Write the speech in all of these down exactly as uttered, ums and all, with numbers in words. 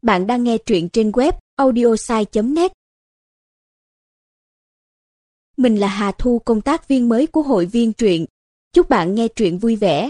Bạn đang nghe truyện trên web audiosai chấm net. Mình là Hà Thu, công tác viên mới của hội viên truyện. Chúc bạn nghe truyện vui vẻ.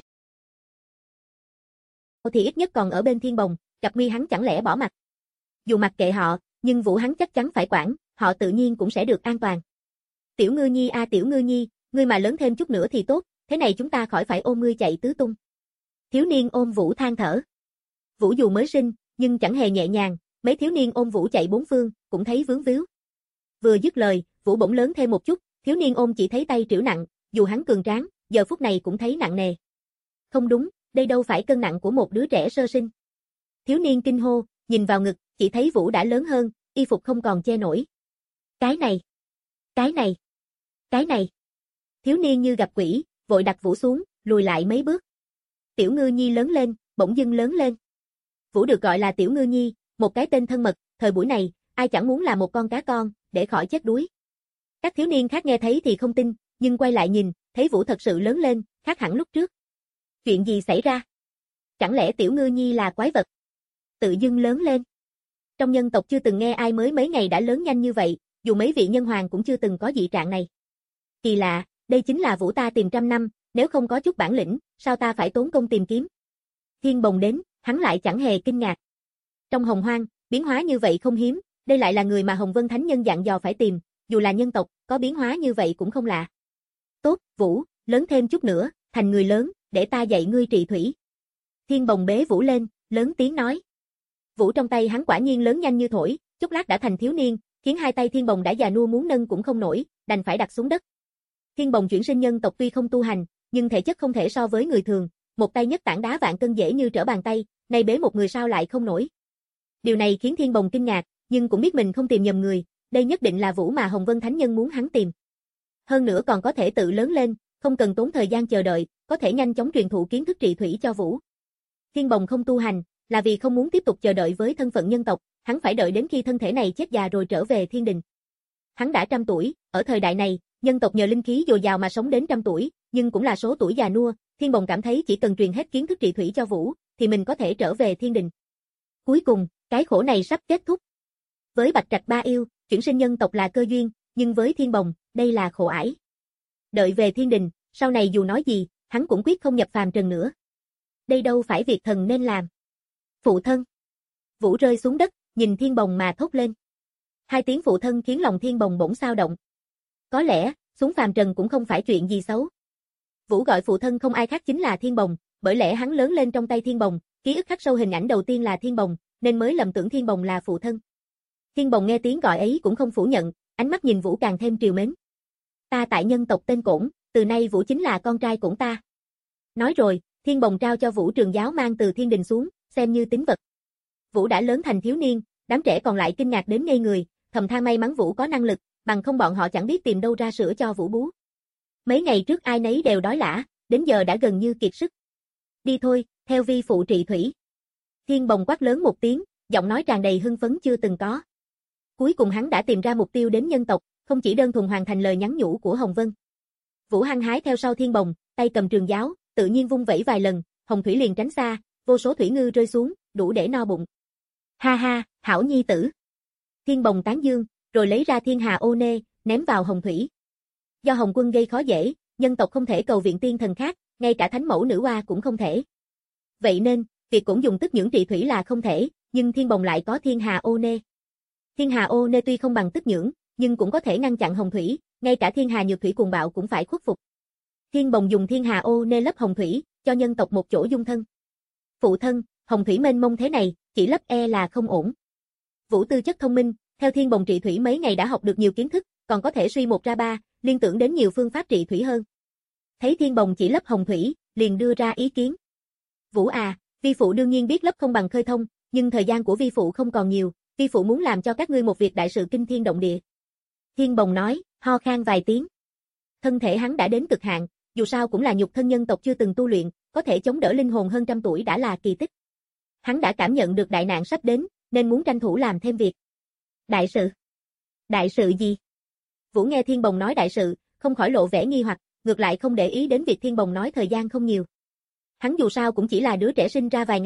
Thì ít nhất còn ở bên Thiên Bồng, gặp nguy hắn chẳng lẽ bỏ mặc. Dù mặc kệ họ, nhưng Vũ hắn chắc chắn phải quản, họ tự nhiên cũng sẽ được an toàn. Tiểu Ngư Nhi a Tiểu Ngư Nhi, ngươi mà lớn thêm chút nữa thì tốt, thế này chúng ta khỏi phải ôm ngươi chạy tứ tung. Thiếu niên ôm Vũ than thở. Vũ dù mới sinh, nhưng chẳng hề nhẹ nhàng, mấy thiếu niên ôm Vũ chạy bốn phương, cũng thấy vướng víu. Vừa dứt lời, Vũ bỗng lớn thêm một chút, thiếu niên ôm chỉ thấy tay trĩu nặng, dù hắn cường tráng, giờ phút này cũng thấy nặng nề. Không đúng, đây đâu phải cân nặng của một đứa trẻ sơ sinh. Thiếu niên kinh hô, nhìn vào ngực, chỉ thấy Vũ đã lớn hơn, y phục không còn che nổi. Cái này, cái này, cái này. Thiếu niên như gặp quỷ, vội đặt Vũ xuống, lùi lại mấy bước. Tiểu Ngư Nhi lớn lên, bỗng dưng lớn lên. Vũ được gọi là Tiểu Ngư Nhi, một cái tên thân mật, thời buổi này, ai chẳng muốn là một con cá con, để khỏi chết đuối. Các thiếu niên khác nghe thấy thì không tin, nhưng quay lại nhìn, thấy Vũ thật sự lớn lên, khác hẳn lúc trước. Chuyện gì xảy ra? Chẳng lẽ Tiểu Ngư Nhi là quái vật? Tự dưng lớn lên. Trong nhân tộc chưa từng nghe ai mới mấy ngày đã lớn nhanh như vậy, dù mấy vị nhân hoàng cũng chưa từng có dị trạng này. Kỳ lạ, đây chính là Vũ ta tìm trăm năm, nếu không có chút bản lĩnh, sao ta phải tốn công tìm kiếm? Thiên Bồng đến, hắn lại chẳng hề kinh ngạc. Trong Hồng Hoang, biến hóa như vậy không hiếm, đây lại là người mà Hồng Vân Thánh Nhân dặn dò phải tìm, dù là nhân tộc, có biến hóa như vậy cũng không lạ. Tốt, Vũ, lớn thêm chút nữa, thành người lớn, để ta dạy ngươi trị thủy. Thiên Bồng bế Vũ lên, lớn tiếng nói. Vũ trong tay hắn quả nhiên lớn nhanh như thổi, chốc lát đã thành thiếu niên, khiến hai tay Thiên Bồng đã già nua muốn nâng cũng không nổi, đành phải đặt xuống đất. Thiên Bồng chuyển sinh nhân tộc tuy không tu hành, nhưng thể chất không thể so với người thường, một tay nhấc tảng đá vạn cân dễ như trở bàn tay, nay bế một người sao lại không nổi. Điều này khiến Thiên Bồng kinh ngạc, nhưng cũng biết mình không tìm nhầm người, đây nhất định là Vũ mà Hồng Vân Thánh Nhân muốn hắn tìm. Hơn nữa còn có thể tự lớn lên, không cần tốn thời gian chờ đợi, có thể nhanh chóng truyền thụ kiến thức trị thủy cho Vũ. Thiên Bồng không tu hành, là vì không muốn tiếp tục chờ đợi với thân phận nhân tộc, hắn phải đợi đến khi thân thể này chết già rồi trở về thiên đình. Hắn đã trăm tuổi, ở thời đại này, nhân tộc nhờ linh khí dồi dào mà sống đến trăm tuổi, nhưng cũng là số tuổi già nua, Thiên Bồng cảm thấy chỉ cần truyền hết kiến thức trị thủy cho Vũ, thì mình có thể trở về thiên đình. Cuối cùng, cái khổ này sắp kết thúc. Với Bạch Trạch Ba Yêu, chuyển sinh nhân tộc là cơ duyên, nhưng với Thiên Bồng, đây là khổ ải. Đợi về thiên đình, sau này dù nói gì, hắn cũng quyết không nhập phàm trần nữa. Đây đâu phải việc thần nên làm. Phụ thân. Vũ rơi xuống đất, nhìn Thiên Bồng mà thốt lên. Hai tiếng phụ thân khiến lòng Thiên Bồng bỗng xao động. Có lẽ, xuống phàm trần cũng không phải chuyện gì xấu. Vũ gọi phụ thân không ai khác chính là Thiên Bồng, bởi lẽ hắn lớn lên trong tay Thiên Bồng, ký ức khắc sâu hình ảnh đầu tiên là Thiên Bồng, nên mới lầm tưởng Thiên Bồng là phụ thân. Thiên Bồng nghe tiếng gọi ấy cũng không phủ nhận, ánh mắt nhìn Vũ càng thêm trìu mến. Ta tại nhân tộc tên Cổn, từ nay Vũ chính là con trai Cổn ta. Nói rồi, Thiên Bồng trao cho Vũ trường giáo mang từ thiên đình xuống, xem như tín vật. Vũ đã lớn thành thiếu niên, đám trẻ còn lại kinh ngạc đến ngây người, thầm than may mắn Vũ có năng lực, bằng không bọn họ chẳng biết tìm đâu ra sữa cho Vũ bú. Mấy ngày trước ai nấy đều đói lả, đến giờ đã gần như kiệt sức. Đi thôi, theo vi phụ trị thủy. Thiên Bồng quát lớn một tiếng, giọng nói tràn đầy hưng phấn chưa từng có. Cuối cùng hắn đã tìm ra mục tiêu đến nhân tộc, không chỉ đơn thuần hoàn thành lời nhắn nhủ của Hồng Vân. Vũ hăng hái theo sau Thiên Bồng, tay cầm trường giáo, tự nhiên vung vẩy vài lần, hồng thủy liền tránh xa, vô số thủy ngư rơi xuống, đủ để no bụng. Ha ha, hảo nhi tử. Thiên Bồng tán dương, rồi lấy ra thiên hà ô nê, ném vào hồng thủy. Do Hồng Quân gây khó dễ, nhân tộc không thể cầu viện tiên thần khác, ngay cả thánh mẫu nữ oa cũng không thể. Vậy nên, việc cũng dùng tức nhưỡng trị thủy là không thể, nhưng Thiên Bồng lại có thiên hà ô nê. Thiên hà ô nê tuy không bằng tức nhưỡng, nhưng cũng có thể ngăn chặn hồng thủy, ngay cả thiên hà nhược thủy cuồng bạo cũng phải khuất phục. Thiên Bồng dùng thiên hà ô nê lấp hồng thủy, cho nhân tộc một chỗ dung thân. Phụ thân, hồng thủy mênh mông thế này, chỉ lấp e là không ổn. Vũ tư chất thông minh, theo Thiên Bồng trị thủy mấy ngày đã học được nhiều kiến thức, còn có thể suy một ra ba, liên tưởng đến nhiều phương pháp trị thủy hơn. Thấy Thiên Bồng chỉ lấp hồng thủy, liền đưa ra ý kiến. Vũ à, vi phụ đương nhiên biết lấp không bằng khơi thông, nhưng thời gian của vi phụ không còn nhiều, vi phụ muốn làm cho các ngươi một việc đại sự kinh thiên động địa. Thiên Bồng nói, ho khan vài tiếng. Thân thể hắn đã đến cực hạn, dù sao cũng là nhục thân nhân tộc chưa từng tu luyện, có thể chống đỡ linh hồn hơn trăm tuổi đã là kỳ tích. Hắn đã cảm nhận được đại nạn sắp đến, nên muốn tranh thủ làm thêm việc. Đại sự? Đại sự gì? Vũ nghe Thiên Bồng nói đại sự, không khỏi lộ vẻ nghi hoặc, ngược lại không để ý đến việc Thiên Bồng nói thời gian không nhiều. Hắn dù sao cũng chỉ là đứa trẻ sinh ra vài ngày,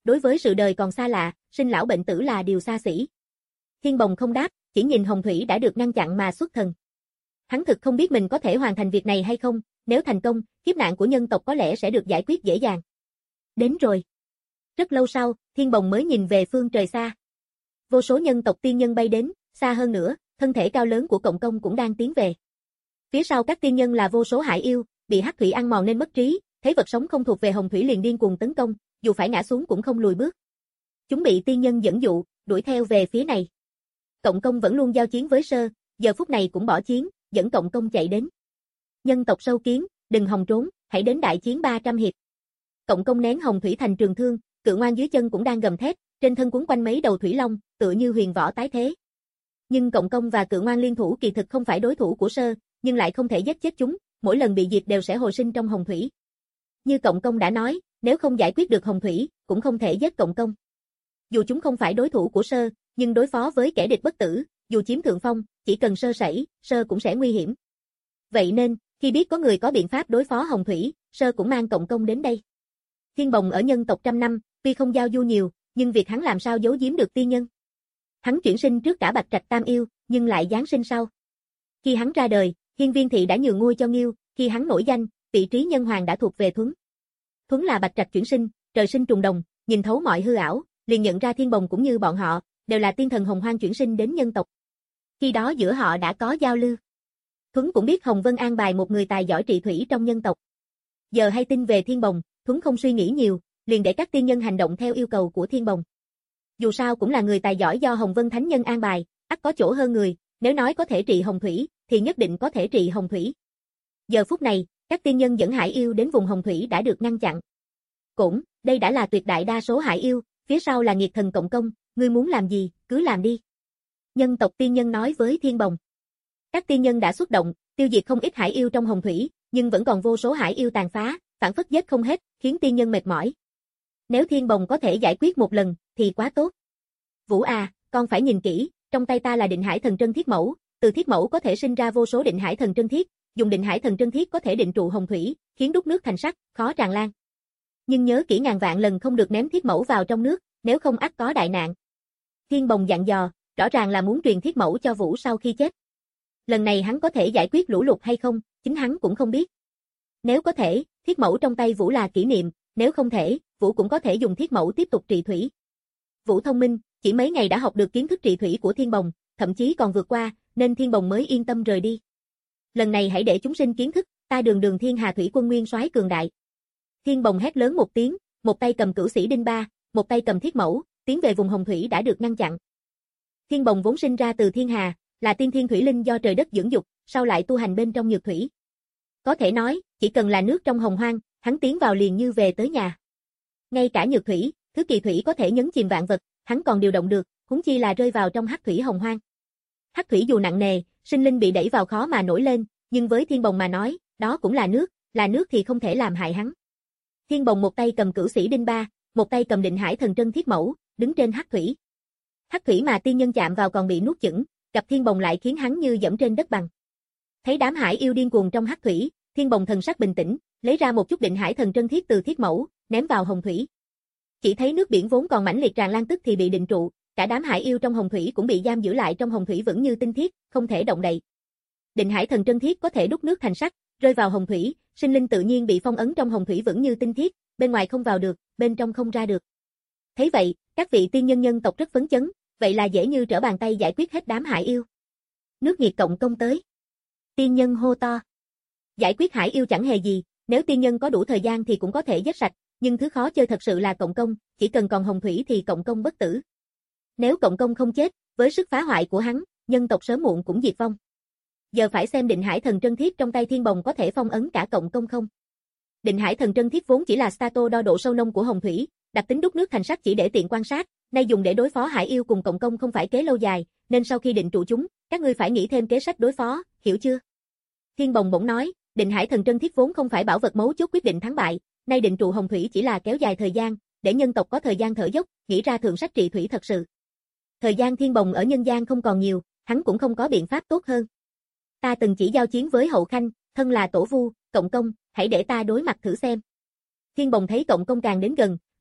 đối với sự đời còn xa lạ, sinh lão bệnh tử là điều xa xỉ. Thiên Bồng không đáp, chỉ nhìn Hồng Thủy đã được ngăn chặn mà xuất thần. Hắn thực không biết mình có thể hoàn thành việc này hay không, nếu thành công, kiếp nạn của nhân tộc có lẽ sẽ được giải quyết dễ dàng. Đến rồi. Rất lâu sau, Thiên Bồng mới nhìn về phương trời xa. Vô số nhân tộc tiên nhân bay đến, xa hơn nữa, thân thể cao lớn của Cộng Công cũng đang tiến về. Phía sau các tiên nhân là vô số hải yêu, bị hắc thủy ăn mòn nên mất trí, thấy vật sống không thuộc về Hồng Thủy liền điên cuồng tấn công, dù phải ngã xuống cũng không lùi bước. Chúng bị tiên nhân dẫn dụ, đuổi theo về phía này. Cộng Công vẫn luôn giao chiến với Sơ, giờ phút này cũng bỏ chiến, dẫn Cộng Công chạy đến. Nhân tộc sâu kiến, đừng hòng trốn, hãy đến đại chiến ba trăm hiệp. Cộng Công nén Hồng Thủy thành trường thương, Cự Ngoan dưới chân cũng đang gầm thét, trên thân cuốn quanh mấy đầu thủy long, tựa như huyền võ tái thế. Nhưng Cộng Công và Cự Ngoan liên thủ kỳ thực không phải đối thủ của Sơ, nhưng lại không thể giết chết chúng, mỗi lần bị diệt đều sẽ hồi sinh trong Hồng Thủy. Như Cộng Công đã nói, nếu không giải quyết được Hồng Thủy, cũng không thể giết Cộng Công. Dù chúng không phải đối thủ của Sơ, nhưng đối phó với kẻ địch bất tử, dù chiếm thượng phong, chỉ cần sơ sẩy, Sơ cũng sẽ nguy hiểm. Vậy nên, khi biết có người có biện pháp đối phó Hồng Thủy, Sơ cũng mang Cộng Công đến đây. Thiên Bồng ở nhân tộc trăm năm, tuy không giao du nhiều, nhưng việc hắn làm sao giấu giếm được tiên nhân. Hắn chuyển sinh trước cả Bạch Trạch Tam Yêu, nhưng lại giáng sinh sau. Khi hắn ra đời, Hiên Viên Thị đã nhường ngôi cho Nghiêu, khi hắn nổi danh, vị trí nhân hoàng đã thuộc về Thuấn. Thuấn là Bạch Trạch chuyển sinh, trời sinh trùng đồng, nhìn thấu mọi hư ảo, liền nhận ra Thiên Bồng cũng như bọn họ, đều là tiên thần hồng hoang chuyển sinh đến nhân tộc. Khi đó giữa họ đã có giao lưu. Thuấn cũng biết Hồng Vân an bài một người tài giỏi trị thủy trong nhân tộc. Giờ hay tin về Thiên Bồng, Thuấn không suy nghĩ nhiều, liền để các tiên nhân hành động theo yêu cầu của Thiên Bồng. Dù sao cũng là người tài giỏi do Hồng Vân Thánh Nhân an bài, ắt có chỗ hơn người, nếu nói có thể trị Hồng Thủy, thì nhất định có thể trị Hồng Thủy. Giờ phút này, các tiên nhân dẫn hải yêu đến vùng Hồng Thủy đã được ngăn chặn. Cũng, đây đã là tuyệt đại đa số hải yêu, phía sau là nghiệt thần Cộng Công, ngươi muốn làm gì, cứ làm đi. Nhân tộc tiên nhân nói với Thiên Bồng. Các tiên nhân đã xuất động, tiêu diệt không ít hải yêu trong Hồng Thủy, nhưng vẫn còn vô số hải yêu tàn phá, phản phất giết không hết, khiến tiên nhân mệt mỏi. Nếu Thiên Bồng có thể giải quyết một lần, thì quá tốt. Vũ à, con phải nhìn kỹ, trong tay ta là Định Hải Thần Trân Thiết Mẫu, từ thiết mẫu có thể sinh ra vô số Định Hải Thần Trân Thiết, dùng Định Hải Thần Trân Thiết có thể định trụ Hồng Thủy, khiến đúc nước thành sắt, khó tràn lan. Nhưng nhớ kỹ ngàn vạn lần không được ném thiết mẫu vào trong nước, nếu không ắt có đại nạn. Thiên Bồng dặn dò, rõ ràng là muốn truyền thiết mẫu cho Vũ sau khi chết. Lần này hắn có thể giải quyết lũ lụt hay không, chính hắn cũng không biết. Nếu có thể, thiết mẫu trong tay Vũ là kỷ niệm, nếu không thể, Vũ cũng có thể dùng thiết mẫu tiếp tục trị thủy. Vũ thông minh, chỉ mấy ngày đã học được kiến thức trị thủy của Thiên Bồng, thậm chí còn vượt qua, nên Thiên Bồng mới yên tâm rời đi. Lần này hãy để chúng sinh kiến thức, ta đường đường Thiên Hà Thủy Quân nguyên soái cường đại. Thiên Bồng hét lớn một tiếng, một tay cầm cửu sĩ đinh ba, một tay cầm thiết mẫu, tiến về vùng Hồng Thủy đã được ngăn chặn. Thiên Bồng vốn sinh ra từ Thiên Hà, là tiên thiên thủy linh do trời đất dưỡng dục, sau lại tu hành bên trong nhược thủy. Có thể nói, chỉ cần là nước trong hồng hoang, hắn tiến vào liền như về tới nhà. Ngay cả nhược thủy, thứ kỳ thủy có thể nhấn chìm vạn vật, hắn còn điều động được, huống chi là rơi vào trong hắc thủy hồng hoang. Hắc thủy dù nặng nề, sinh linh bị đẩy vào khó mà nổi lên, nhưng với Thiên Bồng mà nói, đó cũng là nước, là nước thì không thể làm hại hắn. Thiên Bồng một tay cầm cửu sĩ đinh ba, một tay cầm Định Hải Thần Trân Thiết Mẫu, đứng trên hắc thủy. Hắc thủy mà tiên nhân chạm vào còn bị nuốt chửng, gặp Thiên Bồng lại khiến hắn như dẫm trên đất bằng. Thấy đám hải yêu điên cuồng trong hắc thủy, Thiên Bồng thần sắc bình tĩnh, lấy ra một chút Định Hải Thần Trân Thiết từ thiết mẫu, ném vào hồng thủy. Chỉ thấy nước biển vốn còn mãnh liệt tràn lan tức thì bị định trụ, cả đám hải yêu trong hồng thủy cũng bị giam giữ lại trong hồng thủy vững như tinh thiết, không thể động đậy. Định Hải Thần Trân Thiết có thể đúc nước thành sắt, rơi vào hồng thủy, sinh linh tự nhiên bị phong ấn trong hồng thủy vững như tinh thiết, bên ngoài không vào được, bên trong không ra được. Thấy vậy, các vị tiên nhân nhân tộc rất phấn chấn, vậy là dễ như trở bàn tay giải quyết hết đám hải yêu. Nước nhiệt cộng công tới. Tiên nhân hô to. Giải quyết hải yêu chẳng hề gì, nếu tiên nhân có đủ thời gian thì cũng có thể giết sạch, nhưng thứ khó chơi thật sự là cộng công, chỉ cần còn hồng thủy thì cộng công bất tử. Nếu cộng công không chết, với sức phá hoại của hắn, nhân tộc sớm muộn cũng diệt vong. Giờ phải xem Định Hải Thần Trân Thiết trong tay Thiên Bồng có thể phong ấn cả cộng công không. Định Hải Thần Trân Thiết vốn chỉ là stato đo độ sâu nông của hồng thủy, đặc tính đúc nước thành sắt chỉ để tiện quan sát, nay dùng để đối phó hải yêu cùng cộng công không phải kế lâu dài, nên sau khi định trụ chúng, các ngươi phải nghĩ thêm kế sách đối phó, hiểu chưa? Thiên Bồng bỗng nói, Định Hải Thần Trân Thiết vốn không phải bảo vật mấu chốt quyết định thắng bại, nay định trụ hồng thủy chỉ là kéo dài thời gian, để nhân tộc có thời gian thở dốc, nghĩ ra thượng sách trị thủy thật sự. Thời gian Thiên Bồng ở nhân gian không còn nhiều, hắn cũng không có biện pháp tốt hơn. Ta từng chỉ giao chiến với Hậu Khanh, thân là tổ vu, cộng công, hãy để ta đối mặt thử xem. Thiên Bồng thấy cộng công càng đến gần,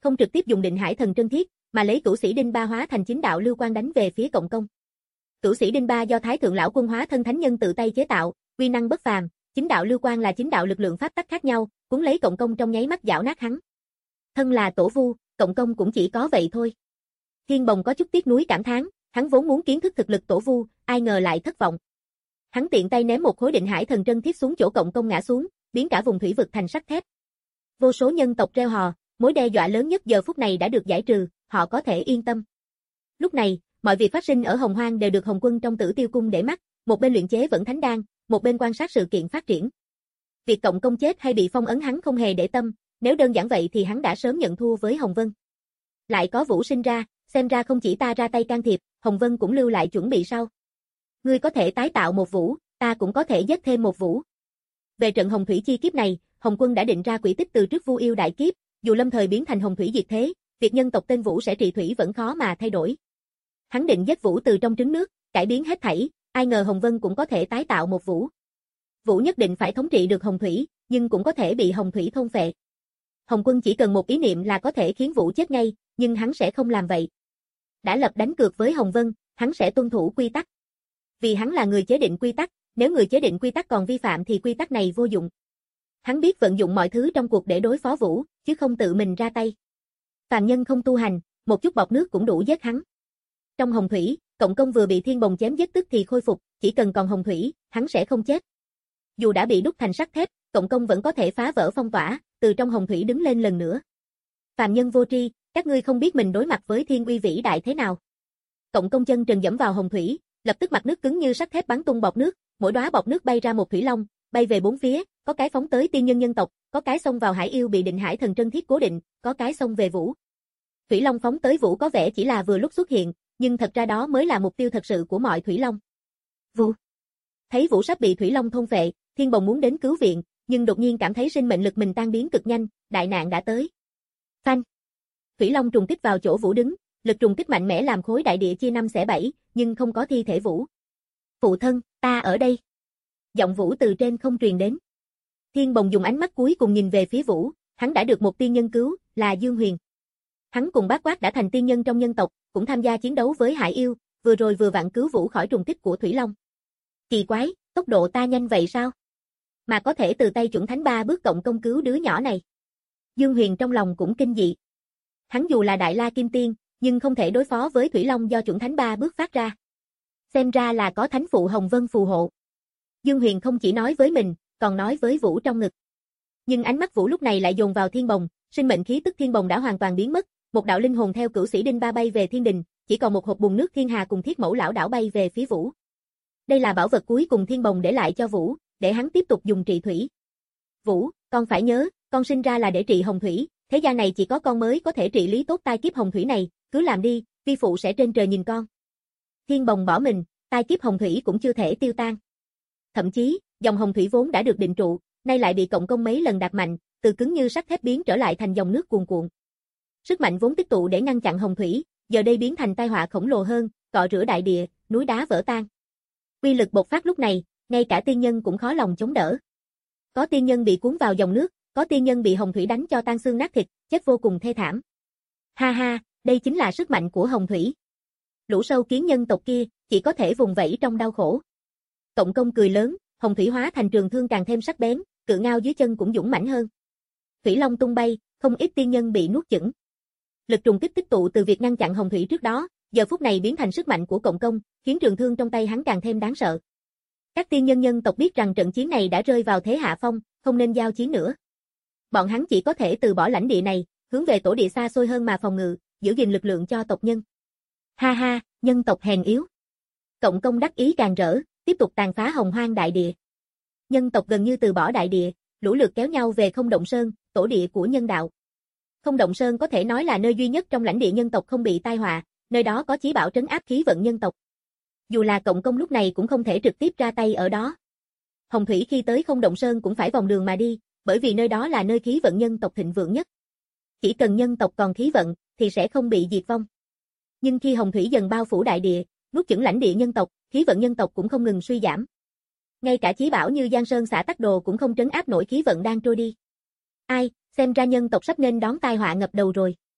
không trực tiếp dùng Định Hải Thần Trân Thiết, mà lấy Cửu Sĩ Đinh Ba hóa thành chính đạo lưu quang đánh về phía Cộng Công. Cửu Sĩ Đinh Ba do Thái Thượng lão quân hóa thân thánh nhân tự tay chế tạo, uy năng bất phàm, chính đạo lưu quang là chính đạo lực lượng pháp tắc khác nhau, cuốn lấy Cộng Công trong nháy mắt giảo nát hắn. Thân là tổ vu, Cộng Công cũng chỉ có vậy thôi. Thiên Bồng có chút tiếc nuối cảm thán, hắn vốn muốn kiến thức thực lực tổ vu, ai ngờ lại thất vọng. Hắn tiện tay ném một khối Định Hải Thần Trân Thiết xuống chỗ Cộng Công ngã xuống, biến cả vùng thủy vực thành sắt thép. Vô số nhân tộc reo hò, mối đe dọa lớn nhất giờ phút này đã được giải trừ, họ có thể yên tâm. Lúc này, mọi việc phát sinh ở Hồng Hoang đều được Hồng Quân trong Tử Tiêu Cung để mắt, một bên luyện chế vẫn thánh đan, một bên quan sát sự kiện phát triển. Việc Cộng Công chết hay bị phong ấn hắn không hề để tâm, nếu đơn giản vậy thì hắn đã sớm nhận thua với Hồng Vân. Lại có Vũ sinh ra, xem ra không chỉ ta ra tay can thiệp, Hồng Vân cũng lưu lại chuẩn bị sau. Ngươi có thể tái tạo một Vũ, ta cũng có thể giết thêm một Vũ. Về trận Hồng Thủy chi kiếp này, Hồng Quân đã định ra quỹ tích từ trước Vu Yêu đại kiếp, dù lâm thời biến thành Hồng Thủy diệt thế, việc nhân tộc tên Vũ sẽ trị thủy vẫn khó mà thay đổi. Hắn định giết Vũ từ trong trứng nước, cải biến hết thảy, ai ngờ Hồng Vân cũng có thể tái tạo một Vũ. Vũ nhất định phải thống trị được Hồng Thủy, nhưng cũng có thể bị Hồng Thủy thôn phệ. Hồng Quân chỉ cần một ý niệm là có thể khiến Vũ chết ngay, nhưng hắn sẽ không làm vậy. Đã lập đánh cược với Hồng Vân, hắn sẽ tuân thủ quy tắc. Vì hắn là người chế định quy tắc, nếu người chế định quy tắc còn vi phạm thì quy tắc này vô dụng. Hắn biết vận dụng mọi thứ trong cuộc để đối phó Vũ, chứ không tự mình ra tay. Phàm nhân không tu hành, một chút bọt nước cũng đủ giết hắn. Trong Hồng Thủy, Cộng Công vừa bị Thiên Bồng chém giết tức thì khôi phục, chỉ cần còn Hồng Thủy, hắn sẽ không chết. Dù đã bị đúc thành sắt thép, Cộng Công vẫn có thể phá vỡ phong tỏa, từ trong Hồng Thủy đứng lên lần nữa. Phàm nhân vô tri, các ngươi không biết mình đối mặt với thiên uy vĩ đại thế nào. Cộng Công chân trần dẫm vào Hồng Thủy, lập tức mặt nước cứng như sắt thép bắn tung bọt nước, mỗi đóa bọt nước bay ra một thủy long, bay về bốn phía, có cái phóng tới tiên nhân nhân tộc, có cái xông vào Hải Yêu bị Định Hải Thần Trân Thiết cố định, có cái xông về Vũ. Thủy long phóng tới Vũ có vẻ chỉ là vừa lúc xuất hiện, nhưng thật ra đó mới là mục tiêu thật sự của mọi thủy long. Vũ. Thấy Vũ sắp bị thủy long thôn phệ, Thiên Bồng muốn đến cứu viện, nhưng đột nhiên cảm thấy sinh mệnh lực mình tan biến cực nhanh, đại nạn đã tới. Phanh. Thủy long trùng kích vào chỗ Vũ đứng, lực trùng kích mạnh mẽ làm khối đại địa chia năm xẻ bảy, nhưng không có thi thể Vũ. Phụ thân, ta ở đây. Giọng Vũ từ trên không truyền đến. Thiên Bồng dùng ánh mắt cuối cùng nhìn về phía Vũ, hắn đã được một tiên nhân cứu, là Dương Huyền. Hắn cùng Bát Quát đã thành tiên nhân trong nhân tộc, cũng tham gia chiến đấu với Hải Yêu, vừa rồi vừa vặn cứu Vũ khỏi trùng kích của Thủy Long. Kỳ quái, tốc độ ta nhanh vậy sao? Mà có thể từ tay chuẩn thánh ba bước Cộng Công cứu đứa nhỏ này. Dương Huyền trong lòng cũng kinh dị. Hắn dù là Đại La Kim Tiên, nhưng không thể đối phó với Thủy Long do chuẩn thánh ba bước phát ra. Xem ra là có thánh phụ Hồng Vân phù hộ. Dương Huyền không chỉ nói với mình, còn nói với Vũ trong ngực. Nhưng ánh mắt Vũ lúc này lại dồn vào Thiên Bồng, sinh mệnh khí tức Thiên Bồng đã hoàn toàn biến mất, một đạo linh hồn theo Cửu Sĩ Đinh Ba bay về thiên đình, chỉ còn một hộp bùn nước thiên hà cùng Thiết Mẫu lão đảo bay về phía Vũ. Đây là bảo vật cuối cùng Thiên Bồng để lại cho Vũ, để hắn tiếp tục dùng trị thủy. Vũ, con phải nhớ, con sinh ra là để trị Hồng Thủy, thế gian này chỉ có con mới có thể trị lý tốt tai kiếp Hồng Thủy này, cứ làm đi, vi phụ sẽ trên trời nhìn con. Thiên Bồng bỏ mình, tai kiếp Hồng Thủy cũng chưa thể tiêu tan. Thậm chí, dòng Hồng Thủy vốn đã được định trụ, nay lại bị Cộng Công mấy lần đạp mạnh, từ cứng như sắt thép biến trở lại thành dòng nước cuồn cuộn. Sức mạnh vốn tích tụ để ngăn chặn Hồng Thủy, giờ đây biến thành tai họa khổng lồ hơn, cọ rửa đại địa, núi đá vỡ tan. Uy lực bộc phát lúc này, ngay cả tiên nhân cũng khó lòng chống đỡ. Có tiên nhân bị cuốn vào dòng nước, có tiên nhân bị Hồng Thủy đánh cho tan xương nát thịt, chết vô cùng thê thảm. Ha ha, đây chính là sức mạnh của Hồng Thủy. Lũ sâu kiến nhân tộc kia, chỉ có thể vùng vẫy trong đau khổ. Cộng Công cười lớn, Hồng Thủy hóa thành trường thương càng thêm sắc bén, cự ngao dưới chân cũng dũng mãnh hơn. Thủy long tung bay, không ít tiên nhân bị nuốt chửng. Lực trùng kích tích tụ từ việc ngăn chặn Hồng Thủy trước đó, giờ phút này biến thành sức mạnh của Cộng Công, khiến trường thương trong tay hắn càng thêm đáng sợ. Các tiên nhân nhân tộc biết rằng trận chiến này đã rơi vào thế hạ phong, không nên giao chiến nữa. Bọn hắn chỉ có thể từ bỏ lãnh địa này, hướng về tổ địa xa xôi hơn mà phòng ngự, giữ gìn lực lượng cho tộc nhân. Ha ha, nhân tộc hèn yếu. Cộng Công đắc ý càng rỡ, tiếp tục tàn phá Hồng Hoang đại địa. Nhân tộc gần như từ bỏ đại địa, lũ lượt kéo nhau về Không Động Sơn, tổ địa của nhân đạo. Không Động Sơn có thể nói là nơi duy nhất trong lãnh địa nhân tộc không bị tai họa, nơi đó có chí bảo trấn áp khí vận nhân tộc. Dù là Cộng Công lúc này cũng không thể trực tiếp ra tay ở đó. Hồng Thủy khi tới Không Động Sơn cũng phải vòng đường mà đi, bởi vì nơi đó là nơi khí vận nhân tộc thịnh vượng nhất. Chỉ cần nhân tộc còn khí vận, thì sẽ không bị diệt vong. Nhưng khi Hồng Thủy dần bao phủ đại địa, nuốt chửng lãnh địa nhân tộc, khí vận nhân tộc cũng không ngừng suy giảm. Ngay cả chí bảo như Giang Sơn Xã Tắc Đồ cũng không trấn áp nổi khí vận đang trôi đi. Ai, xem ra nhân tộc sắp nên đón tai họa ngập đầu rồi.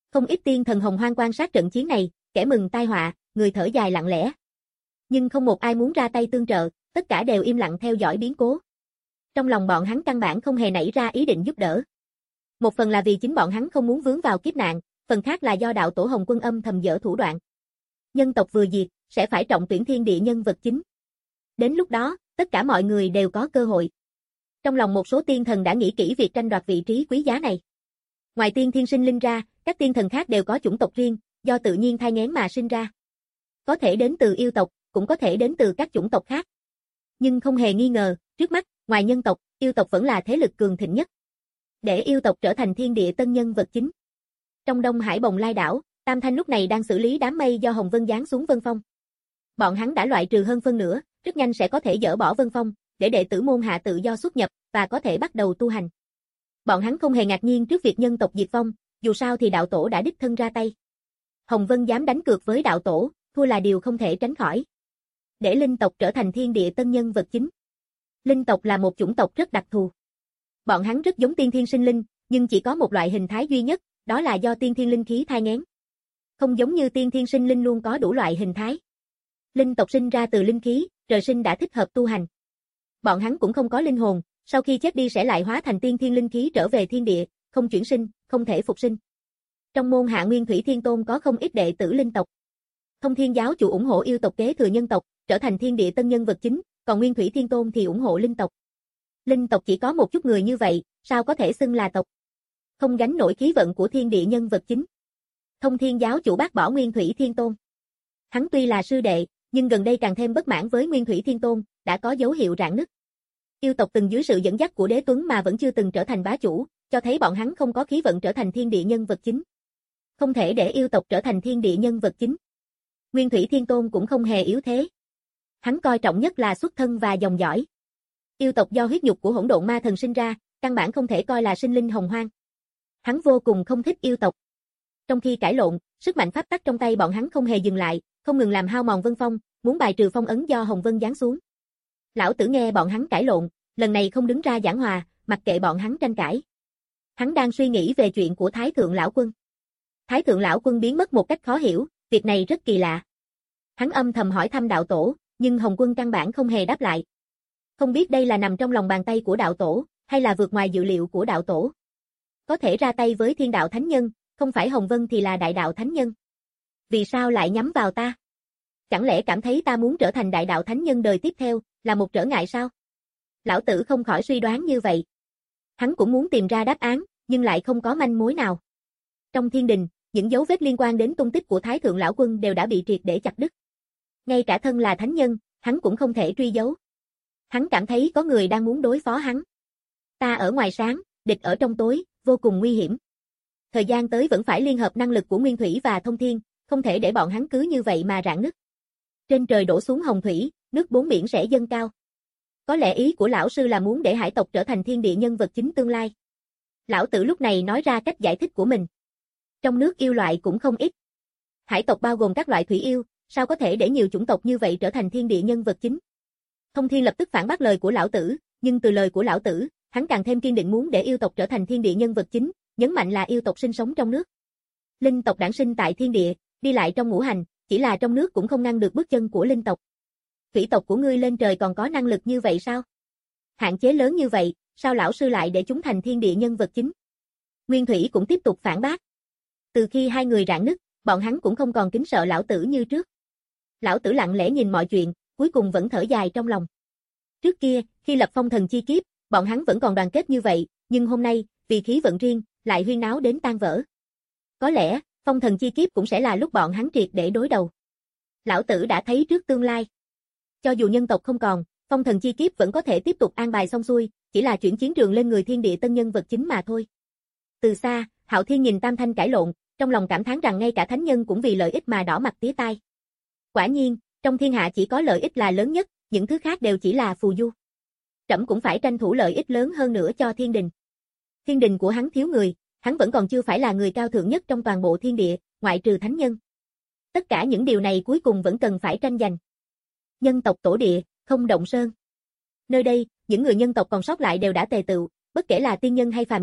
Không ít tiên thần hồng hoang quan sát trận chiến này, kẻ mừng tai họa, người thở dài lặng lẽ. Nhưng không một ai muốn ra tay tương trợ, tất cả đều im lặng theo dõi biến cố. Trong lòng bọn hắn căn bản không hề nảy ra ý định giúp đỡ. Một phần là vì chính bọn hắn không muốn vướng vào kiếp nạn, phần khác là do đạo tổ Hồng Quân âm thầm dở thủ đoạn. Nhân tộc vừa diệt, sẽ phải trọng tuyển thiên địa nhân vật chính. Đến lúc đó, tất cả mọi người đều có cơ hội. Trong lòng một số tiên thần đã nghĩ kỹ việc tranh đoạt vị trí quý giá này. Ngoài tiên thiên sinh linh ra, các tiên thần khác đều có chủng tộc riêng, do tự nhiên thai nghén mà sinh ra. Có thể đến từ yêu tộc, cũng có thể đến từ các chủng tộc khác. Nhưng không hề nghi ngờ, trước mắt, ngoài nhân tộc, yêu tộc vẫn là thế lực cường thịnh nhất. Để yêu tộc trở thành thiên địa tân nhân vật chính. Trong Đông Hải Bồng Lai đảo, Tam Thanh lúc này đang xử lý đám mây do Hồng Vân giáng xuống Vân Phong. Bọn hắn đã loại trừ hơn phân nửa, rất nhanh sẽ có thể dỡ bỏ Vân Phong, để đệ tử môn hạ tự do xuất nhập, và có thể bắt đầu tu hành. Bọn hắn không hề ngạc nhiên trước việc nhân tộc diệt vong, dù sao thì đạo tổ đã đích thân ra tay. Hồng Vân dám đánh cược với đạo tổ, thua là điều không thể tránh khỏi. Để linh tộc trở thành thiên địa tân nhân vật chính. Linh tộc là một chủng tộc rất đặc thù. Bọn hắn rất giống tiên thiên sinh linh, nhưng chỉ có một loại hình thái duy nhất, đó là do tiên thiên linh khí thai nghén. Không giống như tiên thiên sinh linh luôn có đủ loại hình thái. Linh tộc sinh ra từ linh khí, trời sinh đã thích hợp tu hành. Bọn hắn cũng không có linh hồn, sau khi chết đi sẽ lại hóa thành tiên thiên linh khí trở về thiên địa, không chuyển sinh, không thể phục sinh. Trong môn hạ Nguyên Thủy Thiên Tôn có không ít đệ tử linh tộc. Thông Thiên giáo chủ ủng hộ yêu tộc kế thừa nhân tộc, trở thành thiên địa tân nhân vật chính, còn Nguyên Thủy Thiên Tôn thì ủng hộ linh tộc. Linh tộc chỉ có một chút người như vậy, sao có thể xưng là tộc? Không gánh nổi khí vận của thiên địa nhân vật chính. Thông Thiên giáo chủ bác bỏ Nguyên Thủy Thiên Tôn. Hắn tuy là sư đệ, nhưng gần đây càng thêm bất mãn với Nguyên Thủy Thiên Tôn, đã có dấu hiệu rạn nứt. Yêu tộc từng dưới sự dẫn dắt của Đế Tuấn mà vẫn chưa từng trở thành bá chủ, cho thấy bọn hắn không có khí vận trở thành thiên địa nhân vật chính. Không thể để yêu tộc trở thành thiên địa nhân vật chính. Nguyên Thủy Thiên Tôn cũng không hề yếu thế. Hắn coi trọng nhất là xuất thân và dòng dõi. Yêu tộc do huyết nhục của hỗn độn ma thần sinh ra, căn bản không thể coi là sinh linh hồng hoang. Hắn vô cùng không thích yêu tộc. Trong khi cãi lộn, sức mạnh pháp tắc trong tay bọn hắn không hề dừng lại, không ngừng làm hao mòn Vân Phong, muốn bài trừ phong ấn do Hồng Vân giáng xuống. Lão tử nghe bọn hắn cãi lộn, lần này không đứng ra giảng hòa, mặc kệ bọn hắn tranh cãi. Hắn đang suy nghĩ về chuyện của Thái Thượng Lão Quân. Thái Thượng Lão Quân biến mất một cách khó hiểu, việc này rất kỳ lạ. Hắn âm thầm hỏi thăm đạo tổ, nhưng Hồng Quân căn bản không hề đáp lại. Không biết đây là nằm trong lòng bàn tay của đạo tổ, hay là vượt ngoài dự liệu của đạo tổ. Có thể ra tay với thiên đạo thánh nhân, không phải Hồng Vân thì là đại đạo thánh nhân. Vì sao lại nhắm vào ta? Chẳng lẽ cảm thấy ta muốn trở thành đại đạo thánh nhân đời tiếp theo, là một trở ngại sao? Lão tử không khỏi suy đoán như vậy. Hắn cũng muốn tìm ra đáp án, nhưng lại không có manh mối nào. Trong thiên đình, những dấu vết liên quan đến tung tích của Thái Thượng Lão Quân đều đã bị triệt để chặt đứt. Ngay cả thân là thánh nhân, hắn cũng không thể truy dấu. Hắn cảm thấy có người đang muốn đối phó hắn. Ta ở ngoài sáng, địch ở trong tối, vô cùng nguy hiểm. Thời gian tới vẫn phải liên hợp năng lực của Nguyên Thủy và Thông Thiên, không thể để bọn hắn cứ như vậy mà rạn nứt. Trên trời đổ xuống hồng thủy, nước bốn biển sẽ dâng cao. Có lẽ ý của lão sư là muốn để hải tộc trở thành thiên địa nhân vật chính tương lai. Lão tử lúc này nói ra cách giải thích của mình. Trong nước yêu loại cũng không ít. Hải tộc bao gồm các loại thủy yêu, sao có thể để nhiều chủng tộc như vậy trở thành thiên địa nhân vật chính? Thông Thiên lập tức phản bác lời của lão tử, nhưng từ lời của lão tử, hắn càng thêm kiên định muốn để yêu tộc trở thành thiên địa nhân vật chính, nhấn mạnh là yêu tộc sinh sống trong nước. Linh tộc đản sinh tại thiên địa, đi lại trong ngũ hành, chỉ là trong nước cũng không ngăn được bước chân của linh tộc. Thủy tộc của ngươi lên trời còn có năng lực như vậy sao? Hạn chế lớn như vậy, sao lão sư lại để chúng thành thiên địa nhân vật chính? Nguyên Thủy cũng tiếp tục phản bác. Từ khi hai người rạn nứt, bọn hắn cũng không còn kính sợ lão tử như trước. Lão tử lặng lẽ nhìn mọi chuyện, cuối cùng vẫn thở dài trong lòng. Trước kia, khi lập phong thần chi kiếp, bọn hắn vẫn còn đoàn kết như vậy, nhưng hôm nay, vì khí vận riêng, lại huyên náo đến tan vỡ. Có lẽ, phong thần chi kiếp cũng sẽ là lúc bọn hắn triệt để đối đầu. Lão tử đã thấy trước tương lai. Cho dù nhân tộc không còn, phong thần chi kiếp vẫn có thể tiếp tục an bài xong xuôi, chỉ là chuyển chiến trường lên người thiên địa tân nhân vật chính mà thôi. Từ xa, Hạo Thiên nhìn Tam Thanh cãi lộn, trong lòng cảm thán rằng ngay cả thánh nhân cũng vì lợi ích mà đỏ mặt tía tai. Quả nhiên, trong thiên hạ chỉ có lợi ích là lớn nhất, những thứ khác đều chỉ là phù du. Trẫm cũng phải tranh thủ lợi ích lớn hơn nữa cho thiên đình. Thiên đình của hắn thiếu người, hắn vẫn còn chưa phải là người cao thượng nhất trong toàn bộ thiên địa, ngoại trừ thánh nhân. Tất cả những điều này cuối cùng vẫn cần phải tranh giành. Nhân tộc tổ địa, Không Động Sơn. Nơi đây, những người nhân tộc còn sót lại đều đã tề tựu, bất kể là tiên nhân hay phàm nhân,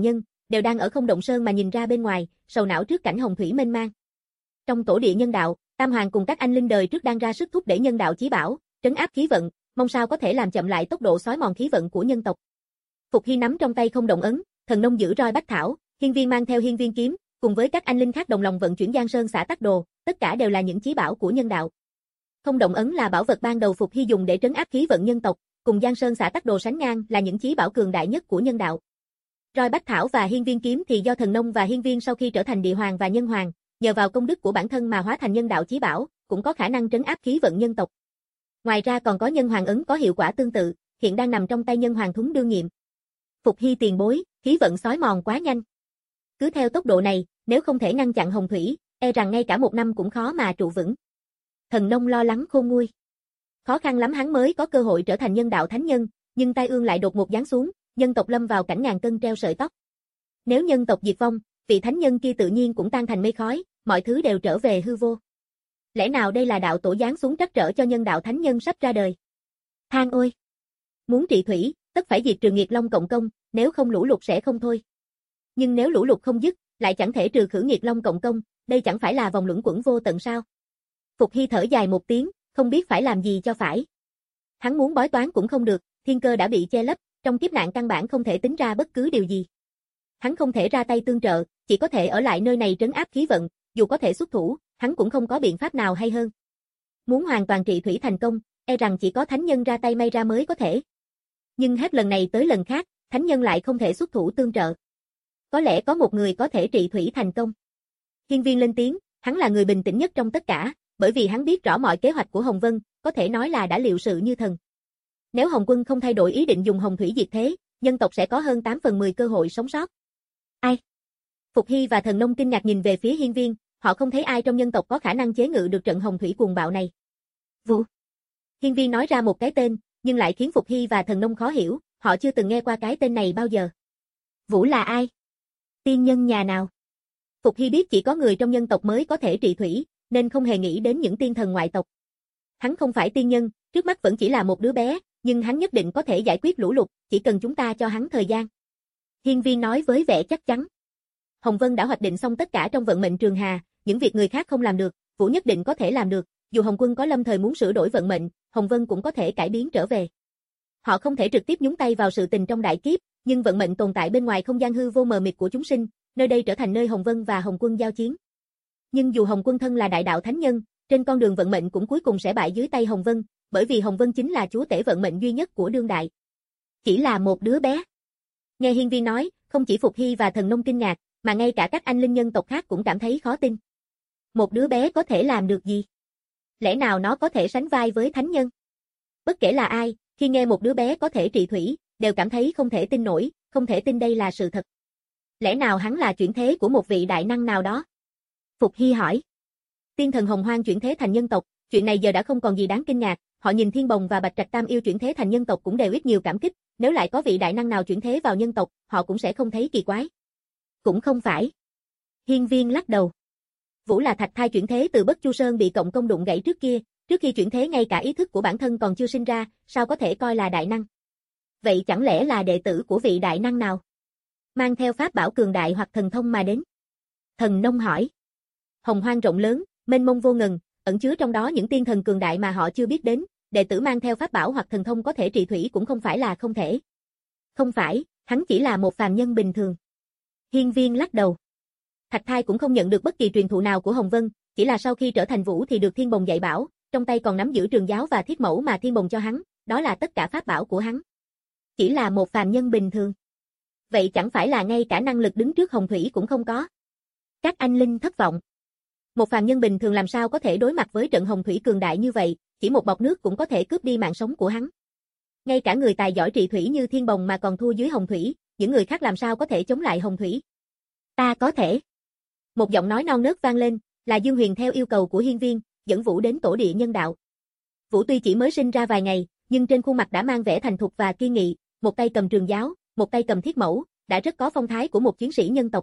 đều đang ở Không Động Sơn mà nhìn ra bên ngoài, sầu não trước cảnh hồng thủy mênh mang. Trong tổ địa nhân đạo, Tam Hoàng cùng các anh linh đời trước đang ra sức thúc đẩy nhân đạo chí bảo, trấn áp khí vận, mong sao có thể làm chậm lại tốc độ xói mòn khí vận của nhân tộc. Phục Hy nắm trong tay Không Động ấn, Thần Nông giữ roi bách thảo, Hiên Viên mang theo Hiên Viên kiếm, cùng với các anh linh khác đồng lòng vận chuyển Giang Sơn Xả Tắc Đồ, tất cả đều là những chí bảo của nhân đạo. Không Động ấn là bảo vật ban đầu Phục Hy dùng để trấn áp khí vận nhân tộc, cùng Giang Sơn Xả Tắc Đồ sánh ngang là những chí bảo cường đại nhất của nhân đạo. Roi bách thảo và Hiên Viên kiếm thì do Thần Nông và Hiên Viên sau khi trở thành địa hoàng và nhân hoàng, nhờ vào công đức của bản thân mà hóa thành nhân đạo chí bảo, cũng có khả năng trấn áp khí vận nhân tộc. Ngoài ra còn có nhân hoàng ấn có hiệu quả tương tự, hiện đang nằm trong tay nhân hoàng thúng đương nhiệm. Phục Hy tiền bối, khí vận xói mòn quá nhanh. Cứ theo tốc độ này, nếu không thể ngăn chặn hồng thủy, e rằng ngay cả một năm cũng khó mà trụ vững. Thần Nông lo lắng khôn nguôi. Khó khăn lắm hắn mới có cơ hội trở thành nhân đạo thánh nhân, nhưng tai ương lại đột ngột giáng xuống, nhân tộc lâm vào cảnh ngàn cân treo sợi tóc. Nếu nhân tộc diệt vong, vị thánh nhân kia tự nhiên cũng tan thành mây khói, mọi thứ đều trở về hư vô. Lẽ nào đây là đạo tổ giáng xuống trắc trở cho nhân đạo thánh nhân sắp ra đời? Than ôi! Muốn trị thủy, tất phải diệt trừ nghiệt long cộng công, nếu không lũ lụt sẽ không thôi. Nhưng nếu lũ lụt không dứt, lại chẳng thể trừ khử nghiệt long cộng công, đây chẳng phải là vòng luẩn quẩn vô tận sao? Phục Hy thở dài một tiếng, không biết phải làm gì cho phải. Hắn muốn bói toán cũng không được, thiên cơ đã bị che lấp, trong kiếp nạn căn bản không thể tính ra bất cứ điều gì. Hắn không thể ra tay tương trợ, chỉ có thể ở lại nơi này trấn áp khí vận, dù có thể xuất thủ, hắn cũng không có biện pháp nào hay hơn. Muốn hoàn toàn trị thủy thành công, e rằng chỉ có thánh nhân ra tay may ra mới có thể. Nhưng hết lần này tới lần khác, thánh nhân lại không thể xuất thủ tương trợ. Có lẽ có một người có thể trị thủy thành công. Hiên Viên lên tiếng, hắn là người bình tĩnh nhất trong tất cả, bởi vì hắn biết rõ mọi kế hoạch của Hồng Vân, có thể nói là đã liệu sự như thần. Nếu Hồng Quân không thay đổi ý định dùng hồng thủy diệt thế, nhân tộc sẽ có hơn tám phần mười cơ hội sống sót. Ai? Phục Hy và Thần Nông kinh ngạc nhìn về phía Hiên Viên, họ không thấy ai trong nhân tộc có khả năng chế ngự được trận hồng thủy cuồng bạo này. Vũ. Hiên Viên nói ra một cái tên, nhưng lại khiến Phục Hy và Thần Nông khó hiểu, họ chưa từng nghe qua cái tên này bao giờ. Vũ là ai? Tiên nhân nhà nào? Phục Hy biết chỉ có người trong nhân tộc mới có thể trị thủy, nên không hề nghĩ đến những tiên thần ngoại tộc. Hắn không phải tiên nhân, trước mắt vẫn chỉ là một đứa bé, nhưng hắn nhất định có thể giải quyết lũ lụt, chỉ cần chúng ta cho hắn thời gian. Hiên Viên nói với vẻ chắc chắn. Hồng Vân đã hoạch định xong tất cả trong vận mệnh Trường Hà, những việc người khác không làm được, Vũ nhất định có thể làm được, dù Hồng Quân có lâm thời muốn sửa đổi vận mệnh, Hồng Vân cũng có thể cải biến trở về. Họ không thể trực tiếp nhúng tay vào sự tình trong đại kiếp, nhưng vận mệnh tồn tại bên ngoài không gian hư vô mờ mịt của chúng sinh, nơi đây trở thành nơi Hồng Vân và Hồng Quân giao chiến. Nhưng dù Hồng Quân thân là đại đạo thánh nhân, trên con đường vận mệnh cũng cuối cùng sẽ bại dưới tay Hồng Vân, bởi vì Hồng Vân chính là chúa tể vận mệnh duy nhất của đương đại. Chỉ là một đứa bé. Nghe Hiên Viên nói, không chỉ Phục Hy và Thần Nông kinh ngạc, mà ngay cả các anh linh nhân tộc khác cũng cảm thấy khó tin. Một đứa bé có thể làm được gì? Lẽ nào nó có thể sánh vai với thánh nhân? Bất kể là ai, khi nghe một đứa bé có thể trị thủy, đều cảm thấy không thể tin nổi, không thể tin đây là sự thật. Lẽ nào hắn là chuyển thế của một vị đại năng nào đó? Phục Hy hỏi. Tiên thần Hồng Hoang chuyển thế thành nhân tộc, chuyện này giờ đã không còn gì đáng kinh ngạc, họ nhìn Thiên Bồng và Bạch Trạch Tam Yêu chuyển thế thành nhân tộc cũng đều ít nhiều cảm kích, nếu lại có vị đại năng nào chuyển thế vào nhân tộc, họ cũng sẽ không thấy kỳ quái. Cũng không phải. Hiên Viên lắc đầu. Vũ là thạch thai chuyển thế từ Bất Chu Sơn bị cộng công đụng gãy trước kia, trước khi chuyển thế ngay cả ý thức của bản thân còn chưa sinh ra, sao có thể coi là đại năng? Vậy chẳng lẽ là đệ tử của vị đại năng nào? Mang theo pháp bảo cường đại hoặc thần thông mà đến? Thần Nông hỏi. Hồng Hoang rộng lớn, mênh mông vô ngần, ẩn chứa trong đó những tiên thần cường đại mà họ chưa biết đến, đệ tử mang theo pháp bảo hoặc thần thông có thể trị thủy cũng không phải là không thể. Không phải, hắn chỉ là một phàm nhân bình thường. Hiên Viên lắc đầu. Thạch Thai cũng không nhận được bất kỳ truyền thụ nào của Hồng Vân, chỉ là sau khi trở thành Vũ thì được Thiên Bồng dạy bảo, trong tay còn nắm giữ trường giáo và thiết mẫu mà Thiên Bồng cho hắn, đó là tất cả pháp bảo của hắn. Chỉ là một phàm nhân bình thường. Vậy chẳng phải là ngay cả năng lực đứng trước hồng thủy cũng không có. Các anh linh thất vọng. Một phàm nhân bình thường làm sao có thể đối mặt với trận hồng thủy cường đại như vậy, chỉ một bọt nước cũng có thể cướp đi mạng sống của hắn. Ngay cả người tài giỏi trị thủy như Thiên Bồng mà còn thua dưới hồng thủy, những người khác làm sao có thể chống lại hồng thủy? Ta có thể. Một giọng nói non nớt vang lên, là Dương Huyền theo yêu cầu của Hiên Viên, dẫn Vũ đến tổ địa nhân đạo. Vũ tuy chỉ mới sinh ra vài ngày, nhưng trên khuôn mặt đã mang vẻ thành thục và kiên nghị, một tay cầm trường giáo, một tay cầm thiết mẫu, đã rất có phong thái của một chiến sĩ nhân tộc.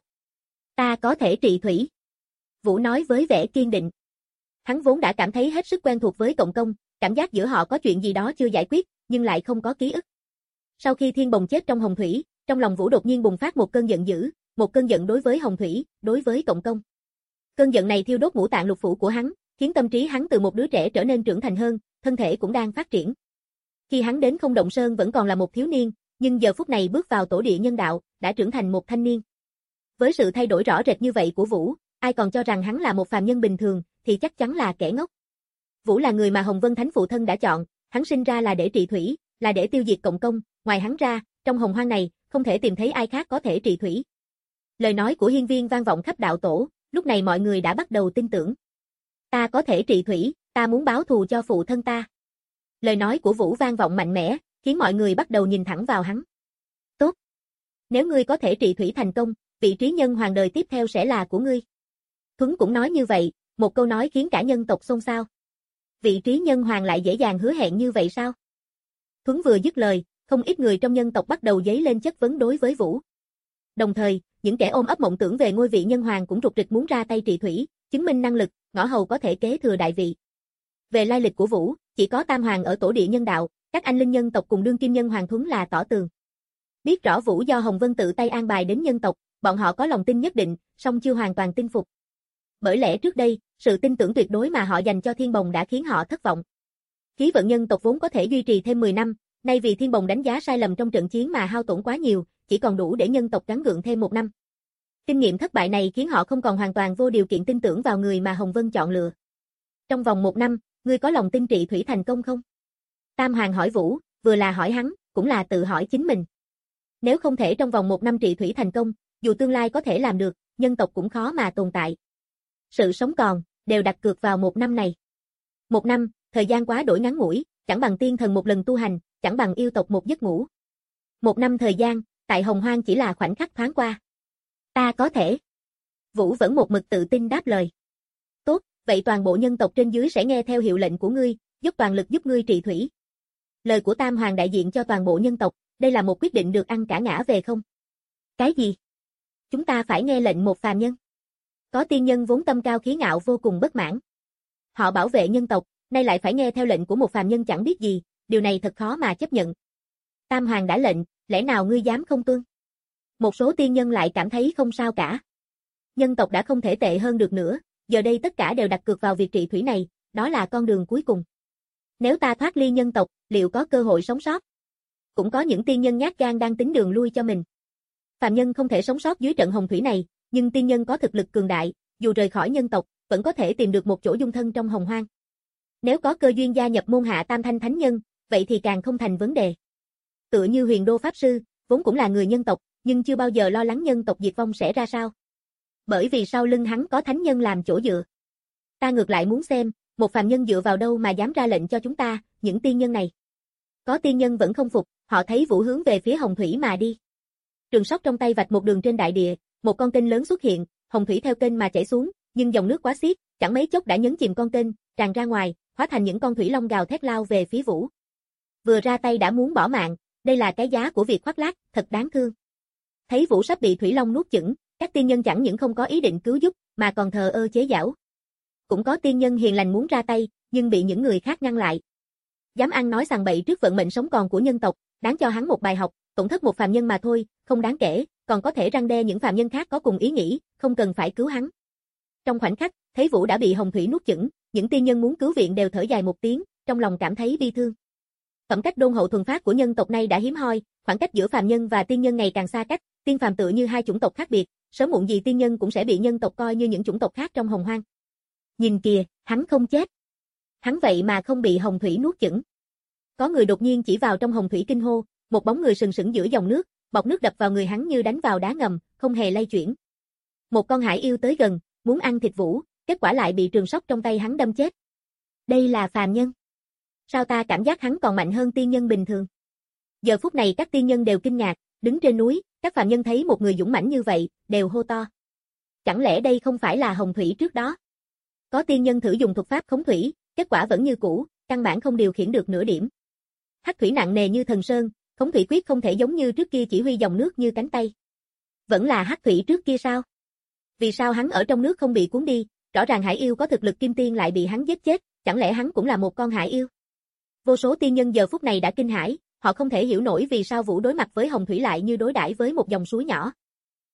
Ta có thể trị thủy. Vũ nói với vẻ kiên định. Hắn vốn đã cảm thấy hết sức quen thuộc với cộng công, cảm giác giữa họ có chuyện gì đó chưa giải quyết, nhưng lại không có ký ức. Sau khi Thiên Bồng chết trong hồng thủy, trong lòng Vũ đột nhiên bùng phát một cơn giận dữ, một cơn giận đối với Hồng Thủy, đối với Cộng Công. Cơn giận này thiêu đốt ngũ tạng lục phủ của hắn, khiến tâm trí hắn từ một đứa trẻ trở nên trưởng thành hơn, thân thể cũng đang phát triển. Khi hắn đến Không Động Sơn vẫn còn là một thiếu niên, nhưng giờ phút này bước vào tổ địa nhân đạo, đã trưởng thành một thanh niên. Với sự thay đổi rõ rệt như vậy của Vũ, ai còn cho rằng hắn là một phàm nhân bình thường, thì chắc chắn là kẻ ngốc. Vũ là người mà Hồng Vân Thánh phụ thân đã chọn, hắn sinh ra là để trị thủy, là để tiêu diệt Cộng Công, ngoài hắn ra, trong hồng hoang này, không thể tìm thấy ai khác có thể trị thủy. Lời nói của hiên viên vang vọng khắp đạo tổ, lúc này mọi người đã bắt đầu tin tưởng. Ta có thể trị thủy, ta muốn báo thù cho phụ thân ta. Lời nói của Vũ vang vọng mạnh mẽ, khiến mọi người bắt đầu nhìn thẳng vào hắn. Tốt. Nếu ngươi có thể trị thủy thành công, vị trí nhân hoàng đời tiếp theo sẽ là của ngươi. Thuấn cũng nói như vậy, một câu nói khiến cả nhân tộc xôn xao. Vị trí nhân hoàng lại dễ dàng hứa hẹn như vậy sao? Thuấn vừa dứt lời, không ít người trong nhân tộc bắt đầu dấy lên chất vấn đối với Vũ. Đồng thời, những kẻ ôm ấp mộng tưởng về ngôi vị nhân hoàng cũng rục rịch muốn ra tay trị thủy, chứng minh năng lực, ngõ hầu có thể kế thừa đại vị. Về lai lịch của Vũ, chỉ có Tam Hoàng ở tổ địa nhân đạo, các anh linh nhân tộc cùng đương kim nhân hoàng Thuấn là tỏ tường. Biết rõ Vũ do Hồng Vân tự tay an bài đến nhân tộc, bọn họ có lòng tin nhất định, song chưa hoàn toàn tin phục. Bởi lẽ trước đây, sự tin tưởng tuyệt đối mà họ dành cho Thiên Bồng đã khiến họ thất vọng. Khí vận nhân tộc vốn có thể duy trì thêm mười năm, nay vì Thiên Bồng đánh giá sai lầm trong trận chiến mà hao tổn quá nhiều, chỉ còn đủ để nhân tộc gắng gượng thêm một năm. Kinh nghiệm thất bại này khiến họ không còn hoàn toàn vô điều kiện tin tưởng vào người mà Hồng Vân chọn lựa. Trong vòng một năm, ngươi có lòng tin trị thủy thành công không? Tam Hoàng hỏi Vũ, vừa là hỏi hắn, cũng là tự hỏi chính mình. Nếu không thể trong vòng một năm trị thủy thành công, dù tương lai có thể làm được, nhân tộc cũng khó mà tồn tại. Sự sống còn, đều đặt cược vào một năm này. Một năm, thời gian quá đổi ngắn ngủi, chẳng bằng tiên thần một lần tu hành, chẳng bằng yêu tộc một giấc ngủ. Một năm thời gian, tại Hồng Hoang chỉ là khoảnh khắc thoáng qua. Ta có thể. Vũ vẫn một mực tự tin đáp lời. Tốt, vậy toàn bộ nhân tộc trên dưới sẽ nghe theo hiệu lệnh của ngươi, dốc toàn lực giúp ngươi trị thủy. Lời của Tam Hoàng đại diện cho toàn bộ nhân tộc, đây là một quyết định được ăn cả ngã về không? Cái gì? Chúng ta phải nghe lệnh một phàm nhân. Có tiên nhân vốn tâm cao khí ngạo vô cùng bất mãn. Họ bảo vệ nhân tộc, nay lại phải nghe theo lệnh của một phàm nhân chẳng biết gì, điều này thật khó mà chấp nhận. Tam Hoàng đã lệnh, lẽ nào ngươi dám không tuân? Một số tiên nhân lại cảm thấy không sao cả. Nhân tộc đã không thể tệ hơn được nữa, giờ đây tất cả đều đặt cược vào việc trị thủy này, đó là con đường cuối cùng. Nếu ta thoát ly nhân tộc, liệu có cơ hội sống sót? Cũng có những tiên nhân nhát gan đang tính đường lui cho mình. Phàm nhân không thể sống sót dưới trận hồng thủy này, nhưng tiên nhân có thực lực cường đại, dù rời khỏi nhân tộc, vẫn có thể tìm được một chỗ dung thân trong hồng hoang. Nếu có cơ duyên gia nhập môn hạ Tam Thanh Thánh Nhân, vậy thì càng không thành vấn đề. Tựa như Huyền Đô Pháp Sư, vốn cũng là người nhân tộc, nhưng chưa bao giờ lo lắng nhân tộc diệt vong sẽ ra sao. Bởi vì sau lưng hắn có thánh nhân làm chỗ dựa. Ta ngược lại muốn xem, một phàm nhân dựa vào đâu mà dám ra lệnh cho chúng ta, những tiên nhân này. Có tiên nhân vẫn không phục, họ thấy Vũ hướng về phía hồng thủy mà đi. Trường sóc trong tay vạch một đường trên đại địa, một con kênh lớn xuất hiện, hồng thủy theo kênh mà chảy xuống, nhưng dòng nước quá xiết, chẳng mấy chốc đã nhấn chìm con kênh, tràn ra ngoài, hóa thành những con thủy long gào thét lao về phía Vũ. Vừa ra tay đã muốn bỏ mạng, đây là cái giá của việc khoác lác, thật đáng thương. Thấy Vũ sắp bị thủy long nuốt chửng, các tiên nhân chẳng những không có ý định cứu giúp, mà còn thờ ơ chế giễu. Cũng có tiên nhân hiền lành muốn ra tay, nhưng bị những người khác ngăn lại. Dám ăn nói sằng bậy trước vận mệnh sống còn của nhân tộc, đáng cho hắn một bài học, tổn thất một phàm nhân mà thôi, không đáng kể, còn có thể răn đe những phàm nhân khác có cùng ý nghĩ, không cần phải cứu hắn. Trong khoảnh khắc, thấy Vũ đã bị hồng thủy nuốt chửng, những tiên nhân muốn cứu viện đều thở dài một tiếng, trong lòng cảm thấy bi thương. Phẩm cách đôn hậu thuần phát của nhân tộc này đã hiếm hoi, khoảng cách giữa phàm nhân và tiên nhân ngày càng xa cách, tiên phàm tựa như hai chủng tộc khác biệt, sớm muộn gì tiên nhân cũng sẽ bị nhân tộc coi như những chủng tộc khác trong hồng hoang. Nhìn kìa, hắn không chết. Hắn vậy mà không bị hồng thủy nuốt chửng. Có người đột nhiên chỉ vào trong hồng thủy kinh hô, một bóng người sừng sững giữa dòng nước, bọt nước đập vào người hắn như đánh vào đá ngầm, không hề lay chuyển. Một con hải yêu tới gần, muốn ăn thịt Vũ, kết quả lại bị trường sóc trong tay hắn đâm chết. Đây là phàm nhân. Sao ta cảm giác hắn còn mạnh hơn tiên nhân bình thường? Giờ phút này các tiên nhân đều kinh ngạc, đứng trên núi, các phàm nhân thấy một người dũng mãnh như vậy, đều hô to. Chẳng lẽ đây không phải là hồng thủy trước đó? Có tiên nhân thử dùng thuật pháp khống thủy, kết quả vẫn như cũ, căn bản không điều khiển được nửa điểm. Hắc thủy nặng nề như thần sơn, khống thủy quyết không thể giống như trước kia chỉ huy dòng nước như cánh tay. Vẫn là hắc thủy trước kia sao? Vì sao hắn ở trong nước không bị cuốn đi, rõ ràng hải yêu có thực lực kim tiên lại bị hắn giết chết, chẳng lẽ hắn cũng là một con hải yêu? Vô số tiên nhân giờ phút này đã kinh hãi, họ không thể hiểu nổi vì sao Vũ đối mặt với hồng thủy lại như đối đãi với một dòng suối nhỏ.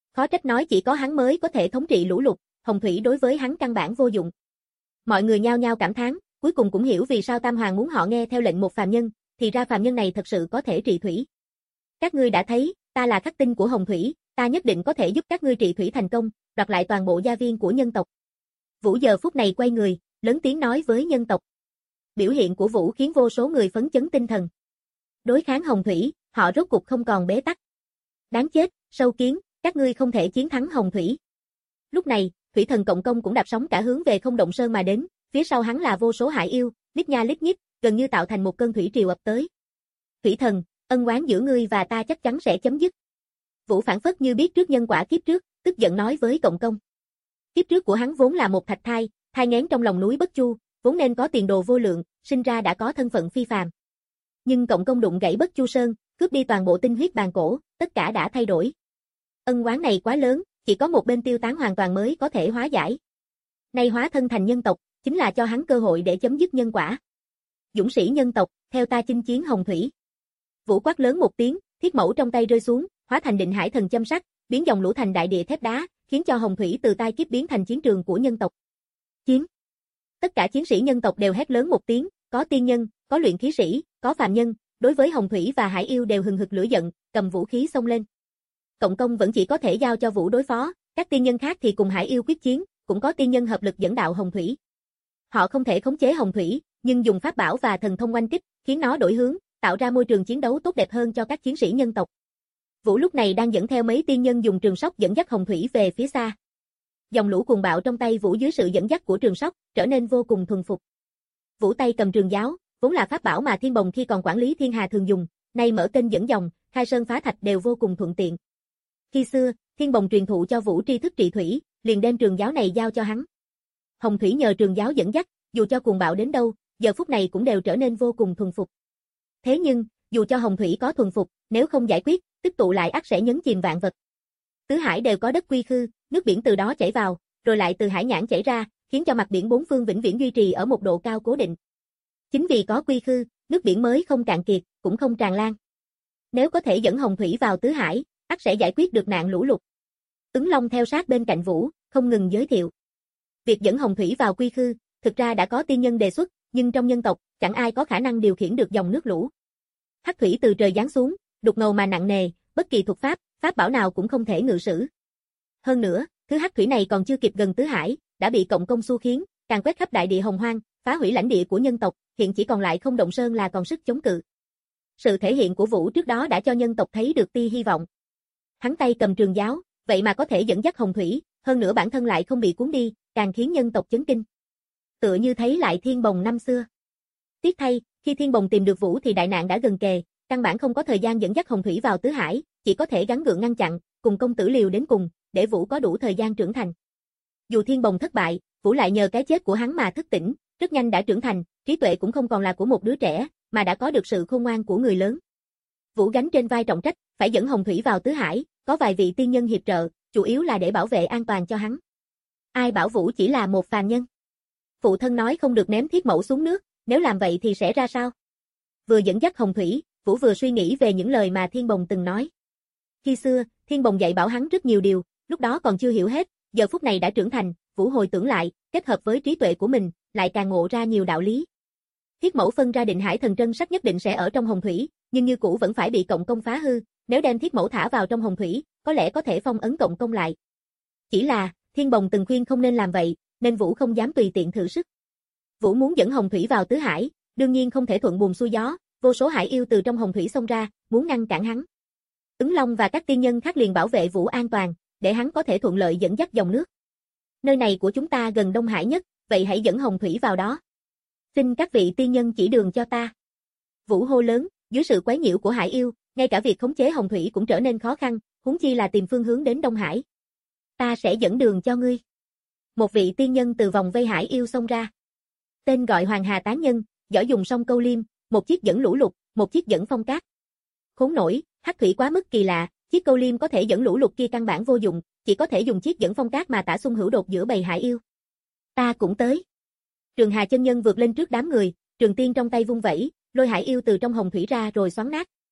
khó trách nói chỉ có hắn mới có thể thống trị lũ lụt, hồng thủy đối với hắn căn bản vô dụng. Mọi người nhao nhao cảm thán, cuối cùng cũng hiểu vì sao Tam Hoàng muốn họ nghe theo lệnh một phàm nhân, thì ra phàm nhân này thật sự có thể trị thủy. Các ngươi đã thấy, ta là khắc tinh của hồng thủy, ta nhất định có thể giúp các ngươi trị thủy thành công, đoạt lại toàn bộ gia viên của nhân tộc. Vũ giờ phút này quay người, lớn tiếng nói với nhân tộc. Biểu hiện của Vũ khiến vô số người phấn chấn tinh thần. Đối kháng hồng thủy, họ rốt cục không còn bế tắc. Đáng chết, sâu kiến, các ngươi không thể chiến thắng hồng thủy. Lúc này, thủy thần Cộng Công cũng đạp sóng cả hướng về Không Động Sơn mà đến, phía sau hắn là vô số hải yêu, lít nha lít nhít, gần như tạo thành một cơn thủy triều ập tới. Thủy thần, ân oán giữa ngươi và ta chắc chắn sẽ chấm dứt. Vũ phản phất như biết trước nhân quả kiếp trước, tức giận nói với Cộng Công. Kiếp trước của hắn vốn là một thạch thai, thai nghén trong lòng núi Bất Chu, vốn nên có tiền đồ vô lượng, sinh ra đã có thân phận phi phàm. Nhưng Cộng Công đụng gãy Bất Chu Sơn, cướp đi toàn bộ tinh huyết bàn cổ, tất cả đã thay đổi. Ân oán này quá lớn, chỉ có một bên tiêu tán hoàn toàn mới có thể hóa giải. Nay hóa thân thành nhân tộc, chính là cho hắn cơ hội để chấm dứt nhân quả. Dũng sĩ nhân tộc, theo ta chinh chiến hồng thủy. Vũ quát lớn một tiếng, thiết mẫu trong tay rơi xuống, hóa thành định hải thần châm sắc, biến dòng lũ thành đại địa thép đá, khiến cho hồng thủy từ tai kiếp biến thành chiến trường của nhân tộc. Chiến. Tất cả chiến sĩ nhân tộc đều hét lớn một tiếng, có tiên nhân, có luyện khí sĩ, có phàm nhân, đối với hồng thủy và hải yêu đều hừng hực lửa giận, cầm vũ khí xông lên. Cộng Công vẫn chỉ có thể giao cho Vũ đối phó, các tiên nhân khác thì cùng hải yêu quyết chiến, cũng có tiên nhân hợp lực dẫn đạo hồng thủy. Họ không thể khống chế hồng thủy, nhưng dùng pháp bảo và thần thông oanh kích, khiến nó đổi hướng, tạo ra môi trường chiến đấu tốt đẹp hơn cho các chiến sĩ nhân tộc. Vũ lúc này đang dẫn theo mấy tiên nhân dùng trường sóc dẫn dắt hồng thủy về phía xa. Dòng lũ cuồng bạo trong tay Vũ dưới sự dẫn dắt của trường sóc, trở nên vô cùng thuần phục. Vũ tay cầm trường giáo, vốn là pháp bảo mà Thiên Bồng khi còn quản lý thiên hà thường dùng, nay mở kênh dẫn dòng, khai sơn phá thạch đều vô cùng thuận tiện. Khi xưa, Thiên Bồng truyền thụ cho Vũ tri thức trị thủy, liền đem trường giáo này giao cho hắn. Hồng thủy nhờ trường giáo dẫn dắt, dù cho cuồng bạo đến đâu, giờ phút này cũng đều trở nên vô cùng thuần phục. Thế nhưng, dù cho hồng thủy có thuần phục, nếu không giải quyết, tích tụ lại ắt sẽ nhấn chìm vạn vật. Tứ hải đều có đất quy khư, nước biển từ đó chảy vào, rồi lại từ hải nhãn chảy ra, khiến cho mặt biển bốn phương vĩnh viễn duy trì ở một độ cao cố định. Chính vì có quy khư, nước biển mới không cạn kiệt, cũng không tràn lan. Nếu có thể dẫn hồng thủy vào tứ hải, ắt sẽ giải quyết được nạn lũ lụt. Ứng Long theo sát bên cạnh Vũ, không ngừng giới thiệu. Việc dẫn hồng thủy vào quy khư, thực ra đã có tiên nhân đề xuất, nhưng trong nhân tộc, chẳng ai có khả năng điều khiển được dòng nước lũ. Hắc thủy từ trời giáng xuống, đục ngầu mà nặng nề, bất kỳ thuật pháp, pháp bảo nào cũng không thể ngự sử. Hơn nữa, thứ hắc thủy này còn chưa kịp gần tứ hải, đã bị Cộng Công xu khiến, càng quét khắp đại địa hồng hoang, phá hủy lãnh địa của nhân tộc, hiện chỉ còn lại Không Động Sơn là còn sức chống cự. Sự thể hiện của Vũ trước đó đã cho nhân tộc thấy được tia hy vọng. Hắn tay cầm trường giáo, vậy mà có thể dẫn dắt hồng thủy, hơn nữa bản thân lại không bị cuốn đi, càng khiến nhân tộc chấn kinh. Tựa như thấy lại Thiên Bồng năm xưa. Tiếc thay, khi Thiên Bồng tìm được Vũ thì đại nạn đã gần kề, căn bản không có thời gian dẫn dắt hồng thủy vào tứ hải, chỉ có thể gắng gượng ngăn chặn, cùng công tử liều đến cùng, để Vũ có đủ thời gian trưởng thành. Dù Thiên Bồng thất bại, Vũ lại nhờ cái chết của hắn mà thức tỉnh, rất nhanh đã trưởng thành, trí tuệ cũng không còn là của một đứa trẻ, mà đã có được sự khôn ngoan của người lớn. Vũ gánh trên vai trọng trách, phải dẫn hồng thủy vào tứ hải, có vài vị tiên nhân hiệp trợ, chủ yếu là để bảo vệ an toàn cho hắn. Ai bảo Vũ chỉ là một phàm nhân? Phụ thân nói không được ném thiết mẫu xuống nước, nếu làm vậy thì sẽ ra sao? Vừa dẫn dắt hồng thủy, Vũ vừa suy nghĩ về những lời mà Thiên Bồng từng nói. Khi xưa, Thiên Bồng dạy bảo hắn rất nhiều điều, lúc đó còn chưa hiểu hết, giờ phút này đã trưởng thành, Vũ hồi tưởng lại, kết hợp với trí tuệ của mình, lại càng ngộ ra nhiều đạo lý. Thiết mẫu phân ra định hải thần trân sắc nhất định sẽ ở trong hồng thủy, nhưng như cũ vẫn phải bị Cộng Công phá hư, nếu đem thiết mẫu thả vào trong hồng thủy, có lẽ có thể phong ấn Cộng Công lại. Chỉ là, Thiên Bồng từng khuyên không nên làm vậy, nên Vũ không dám tùy tiện thử sức. Vũ muốn dẫn hồng thủy vào tứ hải, đương nhiên không thể thuận buồm xuôi gió, vô số hải yêu từ trong hồng thủy xông ra, muốn ngăn cản hắn. Ứng Long và các tiên nhân khác liền bảo vệ Vũ an toàn, để hắn có thể thuận lợi dẫn dắt dòng nước. Nơi này của chúng ta gần Đông Hải nhất, vậy hãy dẫn hồng thủy vào đó. Xin các vị tiên nhân chỉ đường cho ta. Vũ hô lớn, dưới sự quấy nhiễu của hải yêu, ngay cả việc khống chế hồng thủy cũng trở nên khó khăn, huống chi là tìm phương hướng đến Đông Hải. Ta sẽ dẫn đường cho ngươi. Một vị tiên nhân từ vòng vây hải yêu xông ra. Tên gọi Hoàng Hà Tán Nhân, giỏi dùng song câu liêm, một chiếc dẫn lũ lụt, một chiếc dẫn phong cát. Khốn nổi, hắc thủy quá mức kỳ lạ, chiếc câu liêm có thể dẫn lũ lụt kia căn bản vô dụng, chỉ có thể dùng chiếc dẫn phong cát mà tả xung hữu đột giữa bầy hải yêu. Ta cũng tới. Trường Hà chân nhân vượt lên trước đám người, trường tiên trong tay vung vẩy, lôi hải yêu từ trong hồng thủy ra rồi xoắn nát.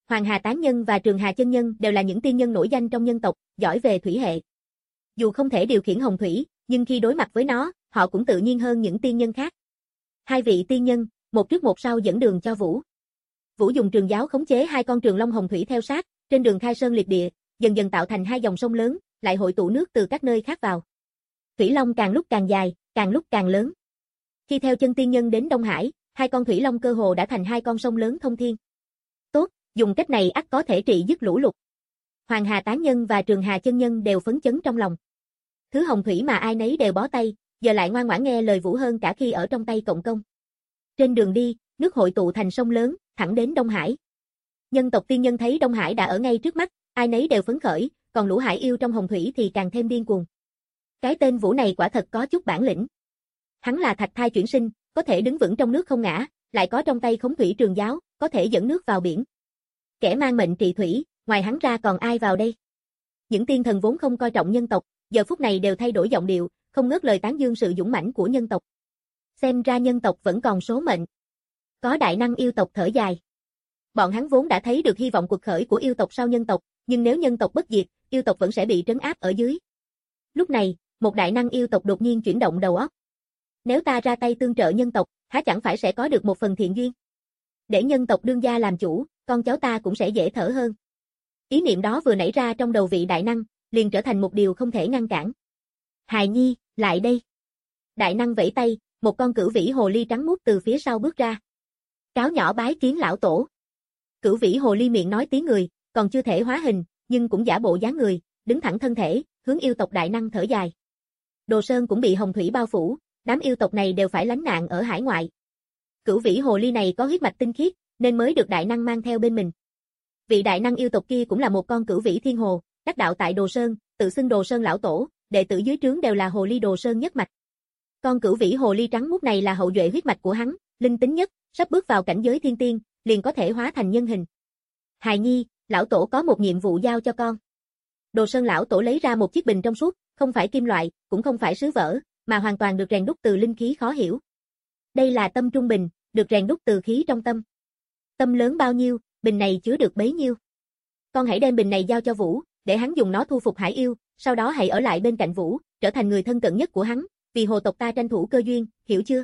Hoàng Hà Tán Nhân và Trường Hà Chân Nhân đều là những tiên nhân nổi danh trong nhân tộc, giỏi về thủy hệ. Dù không thể điều khiển hồng thủy, nhưng khi đối mặt với nó, họ cũng tự nhiên hơn những tiên nhân khác. Hai vị tiên nhân, một trước một sau dẫn đường cho Vũ. Vũ dùng trường giáo khống chế hai con trường long hồng thủy theo sát, trên đường khai sơn liệt địa, dần dần tạo thành hai dòng sông lớn, lại hội tụ nước từ các nơi khác vào. Thủy long càng lúc càng dài, càng lúc càng lớn. Khi theo chân tiên nhân đến Đông Hải, hai con thủy long cơ hồ đã thành hai con sông lớn thông thiên. Tốt, dùng cách này ắt có thể trị dứt lũ lụt. Hoàng Hà Tán Nhân và Trường Hà Chân Nhân đều phấn chấn trong lòng. Thứ hồng thủy mà ai nấy đều bó tay, giờ lại ngoan ngoãn nghe lời Vũ hơn cả khi ở trong tay Cộng Công. Trên đường đi, nước hội tụ thành sông lớn, thẳng đến Đông Hải. Nhân tộc tiên nhân thấy Đông Hải đã ở ngay trước mắt, ai nấy đều phấn khởi, còn lũ hải yêu trong hồng thủy thì càng thêm điên cuồng. Cái tên Vũ này quả thật có chút bản lĩnh. Hắn là thạch thai chuyển sinh, có thể đứng vững trong nước không ngã, lại có trong tay khống thủy trường giáo, có thể dẫn nước vào biển. Kẻ mang mệnh trị thủy, ngoài hắn ra còn ai vào đây? Những tiên thần vốn không coi trọng nhân tộc, giờ phút này đều thay đổi giọng điệu, không ngớt lời tán dương sự dũng mãnh của nhân tộc. Xem ra nhân tộc vẫn còn số mệnh. Có đại năng yêu tộc thở dài. Bọn hắn vốn đã thấy được hy vọng cuộc khởi của yêu tộc sau nhân tộc, nhưng nếu nhân tộc bất diệt, yêu tộc vẫn sẽ bị trấn áp ở dưới. Lúc này, một đại năng yêu tộc đột nhiên chuyển động đầu óc. Nếu ta ra tay tương trợ nhân tộc, há chẳng phải sẽ có được một phần thiện duyên? Để nhân tộc đương gia làm chủ, con cháu ta cũng sẽ dễ thở hơn. Ý niệm đó vừa nảy ra trong đầu vị đại năng, liền trở thành một điều không thể ngăn cản. Hài Nhi, lại đây. Đại năng vẫy tay, một con cửu vĩ hồ ly trắng muốt từ phía sau bước ra. Cáo nhỏ bái kiến lão tổ. Cửu vĩ hồ ly miệng nói tiếng người, còn chưa thể hóa hình, nhưng cũng giả bộ dáng người, đứng thẳng thân thể, hướng yêu tộc đại năng thở dài. Đồ Sơn cũng bị hồng thủy bao phủ, đám yêu tộc này đều phải lánh nạn ở hải ngoại. Cửu vĩ hồ ly này có huyết mạch tinh khiết, nên mới được đại năng mang theo bên mình. Vị đại năng yêu tộc kia cũng là một con cửu vĩ thiên hồ, đắc đạo tại Đồ Sơn, tự xưng Đồ Sơn lão tổ, đệ tử dưới trướng đều là hồ ly Đồ Sơn nhất mạch. Con cửu vĩ hồ ly trắng muốt này là hậu duệ huyết mạch của hắn, linh tính nhất, sắp bước vào cảnh giới thiên tiên, liền có thể hóa thành nhân hình. Hài Nhi, lão tổ có một nhiệm vụ giao cho con. Đồ Sơn lão tổ lấy ra một chiếc bình trong suốt, không phải kim loại, cũng không phải sứ vỡ, mà hoàn toàn được rèn đúc từ linh khí khó hiểu. Đây là tâm trung bình, được rèn đúc từ khí trong tâm. Tâm lớn bao nhiêu, bình này chứa được bấy nhiêu. Con hãy đem bình này giao cho Vũ, để hắn dùng nó thu phục hải yêu, sau đó hãy ở lại bên cạnh Vũ, trở thành người thân cận nhất của hắn, vì hồ tộc ta tranh thủ cơ duyên, hiểu chưa?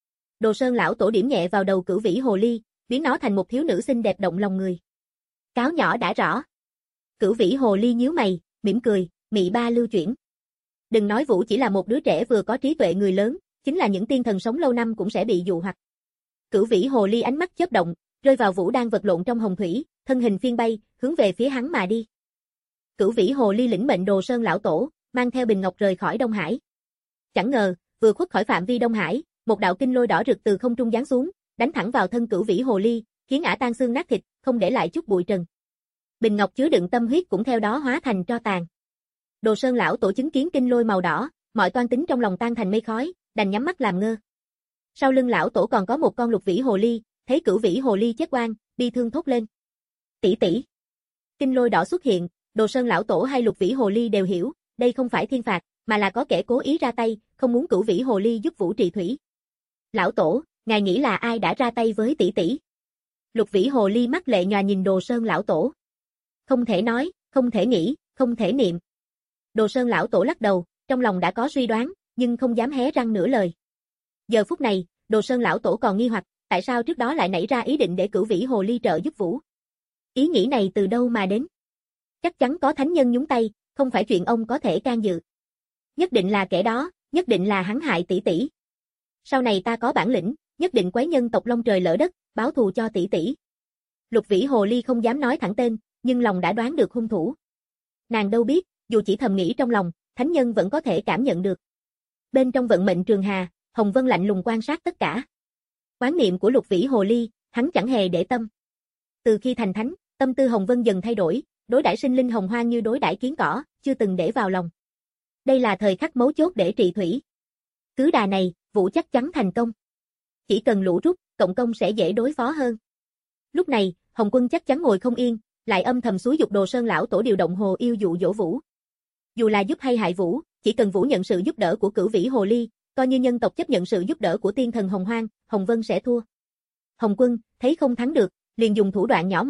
Đồ Sơn lão tổ điểm nhẹ vào đầu cửu vĩ hồ ly, biến nó thành một thiếu nữ xinh đẹp động lòng người. Cáo nhỏ đã rõ. Cửu vĩ hồ ly nhíu mày, mỉm cười, mị ba lưu chuyển. Đừng nói Vũ chỉ là một đứa trẻ vừa có trí tuệ người lớn, chính là những tiên thần sống lâu năm cũng sẽ bị dụ hoặc. Cửu vĩ hồ ly ánh mắt chớp động, rơi vào Vũ đang vật lộn trong hồng thủy, thân hình phiên bay, hướng về phía hắn mà đi. Cửu vĩ hồ ly lĩnh mệnh Đồ Sơn lão tổ, mang theo bình ngọc rời khỏi Đông Hải. Chẳng ngờ, vừa khuất khỏi phạm vi Đông Hải, một đạo kinh lôi đỏ rực từ không trung giáng xuống, đánh thẳng vào thân cửu vĩ hồ ly, khiến ả tan xương nát thịt, không để lại chút bụi trần. Bình ngọc chứa đựng tâm huyết cũng theo đó hóa thành tro tàn. Đồ Sơn lão tổ chứng kiến kinh lôi màu đỏ, mọi toan tính trong lòng tan thành mây khói, đành nhắm mắt làm ngơ. Sau lưng lão tổ còn có một con lục vĩ hồ ly, thấy cửu vĩ hồ ly chết oan, bi thương thốt lên. Tỷ tỷ. Kinh lôi đỏ xuất hiện, Đồ Sơn lão tổ hay lục vĩ hồ ly đều hiểu, đây không phải thiên phạt, mà là có kẻ cố ý ra tay, không muốn cửu vĩ hồ ly giúp Vũ trị thủy. Lão tổ, ngài nghĩ là ai đã ra tay với tỷ tỷ? Lục vĩ hồ ly mắt lệ nhòa nhìn Đồ Sơn lão tổ. Không thể nói, không thể nghĩ, không thể niệm. Đồ Sơn lão tổ lắc đầu, trong lòng đã có suy đoán, nhưng không dám hé răng nửa lời. Giờ phút này, Đồ Sơn lão tổ còn nghi hoặc, tại sao trước đó lại nảy ra ý định để cửu vĩ hồ ly trợ giúp Vũ? Ý nghĩ này từ đâu mà đến? Chắc chắn có thánh nhân nhúng tay, không phải chuyện ông có thể can dự. Nhất định là kẻ đó, nhất định là hắn hại tỷ tỷ. Sau này ta có bản lĩnh, nhất định quấy nhân tộc long trời lỡ đất, báo thù cho tỷ tỷ. Lục vĩ hồ ly không dám nói thẳng tên, nhưng lòng đã đoán được hung thủ. Nàng đâu biết, dù chỉ thầm nghĩ trong lòng, thánh nhân vẫn có thể cảm nhận được. Bên trong vận mệnh Trường Hà, Hồng Vân lạnh lùng quan sát tất cả. Quán niệm của lục vĩ hồ ly, hắn chẳng hề để tâm. Từ khi thành thánh, tâm tư Hồng Vân dần thay đổi, đối đãi sinh linh hồng hoang như đối đãi kiến cỏ, chưa từng để vào lòng. Đây là thời khắc mấu chốt để trị thủy. Cứ đà này, Vũ chắc chắn thành công. Chỉ cần lũ rút, Cộng Công sẽ dễ đối phó hơn. Lúc này, Hồng Quân chắc chắn ngồi không yên, lại âm thầm xúi dục Đồ Sơn lão tổ điều động hồ yêu dụ dỗ Vũ. Dù là giúp hay hại Vũ, chỉ cần Vũ nhận sự giúp đỡ của cửu vĩ hồ ly, coi như nhân tộc chấp nhận sự giúp đỡ của tiên thần hồng hoang, Hồng Vân sẽ thua. Hồng Quân thấy không thắng được, liền dùng thủ đoạn nhỏ mọn,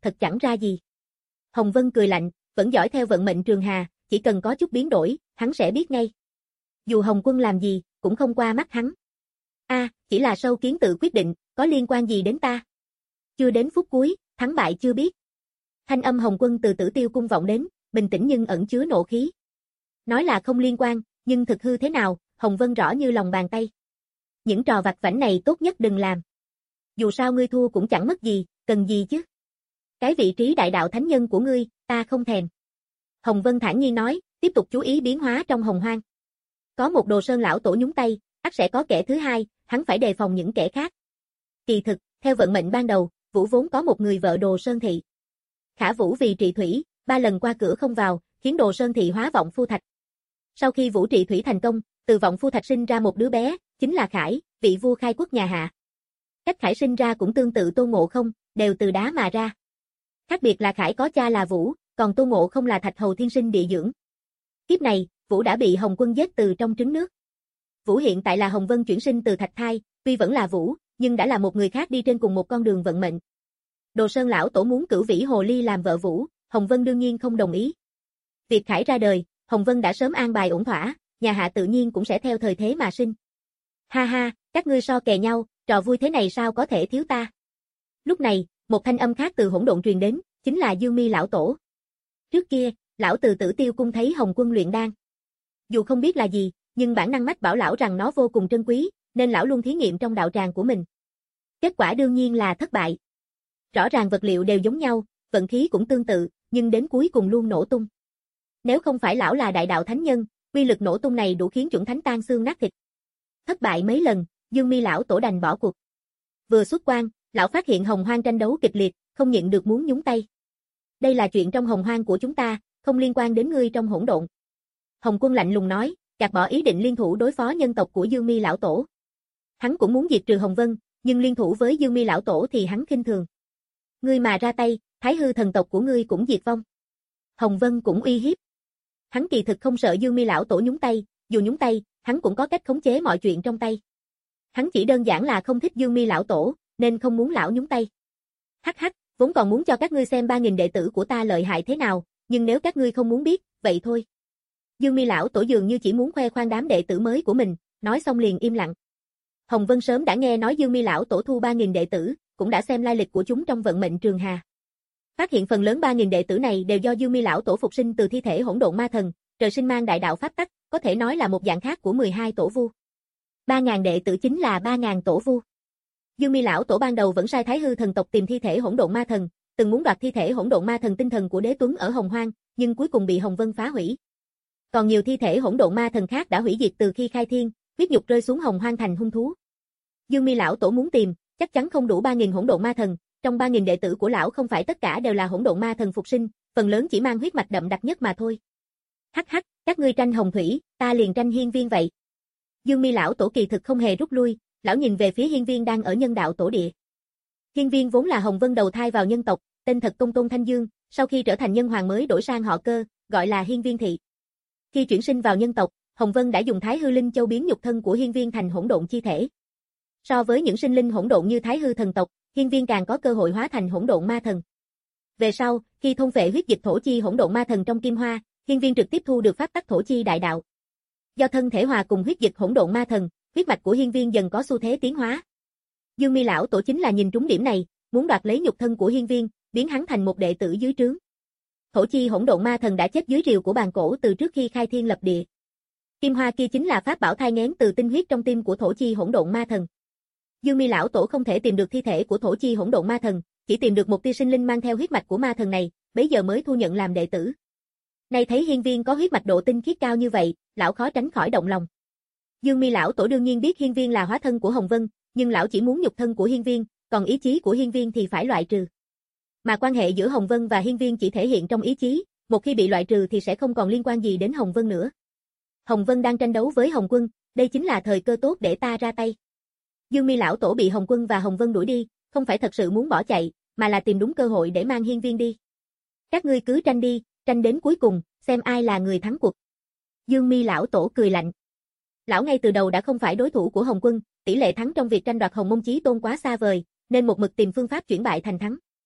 thật chẳng ra gì. Hồng Vân cười lạnh, vẫn dõi theo vận mệnh Trường Hà, chỉ cần có chút biến đổi, hắn sẽ biết ngay. Dù Hồng Quân làm gì, cũng không qua mắt hắn. A, à, chỉ là sâu kiến tự quyết định, có liên quan gì đến ta? Chưa đến phút cuối, thắng bại chưa biết. Thanh âm Hồng Quân từ Tử Tiêu cung vọng đến, bình tĩnh nhưng ẩn chứa nộ khí. Nói là không liên quan, nhưng thực hư thế nào, Hồng Vân rõ như lòng bàn tay. Những trò vặt vãnh này tốt nhất đừng làm. Dù sao ngươi thua cũng chẳng mất gì, cần gì chứ? Cái vị trí đại đạo thánh nhân của ngươi, ta không thèm. Hồng Vân thản nhiên nói, tiếp tục chú ý biến hóa trong hồng hoang. Có một Đồ Sơn lão tổ nhúng tay, ắt sẽ có kẻ thứ hai, hắn phải đề phòng những kẻ khác. Kỳ thực, theo vận mệnh ban đầu, Vũ vốn có một người vợ Đồ Sơn Thị. Khả Vũ vì trị thủy, ba lần qua cửa không vào, khiến Đồ Sơn Thị hóa vọng phu thạch. Sau khi Vũ trị thủy thành công, từ vọng phu thạch sinh ra một đứa bé, chính là Khải, vị vua khai quốc nhà Hạ. Cách Khải sinh ra cũng tương tự Tôn Ngộ Không, đều từ đá mà ra. Khác biệt là Khải có cha là Vũ, còn Tôn Ngộ Không là thạch hầu thiên sinh địa dưỡng. Kiếp này, Vũ đã bị Hồng Quân giết từ trong trứng nước. Vũ hiện tại là Hồng Vân chuyển sinh từ thạch thai, tuy vẫn là Vũ, nhưng đã là một người khác đi trên cùng một con đường vận mệnh. Đồ Sơn lão tổ muốn cửu vĩ hồ ly làm vợ Vũ, Hồng Vân đương nhiên không đồng ý. Việc Khải ra đời, Hồng Vân đã sớm an bài ổn thỏa, nhà Hạ tự nhiên cũng sẽ theo thời thế mà sinh. Ha ha, các ngươi so kè nhau, trò vui thế này sao có thể thiếu ta. Lúc này, một thanh âm khác từ hỗn độn truyền đến, chính là Dương Mi lão tổ. Trước kia, lão từ Tử Tiêu cung thấy Hồng Quân luyện đan. Dù không biết là gì, nhưng bản năng mách bảo lão rằng nó vô cùng trân quý, nên lão luôn thí nghiệm trong đạo tràng của mình. Kết quả đương nhiên là thất bại. Rõ ràng vật liệu đều giống nhau, vận khí cũng tương tự, nhưng đến cuối cùng luôn nổ tung. Nếu không phải lão là đại đạo thánh nhân, uy lực nổ tung này đủ khiến chuẩn thánh tan xương nát thịt. Thất bại mấy lần, Dương Mi lão tổ đành bỏ cuộc. Vừa xuất quan, lão phát hiện hồng hoang tranh đấu kịch liệt, không nhịn được muốn nhúng tay. Đây là chuyện trong hồng hoang của chúng ta, không liên quan đến ngươi trong hỗn độn. Hồng Quân lạnh lùng nói, gạt bỏ ý định liên thủ đối phó nhân tộc của Dương Mi lão tổ. Hắn cũng muốn diệt trừ Hồng Vân, nhưng liên thủ với Dương Mi lão tổ thì hắn khinh thường. Ngươi mà ra tay, Thái Hư thần tộc của ngươi cũng diệt vong. Hồng Vân cũng uy hiếp. Hắn kỳ thực không sợ Dương Mi lão tổ nhúng tay, dù nhúng tay, hắn cũng có cách khống chế mọi chuyện trong tay. Hắn chỉ đơn giản là không thích Dương Mi lão tổ, nên không muốn lão nhúng tay. Hắc hắc, vốn còn muốn cho các ngươi xem ba nghìn đệ tử của ta lợi hại thế nào, nhưng nếu các ngươi không muốn biết, vậy thôi. Dương Mi lão tổ dường như chỉ muốn khoe khoang đám đệ tử mới của mình, nói xong liền im lặng. Hồng Vân sớm đã nghe nói Dương Mi lão tổ thu ba nghìn đệ tử, cũng đã xem lai lịch của chúng trong vận mệnh Trường Hà. Phát hiện phần lớn ba nghìn đệ tử này đều do Dương Mi lão tổ phục sinh từ thi thể hỗn độn ma thần, trời sinh mang đại đạo pháp tắc, có thể nói là một dạng khác của mười hai tổ vu. ba nghìn đệ tử chính là ba nghìn tổ vu. Dương Mi lão tổ ban đầu vẫn sai Thái Hư thần tộc tìm thi thể hỗn độn ma thần, từng muốn đoạt thi thể hỗn độn ma thần tinh thần của Đế Tuấn ở Hồng Hoang, nhưng cuối cùng bị Hồng Vân phá hủy. Còn nhiều thi thể hỗn độn ma thần khác đã hủy diệt từ khi khai thiên, huyết nhục rơi xuống Hồng Hoang thành hung thú. Dương Mi lão tổ muốn tìm, chắc chắn không đủ ba nghìn hỗn độn ma thần, trong ba nghìn đệ tử của lão không phải tất cả đều là hỗn độn ma thần phục sinh, phần lớn chỉ mang huyết mạch đậm đặc nhất mà thôi. Hắc hắc, các ngươi tranh hồng thủy, ta liền tranh hiên viên vậy. Dương Mi lão tổ kỳ thực không hề rút lui, lão nhìn về phía hiên viên đang ở nhân đạo tổ địa. Hiên viên vốn là Hồng Vân đầu thai vào nhân tộc, tên thật Công Tôn Thanh Dương, sau khi trở thành nhân hoàng mới đổi sang họ Cơ, gọi là Hiên Viên Thị. Khi chuyển sinh vào nhân tộc, Hồng Vân đã dùng Thái Hư Linh Châu biến nhục thân của hiên viên thành hỗn độn chi thể. So với những sinh linh hỗn độn như Thái Hư thần tộc, hiên viên càng có cơ hội hóa thành hỗn độn ma thần. Về sau, khi thôn phệ huyết dịch thổ chi hỗn độn ma thần trong kim hoa, hiên viên trực tiếp thu được pháp tắc thổ chi đại đạo. Do thân thể hòa cùng huyết dịch hỗn độn ma thần, huyết mạch của hiên viên dần có xu thế tiến hóa. Dương Mi lão tổ chính là nhìn trúng điểm này, muốn đoạt lấy nhục thân của hiên viên, biến hắn thành một đệ tử dưới trướng. Thổ chi hỗn độn ma thần đã chết dưới rìu của bàn cổ từ trước khi khai thiên lập địa. Kim hoa kia chính là pháp bảo thai nghén từ tinh huyết trong tim của thổ chi hỗn độn ma thần. Dương Mi lão tổ không thể tìm được thi thể của thổ chi hỗn độn ma thần, chỉ tìm được một tia sinh linh mang theo huyết mạch của ma thần này, bấy giờ mới thu nhận làm đệ tử. Nay thấy hiên viên có huyết mạch độ tinh khiết cao như vậy, lão khó tránh khỏi động lòng. Dương Mi lão tổ đương nhiên biết hiên viên là hóa thân của Hồng Vân, nhưng lão chỉ muốn nhục thân của hiên viên, còn ý chí của hiên viên thì phải loại trừ. Mà quan hệ giữa Hồng Vân và hiên viên chỉ thể hiện trong ý chí, một khi bị loại trừ thì sẽ không còn liên quan gì đến Hồng Vân nữa. Hồng Vân đang tranh đấu với Hồng Quân, đây chính là thời cơ tốt để ta ra tay. Dương Mi lão tổ bị Hồng Quân và Hồng Vân đuổi đi, không phải thật sự muốn bỏ chạy, mà là tìm đúng cơ hội để mang hiên viên đi. Các ngươi cứ tranh đi, tranh đến cuối cùng, xem ai là người thắng cuộc. Dương Mi lão tổ cười lạnh. Lão ngay từ đầu đã không phải đối thủ của Hồng Quân, tỷ lệ thắng trong việc tranh đoạt Hồng Mông Chí Tôn quá xa vời, nên một mực tìm phương pháp chuyển bại thành thắng.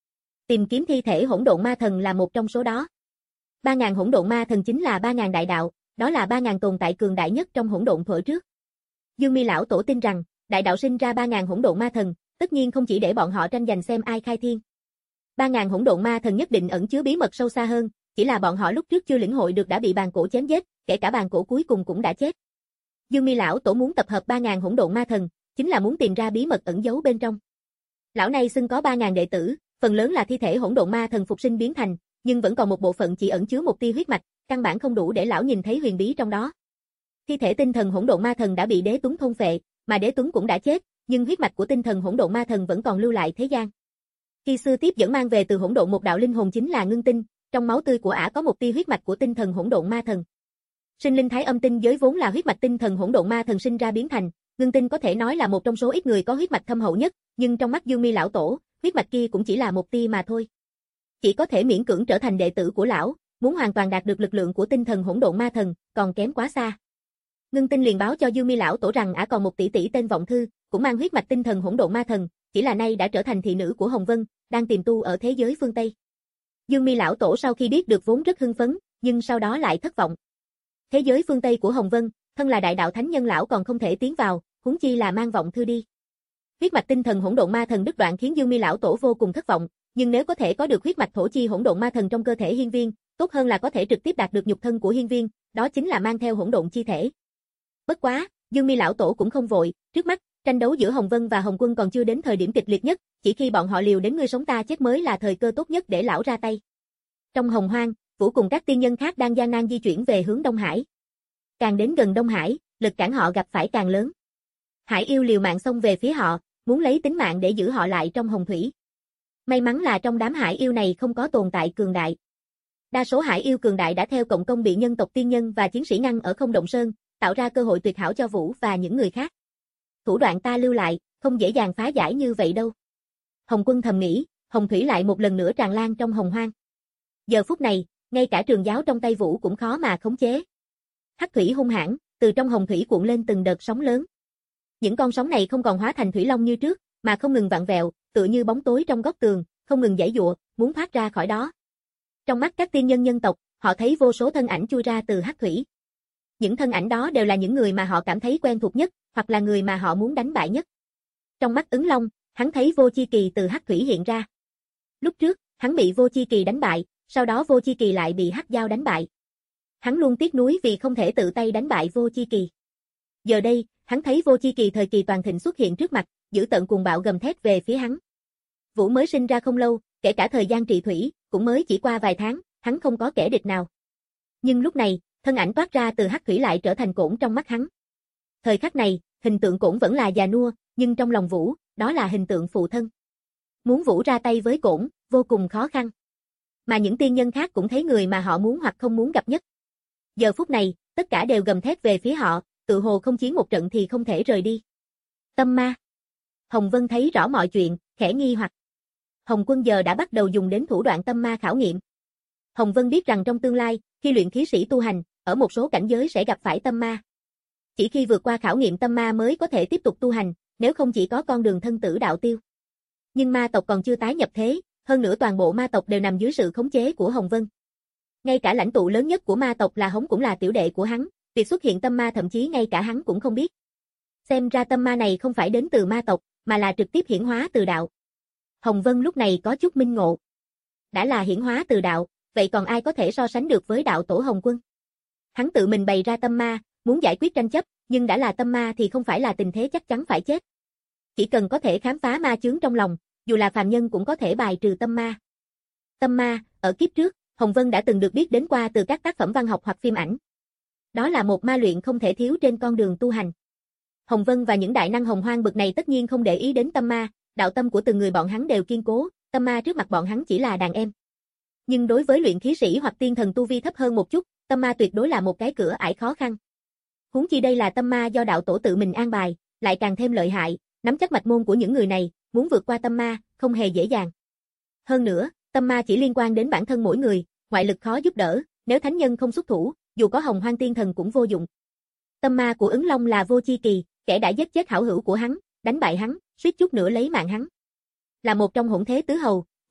Tìm kiếm thi thể hỗn độn ma thần là một trong số đó. ba ngàn hỗn độn ma thần chính là ba ngàn đại đạo, đó là ba ngàn tồn tại cường đại nhất trong hỗn độn thuở trước. Dương Mi lão tổ tin rằng, đại đạo sinh ra ba ngàn hỗn độn ma thần, tất nhiên không chỉ để bọn họ tranh giành xem ai khai thiên. ba ngàn hỗn độn ma thần nhất định ẩn chứa bí mật sâu xa hơn, chỉ là bọn họ lúc trước chưa lĩnh hội được đã bị bàn cổ chém giết, kể cả bàn cổ cuối cùng cũng đã chết. Dương Mi lão tổ muốn tập hợp ba ngàn hỗn độn ma thần, chính là muốn tìm ra bí mật ẩn giấu bên trong. Lão này xưng có ba ngàn đệ tử, phần lớn là thi thể hỗn độn ma thần phục sinh biến thành, nhưng vẫn còn một bộ phận chỉ ẩn chứa một tia huyết mạch, căn bản không đủ để lão nhìn thấy huyền bí trong đó. Thi thể tinh thần hỗn độn ma thần đã bị Đế Tuấn thôn phệ, mà Đế Tuấn cũng đã chết, nhưng huyết mạch của tinh thần hỗn độn ma thần vẫn còn lưu lại thế gian. Khi xưa tiếp dẫn mang về từ hỗn độn một đạo linh hồn chính là ngưng tinh, trong máu tươi của ả có một tia huyết mạch của tinh thần hỗn độn ma thần. Sinh linh thái âm tinh giới vốn là huyết mạch tinh thần hỗn độn ma thần sinh ra biến thành, ngưng tinh có thể nói là một trong số ít người có huyết mạch thâm hậu nhất, nhưng trong mắt Dương Mi lão tổ, huyết mạch kia cũng chỉ là một tia mà thôi. Chỉ có thể miễn cưỡng trở thành đệ tử của lão, muốn hoàn toàn đạt được lực lượng của tinh thần hỗn độn ma thần, còn kém quá xa. Ngưng tinh liền báo cho Dương Mi lão tổ rằng ả còn một tỷ tỷ tên Vọng Thư, cũng mang huyết mạch tinh thần hỗn độn ma thần, chỉ là nay đã trở thành thị nữ của Hồng Vân, đang tìm tu ở thế giới phương Tây. Dương Mi lão tổ sau khi biết được vốn rất hưng phấn, nhưng sau đó lại thất vọng. Thế giới phương Tây của Hồng Vân, thân là đại đạo thánh nhân lão còn không thể tiến vào, huống chi là mang Vọng Thư đi. Huyết mạch tinh thần hỗn độn ma thần đứt đoạn khiến Dương Mi lão tổ vô cùng thất vọng, nhưng nếu có thể có được huyết mạch thổ chi hỗn độn ma thần trong cơ thể Hiên Viên, tốt hơn là có thể trực tiếp đạt được nhục thân của Hiên Viên, đó chính là mang theo hỗn độn chi thể. Bất quá, Dương Mi lão tổ cũng không vội, trước mắt, tranh đấu giữa Hồng Vân và Hồng Quân còn chưa đến thời điểm kịch liệt nhất, chỉ khi bọn họ liều đến ngươi sống ta chết mới là thời cơ tốt nhất để lão ra tay. Trong Hồng Hoang, Vũ cùng các tiên nhân khác đang gian nan di chuyển về hướng Đông Hải. Càng đến gần Đông Hải, lực cản họ gặp phải càng lớn. Hải yêu liều mạng xông về phía họ, muốn lấy tính mạng để giữ họ lại trong hồng thủy. May mắn là trong đám hải yêu này không có tồn tại cường đại. Đa số hải yêu cường đại đã theo cộng công bị nhân tộc tiên nhân và chiến sĩ ngăn ở Không Động Sơn, tạo ra cơ hội tuyệt hảo cho Vũ và những người khác. Thủ đoạn ta lưu lại, không dễ dàng phá giải như vậy đâu. Hồng Quân thầm nghĩ, hồng thủy lại một lần nữa tràn lan trong Hồng Hoang. Giờ phút này, ngay cả trường giáo trong tay Vũ cũng khó mà khống chế. Hắc thủy hung hãn, từ trong hồng thủy cuộn lên từng đợt sóng lớn. Những con sóng này không còn hóa thành thủy long như trước, mà không ngừng vặn vẹo, tựa như bóng tối trong góc tường, không ngừng giãy giụa, muốn thoát ra khỏi đó. Trong mắt các tiên nhân nhân tộc, họ thấy vô số thân ảnh chui ra từ hắc thủy. Những thân ảnh đó đều là những người mà họ cảm thấy quen thuộc nhất, hoặc là người mà họ muốn đánh bại nhất. Trong mắt Ứng Long, hắn thấy Vô Chi Kỳ từ hắc thủy hiện ra. Lúc trước, hắn bị Vô Chi Kỳ đánh bại, sau đó Vô Chi Kỳ lại bị Hắc Dao đánh bại. Hắn luôn tiếc nuối vì không thể tự tay đánh bại Vô Chi Kỳ. Giờ đây, hắn thấy Vô Chi Kỳ thời kỳ toàn thịnh xuất hiện trước mặt, dữ tợn cuồng bạo gầm thét về phía hắn. Vũ mới sinh ra không lâu, kể cả thời gian trị thủy, cũng mới chỉ qua vài tháng, hắn không có kẻ địch nào. Nhưng lúc này, thân ảnh toát ra từ hắc thủy lại trở thành Cổn trong mắt hắn. Thời khắc này, hình tượng Cổn vẫn là già nua, nhưng trong lòng Vũ, đó là hình tượng phụ thân. Muốn Vũ ra tay với Cổn, vô cùng khó khăn. Mà những tiên nhân khác cũng thấy người mà họ muốn hoặc không muốn gặp nhất. Giờ phút này, tất cả đều gầm thét về phía họ, tự hồ không chiến một trận thì không thể rời đi. Tâm ma. Hồng Vân thấy rõ mọi chuyện, khẽ nghi hoặc. Hồng Quân giờ đã bắt đầu dùng đến thủ đoạn tâm ma khảo nghiệm. Hồng Vân biết rằng trong tương lai, khi luyện khí sĩ tu hành, ở một số cảnh giới sẽ gặp phải tâm ma. Chỉ khi vượt qua khảo nghiệm tâm ma mới có thể tiếp tục tu hành, nếu không chỉ có con đường thân tử đạo tiêu. Nhưng ma tộc còn chưa tái nhập thế, hơn nữa toàn bộ ma tộc đều nằm dưới sự khống chế của Hồng Vân. Ngay cả lãnh tụ lớn nhất của ma tộc là Hống cũng là tiểu đệ của hắn, việc xuất hiện tâm ma thậm chí ngay cả hắn cũng không biết. Xem ra tâm ma này không phải đến từ ma tộc, mà là trực tiếp hiển hóa từ đạo. Hồng Vân lúc này có chút minh ngộ. Đã là hiển hóa từ đạo, vậy còn ai có thể so sánh được với đạo tổ Hồng Quân? Hắn tự mình bày ra tâm ma, muốn giải quyết tranh chấp, nhưng đã là tâm ma thì không phải là tình thế chắc chắn phải chết. Chỉ cần có thể khám phá ma chướng trong lòng, dù là phàm nhân cũng có thể bài trừ tâm ma. Tâm ma, ở kiếp trước, Hồng Vân đã từng được biết đến qua từ các tác phẩm văn học hoặc phim ảnh. Đó là một ma luyện không thể thiếu trên con đường tu hành. Hồng Vân và những đại năng hồng hoang bậc này tất nhiên không để ý đến tâm ma, đạo tâm của từng người bọn hắn đều kiên cố, tâm ma trước mặt bọn hắn chỉ là đàn em. Nhưng đối với luyện khí sĩ hoặc tiên thần tu vi thấp hơn một chút, tâm ma tuyệt đối là một cái cửa ải khó khăn. Huống chi đây là tâm ma do đạo tổ tự mình an bài, lại càng thêm lợi hại, nắm chắc mạch môn của những người này, muốn vượt qua tâm ma, không hề dễ dàng. Hơn nữa, tâm ma chỉ liên quan đến bản thân mỗi người, ngoại lực khó giúp đỡ, nếu thánh nhân không xuất thủ, dù có hồng hoang tiên thần cũng vô dụng. Tâm ma của Ứng Long là Vô Chi Kỳ, kẻ đã giết chết hảo hữu của hắn, đánh bại hắn, suýt chút nữa lấy mạng hắn. Là một trong hỗn thế tứ hầu,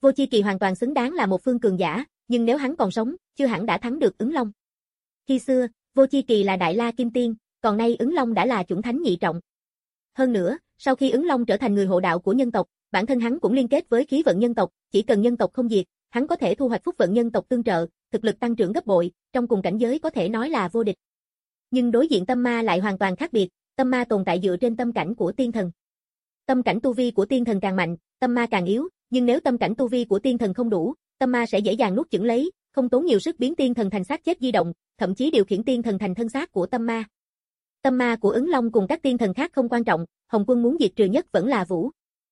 Vô Chi Kỳ hoàn toàn xứng đáng là một phương cường giả, nhưng nếu hắn còn sống, chưa hẳn đã thắng được Ứng Long. Khi xưa, Vô Chi Kỳ là Đại La Kim Tiên, còn nay Ứng Long đã là chuẩn thánh nhị trọng. Hơn nữa, sau khi Ứng Long trở thành người hộ đạo của nhân tộc, bản thân hắn cũng liên kết với khí vận nhân tộc, chỉ cần nhân tộc không diệt, hắn có thể thu hoạch phúc vận nhân tộc tương trợ, thực lực tăng trưởng gấp bội, trong cùng cảnh giới có thể nói là vô địch. Nhưng đối diện tâm ma lại hoàn toàn khác biệt, tâm ma tồn tại dựa trên tâm cảnh của tiên thần. Tâm cảnh tu vi của tiên thần càng mạnh, tâm ma càng yếu, nhưng nếu tâm cảnh tu vi của tiên thần không đủ, tâm ma sẽ dễ dàng nuốt chửng lấy, không tốn nhiều sức biến tiên thần thành xác chết di động, thậm chí điều khiển tiên thần thành thân xác của tâm ma. Tâm ma của Ứng Long cùng các tiên thần khác không quan trọng, Hồng Quân muốn diệt trừ nhất vẫn là Vũ.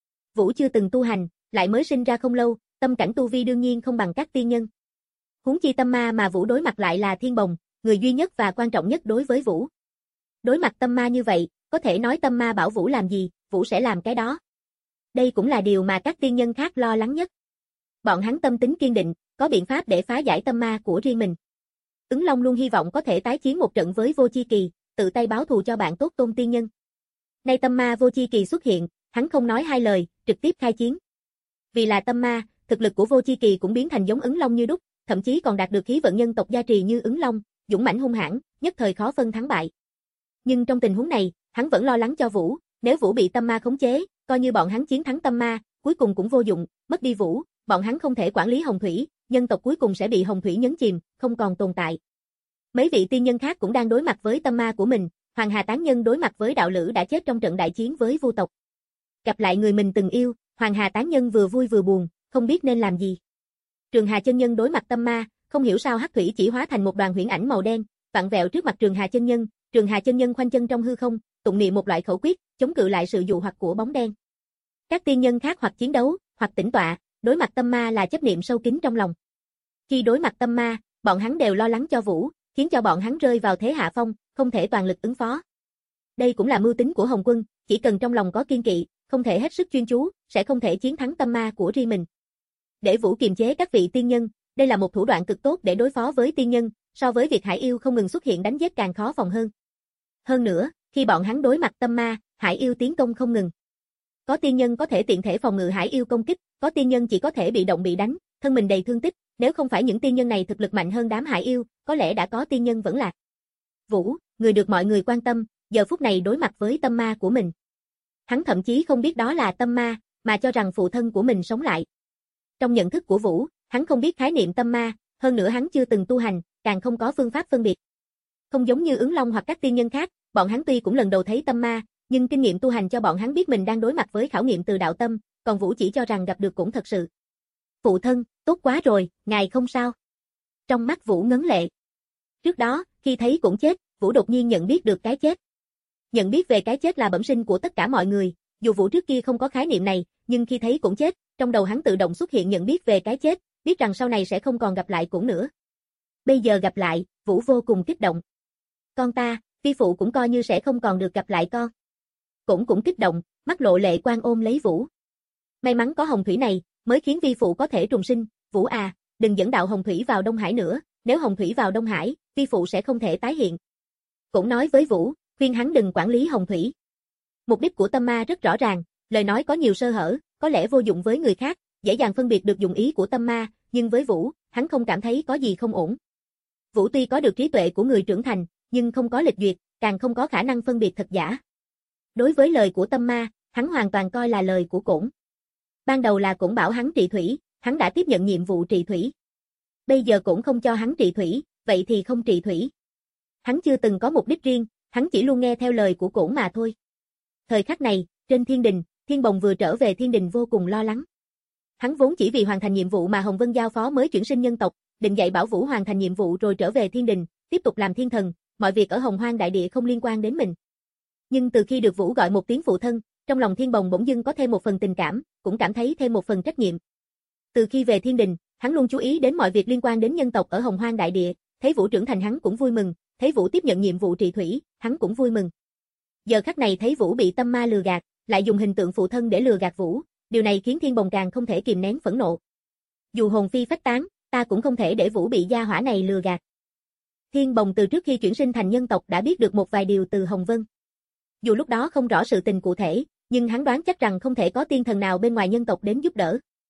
Vũ chưa từng tu hành, lại mới sinh ra không lâu, tâm cảnh tu vi đương nhiên không bằng các tiên nhân. Huống chi tâm ma mà Vũ đối mặt lại là Thiên Bồng, người duy nhất và quan trọng nhất đối với Vũ. Đối mặt tâm ma như vậy, có thể nói tâm ma bảo Vũ làm gì, Vũ sẽ làm cái đó. Đây cũng là điều mà các tiên nhân khác lo lắng nhất. Bọn hắn tâm tính kiên định, có biện pháp để phá giải tâm ma của riêng mình. Ứng Long luôn hy vọng có thể tái chiến một trận với Vô Chi Kỳ, tự tay báo thù cho bạn tốt Tôn tiên nhân. Nay tâm ma Vô Chi Kỳ xuất hiện, hắn không nói hai lời, trực tiếp khai chiến. Vì là tâm ma, thực lực của Vô Chi Kỳ cũng biến thành giống Ứng Long như đúc, thậm chí còn đạt được khí vận nhân tộc gia trì như Ứng Long, dũng mãnh hung hãn, nhất thời khó phân thắng bại. Nhưng trong tình huống này, hắn vẫn lo lắng cho Vũ, nếu Vũ bị tâm ma khống chế, coi như bọn hắn chiến thắng tâm ma, cuối cùng cũng vô dụng, mất đi Vũ, bọn hắn không thể quản lý Hồng Thủy, nhân tộc cuối cùng sẽ bị Hồng Thủy nhấn chìm, không còn tồn tại. Mấy vị tiên nhân khác cũng đang đối mặt với tâm ma của mình, Hoàng Hà Tán Nhân đối mặt với đạo lữ đã chết trong trận đại chiến với Vu tộc. Gặp lại người mình từng yêu, Hoàng Hà Tán Nhân vừa vui vừa buồn, không biết nên làm gì. Trường Hà Chân Nhân đối mặt tâm ma, không hiểu sao hắc thủy chỉ hóa thành một đoàn huyễn ảnh màu đen, vặn vẹo trước mặt Trường Hà Chân Nhân, Trường Hà Chân Nhân khoanh chân trong hư không, tụng niệm một loại khẩu quyết, chống cự lại sự dụ hoặc của bóng đen. Các tiên nhân khác hoặc chiến đấu, hoặc tĩnh tọa, đối mặt tâm ma là chấp niệm sâu kín trong lòng. Khi đối mặt tâm ma, bọn hắn đều lo lắng cho Vũ, khiến cho bọn hắn rơi vào thế hạ phong, không thể toàn lực ứng phó. Đây cũng là mưu tính của Hồng Quân, chỉ cần trong lòng có kiên kỵ, không thể hết sức chuyên chú, sẽ không thể chiến thắng tâm ma của riêng mình. Để Vũ kiềm chế các vị tiên nhân, đây là một thủ đoạn cực tốt để đối phó với tiên nhân, so với việc Hải Yêu không ngừng xuất hiện đánh giết càng khó phòng hơn. Hơn nữa, khi bọn hắn đối mặt tâm ma, Hải Yêu tiến công không ngừng. Có tiên nhân có thể tiện thể phòng ngự Hải Yêu công kích, có tiên nhân chỉ có thể bị động bị đánh, thân mình đầy thương tích, nếu không phải những tiên nhân này thực lực mạnh hơn đám Hải Yêu, có lẽ đã có tiên nhân vẫn lạc. Vũ, người được mọi người quan tâm, giờ phút này đối mặt với tâm ma của mình. Hắn thậm chí không biết đó là tâm ma, mà cho rằng phụ thân của mình sống lại. Trong nhận thức của Vũ, hắn không biết khái niệm tâm ma, hơn nữa hắn chưa từng tu hành, càng không có phương pháp phân biệt. Không giống như Ứng Long hoặc các tiên nhân khác, bọn hắn tuy cũng lần đầu thấy tâm ma, nhưng kinh nghiệm tu hành cho bọn hắn biết mình đang đối mặt với khảo nghiệm từ đạo tâm, còn Vũ chỉ cho rằng gặp được cũng thật sự. Phụ thân, tốt quá rồi, ngài không sao. Trong mắt Vũ ngấn lệ. Trước đó, khi thấy cũng chết, Vũ đột nhiên nhận biết được cái chết. Nhận biết về cái chết là bẩm sinh của tất cả mọi người, dù Vũ trước kia không có khái niệm này, nhưng khi thấy cũng chết, trong đầu hắn tự động xuất hiện nhận biết về cái chết, biết rằng sau này sẽ không còn gặp lại cũng nữa. Bây giờ gặp lại, Vũ vô cùng kích động. Con ta, vi phụ cũng coi như sẽ không còn được gặp lại con. Cũng cũng kích động, mắt lộ lệ quan ôm lấy Vũ. May mắn có Hồng Thủy này, mới khiến vi phụ có thể trùng sinh, Vũ à, đừng dẫn đạo Hồng Thủy vào Đông Hải nữa, nếu Hồng Thủy vào Đông Hải, vi phụ sẽ không thể tái hiện. Cũng nói với Vũ, khuyên hắn đừng quản lý Hồng Thủy. Mục đích của tâm ma rất rõ ràng, lời nói có nhiều sơ hở, có lẽ vô dụng với người khác, dễ dàng phân biệt được dụng ý của tâm ma, nhưng với Vũ, hắn không cảm thấy có gì không ổn. Vũ tuy có được trí tuệ của người trưởng thành, nhưng không có lịch duyệt, càng không có khả năng phân biệt thật giả. Đối với lời của tâm ma, hắn hoàn toàn coi là lời của Cổn. Ban đầu là Cổn bảo hắn trị thủy, hắn đã tiếp nhận nhiệm vụ trị thủy. Bây giờ Cổn không cho hắn trị thủy, vậy thì không trị thủy. Hắn chưa từng có mục đích riêng, hắn chỉ luôn nghe theo lời của Cổn mà thôi. Thời khắc này, trên thiên đình, Thiên Bồng vừa trở về thiên đình vô cùng lo lắng. Hắn vốn chỉ vì hoàn thành nhiệm vụ mà Hồng Vân giao phó mới chuyển sinh nhân tộc, định dạy bảo Vũ hoàn thành nhiệm vụ rồi trở về thiên đình, tiếp tục làm thiên thần, mọi việc ở Hồng Hoang đại địa không liên quan đến mình. Nhưng từ khi được Vũ gọi một tiếng phụ thân, trong lòng Thiên Bồng bỗng dưng có thêm một phần tình cảm, cũng cảm thấy thêm một phần trách nhiệm. Từ khi về thiên đình, hắn luôn chú ý đến mọi việc liên quan đến nhân tộc ở Hồng Hoang đại địa, thấy Vũ trưởng thành hắn cũng vui mừng, thấy Vũ tiếp nhận nhiệm vụ trị thủy, hắn cũng vui mừng. Giờ khắc này thấy Vũ bị tâm ma lừa gạt, lại dùng hình tượng phụ thân để lừa gạt Vũ, điều này khiến Thiên Bồng càng không thể kìm nén phẫn nộ. Dù hồn phi phách tán, ta cũng không thể để Vũ bị gia hỏa này lừa gạt. Thiên Bồng từ trước khi chuyển sinh thành nhân tộc đã biết được một vài điều từ Hồng Vân. Dù lúc đó không rõ sự tình cụ thể, nhưng hắn đoán chắc rằng không thể có tiên thần nào bên ngoài nhân tộc đến giúp đỡ.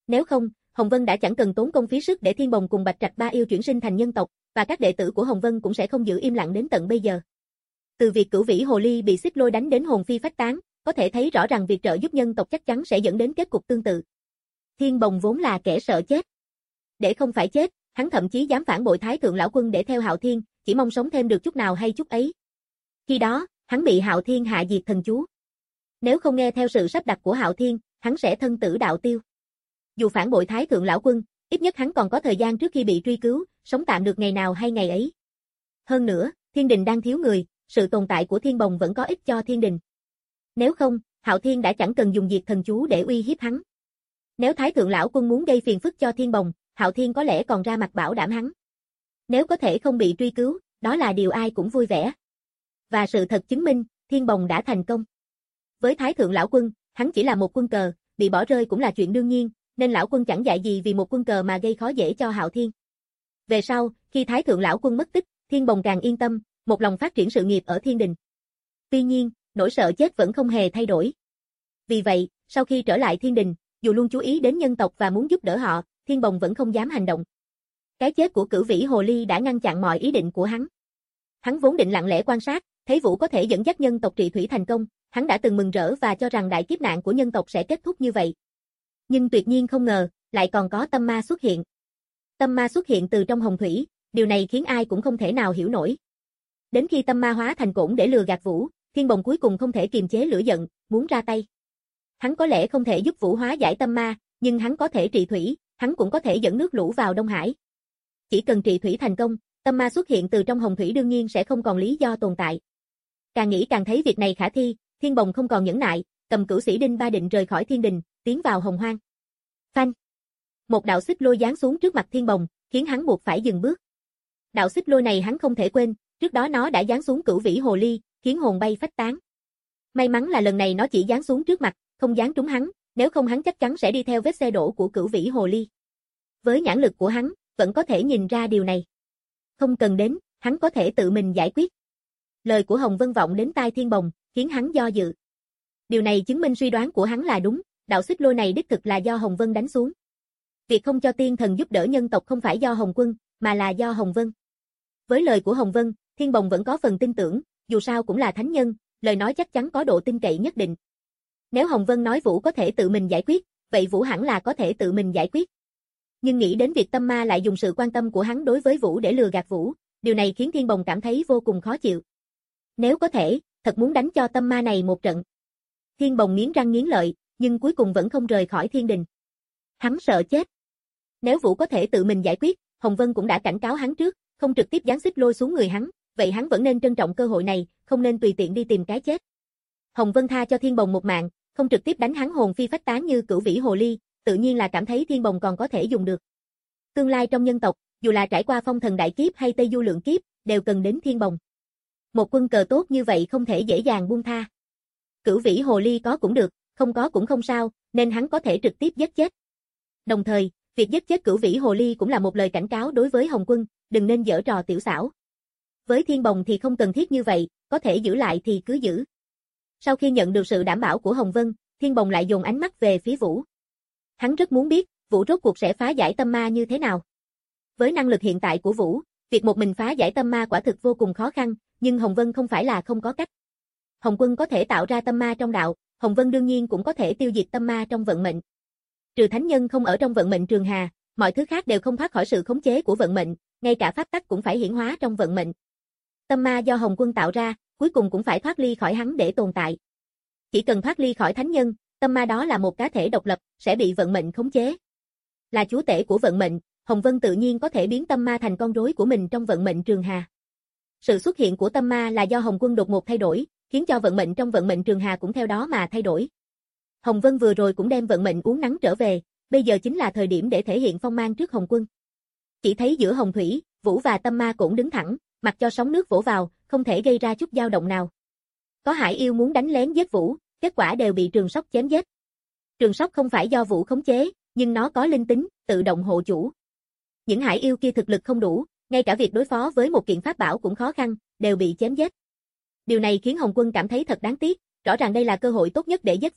Nếu không, Hồng Vân đã chẳng cần tốn công phí sức để Thiên Bồng cùng Bạch Trạch Ba Yêu chuyển sinh thành nhân tộc, và các đệ tử của Hồng Vân cũng sẽ không giữ im lặng đến tận bây giờ. Từ việc Cửu Vĩ Hồ Ly bị xích lôi đánh đến hồn phi phách tán, có thể thấy rõ rằng việc trợ giúp nhân tộc chắc chắn sẽ dẫn đến kết cục tương tự. Thiên Bồng vốn là kẻ sợ chết. Để không phải chết, hắn thậm chí dám phản bội Thái Thượng Lão Quân để theo Hạo Thiên, chỉ mong sống thêm được chút nào hay chút ấy. Khi đó, hắn bị Hạo Thiên hạ diệt thần chú. Nếu không nghe theo sự sắp đặt của Hạo Thiên, hắn sẽ thân tử đạo tiêu. Dù phản bội Thái Thượng Lão Quân, ít nhất hắn còn có thời gian trước khi bị truy cứu, sống tạm được ngày nào hay ngày ấy. Hơn nữa, Thiên Đình đang thiếu người, sự tồn tại của Thiên Bồng vẫn có ích cho Thiên Đình. Nếu không, Hạo Thiên đã chẳng cần dùng diệt thần chú để uy hiếp hắn. Nếu Thái Thượng Lão Quân muốn gây phiền phức cho Thiên Bồng, Hạo Thiên có lẽ còn ra mặt bảo đảm hắn. Nếu có thể không bị truy cứu, đó là điều ai cũng vui vẻ. Và sự thật chứng minh, Thiên Bồng đã thành công. Với Thái Thượng Lão Quân, hắn chỉ là một quân cờ, bị bỏ rơi cũng là chuyện đương nhiên, nên Lão Quân chẳng dại gì vì một quân cờ mà gây khó dễ cho Hạo Thiên. Về sau, khi Thái Thượng Lão Quân mất tích, Thiên Bồng càng yên tâm, một lòng phát triển sự nghiệp ở Thiên Đình. Tuy nhiên, nỗi sợ chết vẫn không hề thay đổi. Vì vậy, sau khi trở lại Thiên Đình, dù luôn chú ý đến nhân tộc và muốn giúp đỡ họ, Thiên Bồng vẫn không dám hành động. Cái chết của Cửu Vĩ Hồ Ly đã ngăn chặn mọi ý định của hắn. Hắn vốn định lặng lẽ quan sát, thấy Vũ có thể dẫn dắt nhân tộc trị thủy thành công, hắn đã từng mừng rỡ và cho rằng đại kiếp nạn của nhân tộc sẽ kết thúc như vậy. Nhưng tuyệt nhiên không ngờ, lại còn có tâm ma xuất hiện. Tâm ma xuất hiện từ trong hồng thủy, điều này khiến ai cũng không thể nào hiểu nổi. Đến khi tâm ma hóa thành cổn để lừa gạt Vũ, Thiên Bồng cuối cùng không thể kiềm chế lửa giận, muốn ra tay. Hắn có lẽ không thể giúp Vũ hóa giải tâm ma, nhưng hắn có thể trị thủy, hắn cũng có thể dẫn nước lũ vào Đông Hải. Chỉ cần trị thủy thành công, tâm ma xuất hiện từ trong hồng thủy đương nhiên sẽ không còn lý do tồn tại. Càng nghĩ càng thấy việc này khả thi, Thiên Bồng không còn nhẫn nại, cầm cửu sĩ đinh ba định rời khỏi Thiên Đình, tiến vào Hồng Hoang. Phanh! Một đạo xích lôi giáng xuống trước mặt Thiên Bồng, khiến hắn buộc phải dừng bước. Đạo xích lôi này hắn không thể quên, trước đó nó đã giáng xuống Cửu Vĩ Hồ Ly, khiến hồn bay phách tán. May mắn là lần này nó chỉ giáng xuống trước mặt, không giáng trúng hắn, nếu không hắn chắc chắn sẽ đi theo vết xe đổ của Cửu Vĩ Hồ Ly. Với nhãn lực của hắn, vẫn có thể nhìn ra điều này. Không cần đến, hắn có thể tự mình giải quyết. Lời của Hồng Vân vọng đến tai Thiên Bồng, khiến hắn do dự. Điều này chứng minh suy đoán của hắn là đúng, đạo xích lôi này đích thực là do Hồng Vân đánh xuống. Việc không cho tiên thần giúp đỡ nhân tộc không phải do Hồng Quân, mà là do Hồng Vân. Với lời của Hồng Vân, Thiên Bồng vẫn có phần tin tưởng, dù sao cũng là thánh nhân, lời nói chắc chắn có độ tin cậy nhất định. Nếu Hồng Vân nói Vũ có thể tự mình giải quyết, vậy Vũ hẳn là có thể tự mình giải quyết. Nhưng nghĩ đến việc tâm ma lại dùng sự quan tâm của hắn đối với Vũ để lừa gạt Vũ, điều này khiến Thiên Bồng cảm thấy vô cùng khó chịu. Nếu có thể, thật muốn đánh cho tâm ma này một trận. Thiên Bồng nghiến răng nghiến lợi, nhưng cuối cùng vẫn không rời khỏi Thiên Đình. Hắn sợ chết. Nếu Vũ có thể tự mình giải quyết, Hồng Vân cũng đã cảnh cáo hắn trước, không trực tiếp giáng xích lôi xuống người hắn, vậy hắn vẫn nên trân trọng cơ hội này, không nên tùy tiện đi tìm cái chết. Hồng Vân tha cho Thiên Bồng một mạng, không trực tiếp đánh hắn hồn phi phách tán như Cửu Vĩ Hồ Ly, tự nhiên là cảm thấy Thiên Bồng còn có thể dùng được. Tương lai trong nhân tộc, dù là trải qua phong thần đại kiếp hay Tây Du lượng kiếp, đều cần đến Thiên Bồng. Một quân cờ tốt như vậy không thể dễ dàng buông tha. Cửu Vĩ Hồ Ly có cũng được, không có cũng không sao, nên hắn có thể trực tiếp giết chết. Đồng thời, việc giết chết Cửu Vĩ Hồ Ly cũng là một lời cảnh cáo đối với Hồng Quân, đừng nên giở trò tiểu xảo. Với Thiên Bồng thì không cần thiết như vậy, có thể giữ lại thì cứ giữ. Sau khi nhận được sự đảm bảo của Hồng Vân, Thiên Bồng lại dồn ánh mắt về phía Vũ. Hắn rất muốn biết, Vũ rốt cuộc sẽ phá giải tâm ma như thế nào. Với năng lực hiện tại của Vũ, việc một mình phá giải tâm ma quả thực vô cùng khó khăn, nhưng Hồng Vân không phải là không có cách. Hồng Quân có thể tạo ra tâm ma trong đạo, Hồng Vân đương nhiên cũng có thể tiêu diệt tâm ma trong vận mệnh. Trừ thánh nhân không ở trong vận mệnh trường hà, mọi thứ khác đều không thoát khỏi sự khống chế của vận mệnh, ngay cả pháp tắc cũng phải hiển hóa trong vận mệnh. Tâm ma do Hồng Quân tạo ra, cuối cùng cũng phải thoát ly khỏi hắn để tồn tại. Chỉ cần thoát ly khỏi thánh nhân, tâm ma đó là một cá thể độc lập, sẽ bị vận mệnh khống chế. Là chúa tể của vận mệnh, Hồng Vân tự nhiên có thể biến tâm ma thành con rối của mình trong vận mệnh trường hà. Sự xuất hiện của tâm ma là do Hồng Quân đột ngột thay đổi, khiến cho vận mệnh trong vận mệnh trường hà cũng theo đó mà thay đổi. Hồng Vân vừa rồi cũng đem vận mệnh uốn nắn trở về, bây giờ chính là thời điểm để thể hiện phong mang trước Hồng Quân. Chỉ thấy giữa hồng thủy, Vũ và tâm ma cũng đứng thẳng, mặc cho sóng nước vỗ vào, không thể gây ra chút dao động nào. Có hải yêu muốn đánh lén giết Vũ, kết quả đều bị Trường Sóc chém giết. Trường Sóc không phải do Vũ khống chế, nhưng nó có linh tính, tự động hộ chủ. Những hải yêu kia thực lực không đủ, ngay cả việc đối phó với một kiện pháp bảo cũng khó khăn, đều bị chém giết. Điều này khiến Hồng Quân cảm thấy thật đáng tiếc, rõ ràng đây là cơ hội tốt nhất để giết Vũ,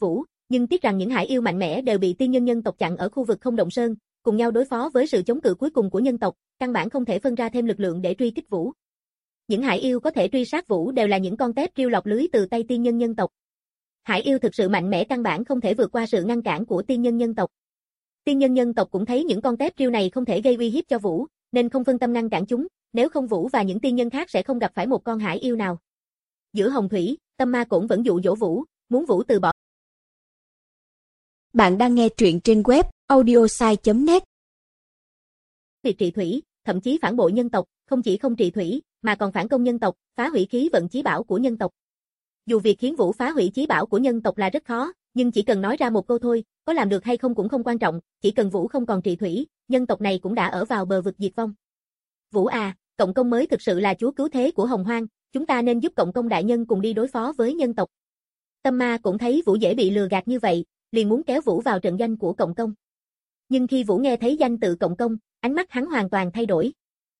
nhưng tiếc rằng những hải yêu mạnh mẽ đều bị tiên nhân nhân tộc chặn ở khu vực không động sơn, cùng nhau đối phó với sự chống cự cuối cùng của nhân tộc, căn bản không thể phân ra thêm lực lượng để truy kích Vũ. Những hải yêu có thể truy sát Vũ đều là những con tép riêu lọc lưới từ tay tiên nhân nhân tộc. Hải yêu thực sự mạnh mẽ căn bản không thể vượt qua sự ngăn cản của tiên nhân nhân tộc. Tiên nhân nhân tộc cũng thấy những con tép riêu này không thể gây uy hiếp cho Vũ, nên không phân tâm ngăn cản chúng, nếu không Vũ và những tiên nhân khác sẽ không gặp phải một con hải yêu nào. Giữa hồng thủy, Tâm Ma Cổn vẫn dụ dỗ Vũ, muốn Vũ từ bỏ. Bạn đang nghe truyện trên web audiosai chấm net. Việc trị thủy, thậm chí phản bội nhân tộc, không chỉ không trị thủy, mà còn phản công nhân tộc, phá hủy khí vận chí bảo của nhân tộc. Dù việc khiến Vũ phá hủy chí bảo của nhân tộc là rất khó, nhưng chỉ cần nói ra một câu thôi, có làm được hay không cũng không quan trọng, chỉ cần Vũ không còn trị thủy, nhân tộc này cũng đã ở vào bờ vực diệt vong. Vũ à, Cộng công mới thực sự là chúa cứu thế của Hồng Hoang, chúng ta nên giúp Cộng công đại nhân cùng đi đối phó với nhân tộc. Tâm Ma cũng thấy Vũ dễ bị lừa gạt như vậy, liền muốn kéo Vũ vào trận doanh của Cộng công. Nhưng khi Vũ nghe thấy danh tự Cộng công, ánh mắt hắn hoàn toàn thay đổi.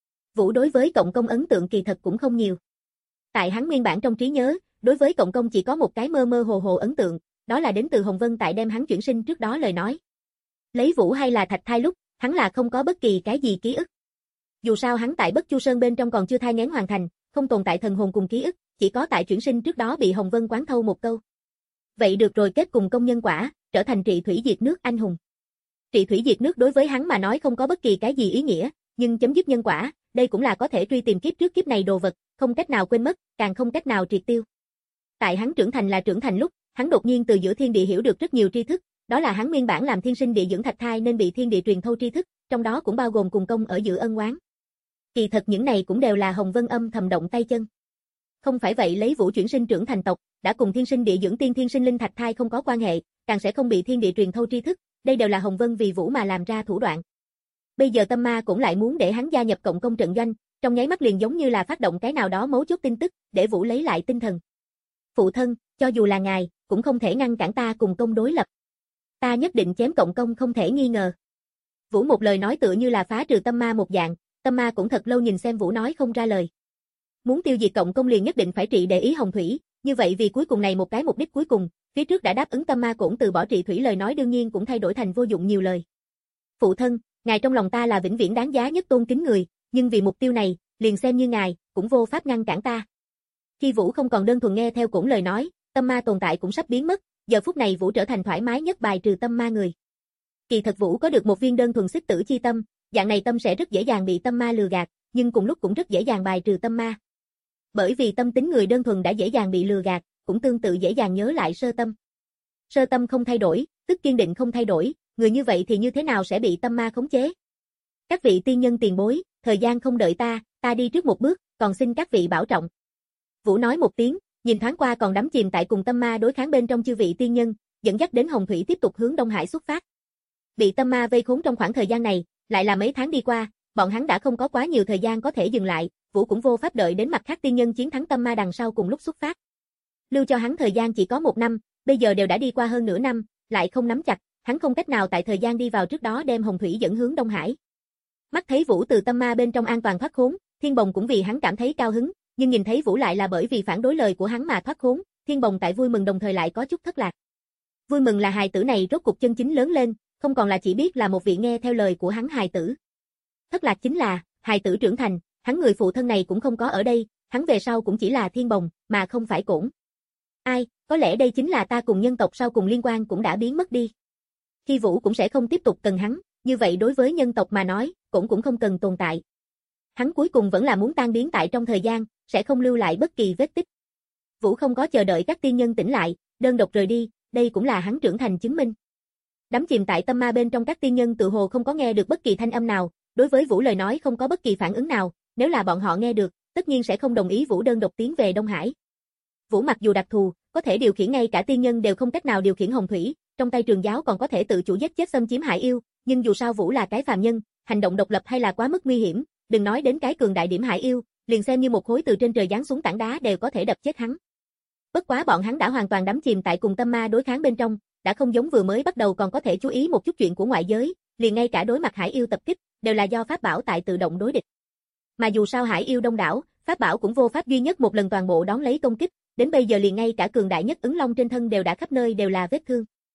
Vũ đối với Cộng công ấn tượng kỳ thật cũng không nhiều. Tại hắn nguyên bản trong trí nhớ, đối với Cộng công chỉ có một cái mơ mơ hồ hồ ấn tượng, đó là đến từ Hồng Vân tại đem hắn chuyển sinh trước đó lời nói. Lấy Vũ hay là Thạch Thai lúc, hắn là không có bất kỳ cái gì ký ức. Dù sao hắn tại Bất Chu Sơn bên trong còn chưa thai nghén hoàn thành, không tồn tại thần hồn cùng ký ức, chỉ có tại chuyển sinh trước đó bị Hồng Vân quán thâu một câu. Vậy được rồi, kết cùng công nhân quả, trở thành trị thủy diệt nước anh hùng. Trị thủy diệt nước đối với hắn mà nói không có bất kỳ cái gì ý nghĩa, nhưng chấm dứt nhân quả, đây cũng là có thể truy tìm kiếp trước kiếp này đồ vật, không cách nào quên mất, càng không cách nào triệt tiêu. Tại hắn trưởng thành là trưởng thành lúc, hắn đột nhiên từ giữa thiên địa hiểu được rất nhiều tri thức, đó là hắn nguyên bản làm thiên sinh địa dưỡng Thạch Thai nên bị thiên địa truyền thâu tri thức, trong đó cũng bao gồm cùng công ở giữa ân oán. Kỳ thật những này cũng đều là Hồng Vân âm thầm động tay chân. Không phải vậy lấy Vũ chuyển sinh trưởng thành tộc, đã cùng thiên sinh địa dưỡng tiên thiên sinh linh Thạch Thai không có quan hệ, càng sẽ không bị thiên địa truyền thâu tri thức, đây đều là Hồng Vân vì Vũ mà làm ra thủ đoạn. Bây giờ Tâm Ma cũng lại muốn để hắn gia nhập Cộng công trận doanh, trong nháy mắt liền giống như là phát động cái nào đó mấu chốt tin tức, để Vũ lấy lại tinh thần. Phụ thân, cho dù là ngài, cũng không thể ngăn cản ta cùng công đối lập. Ta nhất định chém Cộng công không thể nghi ngờ. Vũ một lời nói tựa như là phá trừ Tâm Ma một dạng, Tâm Ma cũng thật lâu nhìn xem Vũ nói không ra lời. Muốn tiêu diệt Cộng công liền nhất định phải trị để ý hồng thủy, như vậy vì cuối cùng này một cái mục đích cuối cùng, phía trước đã đáp ứng Tâm Ma cũng từ bỏ trị thủy lời nói đương nhiên cũng thay đổi thành vô dụng nhiều lời. Phụ thân, ngài trong lòng ta là vĩnh viễn đáng giá nhất tôn kính người, nhưng vì mục tiêu này, liền xem như ngài, cũng vô pháp ngăn cản ta. Khi Vũ không còn đơn thuần nghe theo cũng lời nói, Tâm Ma tồn tại cũng sắp biến mất, giờ phút này Vũ trở thành thoải mái nhất bài trừ Tâm Ma người. Kỳ thật Vũ có được một viên đơn thuần xích tử chi tâm, dạng này tâm sẽ rất dễ dàng bị Tâm Ma lừa gạt, nhưng cùng lúc cũng rất dễ dàng bài trừ Tâm Ma. Bởi vì tâm tính người đơn thuần đã dễ dàng bị lừa gạt, cũng tương tự dễ dàng nhớ lại sơ tâm. Sơ tâm không thay đổi, tức kiên định không thay đổi, người như vậy thì như thế nào sẽ bị Tâm Ma khống chế? Các vị tiên nhân tiền bối, thời gian không đợi ta, ta đi trước một bước, còn xin các vị bảo trọng. Vũ nói một tiếng, nhìn thoáng qua còn đắm chìm tại cùng Tâm Ma đối kháng bên trong chư vị tiên nhân, dẫn dắt đến Hồng Thủy tiếp tục hướng Đông Hải xuất phát. Bị Tâm Ma vây khốn trong khoảng thời gian này, lại là mấy tháng đi qua, bọn hắn đã không có quá nhiều thời gian có thể dừng lại, Vũ cũng vô pháp đợi đến mặt khác tiên nhân chiến thắng Tâm Ma đằng sau cùng lúc xuất phát. Lưu cho hắn thời gian chỉ có một năm, bây giờ đều đã đi qua hơn nửa năm, lại không nắm chặt, hắn không cách nào tại thời gian đi vào trước đó đem Hồng Thủy dẫn hướng Đông Hải. Mắt thấy Vũ từ Tâm Ma bên trong an toàn thoát khốn, Thiên Bồng cũng vì hắn cảm thấy cao hứng, nhưng nhìn thấy Vũ lại là bởi vì phản đối lời của hắn mà thoát khốn, Thiên Bồng tại vui mừng đồng thời lại có chút thất lạc. Vui mừng là hài tử này rốt cuộc chân chính lớn lên, không còn là chỉ biết là một vị nghe theo lời của hắn hài tử. Thất lạc chính là, hài tử trưởng thành, hắn người phụ thân này cũng không có ở đây, hắn về sau cũng chỉ là Thiên Bồng, mà không phải Cổn. Ai, có lẽ đây chính là ta cùng nhân tộc sau cùng liên quan cũng đã biến mất đi. Khi Vũ cũng sẽ không tiếp tục cần hắn, như vậy đối với nhân tộc mà nói, Cổn cũng không cần tồn tại. Hắn cuối cùng vẫn là muốn tan biến tại trong thời gian, sẽ không lưu lại bất kỳ vết tích. Vũ không có chờ đợi các tiên nhân tỉnh lại, đơn độc rời đi, đây cũng là hắn trưởng thành chứng minh. Đắm chìm tại Tâm Ma bên trong các tiên nhân tự hồ không có nghe được bất kỳ thanh âm nào, đối với Vũ lời nói không có bất kỳ phản ứng nào, nếu là bọn họ nghe được, tất nhiên sẽ không đồng ý Vũ đơn độc tiến về Đông Hải. Vũ mặc dù đặc thù, có thể điều khiển ngay cả tiên nhân đều không cách nào điều khiển hồng thủy, trong tay Trường Giáo còn có thể tự chủ giết chết xâm chiếm hải yêu, nhưng dù sao Vũ là cái phàm nhân, hành động độc lập hay là quá mức nguy hiểm, đừng nói đến cái cường đại điểm hải yêu, liền xem như một khối từ trên trời giáng xuống tảng đá đều có thể đập chết hắn. Bất quá bọn hắn đã hoàn toàn đắm chìm tại cùng Tâm Ma đối kháng bên trong, đã không giống vừa mới bắt đầu còn có thể chú ý một chút chuyện của ngoại giới, liền ngay cả đối mặt hải yêu tập kích, đều là do pháp bảo tại tự động đối địch. Mà dù sao hải yêu đông đảo, pháp bảo cũng vô pháp duy nhất một lần toàn bộ đón lấy công kích, đến bây giờ liền ngay cả cường đại nhất ứng long trên thân đều đã khắp nơi đều là vết thương.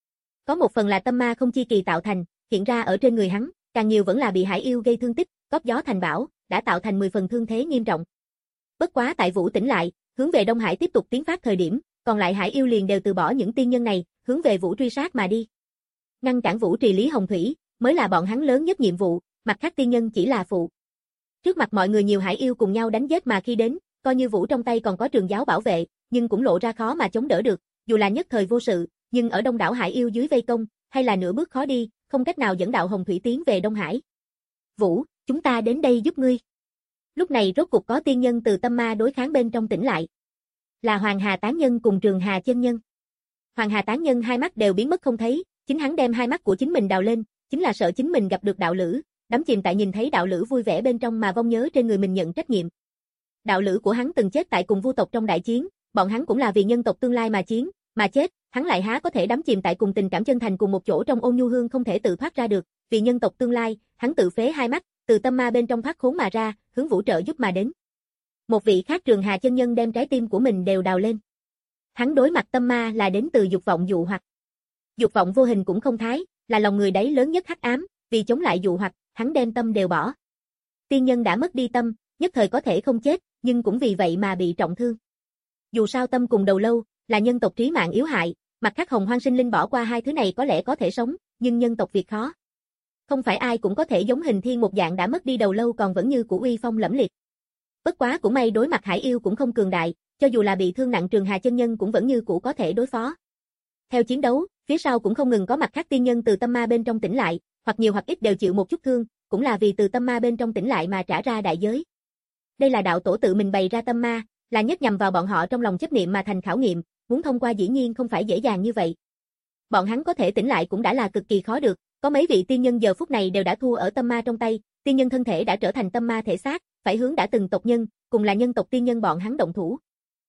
Có một phần là tâm ma không chi kỳ tạo thành, hiện ra ở trên người hắn, càng nhiều vẫn là bị hải yêu gây thương tích, góp gió thành bão, đã tạo thành mười phần thương thế nghiêm trọng. Bất quá tại Vũ tỉnh lại, hướng về Đông Hải tiếp tục tiến phát thời điểm, còn lại hải yêu liền đều từ bỏ những tiên nhân này, hướng về Vũ truy sát mà đi. Ngăn cản Vũ trì lý hồng thủy, mới là bọn hắn lớn nhất nhiệm vụ, mặt khác tiên nhân chỉ là phụ. Trước mặt mọi người nhiều hải yêu cùng nhau đánh giết mà khi đến, coi như Vũ trong tay còn có trường giáo bảo vệ, nhưng cũng lộ ra khó mà chống đỡ được, dù là nhất thời vô sự, nhưng ở đông đảo hải yêu dưới vây công, hay là nửa bước khó đi, không cách nào dẫn đạo hồng thủy tiến về Đông Hải. Vũ, chúng ta đến đây giúp ngươi. Lúc này rốt cục có tiên nhân từ tâm ma đối kháng bên trong tỉnh lại. Là Hoàng Hà Tán Nhân cùng Trường Hà Chân Nhân. Hoàng Hà Tán Nhân hai mắt đều biến mất không thấy, chính hắn đem hai mắt của chính mình đào lên, chính là sợ chính mình gặp được đạo lữ, đắm chìm tại nhìn thấy đạo lữ vui vẻ bên trong mà vong nhớ trên người mình nhận trách nhiệm. Đạo lữ của hắn từng chết tại cùng vu tộc trong đại chiến, bọn hắn cũng là vì nhân tộc tương lai mà chiến, mà chết, hắn lại há có thể đắm chìm tại cùng tình cảm chân thành cùng một chỗ trong ôn nhu hương không thể tự thoát ra được, vì nhân tộc tương lai, hắn tự phế hai mắt, từ tâm ma bên trong thoát khốn mà ra, hướng Vũ trợ giúp mà đến. Một vị khác Trường Hà Chân Nhân đem trái tim của mình đều đào lên. Hắn đối mặt tâm ma là đến từ dục vọng dụ hoặc. Dục vọng vô hình cũng không thái, là lòng người đấy lớn nhất hắc ám, vì chống lại dụ hoặc, hắn đem tâm đều bỏ. Tiên nhân đã mất đi tâm, nhất thời có thể không chết, nhưng cũng vì vậy mà bị trọng thương. Dù sao tâm cùng đầu lâu, là nhân tộc trí mạng yếu hại, mặt khác hồng hoang sinh linh bỏ qua hai thứ này có lẽ có thể sống, nhưng nhân tộc việc khó. Không phải ai cũng có thể giống Hình Thiên một dạng đã mất đi đầu lâu còn vẫn như cũ uy phong lẫm liệt. Bất quá cũng may đối mặt hải yêu cũng không cường đại, cho dù là bị thương nặng Trường Hà Chân Nhân cũng vẫn như cũ có thể đối phó. Theo chiến đấu, phía sau cũng không ngừng có mặt khác tiên nhân từ tâm ma bên trong tỉnh lại, hoặc nhiều hoặc ít đều chịu một chút thương, cũng là vì từ tâm ma bên trong tỉnh lại mà trả ra đại giới. Đây là đạo tổ tự mình bày ra tâm ma, là nhất nhằm vào bọn họ trong lòng chấp niệm mà thành khảo nghiệm, muốn thông qua dĩ nhiên không phải dễ dàng như vậy. Bọn hắn có thể tỉnh lại cũng đã là cực kỳ khó được, có mấy vị tiên nhân giờ phút này đều đã thua ở tâm ma trong tay, tiên nhân thân thể đã trở thành tâm ma thể xác, phải hướng đã từng tộc nhân, cùng là nhân tộc tiên nhân bọn hắn động thủ.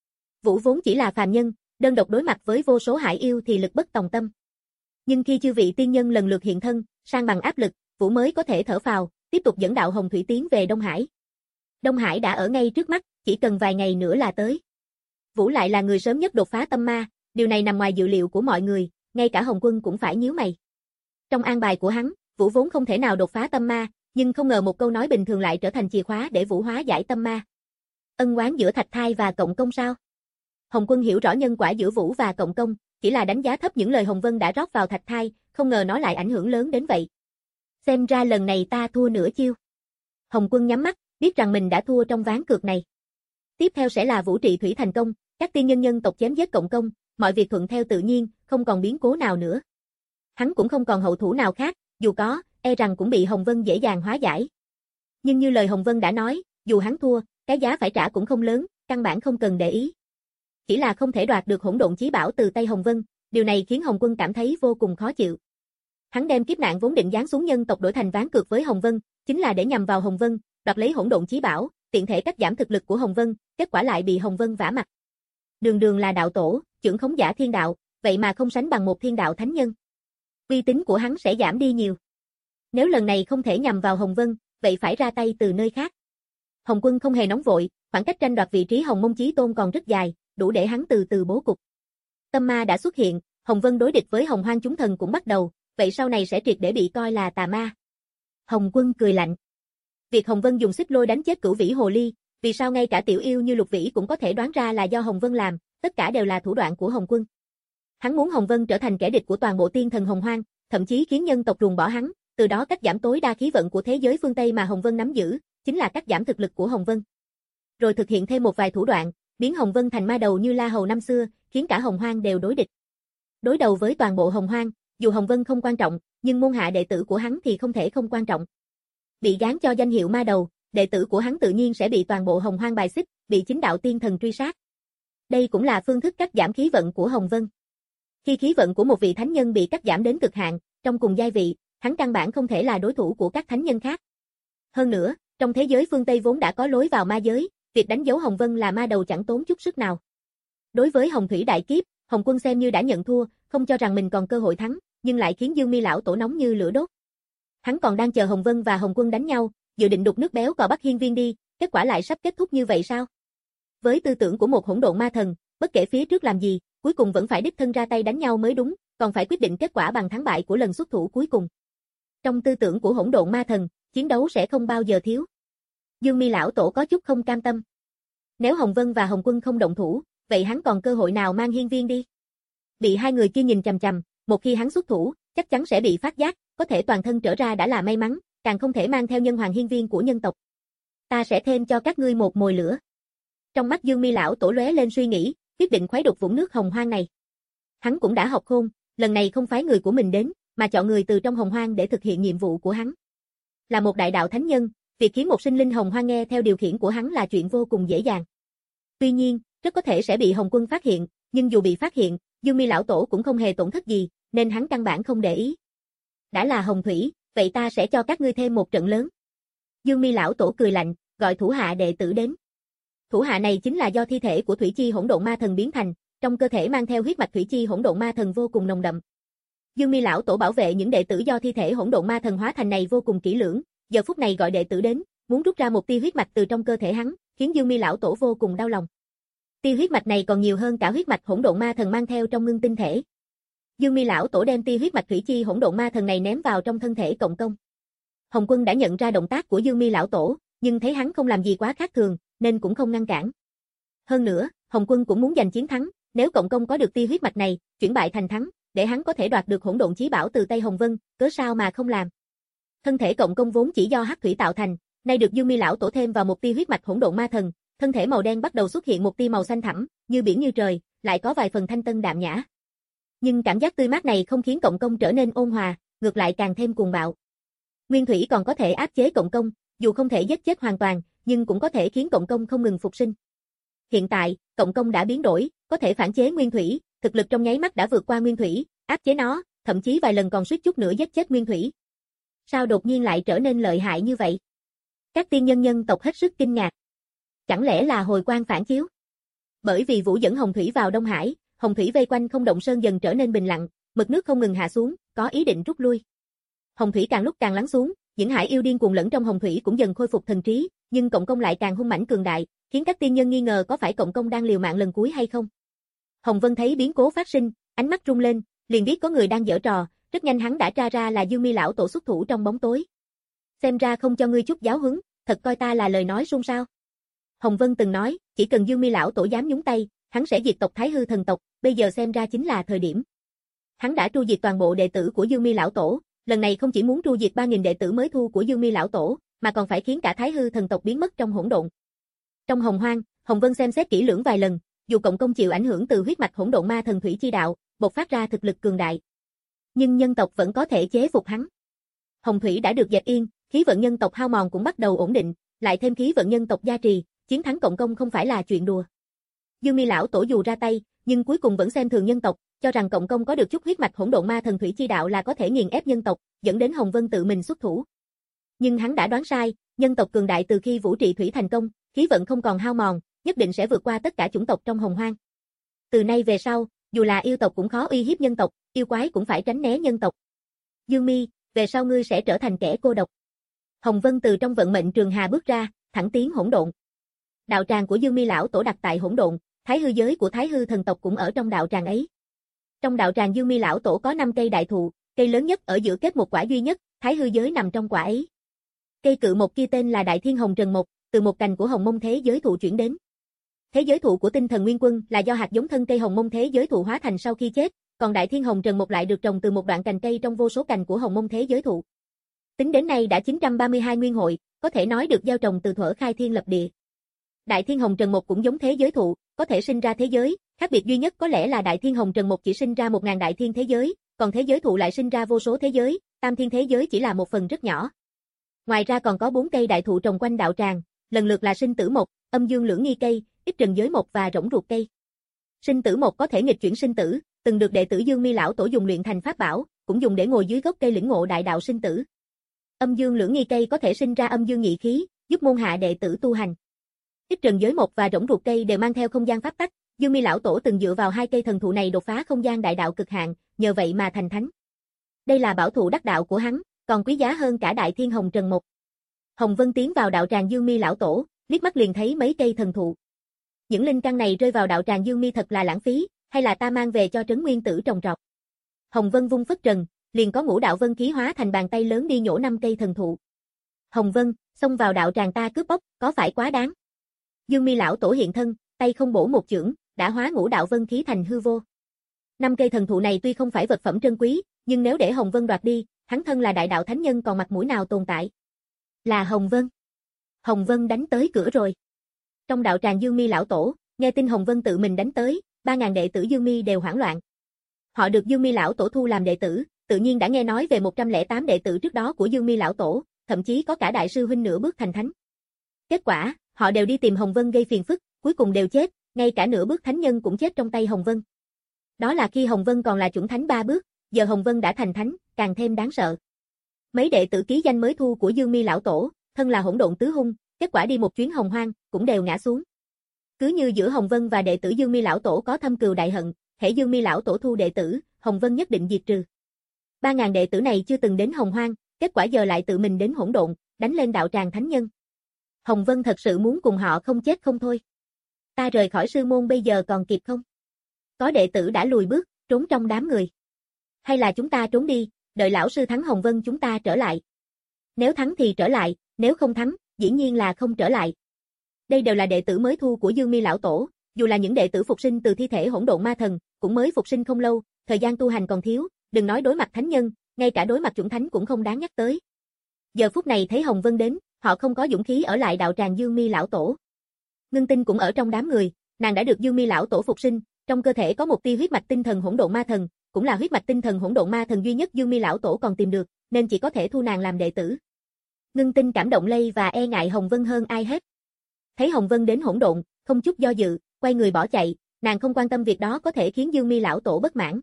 Vũ vốn chỉ là phàm nhân, đơn độc đối mặt với vô số hải yêu thì lực bất tòng tâm. Nhưng khi chư vị tiên nhân lần lượt hiện thân, sang bằng áp lực, Vũ mới có thể thở phào, tiếp tục dẫn đạo hồng thủy tiến về Đông Hải. Đông Hải đã ở ngay trước mắt, chỉ cần vài ngày nữa là tới. Vũ lại là người sớm nhất đột phá tâm ma, điều này nằm ngoài dự liệu của mọi người, ngay cả Hồng Quân cũng phải nhíu mày. Trong an bài của hắn, Vũ vốn không thể nào đột phá tâm ma, nhưng không ngờ một câu nói bình thường lại trở thành chìa khóa để Vũ hóa giải tâm ma. Ân oán giữa Thạch Thai và Cộng Công sao? Hồng Quân hiểu rõ nhân quả giữa Vũ và Cộng Công, chỉ là đánh giá thấp những lời Hồng Vân đã rót vào Thạch Thai, không ngờ nó lại ảnh hưởng lớn đến vậy. Xem ra lần này ta thua nửa chiêu. Hồng Quân nhắm mắt, biết rằng mình đã thua trong ván cược này. Tiếp theo sẽ là Vũ trị thủy thành công, các tiên nhân nhân tộc chém giết Cộng Công, mọi việc thuận theo tự nhiên, không còn biến cố nào nữa. Hắn cũng không còn hậu thủ nào khác, dù có, e rằng cũng bị Hồng Vân dễ dàng hóa giải. Nhưng như lời Hồng Vân đã nói, dù hắn thua, cái giá phải trả cũng không lớn, căn bản không cần để ý. Chỉ là không thể đoạt được hỗn độn chí bảo từ tay Hồng Vân, điều này khiến Hồng Quân cảm thấy vô cùng khó chịu. Hắn đem kiếp nạn vốn định giáng xuống nhân tộc đổi thành ván cược với Hồng Vân, chính là để nhằm vào Hồng Vân, đoạt lấy hỗn độn chí bảo, tiện thể cắt giảm thực lực của Hồng Vân, kết quả lại bị Hồng Vân vả mặt. Đường đường là đạo tổ, trưởng khống giả thiên đạo, vậy mà không sánh bằng một thiên đạo thánh nhân. Uy tín của hắn sẽ giảm đi nhiều. Nếu lần này không thể nhằm vào Hồng Vân, vậy phải ra tay từ nơi khác. Hồng Quân không hề nóng vội, khoảng cách tranh đoạt vị trí Hồng Mông Chí Tôn còn rất dài, đủ để hắn từ từ bố cục. Tâm ma đã xuất hiện, Hồng Vân đối địch với Hồng Hoang chúng thần cũng bắt đầu, vậy sau này sẽ triệt để bị coi là tà ma. Hồng Quân cười lạnh. Việc Hồng Vân dùng xích lôi đánh chết Cửu Vĩ Hồ Ly, vì sao ngay cả tiểu yêu như Lục Vĩ cũng có thể đoán ra là do Hồng Vân làm, tất cả đều là thủ đoạn của Hồng Quân. Hắn muốn Hồng Vân trở thành kẻ địch của toàn bộ tiên thần Hồng Hoang, thậm chí khiến nhân tộc ruồng bỏ hắn, từ đó cắt giảm tối đa khí vận của thế giới phương Tây mà Hồng Vân nắm giữ, chính là cắt giảm thực lực của Hồng Vân. Rồi thực hiện thêm một vài thủ đoạn, biến Hồng Vân thành ma đầu như La Hầu năm xưa, khiến cả Hồng Hoang đều đối địch. Đối đầu với toàn bộ Hồng Hoang, dù Hồng Vân không quan trọng, nhưng môn hạ đệ tử của hắn thì không thể không quan trọng. Bị gán cho danh hiệu ma đầu, đệ tử của hắn tự nhiên sẽ bị toàn bộ Hồng Hoang bài xích, bị chính đạo tiên thần truy sát. Đây cũng là phương thức cắt giảm khí vận của Hồng Vân. Khi khí vận của một vị thánh nhân bị cắt giảm đến cực hạn, trong cùng giai vị, hắn căn bản không thể là đối thủ của các thánh nhân khác. Hơn nữa, trong thế giới phương Tây vốn đã có lối vào ma giới, việc đánh dấu Hồng Vân là ma đầu chẳng tốn chút sức nào. Đối với Hồng Thủy đại kiếp, Hồng Quân xem như đã nhận thua, không cho rằng mình còn cơ hội thắng, nhưng lại khiến Dương Mi lão tổ nóng như lửa đốt. Hắn còn đang chờ Hồng Vân và Hồng Quân đánh nhau, dự định đục nước béo cò Bắc Hiên Viên đi, kết quả lại sắp kết thúc như vậy sao? Với tư tưởng của một hỗn độn ma thần, bất kể phía trước làm gì, cuối cùng vẫn phải đích thân ra tay đánh nhau mới đúng, còn phải quyết định kết quả bằng thắng bại của lần xuất thủ cuối cùng. Trong tư tưởng của Hỗn Độn Ma Thần, chiến đấu sẽ không bao giờ thiếu. Dương Mi lão tổ có chút không cam tâm. Nếu Hồng Vân và Hồng Quân không động thủ, vậy hắn còn cơ hội nào mang hiên viên đi? Bị hai người kia nhìn chằm chằm, một khi hắn xuất thủ, chắc chắn sẽ bị phát giác, có thể toàn thân trở ra đã là may mắn, càng không thể mang theo nhân hoàng hiên viên của nhân tộc. Ta sẽ thêm cho các ngươi một mồi lửa. Trong mắt Dương Mi lão tổ lóe lên suy nghĩ, quyết định khuấy đục vũng nước hồng hoang này. Hắn cũng đã học khôn, lần này không phái người của mình đến, mà chọn người từ trong hồng hoang để thực hiện nhiệm vụ của hắn. Là một đại đạo thánh nhân, việc khiến một sinh linh hồng hoang nghe theo điều khiển của hắn là chuyện vô cùng dễ dàng. Tuy nhiên, rất có thể sẽ bị Hồng Quân phát hiện, nhưng dù bị phát hiện, Dương Mi lão tổ cũng không hề tổn thất gì, nên hắn căn bản không để ý. Đã là hồng thủy, vậy ta sẽ cho các ngươi thêm một trận lớn. Dương Mi lão tổ cười lạnh, gọi thủ hạ đệ tử đến. Thủ hạ này chính là do thi thể của thủy chi hỗn độn ma thần biến thành, trong cơ thể mang theo huyết mạch thủy chi hỗn độn ma thần vô cùng nồng đậm. Dương Mi lão tổ bảo vệ những đệ tử do thi thể hỗn độn ma thần hóa thành này vô cùng kỹ lưỡng, giờ phút này gọi đệ tử đến, muốn rút ra một tia huyết mạch từ trong cơ thể hắn, khiến Dương Mi lão tổ vô cùng đau lòng. Tia huyết mạch này còn nhiều hơn cả huyết mạch hỗn độn ma thần mang theo trong ngưng tinh thể. Dương Mi lão tổ đem tia huyết mạch thủy chi hỗn độn ma thần này ném vào trong thân thể Cộng Công. Hồng Quân đã nhận ra động tác của Dương Mi lão tổ, nhưng thấy hắn không làm gì quá khác thường, nên cũng không ngăn cản. Hơn nữa, Hồng Quân cũng muốn giành chiến thắng, nếu Cộng Công có được tia huyết mạch này, chuyển bại thành thắng, để hắn có thể đoạt được hỗn độn chí bảo từ tay Hồng Vân, cớ sao mà không làm. Thân thể Cộng Công vốn chỉ do hắc thủy tạo thành, nay được Dương Mi lão tổ thêm vào một tia huyết mạch hỗn độn ma thần, thân thể màu đen bắt đầu xuất hiện một tia màu xanh thẳm, như biển như trời, lại có vài phần thanh tân đạm nhã. Nhưng cảm giác tươi mát này không khiến Cộng Công trở nên ôn hòa, ngược lại càng thêm cuồng bạo. Nguyên thủy còn có thể áp chế Cộng Công, dù không thể giết chết hoàn toàn, nhưng cũng có thể khiến Cộng Công không ngừng phục sinh. Hiện tại, Cộng Công đã biến đổi, có thể phản chế nguyên thủy, thực lực trong nháy mắt đã vượt qua nguyên thủy, áp chế nó, thậm chí vài lần còn suýt chút nữa giết chết nguyên thủy. Sao đột nhiên lại trở nên lợi hại như vậy? Các tiên nhân nhân tộc hết sức kinh ngạc. Chẳng lẽ là hồi quang phản chiếu? Bởi vì Vũ dẫn Hồng Thủy vào Đông Hải, Hồng Thủy vây quanh không động sơn dần trở nên bình lặng, mực nước không ngừng hạ xuống, có ý định rút lui. Hồng Thủy càng lúc càng lắng xuống, những hải yêu điên cuồng lẫn trong Hồng Thủy cũng dần khôi phục thần trí, nhưng Cộng Công lại càng hung mãnh cường đại, khiến các tiên nhân nghi ngờ có phải Cộng Công đang liều mạng lần cuối hay không. Hồng Vân thấy biến cố phát sinh, ánh mắt rung lên, liền biết có người đang giở trò, rất nhanh hắn đã tra ra là Dương Mi lão tổ xuất thủ trong bóng tối. Xem ra không cho ngươi chút giáo huấn, thật coi ta là lời nói suông sao? Hồng Vân từng nói, chỉ cần Dương Mi lão tổ dám nhúng tay, hắn sẽ diệt tộc Thái Hư thần tộc, bây giờ xem ra chính là thời điểm. Hắn đã tru diệt toàn bộ đệ tử của Dương Mi lão tổ, lần này không chỉ muốn tru diệt ba nghìn đệ tử mới thu của Dương Mi lão tổ, mà còn phải khiến cả Thái Hư thần tộc biến mất trong hỗn độn. Trong Hồng Hoang, Hồng Vân xem xét kỹ lưỡng vài lần, dù Cộng Công chịu ảnh hưởng từ huyết mạch hỗn độn ma thần thủy chi đạo, bộc phát ra thực lực cường đại, nhưng nhân tộc vẫn có thể chế phục hắn. Hồng Thủy đã được dẹp yên, khí vận nhân tộc hao mòn cũng bắt đầu ổn định, lại thêm khí vận nhân tộc gia trì, chiến thắng Cộng Công không phải là chuyện đùa. Dương Mi lão tổ dù ra tay, nhưng cuối cùng vẫn xem thường nhân tộc, cho rằng Cộng Công có được chút huyết mạch hỗn độn ma thần thủy chi đạo là có thể nghiền ép nhân tộc, dẫn đến Hồng Vân tự mình xuất thủ. Nhưng hắn đã đoán sai, nhân tộc cường đại từ khi Vũ Trị Thủy thành công, khí vận không còn hao mòn, nhất định sẽ vượt qua tất cả chủng tộc trong Hồng Hoang. Từ nay về sau, dù là yêu tộc cũng khó uy hiếp nhân tộc, yêu quái cũng phải tránh né nhân tộc. Dương Mi, về sau ngươi sẽ trở thành kẻ cô độc. Hồng Vân từ trong vận mệnh trường hà bước ra, thẳng tiến hỗn độn. Đạo tràng của Dương Mi lão tổ đặt tại hỗn độn, Thái Hư giới của Thái Hư thần tộc cũng ở trong đạo tràng ấy. Trong đạo tràng Dương Mi lão tổ có năm cây đại thụ, cây lớn nhất ở giữa kết một quả duy nhất, Thái Hư giới nằm trong quả ấy. Cây cự một kia tên là Đại Thiên Hồng Trần Mộc, từ một cành của Hồng Mông Thế Giới thụ chuyển đến. Thế giới thụ của Tinh Thần Nguyên Quân là do hạt giống thân cây Hồng Mông Thế Giới thụ hóa thành sau khi chết, còn Đại Thiên Hồng Trần Mộc lại được trồng từ một đoạn cành cây trong vô số cành của Hồng Mông Thế Giới thụ. Tính đến nay đã chín trăm ba mươi hai nguyên hội, có thể nói được gieo trồng từ thuở khai thiên lập địa. Đại Thiên Hồng Trần Mộc cũng giống thế giới thụ, có thể sinh ra thế giới, khác biệt duy nhất có lẽ là Đại Thiên Hồng Trần Mộc chỉ sinh ra một nghìn đại thiên thế giới, còn thế giới thụ lại sinh ra vô số thế giới, tam thiên thế giới chỉ là một phần rất nhỏ. Ngoài ra còn có bốn cây đại thụ trồng quanh đạo tràng, lần lượt là Sinh Tử Mộc, Âm Dương Lưỡng Nghi cây, Ích Trần Giới Mộc và Rỗng Ruột cây. Sinh Tử Mộc có thể nghịch chuyển sinh tử, từng được đệ tử Dương Mi lão tổ dùng luyện thành pháp bảo, cũng dùng để ngồi dưới gốc cây lĩnh ngộ đại đạo sinh tử. Âm Dương Lưỡng Nghi cây có thể sinh ra âm dương nhị khí, giúp môn hạ đệ tử tu hành. Ích Trần Giới Mộc và Rỗng Ruột cây đều mang theo không gian pháp tắc, Dương Mi lão tổ từng dựa vào hai cây thần thụ này đột phá không gian đại đạo cực hạn, nhờ vậy mà thành thánh. Đây là bảo thụ đắc đạo của hắn, còn quý giá hơn cả Đại Thiên Hồng Trần Mộc. Hồng Vân tiến vào đạo tràng Dương Mi lão tổ, liếc mắt liền thấy mấy cây thần thụ. Những linh căn này rơi vào đạo tràng Dương Mi thật là lãng phí, hay là ta mang về cho Trấn Nguyên Tử trồng trọt. Hồng Vân vung phất trần, liền có ngũ đạo vân khí hóa thành bàn tay lớn đi nhổ năm cây thần thụ. Hồng Vân, xông vào đạo tràng ta cướp bóc, có phải quá đáng? Dương Mi lão tổ hiện thân, tay không bổ một chưởng, đã hóa ngũ đạo vân khí thành hư vô. Năm cây thần thụ này tuy không phải vật phẩm trân quý, nhưng nếu để Hồng Vân đoạt đi, hắn thân là đại đạo thánh nhân còn mặt mũi nào tồn tại? Là Hồng Vân. Hồng Vân đánh tới cửa rồi. Trong đạo tràng Dương Mi lão tổ, nghe tin Hồng Vân tự mình đánh tới, ba ngàn đệ tử Dương Mi đều hoảng loạn. Họ được Dương Mi lão tổ thu làm đệ tử, tự nhiên đã nghe nói về một trăm lẻ tám đệ tử trước đó của Dương Mi lão tổ, thậm chí có cả đại sư huynh nửa bước thành thánh. Kết quả, họ đều đi tìm Hồng Vân gây phiền phức, cuối cùng đều chết, ngay cả nửa bước thánh nhân cũng chết trong tay Hồng Vân. Đó là khi Hồng Vân còn là chuẩn thánh ba bước, giờ Hồng Vân đã thành thánh, càng thêm đáng sợ. Mấy đệ tử ký danh mới thu của Dương Mi lão tổ, thân là hỗn độn tứ hung, kết quả đi một chuyến hồng hoang, cũng đều ngã xuống. Cứ như giữa Hồng Vân và đệ tử Dương Mi lão tổ có thâm cừu đại hận, hễ Dương Mi lão tổ thu đệ tử, Hồng Vân nhất định diệt trừ. Ba ngàn đệ tử này chưa từng đến hồng hoang, kết quả giờ lại tự mình đến hỗn độn, đánh lên đạo tràng thánh nhân. Hồng Vân thật sự muốn cùng họ không chết không thôi. Ta rời khỏi sư môn bây giờ còn kịp không? Có đệ tử đã lùi bước, trốn trong đám người. Hay là chúng ta trốn đi, đợi lão sư thắng Hồng Vân chúng ta trở lại. Nếu thắng thì trở lại, nếu không thắng, dĩ nhiên là không trở lại. Đây đều là đệ tử mới thu của Dương Mi lão tổ, dù là những đệ tử phục sinh từ thi thể hỗn độn ma thần, cũng mới phục sinh không lâu, thời gian tu hành còn thiếu, đừng nói đối mặt thánh nhân, ngay cả đối mặt chuẩn thánh cũng không đáng nhắc tới. Giờ phút này thấy Hồng Vân đến, họ không có dũng khí ở lại đạo tràng Dương Mi lão tổ. Ngưng Tinh cũng ở trong đám người, nàng đã được Dương Mi lão tổ phục sinh, trong cơ thể có một tia huyết mạch tinh thần hỗn độn ma thần, cũng là huyết mạch tinh thần hỗn độn ma thần duy nhất Dương Mi lão tổ còn tìm được, nên chỉ có thể thu nàng làm đệ tử. Ngưng Tinh cảm động lây và e ngại Hồng Vân hơn ai hết. Thấy Hồng Vân đến hỗn độn, không chút do dự, quay người bỏ chạy, nàng không quan tâm việc đó có thể khiến Dương Mi lão tổ bất mãn.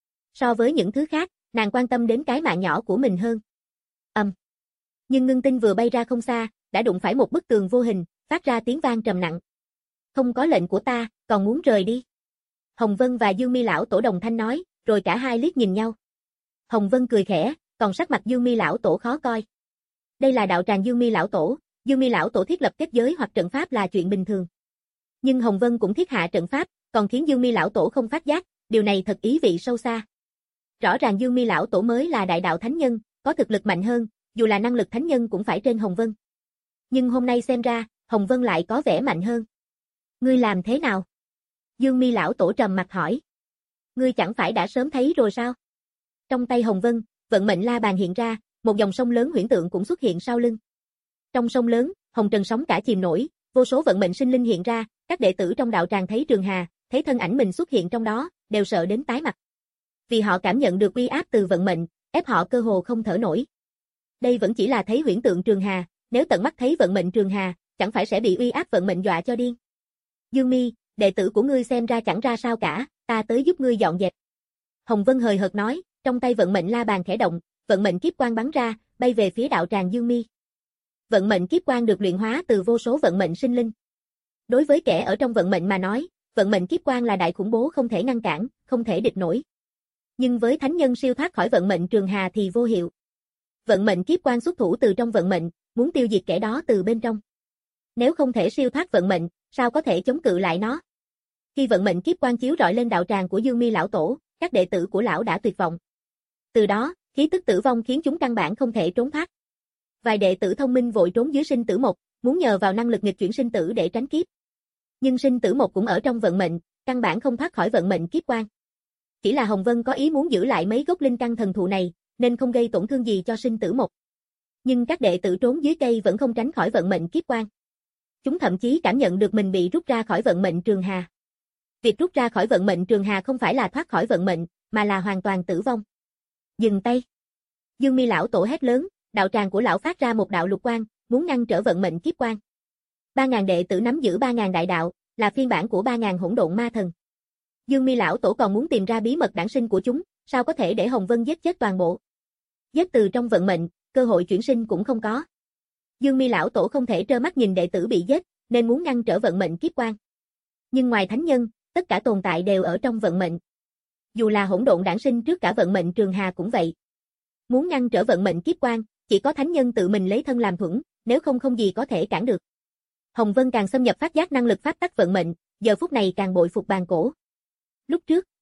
So với những thứ khác, nàng quan tâm đến cái mạng nhỏ của mình hơn. Ầm. Um. Nhưng Ngưng Tinh vừa bay ra không xa, đã đụng phải một bức tường vô hình, phát ra tiếng vang trầm nặng. Không có lệnh của ta, còn muốn rời đi. Hồng Vân và Dương Mi lão tổ đồng thanh nói, rồi cả hai liếc nhìn nhau. Hồng Vân cười khẽ, còn sắc mặt Dương Mi lão tổ khó coi. Đây là đạo tràng Dương Mi lão tổ, Dương Mi lão tổ thiết lập kết giới hoặc trận pháp là chuyện bình thường. Nhưng Hồng Vân cũng thiết hạ trận pháp, còn khiến Dương Mi lão tổ không phát giác, điều này thật ý vị sâu xa. Rõ ràng Dương Mi lão tổ mới là đại đạo thánh nhân, có thực lực mạnh hơn, dù là năng lực thánh nhân cũng phải trên Hồng Vân. Nhưng hôm nay xem ra, Hồng Vân lại có vẻ mạnh hơn. Ngươi làm thế nào? Dương Mi lão tổ trầm mặt hỏi. Ngươi chẳng phải đã sớm thấy rồi sao? Trong tay Hồng Vân, vận mệnh la bàn hiện ra, một dòng sông lớn huyễn tượng cũng xuất hiện sau lưng. Trong sông lớn, hồng trần sóng cả chìm nổi, vô số vận mệnh sinh linh hiện ra, các đệ tử trong đạo tràng thấy Trường Hà, thấy thân ảnh mình xuất hiện trong đó, đều sợ đến tái mặt. Vì họ cảm nhận được uy áp từ vận mệnh, ép họ cơ hồ không thở nổi. Đây vẫn chỉ là thấy huyễn tượng Trường Hà, nếu tận mắt thấy vận mệnh Trường Hà, chẳng phải sẽ bị uy áp vận mệnh dọa cho điên. Dương Mi, đệ tử của ngươi xem ra chẳng ra sao cả, ta tới giúp ngươi dọn dẹp. Hồng Vân hời hợt nói, trong tay vận mệnh la bàn khẽ động, vận mệnh kiếp quang bắn ra, bay về phía đạo tràng Dương Mi. Vận mệnh kiếp quang được luyện hóa từ vô số vận mệnh sinh linh. Đối với kẻ ở trong vận mệnh mà nói, vận mệnh kiếp quang là đại khủng bố không thể ngăn cản, không thể địch nổi. Nhưng với thánh nhân siêu thoát khỏi vận mệnh Trường Hà thì vô hiệu. Vận mệnh kiếp quang xuất thủ từ trong vận mệnh, muốn tiêu diệt kẻ đó từ bên trong. Nếu không thể siêu thoát vận mệnh, sao có thể chống cự lại nó? Khi vận mệnh kiếp quang chiếu rọi lên đạo tràng của Dương Mi lão tổ, các đệ tử của lão đã tuyệt vọng. Từ đó, khí tức tử vong khiến chúng căn bản không thể trốn thoát. Vài đệ tử thông minh vội trốn dưới sinh tử mộc, muốn nhờ vào năng lực nghịch chuyển sinh tử để tránh kiếp. Nhưng sinh tử mộc cũng ở trong vận mệnh, căn bản không thoát khỏi vận mệnh kiếp quang. Chỉ là Hồng Vân có ý muốn giữ lại mấy gốc linh căn thần thụ này, nên không gây tổn thương gì cho sinh tử mộc. Nhưng các đệ tử trốn dưới cây vẫn không tránh khỏi vận mệnh kiếp quang. Chúng thậm chí cảm nhận được mình bị rút ra khỏi vận mệnh Trường Hà. Việc rút ra khỏi vận mệnh Trường Hà không phải là thoát khỏi vận mệnh, mà là hoàn toàn tử vong. Dừng tay. Dương Mi lão tổ hét lớn, đạo tràng của lão phát ra một đạo lục quang, muốn ngăn trở vận mệnh kiếp quang. Ba ngàn đệ tử nắm giữ ba ngàn đại đạo, là phiên bản của ba ngàn hỗn độn ma thần. Dương Mi lão tổ còn muốn tìm ra bí mật đản sinh của chúng, sao có thể để Hồng Vân giết chết toàn bộ? Giết từ trong vận mệnh, cơ hội chuyển sinh cũng không có. Dương Mi lão tổ không thể trơ mắt nhìn đệ tử bị giết, nên muốn ngăn trở vận mệnh kiếp quang. Nhưng ngoài thánh nhân, tất cả tồn tại đều ở trong vận mệnh. Dù là hỗn độn đản sinh trước cả vận mệnh Trường Hà cũng vậy. Muốn ngăn trở vận mệnh kiếp quang, chỉ có thánh nhân tự mình lấy thân làm thuẫn, nếu không không gì có thể cản được. Hồng Vân càng xâm nhập phát giác năng lực pháp tắc vận mệnh, giờ phút này càng bội phục bàn cổ. Lúc trước,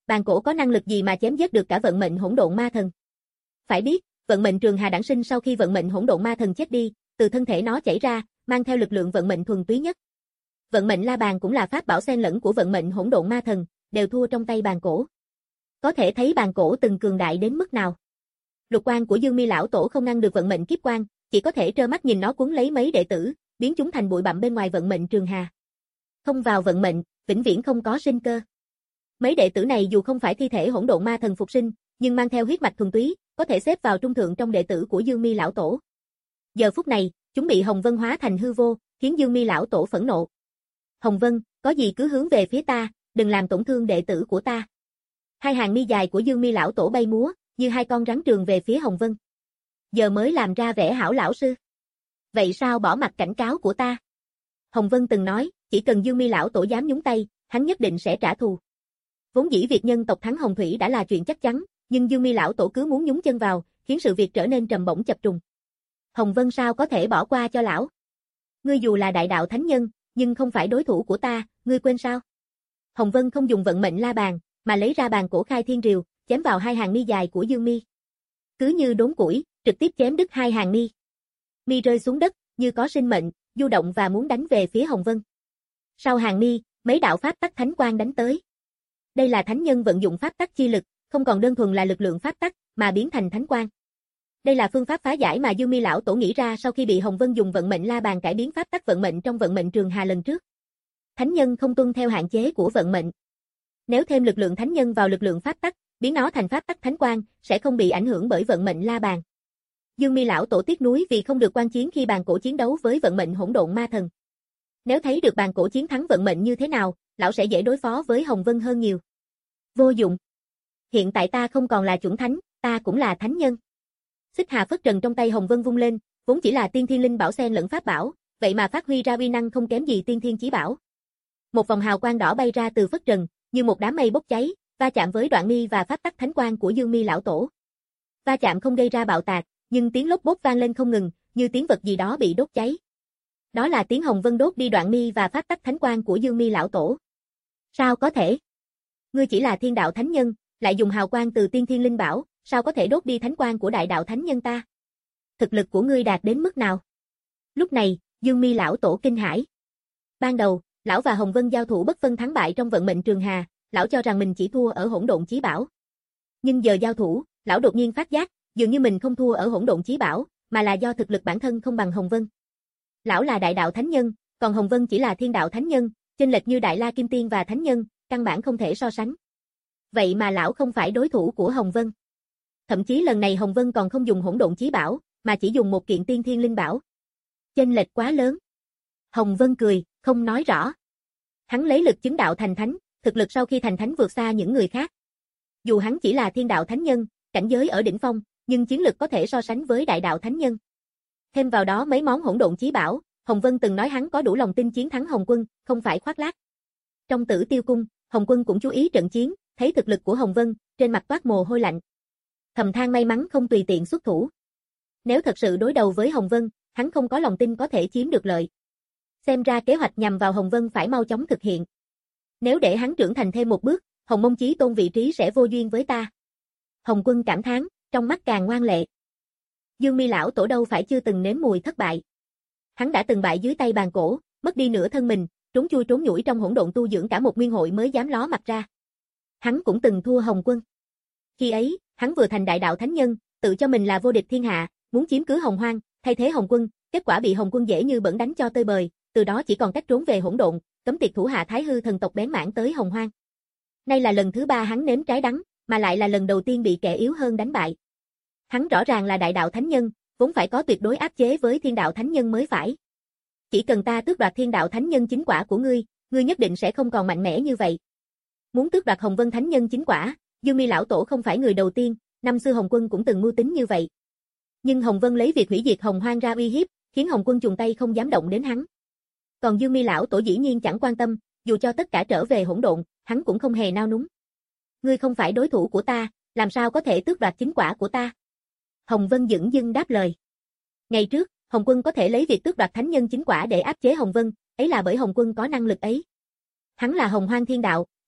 bàn cổ có năng lực gì mà chém giết được cả vận mệnh hỗn độn ma thần? Phải biết, vận mệnh trường hà đản sinh sau khi vận mệnh hỗn độn ma thần chết đi, từ thân thể nó chảy ra, mang theo lực lượng vận mệnh thuần túy nhất. Vận mệnh la bàn cũng là pháp bảo xen lẫn của vận mệnh hỗn độn ma thần, đều thua trong tay bàn cổ. Có thể thấy bàn cổ từng cường đại đến mức nào. Lục quan của Dương Mi lão tổ không ngăn được vận mệnh kiếp quan, chỉ có thể trơ mắt nhìn nó cuốn lấy mấy đệ tử, biến chúng thành bụi bặm bên ngoài vận mệnh trường hà. Không vào vận mệnh, vĩnh viễn không có sinh cơ. Mấy đệ tử này dù không phải thi thể hỗn độn ma thần phục sinh, nhưng mang theo huyết mạch thuần túy, có thể xếp vào trung thượng trong đệ tử của Dương Mi lão tổ. Giờ phút này, chúng bị Hồng Vân hóa thành hư vô, khiến Dương Mi lão tổ phẫn nộ. Hồng Vân, có gì cứ hướng về phía ta, đừng làm tổn thương đệ tử của ta. Hai hàng mi dài của Dương Mi lão tổ bay múa, như hai con rắn trường về phía Hồng Vân. Giờ mới làm ra vẻ hảo lão sư. Vậy sao bỏ mặt cảnh cáo của ta? Hồng Vân từng nói, chỉ cần Dương Mi lão tổ dám nhúng tay, hắn nhất định sẽ trả thù. Vốn dĩ việc nhân tộc thắng Hồng Thủy đã là chuyện chắc chắn, nhưng Dương Mi lão tổ cứ muốn nhúng chân vào, khiến sự việc trở nên trầm bổng chập trùng. Hồng Vân sao có thể bỏ qua cho lão? Ngươi dù là đại đạo thánh nhân, nhưng không phải đối thủ của ta, ngươi quên sao? Hồng Vân không dùng vận mệnh la bàn, mà lấy ra bàn cổ khai thiên rìu, chém vào hai hàng mi dài của Dương Mi. Cứ như đốn củi, trực tiếp chém đứt hai hàng mi. Mi rơi xuống đất, như có sinh mệnh, du động và muốn đánh về phía Hồng Vân. Sau hàng mi, mấy đạo pháp tắc thánh quang đánh tới. Đây là thánh nhân vận dụng pháp tắc chi lực, không còn đơn thuần là lực lượng pháp tắc, mà biến thành thánh quang. Đây là phương pháp phá giải mà Dương Mi lão tổ nghĩ ra sau khi bị Hồng Vân dùng vận mệnh la bàn cải biến pháp tắc vận mệnh trong vận mệnh trường hà lần trước. Thánh nhân không tuân theo hạn chế của vận mệnh. Nếu thêm lực lượng thánh nhân vào lực lượng pháp tắc, biến nó thành pháp tắc thánh quang, sẽ không bị ảnh hưởng bởi vận mệnh la bàn. Dương Mi lão tổ tiếc nuối vì không được quan chiến khi bàn cổ chiến đấu với vận mệnh hỗn độn ma thần. Nếu thấy được bàn cổ chiến thắng vận mệnh như thế nào, lão sẽ dễ đối phó với Hồng Vân hơn nhiều. Vô dụng. Hiện tại ta không còn là chuẩn thánh, ta cũng là thánh nhân. Xích Hà phất trần trong tay Hồng Vân vung lên, vốn chỉ là tiên thiên linh bảo xen lẫn pháp bảo, vậy mà phát huy ra uy năng không kém gì tiên thiên chí bảo. Một vòng hào quang đỏ bay ra từ phất trần, như một đám mây bốc cháy, va chạm với đoạn mi và pháp tắc thánh quang của Dương Mi lão tổ. Va chạm không gây ra bạo tạc, nhưng tiếng lốp bốp vang lên không ngừng, như tiếng vật gì đó bị đốt cháy. Đó là tiếng Hồng Vân đốt đi đoạn mi và pháp tắc thánh quang của Dương Mi lão tổ. Sao có thể? Ngươi chỉ là thiên đạo thánh nhân, lại dùng hào quang từ tiên thiên linh bảo, sao có thể đốt đi thánh quang của đại đạo thánh nhân ta? Thực lực của ngươi đạt đến mức nào? Lúc này, Dương Mi lão tổ kinh hãi. Ban đầu, lão và Hồng Vân giao thủ bất phân thắng bại trong vận mệnh trường hà, lão cho rằng mình chỉ thua ở hỗn độn chí bảo. Nhưng giờ giao thủ, lão đột nhiên phát giác, dường như mình không thua ở hỗn độn chí bảo, mà là do thực lực bản thân không bằng Hồng Vân. Lão là đại đạo thánh nhân, còn Hồng Vân chỉ là thiên đạo thánh nhân, chênh lệch như Đại La Kim Tiên và thánh nhân, căn bản không thể so sánh. Vậy mà lão không phải đối thủ của Hồng Vân. Thậm chí lần này Hồng Vân còn không dùng hỗn độn chí bảo, mà chỉ dùng một kiện tiên thiên linh bảo. Chênh lệch quá lớn. Hồng Vân cười, không nói rõ. Hắn lấy lực chứng đạo thành thánh, thực lực sau khi thành thánh vượt xa những người khác. Dù hắn chỉ là thiên đạo thánh nhân, cảnh giới ở đỉnh phong, nhưng chiến lực có thể so sánh với đại đạo thánh nhân. Thêm vào đó mấy món hỗn độn chí bảo, Hồng Vân từng nói hắn có đủ lòng tin chiến thắng Hồng Quân, không phải khoác lác. Trong Tử Tiêu Cung, Hồng Quân cũng chú ý trận chiến, thấy thực lực của Hồng Vân, trên mặt toát mồ hôi lạnh. Thầm than may mắn không tùy tiện xuất thủ. Nếu thật sự đối đầu với Hồng Vân, hắn không có lòng tin có thể chiếm được lợi. Xem ra kế hoạch nhằm vào Hồng Vân phải mau chóng thực hiện. Nếu để hắn trưởng thành thêm một bước, Hồng Mông Chí Tôn vị trí sẽ vô duyên với ta. Hồng Quân cảm thán, trong mắt càng ngoan lệ. Dương Mi lão tổ đâu phải chưa từng nếm mùi thất bại. Hắn đã từng bại dưới tay bàn cổ, mất đi nửa thân mình, trốn chui trốn nhủi trong hỗn độn tu dưỡng cả một nguyên hội mới dám ló mặt ra. Hắn cũng từng thua Hồng Quân. Khi ấy, hắn vừa thành đại đạo thánh nhân, tự cho mình là vô địch thiên hạ, muốn chiếm cứ Hồng Hoang, thay thế Hồng Quân, kết quả bị Hồng Quân dễ như bẩn đánh cho tơi bời, từ đó chỉ còn cách trốn về hỗn độn, cấm tiệt thủ hạ Thái Hư thần tộc bén mảng tới Hồng Hoang. Nay là lần thứ ba hắn nếm trái đắng, mà lại là lần đầu tiên bị kẻ yếu hơn đánh bại. Hắn rõ ràng là đại đạo thánh nhân, vốn phải có tuyệt đối áp chế với thiên đạo thánh nhân mới phải. Chỉ cần ta tước đoạt thiên đạo thánh nhân chính quả của ngươi, ngươi nhất định sẽ không còn mạnh mẽ như vậy. Muốn tước đoạt Hồng Vân thánh nhân chính quả, Dương Mi lão tổ không phải người đầu tiên, năm xưa Hồng Quân cũng từng mưu tính như vậy. Nhưng Hồng Vân lấy việc hủy diệt Hồng Hoang ra uy hiếp, khiến Hồng Quân chùng tay không dám động đến hắn. Còn Dương Mi lão tổ dĩ nhiên chẳng quan tâm, dù cho tất cả trở về hỗn độn, hắn cũng không hề nao núng. Ngươi không phải đối thủ của ta, làm sao có thể tước đoạt chính quả của ta? Hồng Vân dửng dưng đáp lời. Ngày trước, Hồng Quân có thể lấy việc tước đoạt thánh nhân chính quả để áp chế Hồng Vân, ấy là bởi Hồng Quân có năng lực ấy. Hắn là Hồng Hoang thiên đạo,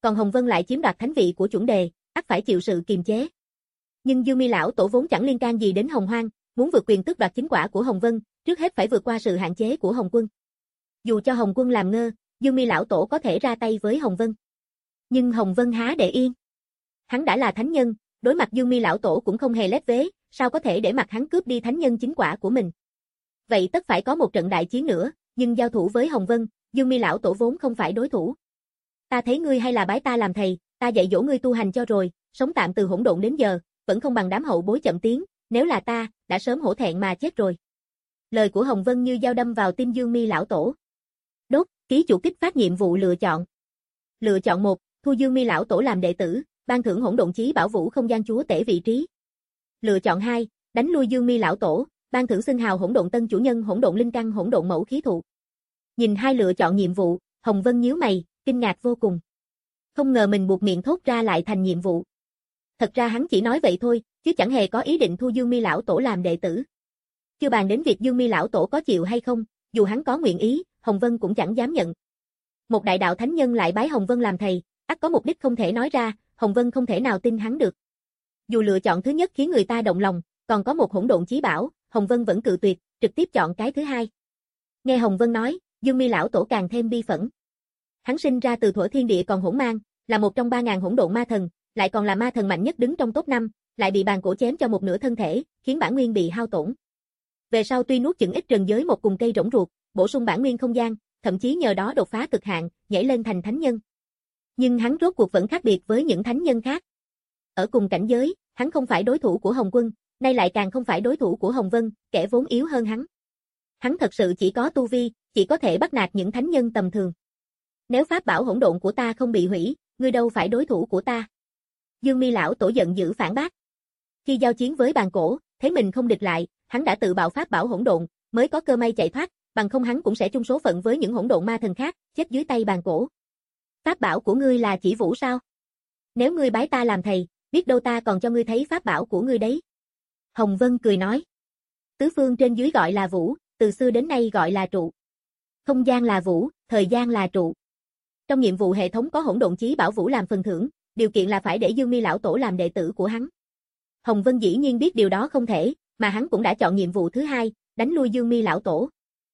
còn Hồng Vân lại chiếm đoạt thánh vị của chuẩn đề, ắt phải chịu sự kiềm chế. Nhưng Dương Mi lão tổ vốn chẳng liên can gì đến Hồng Hoang, muốn vượt quyền tước đoạt chính quả của Hồng Vân, trước hết phải vượt qua sự hạn chế của Hồng Quân. Dù cho Hồng Quân làm ngơ, Dương Mi lão tổ có thể ra tay với Hồng Vân. Nhưng Hồng Vân há để yên. Hắn đã là thánh nhân, đối mặt Dương Mi lão tổ cũng không hề lép vế, sao có thể để mặc hắn cướp đi thánh nhân chính quả của mình. Vậy tất phải có một trận đại chiến nữa, nhưng giao thủ với Hồng Vân, Dương Mi lão tổ vốn không phải đối thủ. Ta thấy ngươi hay là bái ta làm thầy, ta dạy dỗ ngươi tu hành cho rồi, sống tạm từ hỗn độn đến giờ, vẫn không bằng đám hậu bối chậm tiến, nếu là ta, đã sớm hổ thẹn mà chết rồi. Lời của Hồng Vân như dao đâm vào tim Dương Mi lão tổ. Đốt, ký chủ kích phát nhiệm vụ lựa chọn. Lựa chọn một, thu Dương Mi lão tổ làm đệ tử, ban thưởng hỗn độn chí bảo vũ không gian chúa tể vị trí. Lựa chọn hai, đánh lui Dương Mi lão tổ, ban thưởng xưng hào hỗn độn tân chủ nhân hỗn độn linh căn hỗn độn mẫu khí thụ. Nhìn hai lựa chọn nhiệm vụ, Hồng Vân nhíu mày, kinh ngạc vô cùng. Không ngờ mình buộc miệng thốt ra lại thành nhiệm vụ. Thật ra hắn chỉ nói vậy thôi, chứ chẳng hề có ý định thu Dương Mi lão tổ làm đệ tử. Chưa bàn đến việc Dương Mi lão tổ có chịu hay không, dù hắn có nguyện ý, Hồng Vân cũng chẳng dám nhận. Một đại đạo thánh nhân lại bái Hồng Vân làm thầy, ắt có mục đích không thể nói ra, Hồng Vân không thể nào tin hắn được. Dù lựa chọn thứ nhất khiến người ta động lòng, còn có một hỗn độn chí bảo, Hồng Vân vẫn cự tuyệt, trực tiếp chọn cái thứ hai. Nghe Hồng Vân nói, Dương Mi lão tổ càng thêm bi phẫn. Hắn sinh ra từ thuở thiên địa còn hỗn mang, là một trong ba ngàn hỗn độn ma thần, lại còn là ma thần mạnh nhất đứng trong top năm, lại bị bàn cổ chém cho một nửa thân thể, khiến bản nguyên bị hao tổn. Về sau tuy nuốt chửng ít rần giới một cùng cây rỗng ruột, bổ sung bản nguyên không gian, thậm chí nhờ đó đột phá cực hạn, nhảy lên thành thánh nhân. Nhưng hắn rốt cuộc vẫn khác biệt với những thánh nhân khác. Ở cùng cảnh giới, hắn không phải đối thủ của Hồng Quân, nay lại càng không phải đối thủ của Hồng Vân, kẻ vốn yếu hơn hắn. Hắn thật sự chỉ có tu vi, chỉ có thể bắt nạt những thánh nhân tầm thường. Nếu pháp bảo hỗn độn của ta không bị hủy, ngươi đâu phải đối thủ của ta. Dương Mi lão tổ giận dữ phản bác. Khi giao chiến với bàn cổ, thấy mình không địch lại, hắn đã tự bạo pháp bảo hỗn độn, mới có cơ may chạy thoát, bằng không hắn cũng sẽ chung số phận với những hỗn độn ma thần khác, chết dưới tay bàn cổ. Pháp bảo của ngươi là chỉ vũ sao? Nếu ngươi bái ta làm thầy, biết đâu ta còn cho ngươi thấy pháp bảo của ngươi đấy. Hồng Vân cười nói. Tứ phương trên dưới gọi là vũ, từ xưa đến nay gọi là trụ. Không gian là vũ, thời gian là trụ. Trong nhiệm vụ hệ thống có hỗn độn chí bảo vũ làm phần thưởng, điều kiện là phải để Dương Mi lão tổ làm đệ tử của hắn. Hồng Vân dĩ nhiên biết điều đó không thể, mà hắn cũng đã chọn nhiệm vụ thứ hai, đánh lui Dương Mi lão tổ.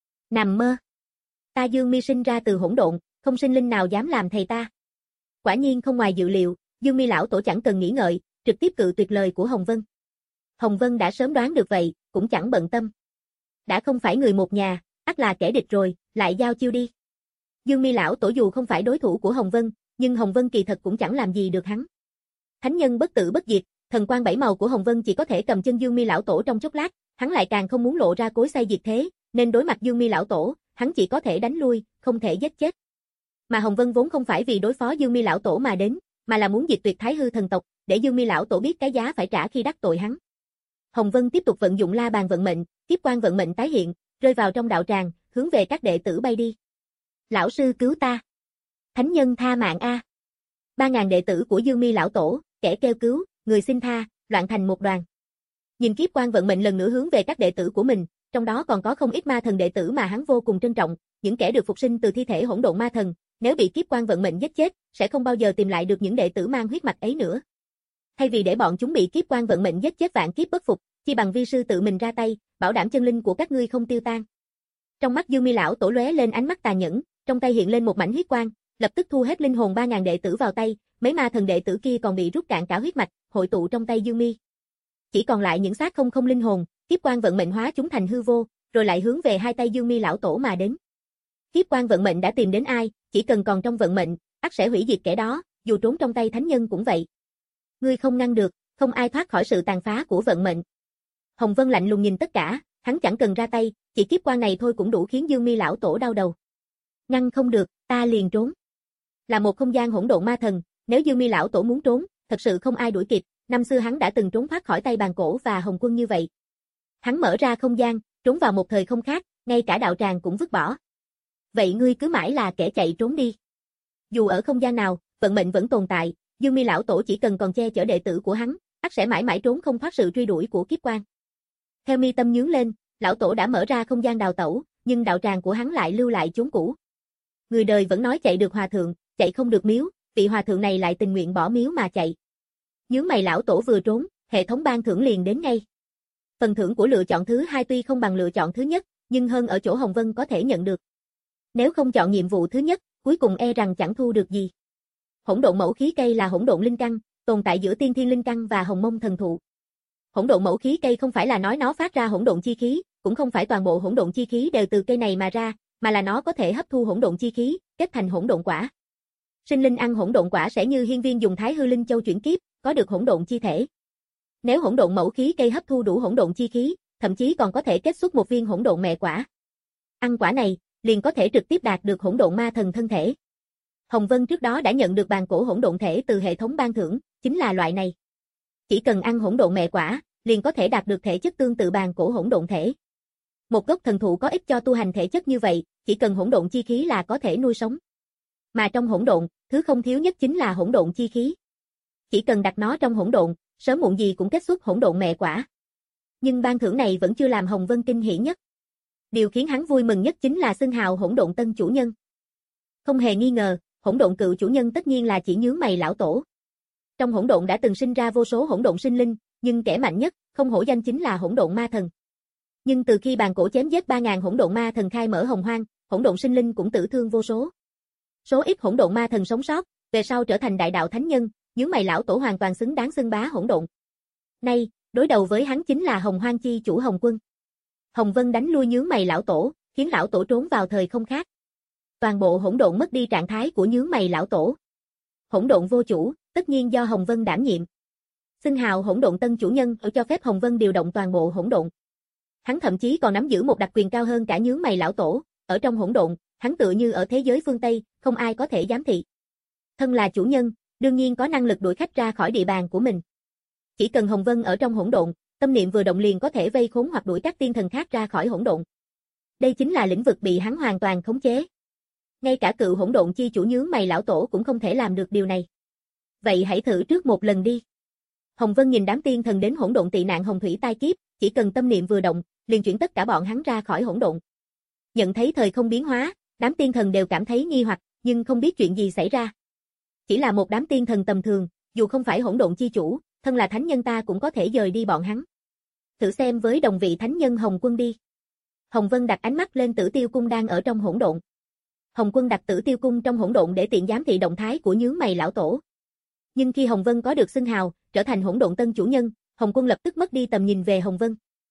Nằm mơ. Ta Dương Mi sinh ra từ hỗn độn, không sinh linh nào dám làm thầy ta. Quả nhiên không ngoài dự liệu, Dương Mi lão tổ chẳng cần nghĩ ngợi, trực tiếp cự tuyệt lời của Hồng Vân. Hồng Vân đã sớm đoán được vậy, cũng chẳng bận tâm. Đã không phải người một nhà, ắt là kẻ địch rồi, lại giao chiêu đi. Dương Mi lão tổ dù không phải đối thủ của Hồng Vân, nhưng Hồng Vân kỳ thật cũng chẳng làm gì được hắn. Thánh nhân bất tử bất diệt, thần quang bảy màu của Hồng Vân chỉ có thể cầm chân Dương Mi lão tổ trong chốc lát, hắn lại càng không muốn lộ ra cối xay diệt thế, nên đối mặt Dương Mi lão tổ, hắn chỉ có thể đánh lui, không thể giết chết. Mà Hồng Vân vốn không phải vì đối phó Dương Mi lão tổ mà đến, mà là muốn diệt tuyệt Thái Hư thần tộc, để Dương Mi lão tổ biết cái giá phải trả khi đắc tội hắn. Hồng Vân tiếp tục vận dụng La Bàn vận mệnh, kiếp quan vận mệnh tái hiện, rơi vào trong đạo tràng, hướng về các đệ tử bay đi. Lão sư cứu ta. Thánh nhân tha mạng a. Ba ngàn đệ tử của Dương Mi lão tổ, kẻ kêu cứu, người xin tha, loạn thành một đoàn. Nhìn kiếp quan vận mệnh lần nữa hướng về các đệ tử của mình, trong đó còn có không ít ma thần đệ tử mà hắn vô cùng trân trọng, những kẻ được phục sinh từ thi thể hỗn độn ma thần, nếu bị kiếp quan vận mệnh giết chết, sẽ không bao giờ tìm lại được những đệ tử mang huyết mạch ấy nữa. Thay vì để bọn chúng bị kiếp quan vận mệnh giết chết vạn kiếp bất phục, chi bằng vi sư tự mình ra tay, bảo đảm chân linh của các ngươi không tiêu tan. Trong mắt Dương Mi lão tổ lóe lên ánh mắt tà nhẫn, trong tay hiện lên một mảnh huyết quang, lập tức thu hết linh hồn ba ngàn đệ tử vào tay, mấy ma thần đệ tử kia còn bị rút cạn cả huyết mạch, hội tụ trong tay Dương Mi. Chỉ còn lại những xác không không linh hồn, kiếp quan vận mệnh hóa chúng thành hư vô, rồi lại hướng về hai tay Dương Mi lão tổ mà đến. Kiếp quan vận mệnh đã tìm đến ai, chỉ cần còn trong vận mệnh, ắt sẽ hủy diệt kẻ đó, dù trốn trong tay thánh nhân cũng vậy. Ngươi không ngăn được, không ai thoát khỏi sự tàn phá của vận mệnh. Hồng Vân lạnh lùng nhìn tất cả, hắn chẳng cần ra tay, chỉ kiếp quan này thôi cũng đủ khiến Dương Mi lão tổ đau đầu. Ngăn không được, ta liền trốn. Là một không gian hỗn độn ma thần, nếu Dương Mi lão tổ muốn trốn, thật sự không ai đuổi kịp, năm xưa hắn đã từng trốn thoát khỏi tay bàn cổ và Hồng Quân như vậy. Hắn mở ra không gian, trốn vào một thời không khác, ngay cả đạo tràng cũng vứt bỏ. Vậy ngươi cứ mãi là kẻ chạy trốn đi. Dù ở không gian nào, vận mệnh vẫn tồn tại, Dương Mi lão tổ chỉ cần còn che chở đệ tử của hắn, ắt sẽ mãi mãi trốn không thoát sự truy đuổi của kiếp quan. Theo mi tâm nhướng lên, lão tổ đã mở ra không gian đào tẩu, nhưng đạo tràng của hắn lại lưu lại chốn cũ. Người đời vẫn nói chạy được hòa thượng, chạy không được miếu, vị hòa thượng này lại tình nguyện bỏ miếu mà chạy. Nhướng mày lão tổ vừa trốn, hệ thống ban thưởng liền đến ngay. Phần thưởng của lựa chọn thứ hai tuy không bằng lựa chọn thứ nhất, nhưng hơn ở chỗ Hồng Vân có thể nhận được. Nếu không chọn nhiệm vụ thứ nhất, cuối cùng e rằng chẳng thu được gì. Hỗn độn mẫu khí cây là hỗn độn linh căn, tồn tại giữa tiên thiên linh căn và hồng mông thần thụ. Hỗn độn mẫu khí cây không phải là nói nó phát ra hỗn độn chi khí, cũng không phải toàn bộ hỗn độn chi khí đều từ cây này mà ra, mà là nó có thể hấp thu hỗn độn chi khí, kết thành hỗn độn quả. Sinh linh ăn hỗn độn quả sẽ như hiên viên dùng Thái Hư Linh Châu chuyển kiếp, có được hỗn độn chi thể. Nếu hỗn độn mẫu khí cây hấp thu đủ hỗn độn chi khí, thậm chí còn có thể kết xuất một viên hỗn độn mẹ quả. Ăn quả này, liền có thể trực tiếp đạt được hỗn độn ma thần thân thể. Hồng Vân trước đó đã nhận được bàn cổ hỗn độn thể từ hệ thống ban thưởng, chính là loại này. Chỉ cần ăn hỗn độn mẹ quả, liền có thể đạt được thể chất tương tự bàn cổ hỗn độn thể. Một gốc thần thụ có ích cho tu hành thể chất như vậy, chỉ cần hỗn độn chi khí là có thể nuôi sống. Mà trong hỗn độn, thứ không thiếu nhất chính là hỗn độn chi khí. Chỉ cần đặt nó trong hỗn độn, sớm muộn gì cũng kết xuất hỗn độn mẹ quả. Nhưng ban thưởng này vẫn chưa làm Hồng Vân kinh hỉ nhất. Điều khiến hắn vui mừng nhất chính là xưng hào hỗn độn tân chủ nhân. Không hề nghi ngờ, hỗn độn cựu chủ nhân tất nhiên là chỉ nhướng mày lão tổ. Trong hỗn độn đã từng sinh ra vô số hỗn độn sinh linh, nhưng kẻ mạnh nhất, không hổ danh chính là hỗn độn ma thần. Nhưng từ khi bàn cổ chém giết ba ngàn hỗn độn ma thần khai mở hồng hoang, hỗn độn sinh linh cũng tử thương vô số. Số ít hỗn độn ma thần sống sót, về sau trở thành đại đạo thánh nhân, nhướng mày lão tổ hoàn toàn xứng đáng xưng bá hỗn độn. Nay, đối đầu với hắn chính là Hồng Hoang chi chủ Hồng Quân. Hồng Vân đánh lui nhướng mày lão tổ, khiến lão tổ trốn vào thời không khác. Toàn bộ hỗn độn mất đi trạng thái của nhướng mày lão tổ. Hỗn độn vô chủ, tất nhiên do Hồng Vân đảm nhiệm. Xưng hào hỗn độn tân chủ nhân ở cho phép Hồng Vân điều động toàn bộ hỗn độn. Hắn thậm chí còn nắm giữ một đặc quyền cao hơn cả nhướng mày lão tổ, ở trong hỗn độn, hắn tựa như ở thế giới phương Tây, không ai có thể giám thị. Thân là chủ nhân, đương nhiên có năng lực đuổi khách ra khỏi địa bàn của mình. Chỉ cần Hồng Vân ở trong hỗn độn, tâm niệm vừa động liền có thể vây khốn hoặc đuổi các tiên thần khác ra khỏi hỗn độn. Đây chính là lĩnh vực bị hắn hoàn toàn khống chế. Ngay cả cựu hỗn độn chi chủ nhướng mày lão tổ cũng không thể làm được điều này. Vậy hãy thử trước một lần đi. Hồng Vân nhìn đám tiên thần đến hỗn độn tị nạn hồng thủy tai kiếp, chỉ cần tâm niệm vừa động, liền chuyển tất cả bọn hắn ra khỏi hỗn độn. Nhận thấy thời không biến hóa, đám tiên thần đều cảm thấy nghi hoặc, nhưng không biết chuyện gì xảy ra. Chỉ là một đám tiên thần tầm thường, dù không phải hỗn độn chi chủ, thân là thánh nhân ta cũng có thể dời đi bọn hắn. Thử xem với đồng vị thánh nhân Hồng Quân đi. Hồng Vân đặt ánh mắt lên Tử Tiêu Cung đang ở trong hỗn độn. Hồng Quân đặt Tử Tiêu Cung trong hỗn độn để tiện giám thị động thái của nhướng mày lão tổ. Nhưng khi Hồng Vân có được xưng hào, trở thành hỗn độn tân chủ nhân, Hồng Quân lập tức mất đi tầm nhìn về Hồng Vân.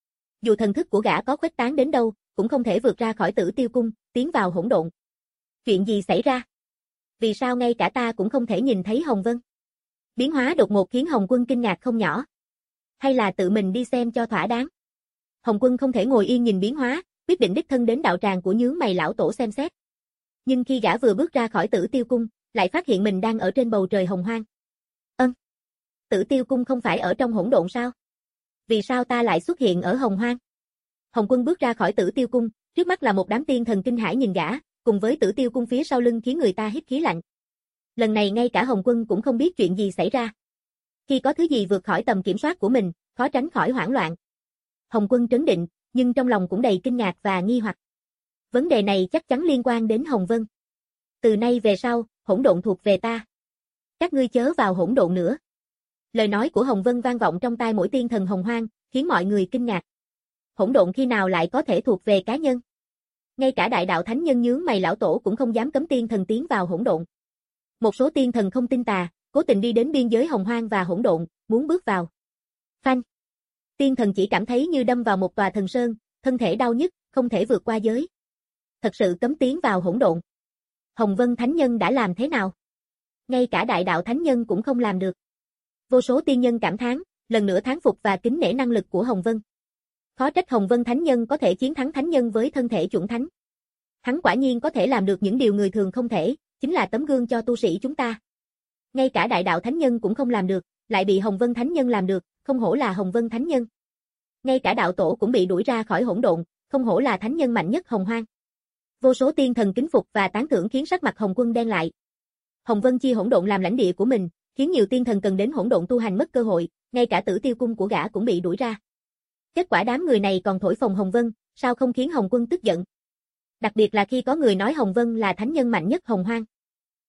Dù thần thức của gã có khuếch tán đến đâu, cũng không thể vượt ra khỏi Tử Tiêu Cung, tiến vào hỗn độn. Chuyện gì xảy ra? Vì sao ngay cả ta cũng không thể nhìn thấy Hồng Vân? Biến hóa đột ngột khiến Hồng Quân kinh ngạc không nhỏ. Hay là tự mình đi xem cho thỏa đáng? Hồng Quân không thể ngồi yên nhìn biến hóa, quyết định đích thân đến đạo tràng của nhướng mày lão tổ xem xét. Nhưng khi gã vừa bước ra khỏi Tử Tiêu Cung, lại phát hiện mình đang ở trên bầu trời hồng hoang. Ân, Tử Tiêu Cung không phải ở trong hỗn độn sao? Vì sao ta lại xuất hiện ở hồng hoang? Hồng Quân bước ra khỏi Tử Tiêu Cung, trước mắt là một đám tiên thần kinh hãi nhìn gã, cùng với Tử Tiêu Cung phía sau lưng khiến người ta hít khí lạnh. Lần này ngay cả Hồng Quân cũng không biết chuyện gì xảy ra. Khi có thứ gì vượt khỏi tầm kiểm soát của mình, khó tránh khỏi hoảng loạn. Hồng Quân trấn định, nhưng trong lòng cũng đầy kinh ngạc và nghi hoặc. Vấn đề này chắc chắn liên quan đến Hồng Vân. Từ nay về sau, hỗn độn thuộc về ta. Các ngươi chớ vào hỗn độn nữa. Lời nói của Hồng Vân vang vọng trong tai mỗi tiên thần hồng hoang, khiến mọi người kinh ngạc. Hỗn độn khi nào lại có thể thuộc về cá nhân? Ngay cả đại đạo thánh nhân nhướng mày lão tổ cũng không dám cấm tiên thần tiến vào hỗn độn. Một số tiên thần không tin tà, cố tình đi đến biên giới hồng hoang và hỗn độn, muốn bước vào. Phanh! Tiên thần chỉ cảm thấy như đâm vào một tòa thần sơn, thân thể đau nhức, không thể vượt qua giới. Thật sự cấm tiến vào hỗn độn. Hồng Vân thánh nhân đã làm thế nào? Ngay cả đại đạo thánh nhân cũng không làm được. Vô số tiên nhân cảm thán, lần nữa thán phục và kính nể năng lực của Hồng Vân. Khó trách Hồng Vân thánh nhân có thể chiến thắng thánh nhân với thân thể chuẩn thánh. Hắn quả nhiên có thể làm được những điều người thường không thể, chính là tấm gương cho tu sĩ chúng ta. Ngay cả đại đạo thánh nhân cũng không làm được, lại bị Hồng Vân thánh nhân làm được, không hổ là Hồng Vân thánh nhân. Ngay cả đạo tổ cũng bị đuổi ra khỏi hỗn độn, không hổ là thánh nhân mạnh nhất hồng hoang. Vô số tiên thần kính phục và tán thưởng khiến sắc mặt Hồng Quân đen lại. Hồng Vân chia hỗn độn làm lãnh địa của mình, khiến nhiều tiên thần cần đến hỗn độn tu hành mất cơ hội, ngay cả Tử Tiêu Cung của gã cũng bị đuổi ra. Kết quả đám người này còn thổi phồng Hồng Vân, sao không khiến Hồng Quân tức giận? Đặc biệt là khi có người nói Hồng Vân là thánh nhân mạnh nhất hồng hoang.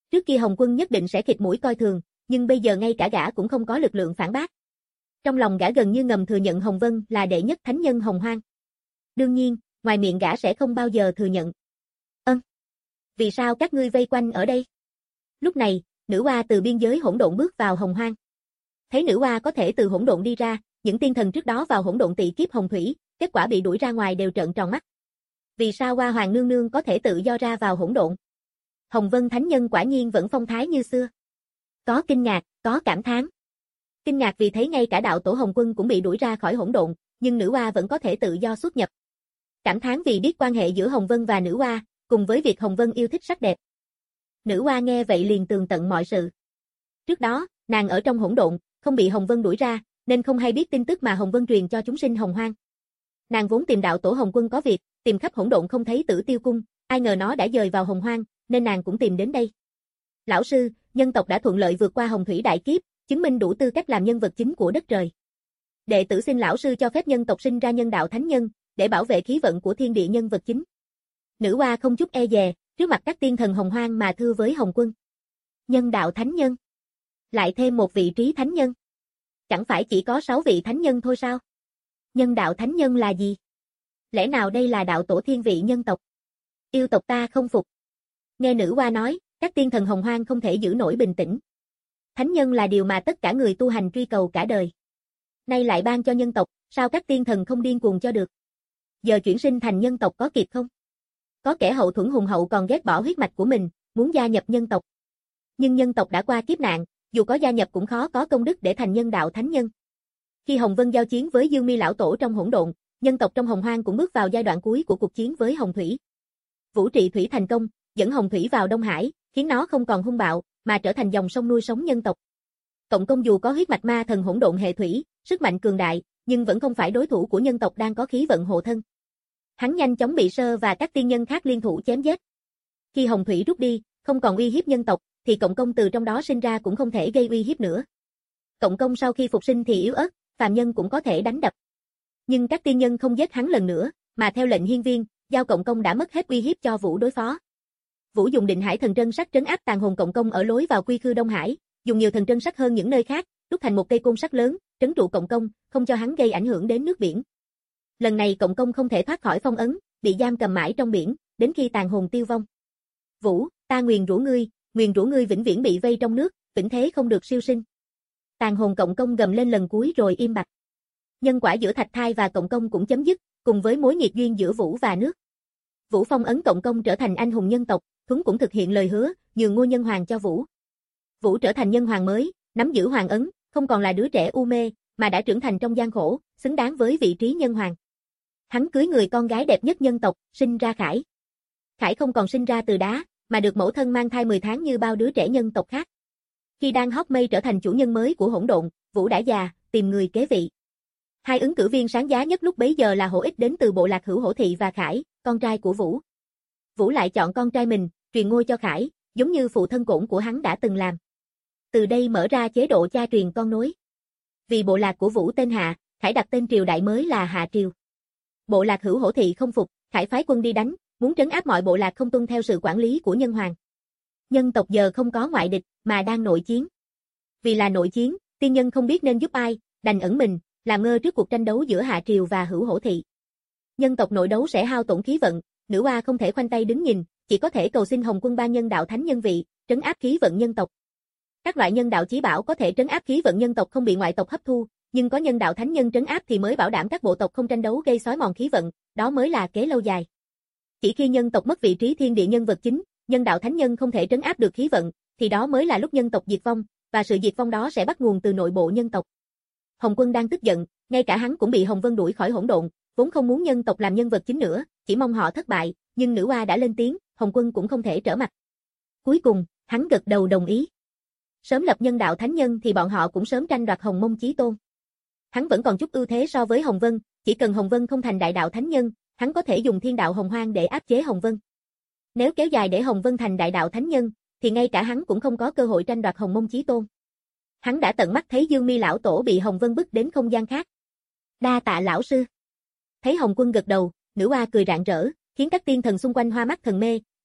Trước kia Hồng Quân nhất định sẽ khịt mũi coi thường, nhưng bây giờ ngay cả gã cũng không có lực lượng phản bác. Trong lòng gã gần như ngầm thừa nhận Hồng Vân là đệ nhất thánh nhân Hồng Hoang. Đương nhiên, ngoài miệng gã sẽ không bao giờ thừa nhận. Ân, vì sao các ngươi vây quanh ở đây? Lúc này, nữ oa từ biên giới hỗn độn bước vào Hồng Hoang. Thấy nữ oa có thể từ hỗn độn đi ra, những tiên thần trước đó vào hỗn độn tị kiếp hồng thủy, kết quả bị đuổi ra ngoài đều trợn tròn mắt. Vì sao Hoa Hoàng nương nương có thể tự do ra vào hỗn độn? Hồng Vân thánh nhân quả nhiên vẫn phong thái như xưa. Có kinh ngạc, có cảm thán. Kinh ngạc vì thấy ngay cả đạo tổ Hồng Quân cũng bị đuổi ra khỏi hỗn độn, nhưng nữ oa vẫn có thể tự do xuất nhập. Cảm thán vì biết quan hệ giữa Hồng Vân và nữ oa, cùng với việc Hồng Vân yêu thích sắc đẹp. Nữ oa nghe vậy liền tường tận mọi sự. Trước đó, nàng ở trong hỗn độn, không bị Hồng Vân đuổi ra, nên không hay biết tin tức mà Hồng Vân truyền cho chúng sinh Hồng Hoang. Nàng vốn tìm đạo tổ Hồng Quân có việc, tìm khắp hỗn độn không thấy Tử Tiêu cung, ai ngờ nó đã dời vào Hồng Hoang, nên nàng cũng tìm đến đây. Lão sư, nhân tộc đã thuận lợi vượt qua hồng thủy đại kiếp, chứng minh đủ tư cách làm nhân vật chính của đất trời. Đệ tử xin lão sư cho phép nhân tộc sinh ra nhân đạo thánh nhân, để bảo vệ khí vận của thiên địa nhân vật chính. Nữ oa không chút e dè, trước mặt các tiên thần Hồng Hoang mà thưa với Hồng Quân. Nhân đạo thánh nhân. Lại thêm một vị trí thánh nhân. Chẳng phải chỉ có sáu vị thánh nhân thôi sao? Nhân đạo thánh nhân là gì? Lẽ nào đây là đạo tổ thiên vị nhân tộc? Yêu tộc ta không phục. Nghe nữ oa nói, các tiên thần Hồng Hoang không thể giữ nổi bình tĩnh. Thánh nhân là điều mà tất cả người tu hành truy cầu cả đời. Nay lại ban cho nhân tộc, sao các tiên thần không điên cuồng cho được? Giờ chuyển sinh thành nhân tộc có kịp không? Có kẻ hậu thuẫn hùng hậu còn ghét bỏ huyết mạch của mình, muốn gia nhập nhân tộc. Nhưng nhân tộc đã qua kiếp nạn, dù có gia nhập cũng khó có công đức để thành nhân đạo thánh nhân. Khi Hồng Vân giao chiến với Dương Mi lão tổ trong hỗn độn, nhân tộc trong Hồng Hoang cũng bước vào giai đoạn cuối của cuộc chiến với Hồng Thủy. Vũ Trị Thủy thành công, dẫn Hồng Thủy vào Đông Hải, khiến nó không còn hung bạo, mà trở thành dòng sông nuôi sống nhân tộc. Cộng công dù có huyết mạch ma thần hỗn độn hệ thủy, sức mạnh cường đại, nhưng vẫn không phải đối thủ của nhân tộc đang có khí vận hộ thân. Hắn nhanh chóng bị Sơ và các tiên nhân khác liên thủ chém giết. Khi Hồng Thủy rút đi, không còn uy hiếp nhân tộc, thì cộng công từ trong đó sinh ra cũng không thể gây uy hiếp nữa. Cộng công sau khi phục sinh thì yếu ớt, phàm nhân cũng có thể đánh đập. Nhưng các tiên nhân không giết hắn lần nữa, mà theo lệnh hiên viên, giao cộng công đã mất hết uy hiếp cho Vũ đối phó. Vũ dùng Định Hải thần trân sắt trấn áp tàn hồn cộng công ở lối vào quy khư Đông Hải, dùng nhiều thần trân sắt hơn những nơi khác, đúc thành một cây côn sắt lớn, trấn trụ cộng công, không cho hắn gây ảnh hưởng đến nước biển. Lần này cộng công không thể thoát khỏi phong ấn, bị giam cầm mãi trong biển, đến khi tàn hồn tiêu vong. Vũ, ta nguyền rủa ngươi, nguyền rủa ngươi vĩnh viễn bị vây trong nước, vĩnh thế không được siêu sinh. Tàn hồn cộng công gầm lên lần cuối rồi im bặt. Nhân quả giữa Thạch Thai và cộng công cũng chấm dứt, cùng với mối nghiệt duyên giữa Vũ và nước. Vũ phong ấn cộng công trở thành anh hùng nhân tộc, Thuấn cũng thực hiện lời hứa, nhường ngôi nhân hoàng cho Vũ. Vũ trở thành nhân hoàng mới, nắm giữ hoàng ấn, không còn là đứa trẻ u mê, mà đã trưởng thành trong gian khổ, xứng đáng với vị trí nhân hoàng. Hắn cưới người con gái đẹp nhất nhân tộc, sinh ra Khải. Khải không còn sinh ra từ đá, mà được mẫu thân mang thai mười tháng như bao đứa trẻ nhân tộc khác. Khi đang hót mây trở thành chủ nhân mới của hỗn độn, Vũ đã già, tìm người kế vị. Hai ứng cử viên sáng giá nhất lúc bấy giờ là Hổ Ích đến từ bộ lạc Hữu Hổ Thị và Khải, con trai của Vũ. Vũ lại chọn con trai mình, truyền ngôi cho Khải, giống như phụ thân cổn của hắn đã từng làm. Từ đây mở ra chế độ cha truyền con nối. Vì bộ lạc của Vũ tên Hạ, Khải đặt tên triều đại mới là Hạ Triều. Bộ lạc Hữu Hổ Thị không phục, Khải phái quân đi đánh, muốn trấn áp mọi bộ lạc không tuân theo sự quản lý của nhân hoàng. Nhân tộc giờ không có ngoại địch, mà đang nội chiến. Vì là nội chiến, tiên nhân không biết nên giúp ai, đành ẩn mình, làm ngơ trước cuộc tranh đấu giữa Hạ Triều và Hữu Hổ Thị. Nhân tộc nội đấu sẽ hao tổn khí vận, nữ oa không thể khoanh tay đứng nhìn, chỉ có thể cầu xin Hồng Quân ban nhân đạo thánh nhân vị, trấn áp khí vận nhân tộc. Các loại nhân đạo chí bảo có thể trấn áp khí vận nhân tộc không bị ngoại tộc hấp thu, nhưng có nhân đạo thánh nhân trấn áp thì mới bảo đảm các bộ tộc không tranh đấu gây xói mòn khí vận, đó mới là kế lâu dài. Chỉ khi nhân tộc mất vị trí thiên địa nhân vật chính, nhân đạo thánh nhân không thể trấn áp được khí vận, thì đó mới là lúc nhân tộc diệt vong, và sự diệt vong đó sẽ bắt nguồn từ nội bộ nhân tộc. Hồng Quân đang tức giận, ngay cả hắn cũng bị Hồng Vân đuổi khỏi hỗn độn, vốn không muốn nhân tộc làm nhân vật chính nữa, chỉ mong họ thất bại, nhưng nữ oa đã lên tiếng, Hồng Quân cũng không thể trở mặt. Cuối cùng, hắn gật đầu đồng ý. Sớm lập nhân đạo thánh nhân thì bọn họ cũng sớm tranh đoạt Hồng Mông chí tôn. Hắn vẫn còn chút ưu thế so với Hồng Vân, chỉ cần Hồng Vân không thành đại đạo thánh nhân, hắn có thể dùng thiên đạo Hồng Hoang để áp chế Hồng Vân. Nếu kéo dài để Hồng Vân thành đại đạo thánh nhân, thì ngay cả hắn cũng không có cơ hội tranh đoạt Hồng Mông chí tôn. Hắn đã tận mắt thấy Dương Mi lão tổ bị Hồng Vân bức đến không gian khác. Đa tạ lão sư. Thấy Hồng Quân gật đầu, nữ oa cười rạng rỡ, khiến các tiên thần xung quanh hoa mắt thần mê,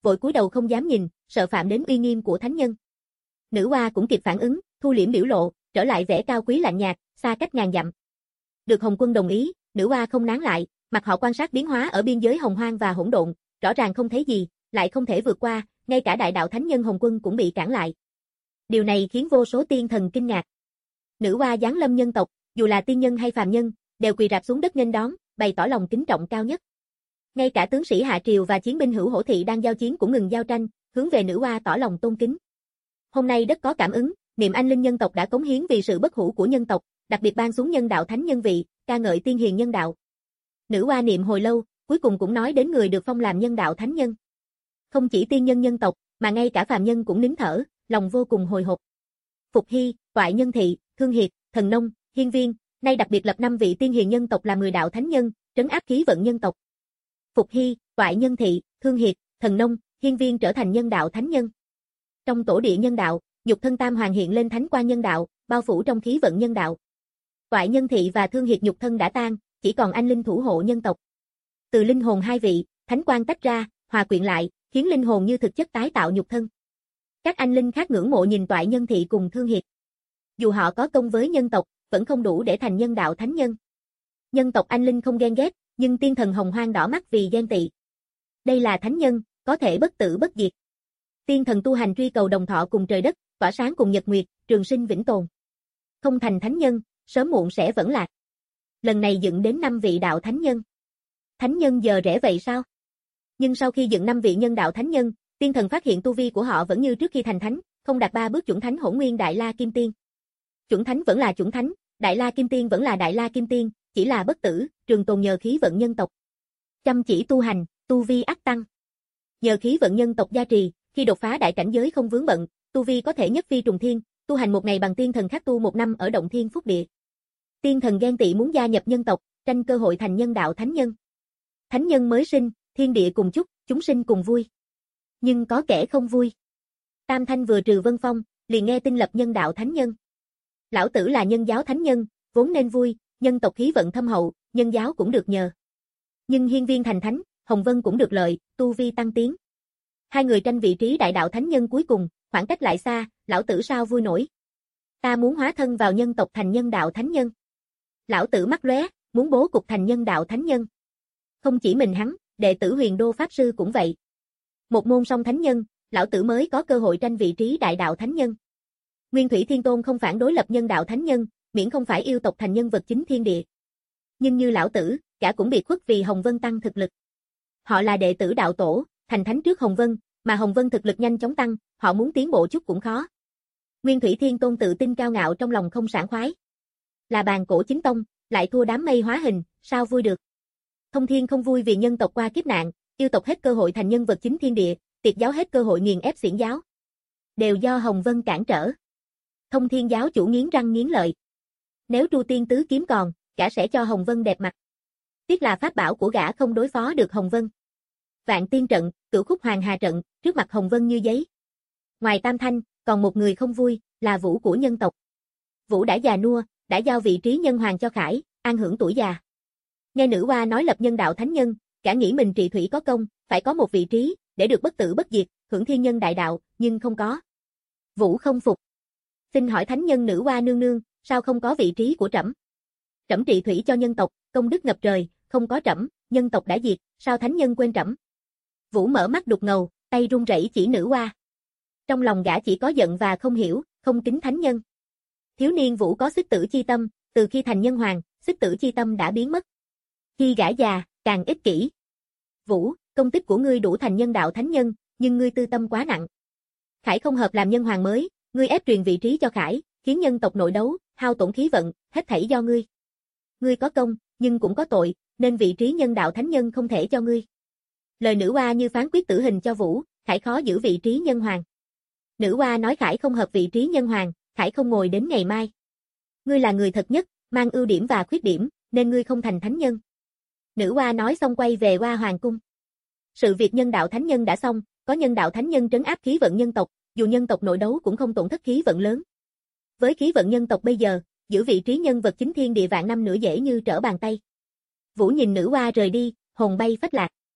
vội cúi đầu không dám nhìn, sợ phạm đến uy nghiêm của thánh nhân. Nữ hoa cũng kịp phản ứng, thu liễm biểu lộ, trở lại vẻ cao quý lạnh nhạt, xa cách ngàn dặm. Được Hồng Quân đồng ý, nữ hoa không nán lại, mặt họ quan sát biến hóa ở biên giới hồng hoang và hỗn độn, rõ ràng không thấy gì, lại không thể vượt qua, ngay cả đại đạo thánh nhân Hồng Quân cũng bị cản lại. Điều này khiến vô số tiên thần kinh ngạc. Nữ hoa giáng lâm nhân tộc, dù là tiên nhân hay phàm nhân, đều quỳ rạp xuống đất nghênh đón, bày tỏ lòng kính trọng cao nhất. Ngay cả tướng sĩ hạ triều và chiến binh hữu hổ thị đang giao chiến cũng ngừng giao tranh, hướng về nữ hoa tỏ lòng tôn kính. Hôm nay đất có cảm ứng, niệm anh linh nhân tộc đã cống hiến vì sự bất hủ của nhân tộc, đặc biệt ban xuống nhân đạo thánh nhân vị, ca ngợi tiên hiền nhân đạo. Nữ hoa niệm hồi lâu, cuối cùng cũng nói đến người được phong làm nhân đạo thánh nhân. Không chỉ tiên nhân nhân tộc, mà ngay cả phàm nhân cũng nín thở, lòng vô cùng hồi hộp. Phục Hy, Toại Nhân Thị, Thương Hiệt, Thần Nông, Hiên Viên, nay đặc biệt lập năm vị tiên hiền nhân tộc làm mười đạo thánh nhân, trấn áp khí vận nhân tộc. Phục Hy, Toại Nhân Thị, Thương Hiệt, Thần Nông, Hiên Viên trở thành nhân đạo thánh nhân. Trong tổ địa nhân đạo, nhục thân tam hoàng hiện lên thánh quan nhân đạo, bao phủ trong khí vận nhân đạo. Toại Nhân Thị và Thương Hiệt nhục thân đã tan, chỉ còn anh linh thủ hộ nhân tộc. Từ linh hồn hai vị, thánh quan tách ra, hòa quyện lại, khiến linh hồn như thực chất tái tạo nhục thân. Các anh linh khác ngưỡng mộ nhìn Toại Nhân Thị cùng Thương Hiệt. Dù họ có công với nhân tộc, vẫn không đủ để thành nhân đạo thánh nhân. Nhân tộc anh linh không ghen ghét, nhưng tiên thần hồng hoang đỏ mắt vì ghen tị. Đây là thánh nhân, có thể bất tử bất diệt. Tiên thần tu hành truy cầu đồng thọ cùng trời đất, tỏa sáng cùng nhật nguyệt, trường sinh vĩnh tồn. Không thành thánh nhân, sớm muộn sẽ vẫn lạc. Lần này dựng đến năm vị đạo thánh nhân. Thánh nhân giờ rẻ vậy sao? Nhưng sau khi dựng năm vị nhân đạo thánh nhân, tiên thần phát hiện tu vi của họ vẫn như trước khi thành thánh, không đạt ba bước chuẩn thánh hỗn nguyên đại la kim tiên. Chuẩn thánh vẫn là chuẩn thánh, đại la kim tiên vẫn là đại la kim tiên, chỉ là bất tử, trường tồn nhờ khí vận nhân tộc. Chăm chỉ tu hành, tu vi ắt tăng. Nhờ khí vận nhân tộc gia trì, khi đột phá đại cảnh giới không vướng bận, tu vi có thể nhất phi trùng thiên, tu hành một ngày bằng tiên thần khác tu một năm ở động thiên phúc địa. Tiên thần ghen tị muốn gia nhập nhân tộc, tranh cơ hội thành nhân đạo thánh nhân. Thánh nhân mới sinh, thiên địa cùng chúc, chúng sinh cùng vui. Nhưng có kẻ không vui. Tam Thanh vừa trừ Vân Phong, liền nghe tin lập nhân đạo thánh nhân. Lão tử là nhân giáo thánh nhân, vốn nên vui, nhân tộc khí vận thâm hậu, nhân giáo cũng được nhờ. Nhưng Hiên Viên thành thánh, Hồng Vân cũng được lợi, tu vi tăng tiến. Hai người tranh vị trí đại đạo thánh nhân cuối cùng, khoảng cách lại xa, lão tử sao vui nổi. Ta muốn hóa thân vào nhân tộc thành nhân đạo thánh nhân. Lão tử mắt lóe, muốn bố cục thành nhân đạo thánh nhân. Không chỉ mình hắn, đệ tử Huyền Đô Pháp Sư cũng vậy. Một môn song thánh nhân, lão tử mới có cơ hội tranh vị trí đại đạo thánh nhân. Nguyên Thủy Thiên Tôn không phản đối lập nhân đạo thánh nhân, miễn không phải yêu tộc thành nhân vật chính thiên địa. Nhưng như lão tử, cả cũng bị khuất vì Hồng Vân tăng thực lực. Họ là đệ tử đạo tổ, thành thánh trước Hồng Vân, mà Hồng Vân thực lực nhanh chóng tăng, họ muốn tiến bộ chút cũng khó. Nguyên Thủy Thiên Tôn tự tin cao ngạo trong lòng không sảng khoái. Là bàn cổ chính tông, lại thua đám mây hóa hình, sao vui được. Thông Thiên không vui vì nhân tộc qua kiếp nạn, yêu tộc hết cơ hội thành nhân vật chính thiên địa, tiệt giáo hết cơ hội nghiền ép xiển giáo. Đều do Hồng Vân cản trở. Thông Thiên giáo chủ nghiến răng nghiến lợi. Nếu Tru Tiên tứ kiếm còn, gã sẽ cho Hồng Vân đẹp mặt. Tiếc là pháp bảo của gã không đối phó được Hồng Vân. Vạn tiên trận, Cửu Khúc Hoàng Hà trận, trước mặt Hồng Vân như giấy. Ngoài Tam Thanh, còn một người không vui, là Vũ của nhân tộc. Vũ đã già nua, đã giao vị trí nhân hoàng cho Khải, an hưởng tuổi già. Nghe nữ hoa nói lập nhân đạo thánh nhân, cả nghĩ mình trị thủy có công, phải có một vị trí, để được bất tử bất diệt, hưởng thiên nhân đại đạo, nhưng không có. Vũ không phục. Xin hỏi thánh nhân nữ hoa nương nương, sao không có vị trí của trẫm? Trẫm trị thủy cho nhân tộc, công đức ngập trời, không có trẫm, nhân tộc đã diệt, sao thánh nhân quên trẫm? Vũ mở mắt đục ngầu, tay run rẩy chỉ nữ hoa. Trong lòng gã chỉ có giận và không hiểu, không kính thánh nhân. Thiếu niên Vũ có xích tử chi tâm, từ khi thành nhân hoàng, xích tử chi tâm đã biến mất. Khi gã già, càng ích kỷ. Vũ, công tích của ngươi đủ thành nhân đạo thánh nhân, nhưng ngươi tư tâm quá nặng. Khải không hợp làm nhân hoàng mới, ngươi ép truyền vị trí cho Khải, khiến nhân tộc nội đấu, hao tổn khí vận, hết thảy do ngươi. Ngươi có công, nhưng cũng có tội, nên vị trí nhân đạo thánh nhân không thể cho ngươi. Lời nữ hoa như phán quyết tử hình cho Vũ, Khải khó giữ vị trí nhân hoàng. Nữ hoa nói Khải không hợp vị trí nhân hoàng, Khải không ngồi đến ngày mai. Ngươi là người thật nhất, mang ưu điểm và khuyết điểm, nên ngươi không thành thánh nhân. Nữ hoa nói xong quay về Hoa Hoàng cung. Sự việc nhân đạo thánh nhân đã xong, có nhân đạo thánh nhân trấn áp khí vận nhân tộc, dù nhân tộc nội đấu cũng không tổn thất khí vận lớn. Với khí vận nhân tộc bây giờ, giữ vị trí nhân vật chính thiên địa vạn năm nữa dễ như trở bàn tay. Vũ nhìn nữ hoa rời đi, hồn bay phách lạc.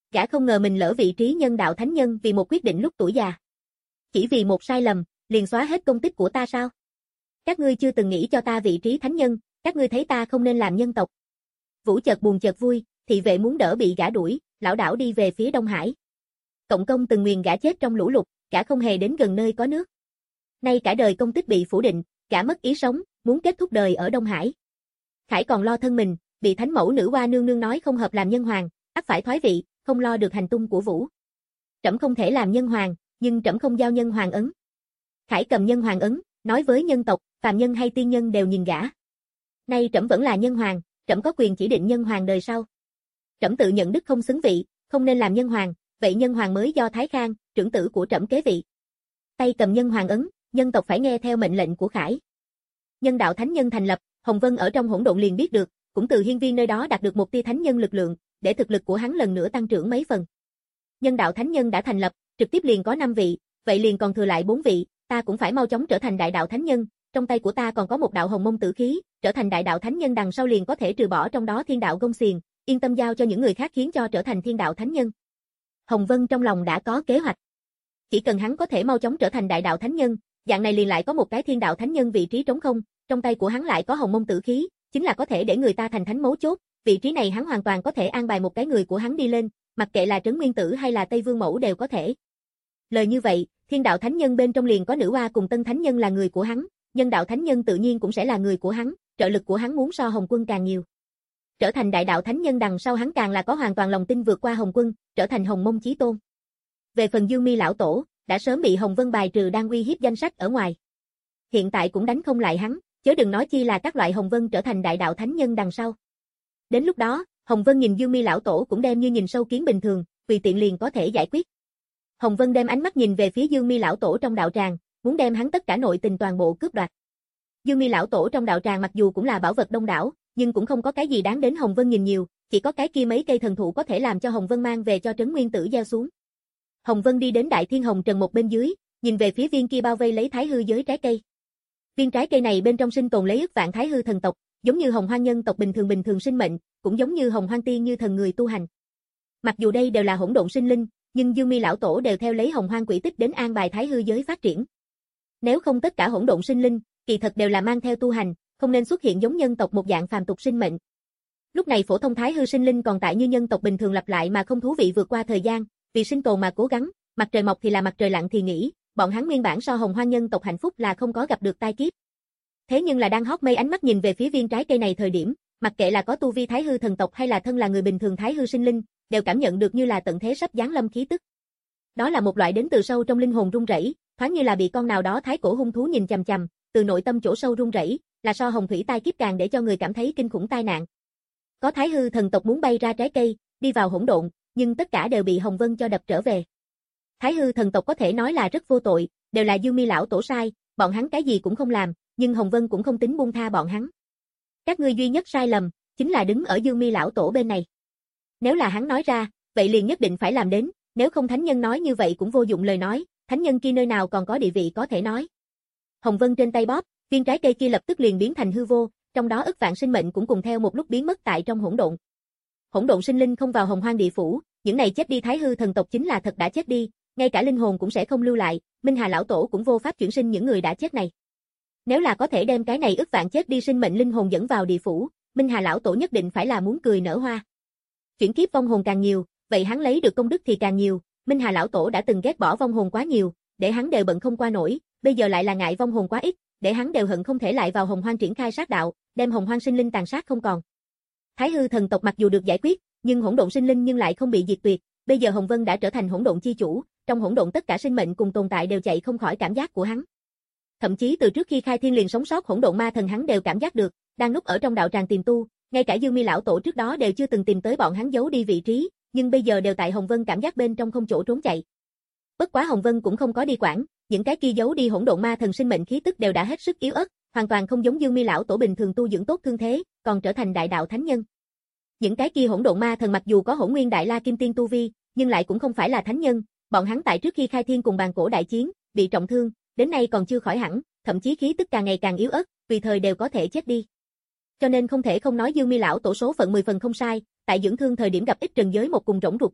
Gã không ngờ mình lỡ vị trí nhân đạo thánh nhân vì một quyết định lúc tuổi già. Chỉ vì một sai lầm, liền xóa hết công tích của ta sao? Các ngươi chưa từng nghĩ cho ta vị trí thánh nhân, các ngươi thấy ta không nên làm nhân tộc. Vũ chợt buồn chợt vui, thị vệ muốn đỡ bị gã đuổi, lảo đảo đi về phía Đông Hải. Cộng công từng nguyền gã chết trong lũ lụt, gã không hề đến gần nơi có nước. Nay cả đời công tích bị phủ định, gã mất ý sống, muốn kết thúc đời ở Đông Hải. Khải còn lo thân mình, bị thánh mẫu nữ hoa nương nương nói không hợp làm nhân hoàng, ắt phải thoái vị, không lo được hành tung của Vũ. Trẫm không thể làm nhân hoàng, nhưng trẫm không giao nhân hoàng ấn. Khải cầm nhân hoàng ấn, nói với nhân tộc, phàm nhân hay tiên nhân đều nhìn gã. Nay trẫm vẫn là nhân hoàng, trẫm có quyền chỉ định nhân hoàng đời sau. Trẫm tự nhận đức không xứng vị, không nên làm nhân hoàng, vậy nhân hoàng mới do Thái Khang, trưởng tử của trẫm kế vị. Tay cầm nhân hoàng ấn, nhân tộc phải nghe theo mệnh lệnh của Khải. Nhân đạo thánh nhân thành lập, Hồng Vân ở trong hỗn độn liền biết được, cũng từ hiên viên nơi đó đạt được một tia thánh nhân lực lượng, để thực lực của hắn lần nữa tăng trưởng mấy phần. Nhân đạo thánh nhân đã thành lập, trực tiếp liền có năm vị, vậy liền còn thừa lại bốn vị, ta cũng phải mau chóng trở thành đại đạo thánh nhân, trong tay của ta còn có một đạo hồng mông tử khí, trở thành đại đạo thánh nhân đằng sau liền có thể trừ bỏ trong đó thiên đạo gông xiềng, yên tâm giao cho những người khác khiến cho trở thành thiên đạo thánh nhân. Hồng Vân trong lòng đã có kế hoạch. Chỉ cần hắn có thể mau chóng trở thành đại đạo thánh nhân, dạng này liền lại có một cái thiên đạo thánh nhân vị trí trống không, trong tay của hắn lại có hồng mông tử khí, chính là có thể để người ta thành thánh mấu chốt, vị trí này hắn hoàn toàn có thể an bài một cái người của hắn đi lên, mặc kệ là Trấn Nguyên Tử hay là Tây Vương Mẫu đều có thể. Lời như vậy, thiên đạo thánh nhân bên trong liền có nữ hoa cùng tân thánh nhân là người của hắn, nhân đạo thánh nhân tự nhiên cũng sẽ là người của hắn, trợ lực của hắn muốn so Hồng Quân càng nhiều. Trở thành đại đạo thánh nhân đằng sau hắn càng là có hoàn toàn lòng tin vượt qua Hồng Quân, trở thành Hồng Mông chí tôn. Về phần Dương Mi lão tổ, đã sớm bị Hồng Vân bài trừ đang uy hiếp danh sách ở ngoài. Hiện tại cũng đánh không lại hắn, chớ đừng nói chi là các loại Hồng Vân trở thành đại đạo thánh nhân đằng sau. Đến lúc đó, Hồng Vân nhìn Dương Mi lão tổ cũng đem như nhìn sâu kiến bình thường, tùy tiện liền có thể giải quyết. Hồng Vân đem ánh mắt nhìn về phía Dương Mi lão tổ trong đạo tràng, muốn đem hắn tất cả nội tình toàn bộ cướp đoạt. Dương Mi lão tổ trong đạo tràng mặc dù cũng là bảo vật đông đảo, nhưng cũng không có cái gì đáng đến Hồng Vân nhìn nhiều, chỉ có cái kia mấy cây thần thụ có thể làm cho Hồng Vân mang về cho Trấn Nguyên Tử gieo xuống. Hồng Vân đi đến Đại Thiên Hồng Trần một bên dưới, nhìn về phía viên kia bao vây lấy Thái hư giới trái cây. Viên trái cây này bên trong sinh tồn lấy ức vạn Thái hư thần tộc, giống như Hồng Hoang nhân tộc bình thường bình thường sinh mệnh, cũng giống như Hồng Hoang tiên như thần người tu hành. Mặc dù đây đều là hỗn độn sinh linh, nhưng Dương Mi lão tổ đều theo lấy Hồng Hoang quỹ tích đến an bài Thái hư giới phát triển. Nếu không tất cả hỗn độn sinh linh, kỳ thật đều là mang theo tu hành, không nên xuất hiện giống nhân tộc một dạng phàm tục sinh mệnh. Lúc này phổ thông Thái hư sinh linh còn tại như nhân tộc bình thường lặp lại mà không thú vị vượt qua thời gian, vì sinh tồn mà cố gắng, mặt trời mọc thì là mặt trời lặn thì nghỉ, bọn hắn nguyên bản so Hồng Hoang nhân tộc hạnh phúc là không có gặp được tai kiếp. Thế nhưng là đang hót mây ánh mắt nhìn về phía viên trái cây này thời điểm, mặc kệ là có tu vi Thái hư thần tộc hay là thân là người bình thường Thái hư sinh linh, đều cảm nhận được như là tận thế sắp giáng lâm khí tức. Đó là một loại đến từ sâu trong linh hồn rung rẩy, thoáng như là bị con nào đó thái cổ hung thú nhìn chằm chằm, từ nội tâm chỗ sâu rung rẩy, là so hồng thủy tai kiếp càng để cho người cảm thấy kinh khủng tai nạn. Có Thái hư thần tộc muốn bay ra trái cây, đi vào hỗn độn, nhưng tất cả đều bị Hồng Vân cho đập trở về. Thái hư thần tộc có thể nói là rất vô tội, đều là Dương Mi lão tổ sai, bọn hắn cái gì cũng không làm, nhưng Hồng Vân cũng không tính buông tha bọn hắn. Các ngươi duy nhất sai lầm, chính là đứng ở Dương Mi lão tổ bên này. Nếu là hắn nói ra, vậy liền nhất định phải làm đến, nếu không thánh nhân nói như vậy cũng vô dụng lời nói, thánh nhân kia nơi nào còn có địa vị có thể nói. Hồng Vân trên tay bóp, viên trái cây kia lập tức liền biến thành hư vô, trong đó ức vạn sinh mệnh cũng cùng theo một lúc biến mất tại trong hỗn độn. Hỗn độn sinh linh không vào Hồng Hoang địa phủ, những này chết đi Thái hư thần tộc chính là thật đã chết đi, ngay cả linh hồn cũng sẽ không lưu lại, Minh Hà lão tổ cũng vô pháp chuyển sinh những người đã chết này. Nếu là có thể đem cái này ức vạn chết đi sinh mệnh linh hồn dẫn vào địa phủ, Minh Hà lão tổ nhất định phải là muốn cười nở hoa. Chuyển kiếp vong hồn càng nhiều, vậy hắn lấy được công đức thì càng nhiều, Minh Hà lão tổ đã từng ghét bỏ vong hồn quá nhiều, để hắn đều bận không qua nổi, bây giờ lại là ngại vong hồn quá ít, để hắn đều hận không thể lại vào Hồng Hoang triển khai sát đạo, đem Hồng Hoang sinh linh tàn sát không còn. Thái hư thần tộc mặc dù được giải quyết, nhưng hỗn độn sinh linh nhưng lại không bị diệt tuyệt, bây giờ Hồng Vân đã trở thành hỗn độn chi chủ, trong hỗn độn tất cả sinh mệnh cùng tồn tại đều chạy không khỏi cảm giác của hắn. Thậm chí từ trước khi khai thiên liền sống sót hỗn độn ma thần hắn đều cảm giác được, đang núp ở trong đạo tràng tìm tu, ngay cả Dương Mi lão tổ trước đó đều chưa từng tìm tới bọn hắn giấu đi vị trí, nhưng bây giờ đều tại Hồng Vân cảm giác bên trong không chỗ trốn chạy. Bất quá Hồng Vân cũng không có đi quản, những cái kia giấu đi hỗn độn ma thần sinh mệnh khí tức đều đã hết sức yếu ớt, hoàn toàn không giống Dương Mi lão tổ bình thường tu dưỡng tốt thương thế, còn trở thành đại đạo thánh nhân. Những cái kia hỗn độn ma thần mặc dù có Hỗn Nguyên Đại La Kim Tiên tu vi, nhưng lại cũng không phải là thánh nhân, bọn hắn tại trước khi khai thiên cùng bàn cổ đại chiến, bị trọng thương, đến nay còn chưa khỏi hẳn, thậm chí khí tức càng ngày càng yếu ớt, tùy thời đều có thể chết đi. Cho nên không thể không nói Dương Mi lão tổ số phận mười phần không sai, tại dưỡng thương thời điểm gặp ít trần giới một cùng rỗng ruột cây,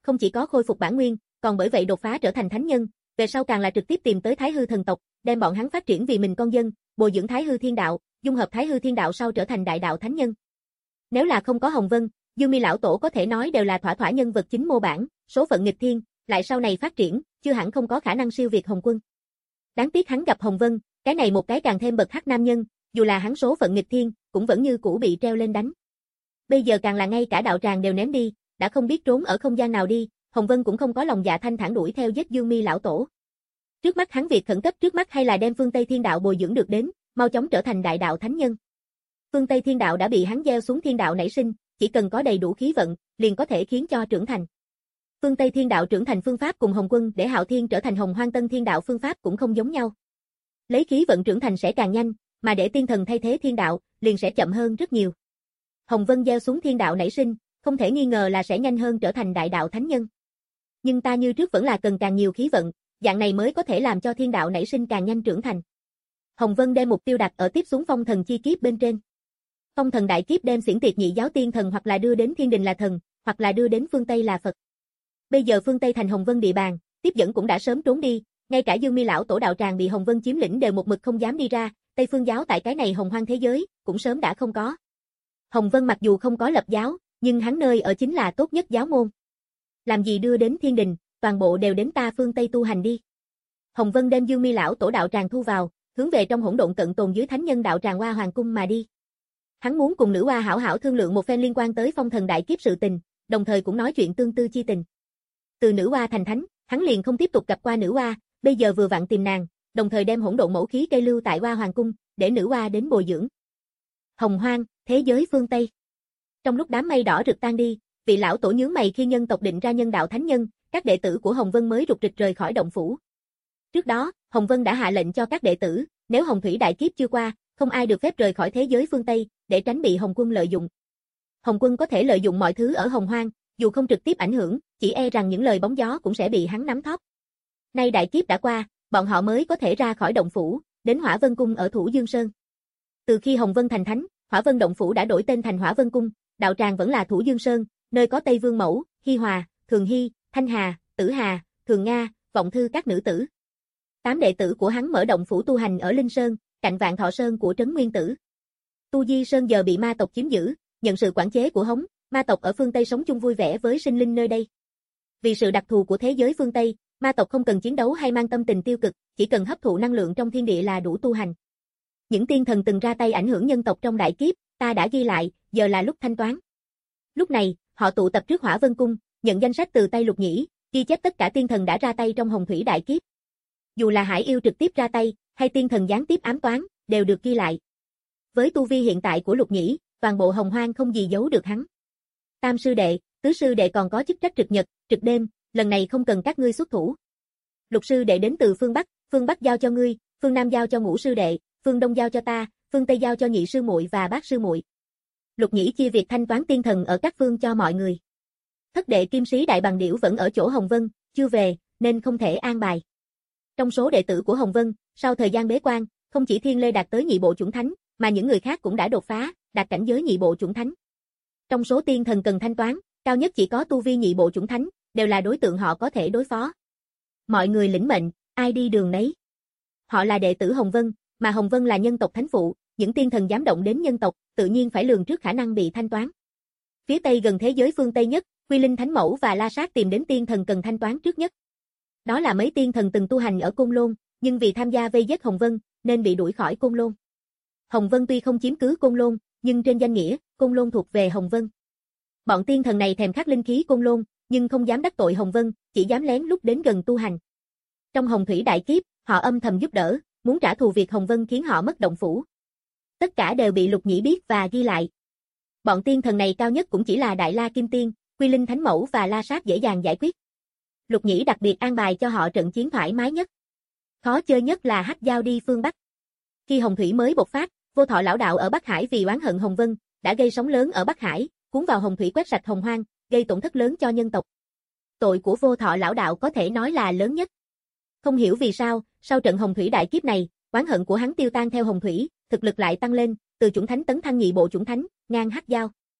không chỉ có khôi phục bản nguyên, còn bởi vậy đột phá trở thành thánh nhân, về sau càng là trực tiếp tìm tới Thái Hư thần tộc, đem bọn hắn phát triển vì mình con dân, bồi dưỡng Thái Hư thiên đạo, dung hợp Thái Hư thiên đạo sau trở thành đại đạo thánh nhân. Nếu là không có Hồng Vân, Dương Mi lão tổ có thể nói đều là thỏa thỏa nhân vật chính mô bản, số phận nghịch thiên, lại sau này phát triển, chưa hẳn không có khả năng siêu việt Hồng Quân. Đáng tiếc hắn gặp Hồng Vân, cái này một cái càng thêm bậc hắc nam nhân, dù là hắn số phận nghịch thiên, cũng vẫn như cũ bị treo lên đánh. Bây giờ càng là ngay cả đạo tràng đều ném đi, đã không biết trốn ở không gian nào đi, Hồng Vân cũng không có lòng dạ thanh thản đuổi theo giết Dương Mi lão tổ. Trước mắt hắn việc khẩn cấp trước mắt hay là đem Phương Tây Thiên Đạo bồi dưỡng được đến, mau chóng trở thành đại đạo thánh nhân. Phương Tây Thiên Đạo đã bị hắn gieo xuống thiên đạo nảy sinh, chỉ cần có đầy đủ khí vận, liền có thể khiến cho trưởng thành. Phương Tây Thiên Đạo trưởng thành phương pháp cùng Hồng Quân để Hạo Thiên trở thành Hồng Hoang Tân Thiên Đạo phương pháp cũng không giống nhau. Lấy khí vận trưởng thành sẽ càng nhanh, mà để tiên thần thay thế thiên đạo, liền sẽ chậm hơn rất nhiều. Hồng Vân gieo xuống thiên đạo nảy sinh, không thể nghi ngờ là sẽ nhanh hơn trở thành đại đạo thánh nhân. Nhưng ta như trước vẫn là cần càng nhiều khí vận, dạng này mới có thể làm cho thiên đạo nảy sinh càng nhanh trưởng thành. Hồng Vân đem mục tiêu đặt ở tiếp xuống phong thần chi kiếp bên trên. Phong thần đại kiếp đem xiển tiệt nhị giáo tiên thần hoặc là đưa đến thiên đình là thần, hoặc là đưa đến phương Tây là Phật. Bây giờ phương Tây thành Hồng Vân địa bàn, tiếp dẫn cũng đã sớm trốn đi, ngay cả Dương Mi lão tổ đạo tràng bị Hồng Vân chiếm lĩnh đều một mực không dám đi ra, Tây phương giáo tại cái này hồng hoang thế giới, cũng sớm đã không có. Hồng Vân mặc dù không có lập giáo, nhưng hắn nơi ở chính là tốt nhất giáo môn. Làm gì đưa đến thiên đình, toàn bộ đều đến ta phương Tây tu hành đi. Hồng Vân đem Dương Mi lão tổ đạo tràng thu vào, hướng về trong hỗn độn cận tồn dưới thánh nhân đạo tràng Hoa Hoàng cung mà đi. Hắn muốn cùng nữ hoa hảo hảo thương lượng một phen liên quan tới phong thần đại kiếp sự tình, đồng thời cũng nói chuyện tương tư chi tình. Từ nữ hoa thành thánh, hắn liền không tiếp tục gặp qua nữ hoa, bây giờ vừa vặn tìm nàng, đồng thời đem hỗn độn mẫu khí cây lưu tại Hoa Hoàng cung, để nữ hoa đến bồi dưỡng. Hồng Hoang, thế giới phương Tây. Trong lúc đám mây đỏ rực tan đi, vị lão tổ nhướng mày khi nhân tộc định ra nhân đạo thánh nhân, các đệ tử của Hồng Vân mới rục rịch rời khỏi động phủ. Trước đó, Hồng Vân đã hạ lệnh cho các đệ tử, nếu Hồng Thủy đại kiếp chưa qua, không ai được phép rời khỏi thế giới phương Tây, để tránh bị Hồng Quân lợi dụng. Hồng Quân có thể lợi dụng mọi thứ ở Hồng Hoang, dù không trực tiếp ảnh hưởng, chỉ e rằng những lời bóng gió cũng sẽ bị hắn nắm thóp. Nay đại kiếp đã qua, bọn họ mới có thể ra khỏi động phủ, đến Hỏa Vân cung ở Thủ Dương Sơn. Từ khi Hồng Vân thành thánh, Hỏa Vân động phủ đã đổi tên thành Hỏa Vân cung, đạo tràng vẫn là Thủ Dương Sơn, nơi có Tây Vương Mẫu, Hi Hòa, Thường Hy, Thanh Hà, Tử Hà, Thường Nga, Vọng Thư các nữ tử. Tám đệ tử của hắn mở động phủ tu hành ở Linh Sơn, cạnh Vạn Thọ Sơn của Trấn Nguyên Tử. Tu Di Sơn giờ bị ma tộc chiếm giữ, nhận sự quản chế của Hống, ma tộc ở phương Tây sống chung vui vẻ với sinh linh nơi đây. Vì sự đặc thù của thế giới phương Tây, ma tộc không cần chiến đấu hay mang tâm tình tiêu cực, chỉ cần hấp thụ năng lượng trong thiên địa là đủ tu hành. Những tiên thần từng ra tay ảnh hưởng nhân tộc trong đại kiếp, ta đã ghi lại, giờ là lúc thanh toán. Lúc này, họ tụ tập trước Hỏa Vân cung, nhận danh sách từ tay Lục Nhĩ, ghi chép tất cả tiên thần đã ra tay trong Hồng Thủy đại kiếp. Dù là Hải Yêu trực tiếp ra tay, hay tiên thần gián tiếp ám toán, đều được ghi lại. Với tu vi hiện tại của Lục Nhĩ, toàn bộ Hồng Hoang không gì giấu được hắn. Tam sư đệ, tứ sư đệ còn có chức trách trực nhật, trực đêm, lần này không cần các ngươi xuất thủ. Lục sư đệ đến từ phương Bắc, phương Bắc giao cho ngươi, phương Nam giao cho Ngũ sư đệ, phương Đông giao cho ta, phương Tây giao cho nhị sư muội và bát sư muội. Lục Nhĩ chia việc thanh toán tiên thần ở các phương cho mọi người. Thất đệ Kim Sĩ Đại Bằng Điểu vẫn ở chỗ Hồng Vân, chưa về, nên không thể an bài. Trong số đệ tử của Hồng Vân, sau thời gian bế quan, không chỉ Thiên Lê đạt tới nhị bộ chủng thánh, mà những người khác cũng đã đột phá, đạt cảnh giới nhị bộ chủng thánh. Trong số tiên thần cần thanh toán, cao nhất chỉ có tu vi nhị bộ chủng thánh, đều là đối tượng họ có thể đối phó. Mọi người lĩnh mệnh, ai đi đường nấy. Họ là đệ tử Hồng Vân, mà Hồng Vân là nhân tộc thánh phụ, những tiên thần dám động đến nhân tộc, tự nhiên phải lường trước khả năng bị thanh toán. Phía Tây gần thế giới phương Tây nhất, Quy Linh Thánh Mẫu và La Sát tìm đến tiên thần cần thanh toán trước nhất. Đó là mấy tiên thần từng tu hành ở Côn Lôn, nhưng vì tham gia vây giết Hồng Vân, nên bị đuổi khỏi Côn Lôn. Hồng Vân tuy không chiếm cứ Côn Lôn, nhưng trên danh nghĩa, Côn Lôn thuộc về Hồng Vân. Bọn tiên thần này thèm khát linh khí Côn Lôn, nhưng không dám đắc tội Hồng Vân, chỉ dám lén lút đến gần tu hành. Trong Hồng Thủy đại kiếp, họ âm thầm giúp đỡ, muốn trả thù việc Hồng Vân khiến họ mất động phủ. Tất cả đều bị Lục Nhĩ biết và ghi lại. Bọn tiên thần này cao nhất cũng chỉ là Đại La Kim Tiên, Quy Linh Thánh Mẫu và La Sát dễ dàng giải quyết. Lục Nhĩ đặc biệt an bài cho họ trận chiến thoải mái nhất. Khó chơi nhất là Hắc Giao đi phương Bắc. Khi Hồng Thủy mới bộc phát, Vô Thọ lão đạo ở Bắc Hải vì oán hận Hồng Vân, đã gây sóng lớn ở Bắc Hải, cuốn vào Hồng Thủy quét sạch Hồng Hoang, gây tổn thất lớn cho nhân tộc. Tội của Vô Thọ lão đạo có thể nói là lớn nhất. Không hiểu vì sao, sau trận Hồng Thủy đại kiếp này, oán hận của hắn tiêu tan theo Hồng Thủy, thực lực lại tăng lên, từ chủng thánh tấn thăng nhị bộ chủng thánh, ngang Hắc Giao.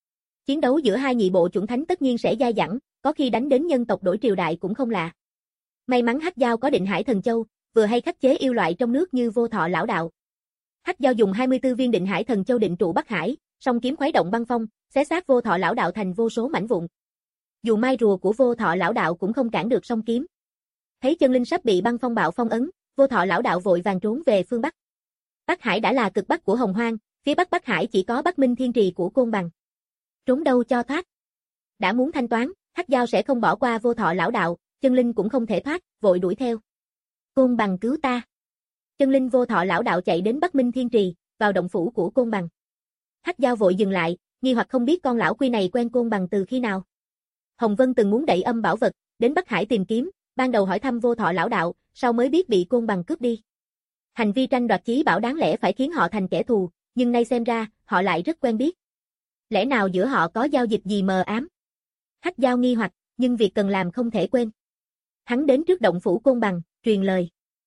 Chiến đấu giữa hai nhị bộ chủng thánh tất nhiên sẽ dai dẳng, có khi đánh đến nhân tộc đổi triều đại cũng không lạ. May mắn Hắc Dao có Định Hải Thần Châu, vừa hay khắc chế yêu loại trong nước như Vô Thọ lão đạo. Hắc Dao dùng hai mươi tư viên Định Hải Thần Châu định trụ Bắc Hải, song kiếm khuấy động băng phong, xé xác Vô Thọ lão đạo thành vô số mảnh vụn. Dù mai rùa của Vô Thọ lão đạo cũng không cản được song kiếm. Thấy chân linh sắp bị băng phong bạo phong ấn, Vô Thọ lão đạo vội vàng trốn về phương Bắc. Bắc Hải đã là cực bắc của Hồng Hoang, phía Bắc Bắc Hải chỉ có Bắc Minh Thiên Trì của Côn Bằng. Trốn đâu cho thoát. Đã muốn thanh toán, Hắc Dao sẽ không bỏ qua Vô Thọ lão đạo, chân linh cũng không thể thoát, vội đuổi theo. Côn Bằng cứu ta. Chân linh Vô Thọ lão đạo chạy đến Bắc Minh Thiên Trì, vào động phủ của Côn Bằng. Hắc Dao vội dừng lại, nghi hoặc không biết con lão quy này quen Côn Bằng từ khi nào. Hồng Vân từng muốn đẩy âm bảo vật, đến Bắc Hải tìm kiếm, ban đầu hỏi thăm Vô Thọ lão đạo, sau mới biết bị Côn Bằng cướp đi. Hành vi tranh đoạt chí bảo đáng lẽ phải khiến họ thành kẻ thù, nhưng nay xem ra, họ lại rất quen biết. Lẽ nào giữa họ có giao dịch gì mờ ám? Hắc Dao nghi hoặc, nhưng việc cần làm không thể quên. Hắn đến trước động phủ Côn Bằng, truyền lời.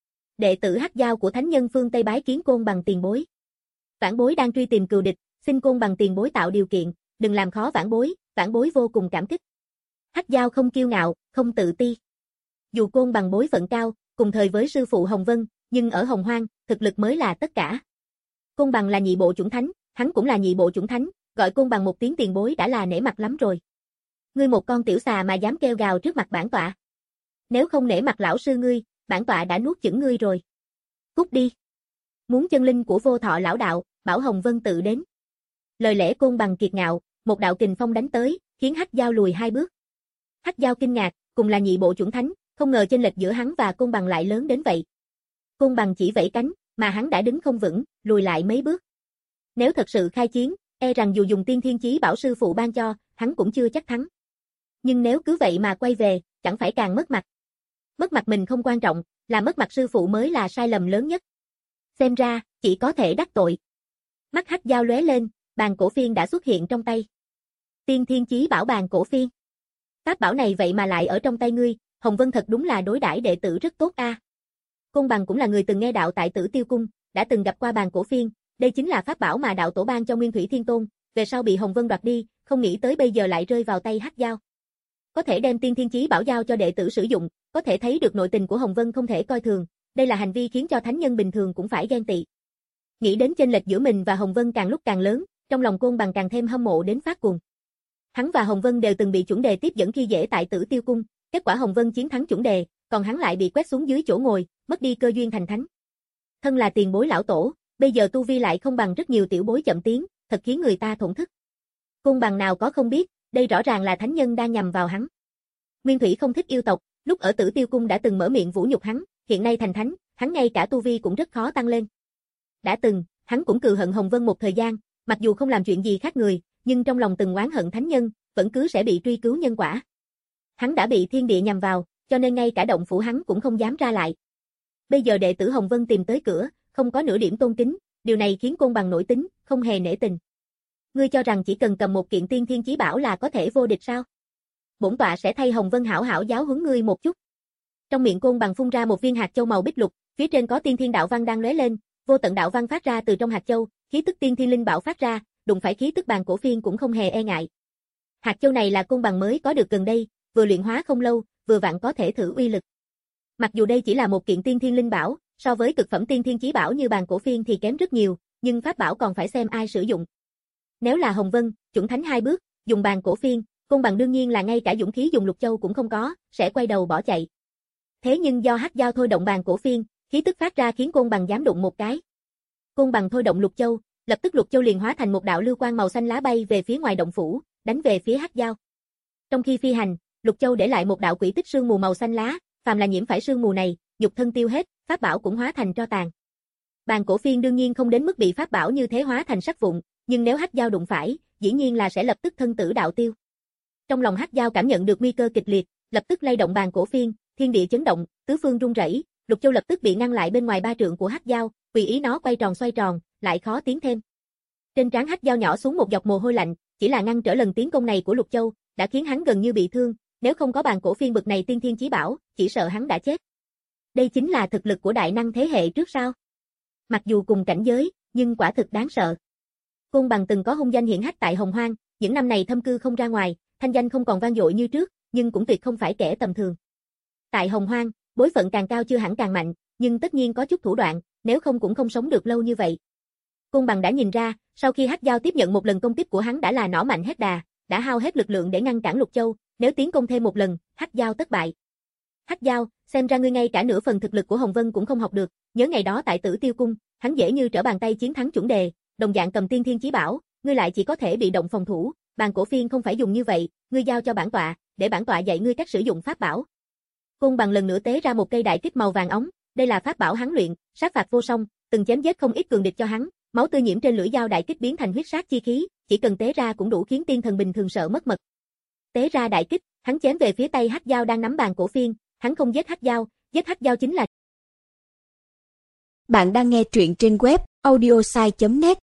Đệ tử Hắc Dao của thánh nhân phương Tây bái kiến Côn Bằng tiền bối. Vãn bối đang truy tìm cừu địch, xin Côn Bằng tiền bối tạo điều kiện, đừng làm khó vãn bối, vãn bối vô cùng cảm kích. Hắc Dao không kiêu ngạo, không tự ti. Dù Côn Bằng bối phận cao, cùng thời với sư phụ Hồng Vân, nhưng ở Hồng Hoang, thực lực mới là tất cả. Côn Bằng là nhị bộ chủng thánh, hắn cũng là nhị bộ chủng thánh, gọi Côn Bằng một tiếng tiền bối đã là nể mặt lắm rồi. Ngươi một con tiểu xà mà dám kêu gào trước mặt bản tọa. Nếu không nể mặt lão sư ngươi, bản tọa đã nuốt chửng ngươi rồi. Cút đi. Muốn chân linh của Vô Thọ lão đạo, bảo Hồng Vân tự đến. Lời lẽ Côn Bằng kiệt ngạo, một đạo kình phong đánh tới, khiến Hắc Dao lùi hai bước. Hắc Dao kinh ngạc, cùng là nhị bộ chủng thánh, không ngờ chênh lệch giữa hắn và Côn Bằng lại lớn đến vậy. Côn Bằng chỉ vẫy cánh, mà hắn đã đứng không vững, lùi lại mấy bước. Nếu thật sự khai chiến, e rằng dù dùng tiên thiên chí bảo sư phụ ban cho, hắn cũng chưa chắc thắng. Nhưng nếu cứ vậy mà quay về, chẳng phải càng mất mặt. Mất mặt mình không quan trọng, là mất mặt sư phụ mới là sai lầm lớn nhất. Xem ra, chỉ có thể đắc tội. Mắt Hắc Dao lóe lên, bàn cổ phiên đã xuất hiện trong tay. Tiên thiên chí bảo bàn cổ phiên. Pháp bảo này vậy mà lại ở trong tay ngươi, Hồng Vân thật đúng là đối đãi đệ tử rất tốt a. À. Côn Bằng cũng là người từng nghe đạo tại Tử Tiêu Cung, đã từng gặp qua bàn cổ phiên, đây chính là pháp bảo mà đạo tổ ban cho Nguyên Thủy Thiên Tôn, về sau bị Hồng Vân đoạt đi, không nghĩ tới bây giờ lại rơi vào tay Hắc Dao. Có thể đem tiên thiên chí bảo giao cho đệ tử sử dụng, có thể thấy được nội tình của Hồng Vân không thể coi thường, đây là hành vi khiến cho thánh nhân bình thường cũng phải ghen tị. Nghĩ đến chênh lệch giữa mình và Hồng Vân càng lúc càng lớn, trong lòng Côn Bằng càng thêm hâm mộ đến phát cuồng. Hắn và Hồng Vân đều từng bị chuẩn đề tiếp dẫn khi dễ tại Tử Tiêu Cung, kết quả Hồng Vân chiến thắng chuẩn đề, còn hắn lại bị quét xuống dưới chỗ ngồi, mất đi cơ duyên thành thánh. Thân là tiền bối lão tổ, bây giờ tu vi lại không bằng rất nhiều tiểu bối chậm tiến, thật khiến người ta thổn thức. Côn Bằng nào có không biết, đây rõ ràng là thánh nhân đang nhằm vào hắn. Nguyên Thủy không thích yêu tộc, lúc ở Tử Tiêu Cung đã từng mở miệng vũ nhục hắn, hiện nay thành thánh, hắn ngay cả tu vi cũng rất khó tăng lên. Đã từng, hắn cũng cừu hận Hồng Vân một thời gian, mặc dù không làm chuyện gì khác người, nhưng trong lòng từng oán hận thánh nhân, vẫn cứ sẽ bị truy cứu nhân quả. Hắn đã bị thiên địa nhằm vào, cho nên ngay cả động phủ hắn cũng không dám ra lại. Bây giờ đệ tử Hồng Vân tìm tới cửa, không có nửa điểm tôn kính, điều này khiến Côn Bằng nổi tính, không hề nể tình. Ngươi cho rằng chỉ cần cầm một kiện tiên thiên chí bảo là có thể vô địch sao? Bổn tọa sẽ thay Hồng Vân hảo hảo giáo huấn ngươi một chút. Trong miệng Côn Bằng phun ra một viên hạt châu màu bích lục, phía trên có tiên thiên đạo văn đang lóe lên, vô tận đạo văn phát ra từ trong hạt châu, khí tức tiên thiên linh bảo phát ra, đụng phải khí tức bàn cổ phiên cũng không hề e ngại. Hạt châu này là Côn Bằng mới có được gần đây, vừa luyện hóa không lâu, vừa vặn có thể thử uy lực. Mặc dù đây chỉ là một kiện tiên thiên linh bảo, so với cực phẩm tiên thiên chí bảo như bàn cổ phiên thì kém rất nhiều, nhưng pháp bảo còn phải xem ai sử dụng. Nếu là Hồng Vân, chuẩn thánh hai bước, dùng bàn cổ phiên, Côn Bằng đương nhiên là ngay cả dũng khí dùng lục châu cũng không có, sẽ quay đầu bỏ chạy. Thế nhưng do Hắc Dao thôi động bàn cổ phiên, khí tức phát ra khiến Côn Bằng dám đụng một cái. Côn Bằng thôi động lục châu, lập tức lục châu liền hóa thành một đạo lưu quang màu xanh lá bay về phía ngoài động phủ, đánh về phía Hắc Dao. Trong khi phi hành, lục châu để lại một đạo quỷ tích sương mù màu xanh lá, phàm là nhiễm phải sương mù này, nhục thân tiêu hết, pháp bảo cũng hóa thành tro tàn. Bàn cổ phiên đương nhiên không đến mức bị pháp bảo như thế hóa thành sắc vụn, nhưng nếu Hắc Dao đụng phải, dĩ nhiên là sẽ lập tức thân tử đạo tiêu. Trong lòng Hắc Dao cảm nhận được nguy cơ kịch liệt, lập tức lay động bàn cổ phiên, thiên địa chấn động, tứ phương rung rẩy, lục châu lập tức bị ngăn lại bên ngoài ba trượng của Hắc Dao, tùy ý nó quay tròn xoay tròn, lại khó tiến thêm. Trên trán Hắc Dao nhỏ xuống một giọt mồ hôi lạnh, chỉ là ngăn trở lần tiến công này của lục châu, đã khiến hắn gần như bị thương, nếu không có bàn cổ phiên bực này tiên thiên chí bảo, chỉ sợ hắn đã chết. Đây chính là thực lực của đại năng thế hệ trước sao? Mặc dù cùng cảnh giới, nhưng quả thực đáng sợ. Côn Bằng từng có hung danh hiển hách tại Hồng Hoang, những năm này thâm cư không ra ngoài, thanh danh không còn vang dội như trước, nhưng cũng tuyệt không phải kẻ tầm thường. Tại Hồng Hoang, bối phận càng cao chưa hẳn càng mạnh, nhưng tất nhiên có chút thủ đoạn, nếu không cũng không sống được lâu như vậy. Côn Bằng đã nhìn ra, sau khi Hắc Giao tiếp nhận một lần công kích của hắn đã là nỏ mạnh hết đà, đã hao hết lực lượng để ngăn cản Lục Châu, nếu tiến công thêm một lần, Hắc Giao tất bại. Hắc Giao, xem ra ngươi ngay cả nửa phần thực lực của Hồng Vân cũng không học được, nhớ ngày đó tại Tử Tiêu Cung, hắn dễ như trở bàn tay chiến thắng chuẩn đề, đồng dạng cầm tiên thiên chí bảo, ngươi lại chỉ có thể bị động phòng thủ, bàn cổ phiên không phải dùng như vậy, ngươi giao cho bản tọa, để bản tọa dạy ngươi cách sử dụng pháp bảo. Côn Bằng lần nữa tế ra một cây đại kích màu vàng óng, đây là pháp bảo hắn luyện, sát phạt vô song, từng chém giết không ít cường địch cho hắn, máu tươi nhiễm trên lưỡi dao đại kích biến thành huyết sát chi khí, chỉ cần tế ra cũng đủ khiến tiên thần bình thường sợ mất mật. Tế ra đại kích, hắn chém về phía tay Hắc Giao đang nắm bàn cổ phiên, hắn không giết Hắc Giao, giết Hắc Giao chính là. Bạn đang nghe truyện trên web audiosai chấm net.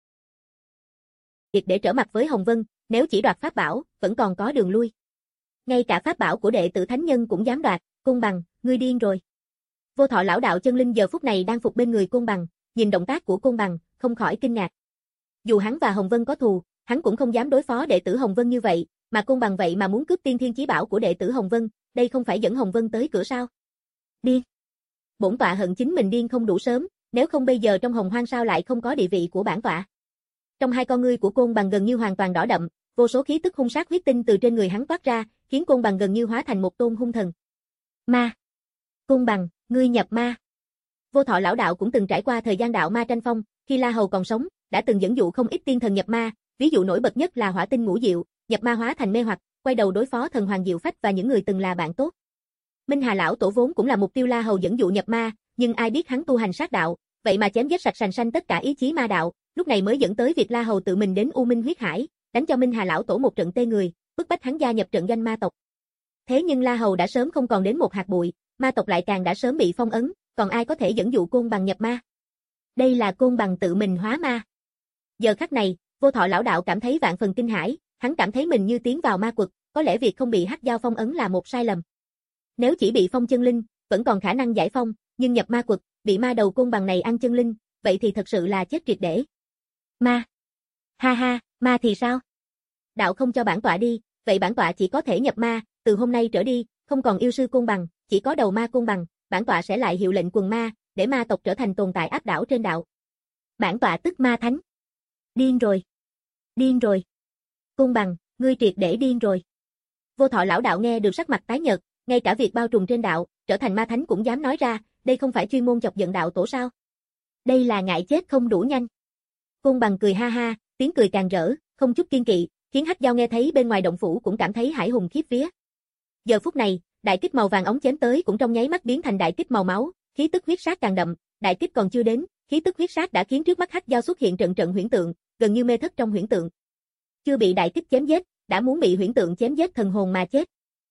Việc để trở mặt với Hồng Vân, nếu chỉ đoạt pháp bảo, vẫn còn có đường lui. Ngay cả pháp bảo của đệ tử thánh nhân cũng dám đoạt, Côn Bằng, ngươi điên rồi. Vô Thọ lão đạo chân linh giờ phút này đang phục bên người Côn Bằng, nhìn động tác của Côn Bằng, không khỏi kinh ngạc. Dù hắn và Hồng Vân có thù, hắn cũng không dám đối phó đệ tử Hồng Vân như vậy, mà Côn Bằng vậy mà muốn cướp tiên thiên chí bảo của đệ tử Hồng Vân, đây không phải dẫn Hồng Vân tới cửa sao? Điên. Bổn tọa hận chính mình điên không đủ sớm, nếu không bây giờ trong Hồng Hoang sao lại không có địa vị của bản tọa. Trong hai con ngươi của Côn Bằng gần như hoàn toàn đỏ đậm, vô số khí tức hung sát huyết tinh từ trên người hắn toát ra, khiến Côn Bằng gần như hóa thành một tôn hung thần. Ma. Côn Bằng, ngươi nhập ma. Vô Thọ lão đạo cũng từng trải qua thời gian đạo ma tranh phong, khi La Hầu còn sống, đã từng dẫn dụ không ít tiên thần nhập ma, ví dụ nổi bật nhất là Hỏa Tinh Ngũ Diệu, nhập ma hóa thành mê hoặc, quay đầu đối phó thần Hoàng Diệu Phách và những người từng là bạn tốt. Minh Hà lão tổ vốn cũng là mục tiêu La Hầu dẫn dụ nhập ma, nhưng ai biết hắn tu hành sát đạo, vậy mà chém giết sạch sành sanh tất cả ý chí ma đạo, lúc này mới dẫn tới việc La Hầu tự mình đến U Minh huyết hải, đánh cho Minh Hà lão tổ một trận tê người, bức bách hắn gia nhập trận doanh ma tộc. Thế nhưng La Hầu đã sớm không còn đến một hạt bụi, ma tộc lại càng đã sớm bị phong ấn, còn ai có thể dẫn dụ Côn Bằng nhập ma? Đây là Côn Bằng tự mình hóa ma. Giờ khắc này, Vô Thọ lão đạo cảm thấy vạn phần kinh hãi, hắn cảm thấy mình như tiến vào ma quật, có lẽ việc không bị Hắc Giao phong ấn là một sai lầm. Nếu chỉ bị phong chân linh, vẫn còn khả năng giải phong, nhưng nhập ma quật, bị ma đầu Côn Bằng này ăn chân linh, vậy thì thật sự là chết triệt để. Ma. Ha ha, ma thì sao? Đạo không cho bản tọa đi, vậy bản tọa chỉ có thể nhập ma, từ hôm nay trở đi, không còn yêu sư Côn Bằng, chỉ có đầu ma Côn Bằng, bản tọa sẽ lại hiệu lệnh quần ma, để ma tộc trở thành tồn tại áp đảo trên đạo. Bản tọa tức ma thánh. Điên rồi. Điên rồi. Côn Bằng, ngươi triệt để điên rồi. Vô Thọ lão đạo nghe được sắc mặt tái nhợt, ngay cả việc bao trùm trên đạo, trở thành ma thánh cũng dám nói ra, đây không phải chuyên môn chọc giận đạo tổ sao? Đây là ngại chết không đủ nhanh. Côn Bằng cười ha ha, tiếng cười càng rỡ, không chút kiên kỵ, khiến Hắc Giao nghe thấy bên ngoài động phủ cũng cảm thấy hải hùng khiếp vía. Giờ phút này, đại kích màu vàng óng chém tới cũng trong nháy mắt biến thành đại kích màu máu, khí tức huyết sát càng đậm, đại kích còn chưa đến, khí tức huyết sát đã khiến trước mắt Hắc Giao xuất hiện trận trận huyễn tượng, gần như mê thất trong huyễn tượng. Chưa bị đại kích chém giết, đã muốn bị huyễn tượng chém giết thần hồn mà chết.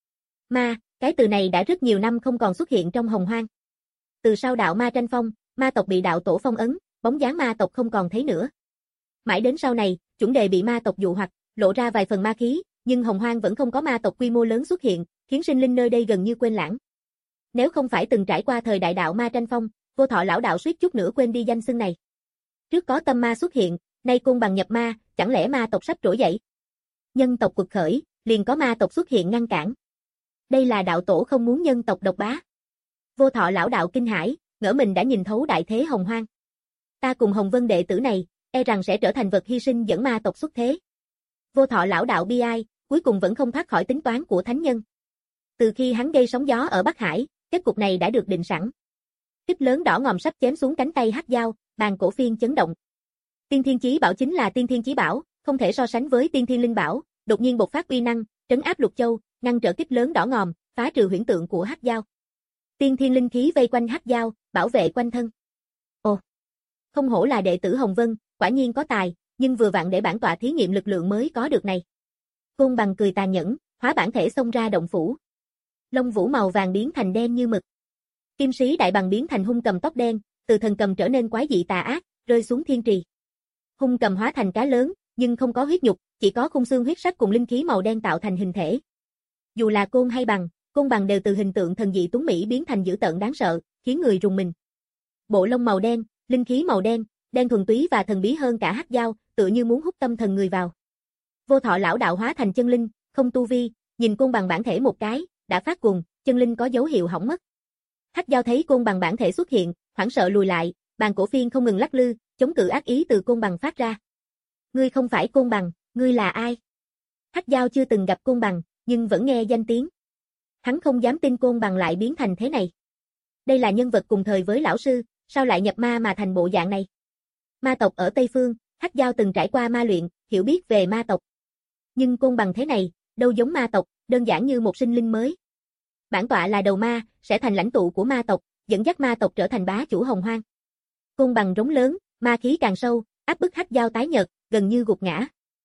Ma, cái từ này đã rất nhiều năm không còn xuất hiện trong Hồng Hoang. Từ sau đạo ma tranh phong, ma tộc bị đạo tổ phong ấn, bóng dáng ma tộc không còn thấy nữa. Mãi đến sau này, chuẩn đề bị ma tộc dụ hoặc, lộ ra vài phần ma khí, nhưng Hồng Hoang vẫn không có ma tộc quy mô lớn xuất hiện, khiến sinh linh nơi đây gần như quên lãng. Nếu không phải từng trải qua thời đại đạo ma tranh phong, Vô Thọ lão đạo suýt chút nữa quên đi danh xưng này. Trước có tâm ma xuất hiện, nay Côn Bằng nhập ma, chẳng lẽ ma tộc sắp trỗi dậy? Nhân tộc quật khởi, liền có ma tộc xuất hiện ngăn cản. Đây là đạo tổ không muốn nhân tộc độc bá. Vô Thọ lão đạo kinh hãi, ngỡ mình đã nhìn thấu đại thế Hồng Hoang. Ta cùng Hồng Vân đệ tử này, e rằng sẽ trở thành vật hy sinh dẫn ma tộc xuất thế. Vô Thọ lão đạo bi ai, cuối cùng vẫn không thoát khỏi tính toán của thánh nhân. Từ khi hắn gây sóng gió ở Bắc Hải, kết cục này đã được định sẵn. Kích lớn đỏ ngòm sắp chém xuống cánh tay Hắc Giao, bàn cổ phiên chấn động. Tiên Thiên Chí Bảo chính là Tiên Thiên Chí Bảo, không thể so sánh với Tiên Thiên Linh Bảo, đột nhiên bộc phát uy năng, trấn áp Lục Châu, ngăn trở kích lớn đỏ ngòm, phá trừ huyễn tượng của Hắc Giao. Tiên Thiên Linh khí vây quanh Hắc Giao, bảo vệ quanh thân. Ồ, không hổ là đệ tử Hồng Vân, quả nhiên có tài, nhưng vừa vặn để bản tọa thí nghiệm lực lượng mới có được này. Côn Bằng cười tàn nhẫn, hóa bản thể xông ra động phủ. Lông vũ màu vàng biến thành đen như mực. Kim sĩ đại bằng biến thành hung cầm tóc đen, từ thần cầm trở nên quái dị tà ác, rơi xuống thiên trì. Hung cầm hóa thành cá lớn, nhưng không có huyết nhục, chỉ có khung xương huyết sắc cùng linh khí màu đen tạo thành hình thể. Dù là côn hay bằng, côn bằng đều từ hình tượng thần dị tuấn mỹ biến thành dữ tợn đáng sợ, khiến người rùng mình. Bộ lông màu đen, linh khí màu đen, đen thuần túy và thần bí hơn cả Hắc Giao, tựa như muốn hút tâm thần người vào. Vô Thọ lão đạo hóa thành chân linh, không tu vi, nhìn côn bằng bản thể một cái, đã phát cuồng, chân linh có dấu hiệu hỏng mất. Hắc Dao thấy côn bằng bản thể xuất hiện, hoảng sợ lùi lại, bàn cổ phiên không ngừng lắc lư, chống cự ác ý từ côn bằng phát ra. Ngươi không phải côn bằng, ngươi là ai? Hắc Dao chưa từng gặp côn bằng, nhưng vẫn nghe danh tiếng. Hắn không dám tin côn bằng lại biến thành thế này. Đây là nhân vật cùng thời với lão sư, sao lại nhập ma mà thành bộ dạng này? Ma tộc ở Tây Phương, Hắc Dao từng trải qua ma luyện, hiểu biết về ma tộc. Nhưng côn bằng thế này, đâu giống ma tộc, đơn giản như một sinh linh mới. Bản tọa là đầu ma, sẽ thành lãnh tụ của ma tộc, dẫn dắt ma tộc trở thành bá chủ hồng hoang. Côn bằng rống lớn, ma khí càng sâu, áp bức Hắc Dao tái nhợt, gần như gục ngã.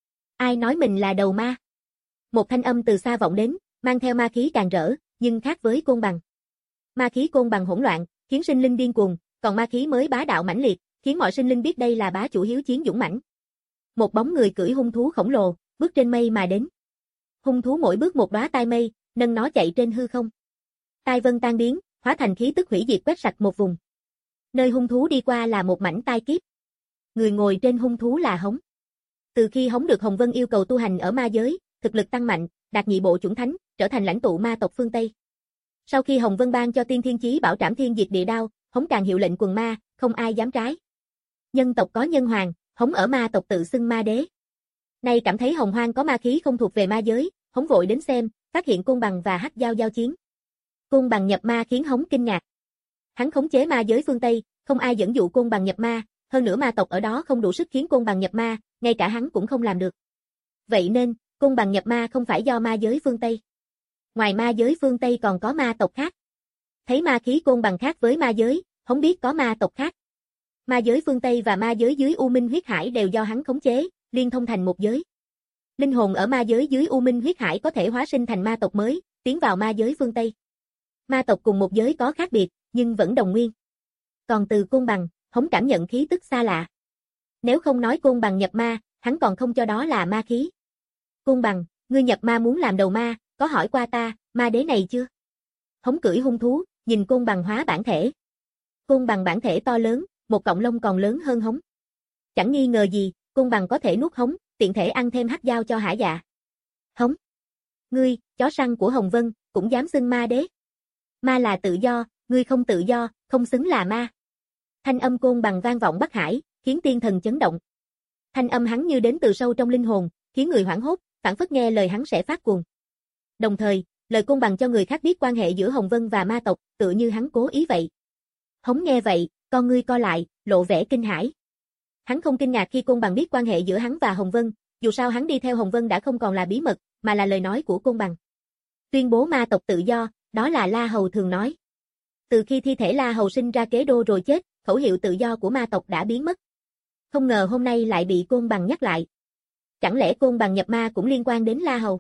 Ai nói mình là đầu ma? Một thanh âm từ xa vọng đến, mang theo ma khí càng rỡ, nhưng khác với côn bằng. Ma khí côn bằng hỗn loạn, khiến sinh linh điên cuồng, còn ma khí mới bá đạo mãnh liệt, khiến mọi sinh linh biết đây là bá chủ hiếu chiến dũng mãnh. Một bóng người cưỡi hung thú khổng lồ, bước trên mây mà đến. Hung thú mỗi bước một đóa tai mây, nâng nó chạy trên hư không. Tai vân tan biến, hóa thành khí tức hủy diệt quét sạch một vùng. Nơi hung thú đi qua là một mảnh tai kiếp. Người ngồi trên hung thú là Hống. Từ khi Hống được Hồng Vân yêu cầu tu hành ở ma giới, thực lực tăng mạnh, đạt nhị bộ chủng thánh, trở thành lãnh tụ ma tộc phương Tây. Sau khi Hồng Vân ban cho Tiên Thiên Chí Bảo Trảm Thiên Diệt Địa Đao, Hống càng hiệu lệnh quần ma, không ai dám trái. Nhân tộc có nhân hoàng, Hống ở ma tộc tự xưng ma đế. Nay cảm thấy hồng hoang có ma khí không thuộc về ma giới, Hống vội đến xem, phát hiện côn bằng và Hắc Dao giao chiến. Côn bằng nhập ma khiến Hống kinh ngạc. Hắn khống chế ma giới phương Tây, không ai dẫn dụ côn bằng nhập ma, hơn nữa ma tộc ở đó không đủ sức khiến côn bằng nhập ma, ngay cả hắn cũng không làm được. Vậy nên, côn bằng nhập ma không phải do ma giới phương Tây. Ngoài ma giới phương Tây còn có ma tộc khác. Thấy ma khí côn bằng khác với ma giới, Hống biết có ma tộc khác. Ma giới phương Tây và ma giới dưới U Minh huyết hải đều do hắn khống chế, liên thông thành một giới. Linh hồn ở ma giới dưới U Minh huyết hải có thể hóa sinh thành ma tộc mới, tiến vào ma giới phương Tây. Ma tộc cùng một giới có khác biệt, nhưng vẫn đồng nguyên. Còn từ côn bằng, Hống cảm nhận khí tức xa lạ. Nếu không nói côn bằng nhập ma, hắn còn không cho đó là ma khí. Côn bằng, ngươi nhập ma muốn làm đầu ma, có hỏi qua ta, ma đế này chưa? Hống cưỡi hung thú, nhìn côn bằng hóa bản thể. Côn bằng bản thể to lớn, một cọng lông còn lớn hơn Hống. Chẳng nghi ngờ gì, côn bằng có thể nuốt Hống, tiện thể ăn thêm Hắc Dao cho hả dạ. Hống, ngươi, chó săn của Hồng Vân, cũng dám xưng ma đế. Ma là tự do, ngươi không tự do, không xứng là ma. Thanh âm côn bằng vang vọng Bắc Hải, khiến tiên thần chấn động. Thanh âm hắn như đến từ sâu trong linh hồn, khiến người hoảng hốt, phảng phất nghe lời hắn sẽ phát cuồng. Đồng thời, lời côn bằng cho người khác biết quan hệ giữa Hồng Vân và ma tộc, tựa như hắn cố ý vậy. Hống nghe vậy, con ngươi co lại, lộ vẻ kinh hãi. Hắn không kinh ngạc khi côn bằng biết quan hệ giữa hắn và Hồng Vân, dù sao hắn đi theo Hồng Vân đã không còn là bí mật, mà là lời nói của côn bằng. Tuyên bố ma tộc tự do, đó là La Hầu thường nói. Từ khi thi thể La Hầu sinh ra kế đô rồi chết, khẩu hiệu tự do của ma tộc đã biến mất. Không ngờ hôm nay lại bị côn bằng nhắc lại. Chẳng lẽ côn bằng nhập ma cũng liên quan đến La Hầu?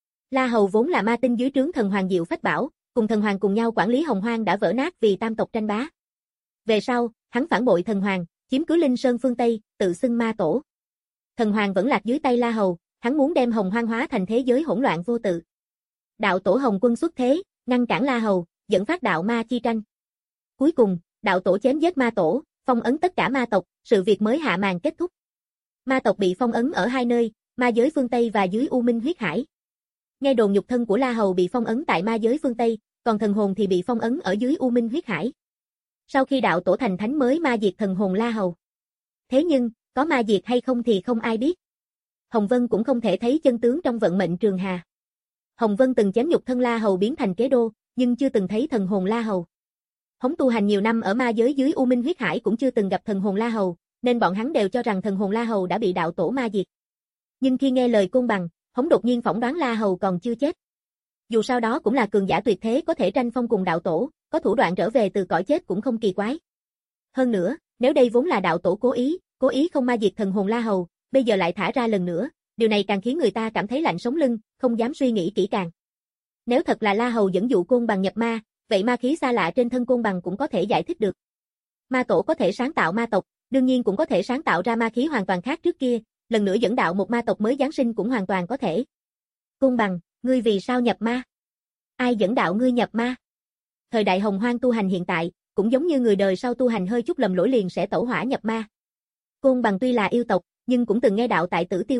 La Hầu vốn là ma tinh dưới trướng thần hoàng Diệu Phách Bảo, cùng thần hoàng cùng nhau quản lý Hồng Hoang đã vỡ nát vì tam tộc tranh bá. Về sau, hắn phản bội thần hoàng, chiếm cứ Linh Sơn phương Tây, tự xưng ma tổ. Thần hoàng vẫn lạc dưới tay La Hầu, hắn muốn đem Hồng Hoang hóa thành thế giới hỗn loạn vô tự. Đạo tổ Hồng Quân xuất thế, ngăn cản La Hầu, dẫn phát đạo ma chi tranh. Cuối cùng, đạo tổ chém giết ma tổ, phong ấn tất cả ma tộc, sự việc mới hạ màn kết thúc. Ma tộc bị phong ấn ở hai nơi, ma giới phương Tây và dưới U Minh huyết hải. Nghe đồn nhục thân của La Hầu bị phong ấn tại ma giới phương Tây, còn thần hồn thì bị phong ấn ở dưới U Minh huyết hải. Sau khi đạo tổ thành thánh mới ma diệt thần hồn La Hầu. Thế nhưng, có ma diệt hay không thì không ai biết. Hồng Vân cũng không thể thấy chân tướng trong vận mệnh trường hà. Hồng Vân từng chém nhục thân La Hầu biến thành kế đô, nhưng chưa từng thấy thần hồn La Hầu. Hống tu hành nhiều năm ở ma giới dưới U Minh huyết hải cũng chưa từng gặp thần hồn La Hầu, nên bọn hắn đều cho rằng thần hồn La Hầu đã bị đạo tổ ma diệt. Nhưng khi nghe lời côn bằng, Hống đột nhiên phỏng đoán La Hầu còn chưa chết. Dù sao đó cũng là cường giả tuyệt thế có thể tranh phong cùng đạo tổ, có thủ đoạn trở về từ cõi chết cũng không kỳ quái. Hơn nữa, nếu đây vốn là đạo tổ cố ý, cố ý không ma diệt thần hồn La Hầu, bây giờ lại thả ra lần nữa, điều này càng khiến người ta cảm thấy lạnh sống lưng, không dám suy nghĩ kỹ càng. Nếu thật là La Hầu dẫn dụ côn bằng nhập ma, vậy ma khí xa lạ trên thân côn bằng cũng có thể giải thích được. Ma tổ có thể sáng tạo ma tộc, đương nhiên cũng có thể sáng tạo ra ma khí hoàn toàn khác trước kia, lần nữa dẫn đạo một ma tộc mới giáng sinh cũng hoàn toàn có thể. Côn bằng, ngươi vì sao nhập ma? Ai dẫn đạo ngươi nhập ma? Thời đại Hồng Hoang tu hành hiện tại, cũng giống như người đời sau tu hành hơi chút lầm lỗi liền sẽ tẩu hỏa nhập ma. Côn bằng tuy là yêu tộc, nhưng cũng từng nghe đạo tại Tử Tiêu Cung,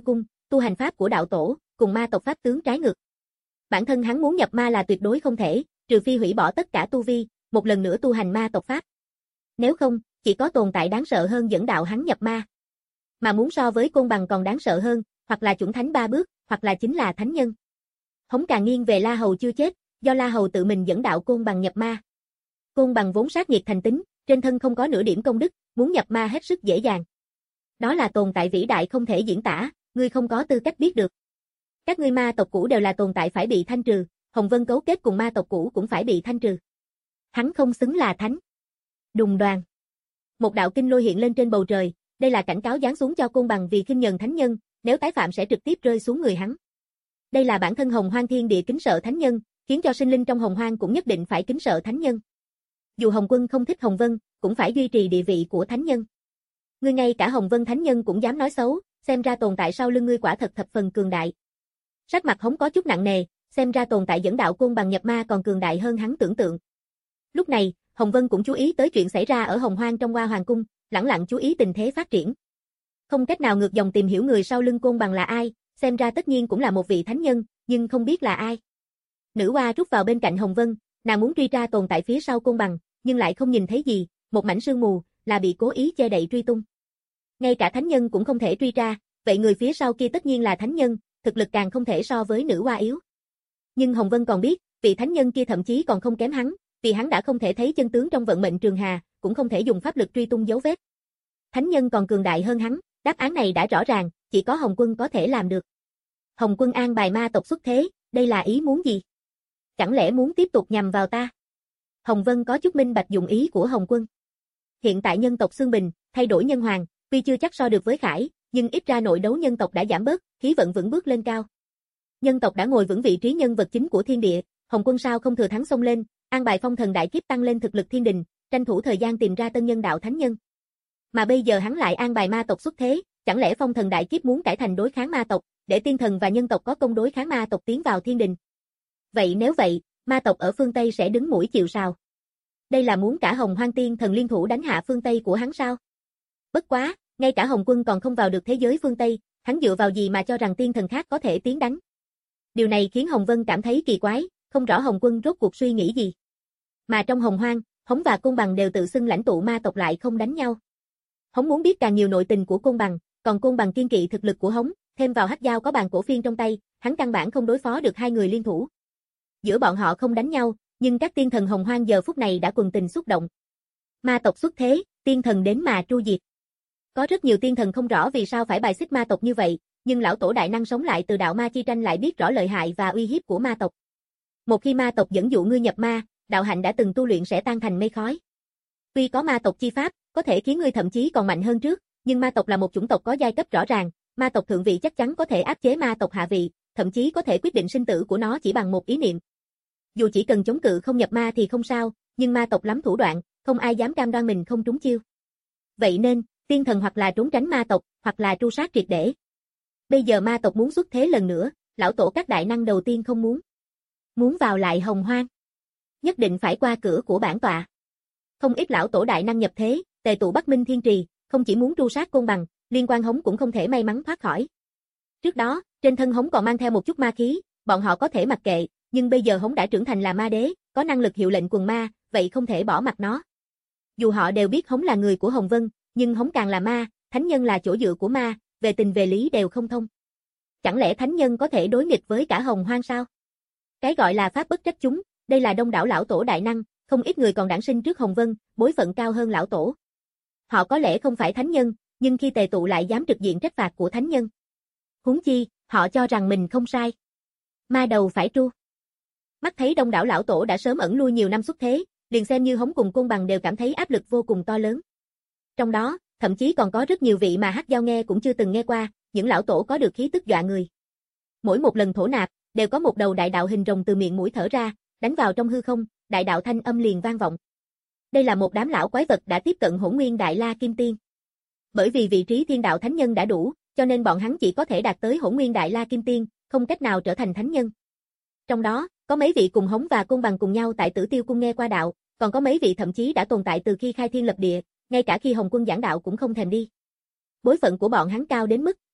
tu hành pháp của đạo tổ, cùng ma tộc pháp tướng trái ngược. Bản thân hắn muốn nhập ma là tuyệt đối không thể, trừ phi hủy bỏ tất cả tu vi, một lần nữa tu hành ma tộc pháp. Nếu không, chỉ có tồn tại đáng sợ hơn dẫn đạo hắn nhập ma. Mà muốn so với Côn Bằng còn đáng sợ hơn, hoặc là chuẩn thánh ba bước, hoặc là chính là thánh nhân. Hống càng nghiêng về La Hầu chưa chết, do La Hầu tự mình dẫn đạo Côn Bằng nhập ma. Côn Bằng vốn sát nghiệt thành tính, trên thân không có nửa điểm công đức, muốn nhập ma hết sức dễ dàng. Đó là tồn tại vĩ đại không thể diễn tả, ngươi không có tư cách biết được. Các ngươi ma tộc cũ đều là tồn tại phải bị thanh trừ, Hồng Vân cấu kết cùng ma tộc cũ cũng phải bị thanh trừ. Hắn không xứng là thánh. Đùng đoàng. Một đạo kinh lôi hiện lên trên bầu trời, đây là cảnh cáo giáng xuống cho Côn Bằng vì khinh nhờn thánh nhân, nếu tái phạm sẽ trực tiếp rơi xuống người hắn. Đây là bản thân Hồng Hoang thiên địa kính sợ thánh nhân, khiến cho sinh linh trong Hồng Hoang cũng nhất định phải kính sợ thánh nhân. Dù Hồng Quân không thích Hồng Vân, cũng phải duy trì địa vị của thánh nhân. Ngươi ngay cả Hồng Vân thánh nhân cũng dám nói xấu, xem ra tồn tại sau lưng ngươi quả thật thập phần cường đại. Sắc mặt Hống có chút nặng nề, xem ra tồn tại dẫn đạo Côn Bằng nhập ma còn cường đại hơn hắn tưởng tượng. Lúc này, Hồng Vân cũng chú ý tới chuyện xảy ra ở Hồng Hoang trong Hoa Hoàng cung, lẳng lặng chú ý tình thế phát triển. Không cách nào ngược dòng tìm hiểu người sau lưng Côn Bằng là ai, xem ra tất nhiên cũng là một vị thánh nhân, nhưng không biết là ai. Nữ Hoa rút vào bên cạnh Hồng Vân, nàng muốn truy tra tồn tại phía sau Côn Bằng, nhưng lại không nhìn thấy gì, một mảnh sương mù, là bị cố ý che đậy truy tung. Ngay cả thánh nhân cũng không thể truy tra, vậy người phía sau kia tất nhiên là thánh nhân, thực lực càng không thể so với Nữ Hoa yếu. Nhưng Hồng Vân còn biết, vị thánh nhân kia thậm chí còn không kém hắn, vì hắn đã không thể thấy chân tướng trong vận mệnh trường hà, cũng không thể dùng pháp lực truy tung dấu vết. Thánh nhân còn cường đại hơn hắn, đáp án này đã rõ ràng, chỉ có Hồng Quân có thể làm được. Hồng Quân an bài ma tộc xuất thế, đây là ý muốn gì? Chẳng lẽ muốn tiếp tục nhằm vào ta? Hồng Vân có chút minh bạch dụng ý của Hồng Quân. Hiện tại nhân tộc xương bình, thay đổi nhân hoàng, tuy chưa chắc so được với Khải, nhưng ít ra nội đấu nhân tộc đã giảm bớt, khí vận vững bước lên cao. Nhân tộc đã ngồi vững vị trí nhân vật chính của thiên địa, Hồng Quân sao không thừa thắng xông lên, an bài phong thần đại kiếp tăng lên thực lực thiên đình, tranh thủ thời gian tìm ra tân nhân đạo thánh nhân. Mà bây giờ hắn lại an bài ma tộc xuất thế, chẳng lẽ phong thần đại kiếp muốn cải thành đối kháng ma tộc, để tiên thần và nhân tộc có công đối kháng ma tộc tiến vào thiên đình. Vậy nếu vậy, ma tộc ở phương Tây sẽ đứng mũi chịu sào. Đây là muốn cả Hồng Hoang tiên thần liên thủ đánh hạ phương Tây của hắn sao? Bất quá, ngay cả Hồng Quân còn không vào được thế giới phương Tây, hắn dựa vào gì mà cho rằng tiên thần khác có thể tiến đánh? Điều này khiến Hồng Vân cảm thấy kỳ quái, không rõ Hồng Quân rốt cuộc suy nghĩ gì. Mà trong Hồng Hoang, Hống và Côn Bằng đều tự xưng lãnh tụ ma tộc lại không đánh nhau. Hống muốn biết càng nhiều nội tình của Côn Bằng, còn Côn Bằng kiên kỵ thực lực của Hống, thêm vào Hắc Giao có bàn cổ phiên trong tay, hắn căn bản không đối phó được hai người liên thủ. Giữa bọn họ không đánh nhau, nhưng các tiên thần Hồng Hoang giờ phút này đã quần tình xúc động. Ma tộc xuất thế, tiên thần đến mà tru diệt. Có rất nhiều tiên thần không rõ vì sao phải bài xích ma tộc như vậy, nhưng lão tổ đại năng sống lại từ đạo ma chi tranh lại biết rõ lợi hại và uy hiếp của ma tộc. Một khi ma tộc dẫn dụ ngươi nhập ma, đạo hạnh đã từng tu luyện sẽ tan thành mây khói. Tuy có ma tộc chi pháp, có thể khiến ngươi thậm chí còn mạnh hơn trước, nhưng ma tộc là một chủng tộc có giai cấp rõ ràng, ma tộc thượng vị chắc chắn có thể áp chế ma tộc hạ vị, thậm chí có thể quyết định sinh tử của nó chỉ bằng một ý niệm. Dù chỉ cần chống cự không nhập ma thì không sao, nhưng ma tộc lắm thủ đoạn, không ai dám cam đoan mình không trúng chiêu. Vậy nên, tiên thần hoặc là trốn tránh ma tộc, hoặc là tru sát triệt để. Bây giờ ma tộc muốn xuất thế lần nữa, lão tổ các đại năng đầu tiên không muốn. Muốn vào lại Hồng Hoang, nhất định phải qua cửa của bản tọa. Không ít lão tổ đại năng nhập thế, tề tụ Bắc Minh Thiên Trì, không chỉ muốn tru sát Côn Bằng, liên quan Hống cũng không thể may mắn thoát khỏi. Trước đó, trên thân Hống còn mang theo một chút ma khí, bọn họ có thể mặc kệ, nhưng bây giờ Hống đã trưởng thành là ma đế, có năng lực hiệu lệnh quần ma, vậy không thể bỏ mặc nó. Dù họ đều biết Hống là người của Hồng Vân, nhưng Hống càng là ma, thánh nhân là chỗ dựa của ma, về tình về lý đều không thông. Chẳng lẽ thánh nhân có thể đối nghịch với cả Hồng Hoang sao? Cái gọi là pháp bất trách chúng, đây là đông đảo lão tổ đại năng, không ít người còn đản sinh trước Hồng Vân, bối phận cao hơn lão tổ. Họ có lẽ không phải thánh nhân, nhưng khi tề tụ lại dám trực diện trách phạt của thánh nhân. Huống chi, họ cho rằng mình không sai. Ma đầu phải tru. Mắt thấy đông đảo lão tổ đã sớm ẩn lui nhiều năm xuất thế, liền xem như Hống cùng Côn Bằng đều cảm thấy áp lực vô cùng to lớn. Trong đó, thậm chí còn có rất nhiều vị mà Hắc Giao nghe cũng chưa từng nghe qua, những lão tổ có được khí tức dọa người. Mỗi một lần thổ nạp, đều có một đầu đại đạo hình rồng từ miệng mũi thở ra, đánh vào trong hư không, đại đạo thanh âm liền vang vọng. Đây là một đám lão quái vật đã tiếp cận Hỗn Nguyên Đại La Kim Tiên. Bởi vì vị trí thiên đạo thánh nhân đã đủ, cho nên bọn hắn chỉ có thể đạt tới Hỗn Nguyên Đại La Kim Tiên, không cách nào trở thành thánh nhân. Trong đó, có mấy vị cùng Hống và Côn Bằng cùng nhau tại Tử Tiêu Cung nghe qua đạo, còn có mấy vị thậm chí đã tồn tại từ khi khai thiên lập địa, ngay cả khi Hồng Quân giảng đạo cũng không thèm đi. Bối phận của bọn hắn cao đến mức,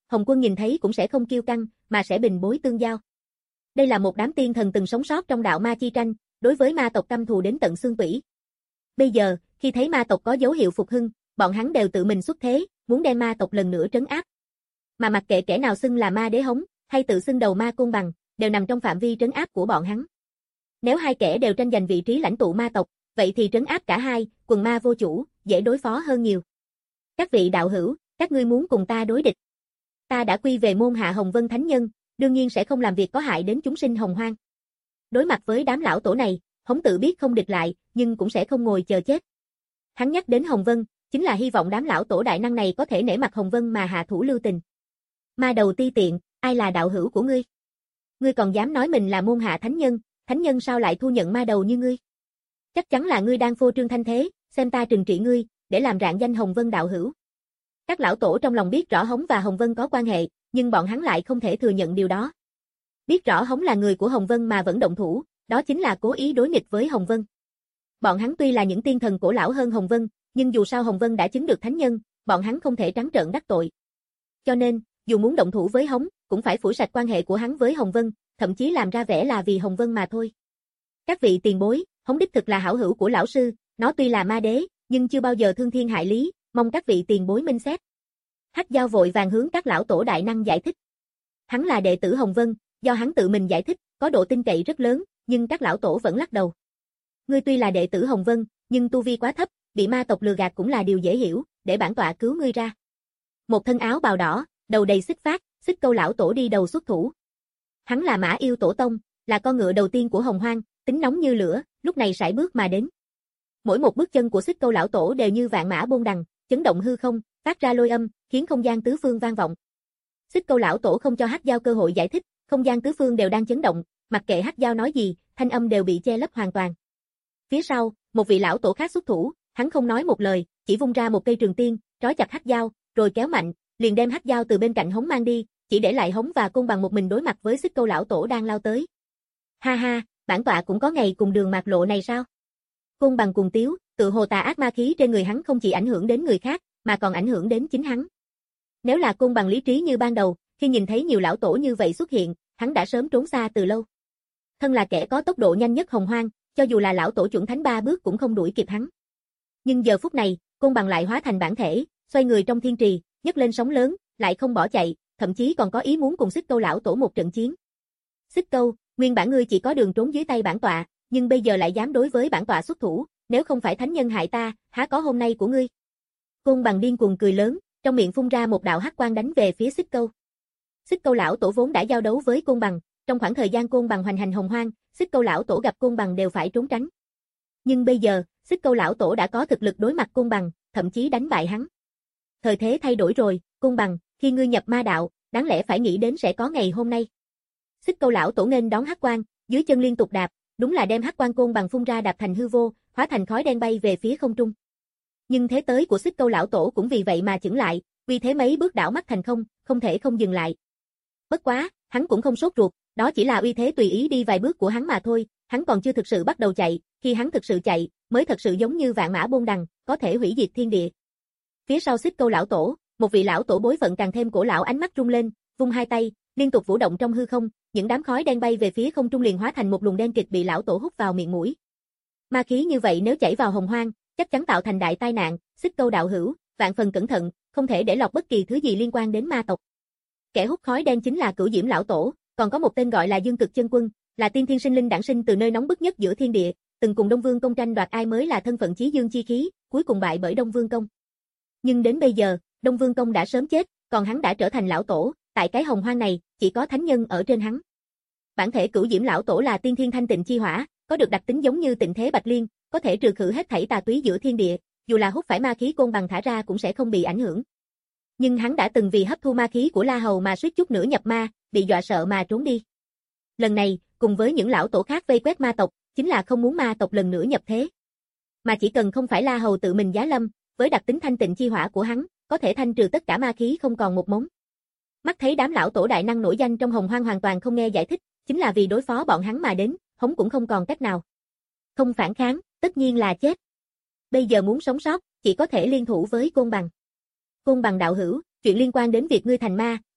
Hồng Quân nhìn thấy cũng sẽ không kiêu căng, mà sẽ bình bối tương giao. Đây là một đám tiên thần từng sống sót trong đạo ma chi tranh, đối với ma tộc căm thù đến tận xương tủy. Bây giờ, khi thấy ma tộc có dấu hiệu phục hưng, bọn hắn đều tự mình xuất thế, muốn đem ma tộc lần nữa trấn áp. Mà mặc kệ kẻ nào xưng là ma đế hống, hay tự xưng đầu ma côn bằng, đều nằm trong phạm vi trấn áp của bọn hắn. Nếu hai kẻ đều tranh giành vị trí lãnh tụ ma tộc, vậy thì trấn áp cả hai, quần ma vô chủ, dễ đối phó hơn nhiều. Các vị đạo hữu, các ngươi muốn cùng ta đối địch. Ta đã quy về môn hạ Hồng Vân Thánh Nhân, đương nhiên sẽ không làm việc có hại đến chúng sinh hồng hoang. Đối mặt với đám lão tổ này, Hống tự biết không địch lại, nhưng cũng sẽ không ngồi chờ chết. Hắn nhắc đến Hồng Vân, chính là hy vọng đám lão tổ đại năng này có thể nể mặt Hồng Vân mà hạ thủ lưu tình. Ma đầu ti tiện, ai là đạo hữu của ngươi? Ngươi còn dám nói mình là môn hạ thánh nhân, thánh nhân sao lại thu nhận ma đầu như ngươi? Chắc chắn là ngươi đang phô trương thanh thế, xem ta trừng trị ngươi, để làm rạng danh Hồng Vân đạo hữu. Các lão tổ trong lòng biết rõ Hống và Hồng Vân có quan hệ, nhưng bọn hắn lại không thể thừa nhận điều đó. Biết rõ Hống là người của Hồng Vân mà vẫn động thủ, đó chính là cố ý đối nghịch với Hồng Vân. Bọn hắn tuy là những tiên thần cổ lão hơn Hồng Vân, nhưng dù sao Hồng Vân đã chứng được thánh nhân, bọn hắn không thể trắng trợn đắc tội. Cho nên, dù muốn động thủ với Hống, cũng phải phủi sạch quan hệ của hắn với Hồng Vân, thậm chí làm ra vẻ là vì Hồng Vân mà thôi. Các vị tiền bối, Hống đích thực là hảo hữu của lão sư, nó tuy là ma đế, nhưng chưa bao giờ thương thiên hại lý, mong các vị tiền bối minh xét. Hắc Giao vội vàng hướng các lão tổ đại năng giải thích. Hắn là đệ tử Hồng Vân, do hắn tự mình giải thích, có độ tin cậy rất lớn, nhưng các lão tổ vẫn lắc đầu. Ngươi tuy là đệ tử Hồng Vân, nhưng tu vi quá thấp, bị ma tộc lừa gạt cũng là điều dễ hiểu, để bản tọa cứu ngươi ra. Một thân áo bào đỏ, đầu đầy xích phát, Xích Câu lão tổ đi đầu xuất thủ. Hắn là Mã Yêu tổ tông, là con ngựa đầu tiên của Hồng Hoang, tính nóng như lửa, lúc này sải bước mà đến. Mỗi một bước chân của Xích Câu lão tổ đều như vạn mã bôn đằng, chấn động hư không, phát ra lôi âm, khiến không gian tứ phương vang vọng. Xích Câu lão tổ không cho Hắc Giao cơ hội giải thích, không gian tứ phương đều đang chấn động, mặc kệ Hắc Giao nói gì, thanh âm đều bị che lấp hoàn toàn. Phía sau, một vị lão tổ khác xuất thủ, hắn không nói một lời, chỉ vung ra một cây trường tiên, trói chặt Hắc Giao, rồi kéo mạnh, liền đem Hắc Giao từ bên cạnh Hống mang đi, chỉ để lại Hống và Côn Bằng một mình đối mặt với Xích Câu lão tổ đang lao tới. Ha ha, bản tọa cũng có ngày cùng đường mạt lộ này sao? Côn Bằng cùng tiếu, tự hồ tà ác ma khí trên người hắn không chỉ ảnh hưởng đến người khác, mà còn ảnh hưởng đến chính hắn. Nếu là Côn Bằng lý trí như ban đầu, khi nhìn thấy nhiều lão tổ như vậy xuất hiện, hắn đã sớm trốn xa từ lâu. Thân là kẻ có tốc độ nhanh nhất Hồng Hoang, cho dù là lão tổ chuẩn thánh ba bước cũng không đuổi kịp hắn. Nhưng giờ phút này, Côn Bằng lại hóa thành bản thể, xoay người trong thiên trì, nhấc lên sóng lớn, lại không bỏ chạy, thậm chí còn có ý muốn cùng Xích Câu lão tổ một trận chiến. Xích Câu, nguyên bản ngươi chỉ có đường trốn dưới tay bản tọa, nhưng bây giờ lại dám đối với bản tọa xuất thủ, nếu không phải thánh nhân hại ta, há có hôm nay của ngươi. Côn Bằng điên cuồng cười lớn, trong miệng phun ra một đạo hắc quang đánh về phía Xích Câu. Xích Câu lão tổ vốn đã giao đấu với Côn Bằng, trong khoảng thời gian Côn Bằng hoành hành Hồng Hoang, Xích Câu lão tổ gặp Côn Bằng đều phải trốn tránh. Nhưng bây giờ, Xích Câu lão tổ đã có thực lực đối mặt Côn Bằng, thậm chí đánh bại hắn. Thời thế thay đổi rồi, Côn Bằng, khi ngươi nhập ma đạo, đáng lẽ phải nghĩ đến sẽ có ngày hôm nay. Xích Câu lão tổ nghênh đón hắc quang, dưới chân liên tục đạp, đúng là đem hắc quang Côn Bằng phun ra đạp thành hư vô, hóa thành khói đen bay về phía không trung. Nhưng thế tới của Xích Câu lão tổ cũng vì vậy mà chững lại, vì thế mấy bước đảo mắt thành không, không thể không dừng lại. Bất quá, hắn cũng không sốt ruột, đó chỉ là uy thế tùy ý đi vài bước của hắn mà thôi, hắn còn chưa thực sự bắt đầu chạy, khi hắn thực sự chạy, mới thật sự giống như vạn mã bôn đằng, có thể hủy diệt thiên địa. Phía sau Xích Câu lão tổ, một vị lão tổ bối phận càng thêm cổ lão ánh mắt rung lên, vung hai tay, liên tục vũ động trong hư không, những đám khói đen bay về phía không trung liền hóa thành một luồng đen kịt bị lão tổ hút vào miệng mũi. Ma khí như vậy nếu chảy vào Hồng Hoang, chắc chắn tạo thành đại tai nạn, Xích Câu đạo hữu, vạn phần cẩn thận, không thể để lọt bất kỳ thứ gì liên quan đến ma tộc. Kẻ hút khói đen chính là Cửu Diễm lão tổ, còn có một tên gọi là Dương Cực Chân Quân, là tiên thiên sinh linh đản sinh từ nơi nóng bức nhất giữa thiên địa, từng cùng Đông Vương Công tranh đoạt ai mới là thân phận chí dương chi khí, cuối cùng bại bởi Đông Vương Công. Nhưng đến bây giờ, Đông Vương Công đã sớm chết, còn hắn đã trở thành lão tổ, tại cái Hồng Hoang này, chỉ có thánh nhân ở trên hắn. Bản thể Cửu Diễm lão tổ là tiên thiên thanh tịnh chi hỏa, có được đặc tính giống như tịnh thế bạch liên, có thể trừ khử hết thảy tà túy giữa thiên địa, dù là hút phải ma khí Côn Bằng thả ra cũng sẽ không bị ảnh hưởng. Nhưng hắn đã từng vì hấp thu ma khí của La Hầu mà suýt chút nữa nhập ma, bị dọa sợ mà trốn đi. Lần này, cùng với những lão tổ khác vây quét ma tộc, chính là không muốn ma tộc lần nữa nhập thế. Mà chỉ cần không phải La Hầu tự mình giá lâm, với đặc tính thanh tịnh chi hỏa của hắn, có thể thanh trừ tất cả ma khí không còn một mống. Mắt thấy đám lão tổ đại năng nổi danh trong Hồng Hoang hoàn toàn không nghe giải thích, chính là vì đối phó bọn hắn mà đến, Hống cũng không còn cách nào. Không phản kháng, tất nhiên là chết. Bây giờ muốn sống sót, chỉ có thể liên thủ với Côn Bằng. Côn Bằng đạo hữu, chuyện liên quan đến việc ngươi thành ma,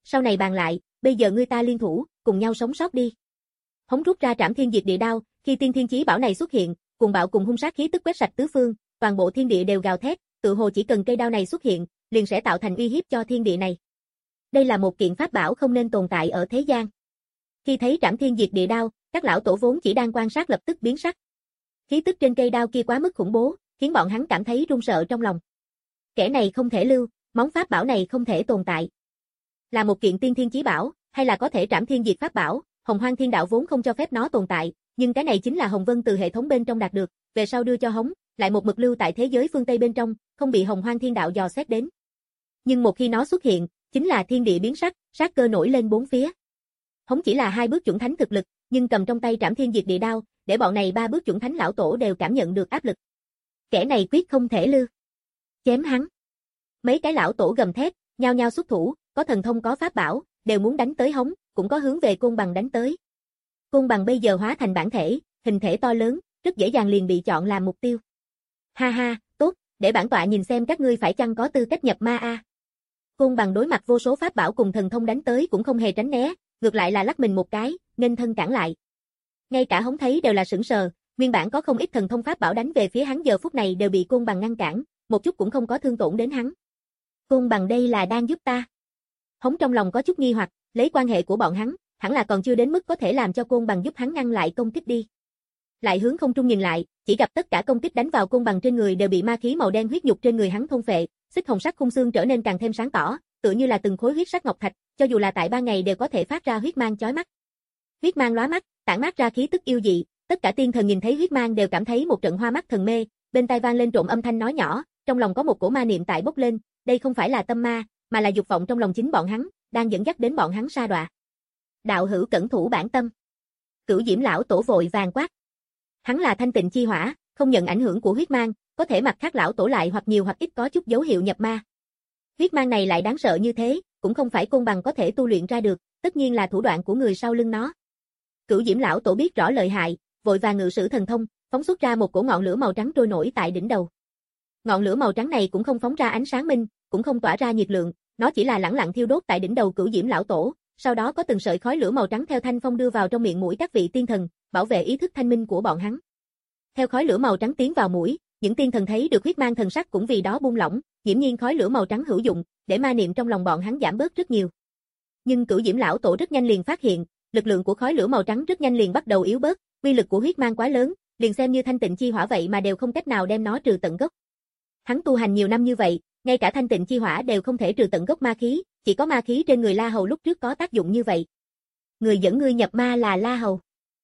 sau này bàn lại, bây giờ ngươi ta liên thủ, cùng nhau sống sót đi. Hống rút ra Trảm Thiên Diệt Địa đao, khi tiên thiên chí bảo này xuất hiện, cuồng bạo cùng hung sát khí tức quét sạch tứ phương, toàn bộ thiên địa đều gào thét, tự hồ chỉ cần cây đao này xuất hiện, liền sẽ tạo thành uy hiếp cho thiên địa này. Đây là một kiện pháp bảo không nên tồn tại ở thế gian. Khi thấy Trảm Thiên Diệt Địa đao, các lão tổ vốn chỉ đang quan sát lập tức biến sắc. Khí tức trên cây đao kia quá mức khủng bố, khiến bọn hắn cảm thấy run sợ trong lòng. Kẻ này không thể lưu, món pháp bảo này không thể tồn tại. Là một kiện tiên thiên chí bảo, hay là có thể trảm thiên diệt pháp bảo, Hồng Hoang Thiên Đạo vốn không cho phép nó tồn tại, nhưng cái này chính là Hồng Vân từ hệ thống bên trong đạt được, về sau đưa cho Hống, lại một mực lưu tại thế giới phương Tây bên trong, không bị Hồng Hoang Thiên Đạo dò xét đến. Nhưng một khi nó xuất hiện, chính là thiên địa biến sắc, sát cơ nổi lên bốn phía. Hống chỉ là hai bước chuẩn thánh thực lực, nhưng cầm trong tay Trảm Thiên Diệt Địa đao, để bọn này ba bước chuẩn thánh lão tổ đều cảm nhận được áp lực. Kẻ này quyết không thể lưu. Chém hắn. Mấy cái lão tổ gầm thét, nhao nhao xuất thủ, có thần thông có pháp bảo, đều muốn đánh tới Hống, cũng có hướng về Côn Bằng đánh tới. Côn Bằng bây giờ hóa thành bản thể, hình thể to lớn, rất dễ dàng liền bị chọn làm mục tiêu. Ha ha, tốt, để bản tọa nhìn xem các ngươi phải chăng có tư cách nhập ma a. Côn Bằng đối mặt vô số pháp bảo cùng thần thông đánh tới cũng không hề tránh né, ngược lại là lắc mình một cái, nghênh thân cản lại. Ngay cả Hống thấy đều là sững sờ, nguyên bản có không ít thần thông pháp bảo đánh về phía hắn giờ phút này đều bị Côn Bằng ngăn cản, một chút cũng không có thương tổn đến hắn. Côn Bằng đây là đang giúp ta. Hống trong lòng có chút nghi hoặc, lấy quan hệ của bọn hắn, hẳn là còn chưa đến mức có thể làm cho Côn Bằng giúp hắn ngăn lại công kích đi. Lại hướng không trung nhìn lại, chỉ gặp tất cả công kích đánh vào Côn Bằng trên người đều bị ma khí màu đen huyết nhục trên người hắn thôn phệ, xích hồng sắc khung xương trở nên càng thêm sáng tỏ, tựa như là từng khối huyết sắc ngọc thạch, cho dù là tại ban ngày đều có thể phát ra huyết mang chói mắt. Huyết mang lóa mắt, tản mát ra khí tức yêu dị, tất cả tiên thần nhìn thấy huyết mang đều cảm thấy một trận hoa mắt thần mê, bên tai vang lên trộm âm thanh nói nhỏ, trong lòng có một cổ ma niệm tại bốc lên, đây không phải là tâm ma, mà là dục vọng trong lòng chính bọn hắn, đang dẫn dắt đến bọn hắn sa đọa. Đạo hữu cẩn thủ bản tâm. Cửu Diễm lão tổ vội vàng quát. Hắn là thanh tịnh chi hỏa, không nhận ảnh hưởng của huyết mang, có thể mặt khác lão tổ lại hoặc nhiều hoặc ít có chút dấu hiệu nhập ma. Huyết mang này lại đáng sợ như thế, cũng không phải Côn Bằng có thể tu luyện ra được, tất nhiên là thủ đoạn của người sau lưng nó. Cửu Diễm lão tổ biết rõ lợi hại, vội vàng ngự sử thần thông, phóng xuất ra một cổ ngọn lửa màu trắng trôi nổi tại đỉnh đầu. Ngọn lửa màu trắng này cũng không phóng ra ánh sáng minh, cũng không tỏa ra nhiệt lượng, nó chỉ là lẳng lặng thiêu đốt tại đỉnh đầu Cửu Diễm lão tổ, sau đó có từng sợi khói lửa màu trắng theo thanh phong đưa vào trong miệng mũi các vị tiên thần, bảo vệ ý thức thanh minh của bọn hắn. Theo khói lửa màu trắng tiến vào mũi, những tiên thần thấy được huyết mang thần sắc cũng vì đó buông lỏng, hiển nhiên khói lửa màu trắng hữu dụng, để ma niệm trong lòng bọn hắn giảm bớt rất nhiều. Nhưng Cửu Diễm lão tổ rất nhanh liền phát hiện, lực lượng của khói lửa màu trắng rất nhanh liền bắt đầu yếu bớt, uy lực của huyết mang quá lớn, liền xem như thanh tịnh chi hỏa vậy mà đều không cách nào đem nó trừ tận gốc. Hắn tu hành nhiều năm như vậy, ngay cả thanh tịnh chi hỏa đều không thể trừ tận gốc ma khí, chỉ có ma khí trên người La Hầu lúc trước có tác dụng như vậy. Người dẫn ngươi nhập ma là La Hầu.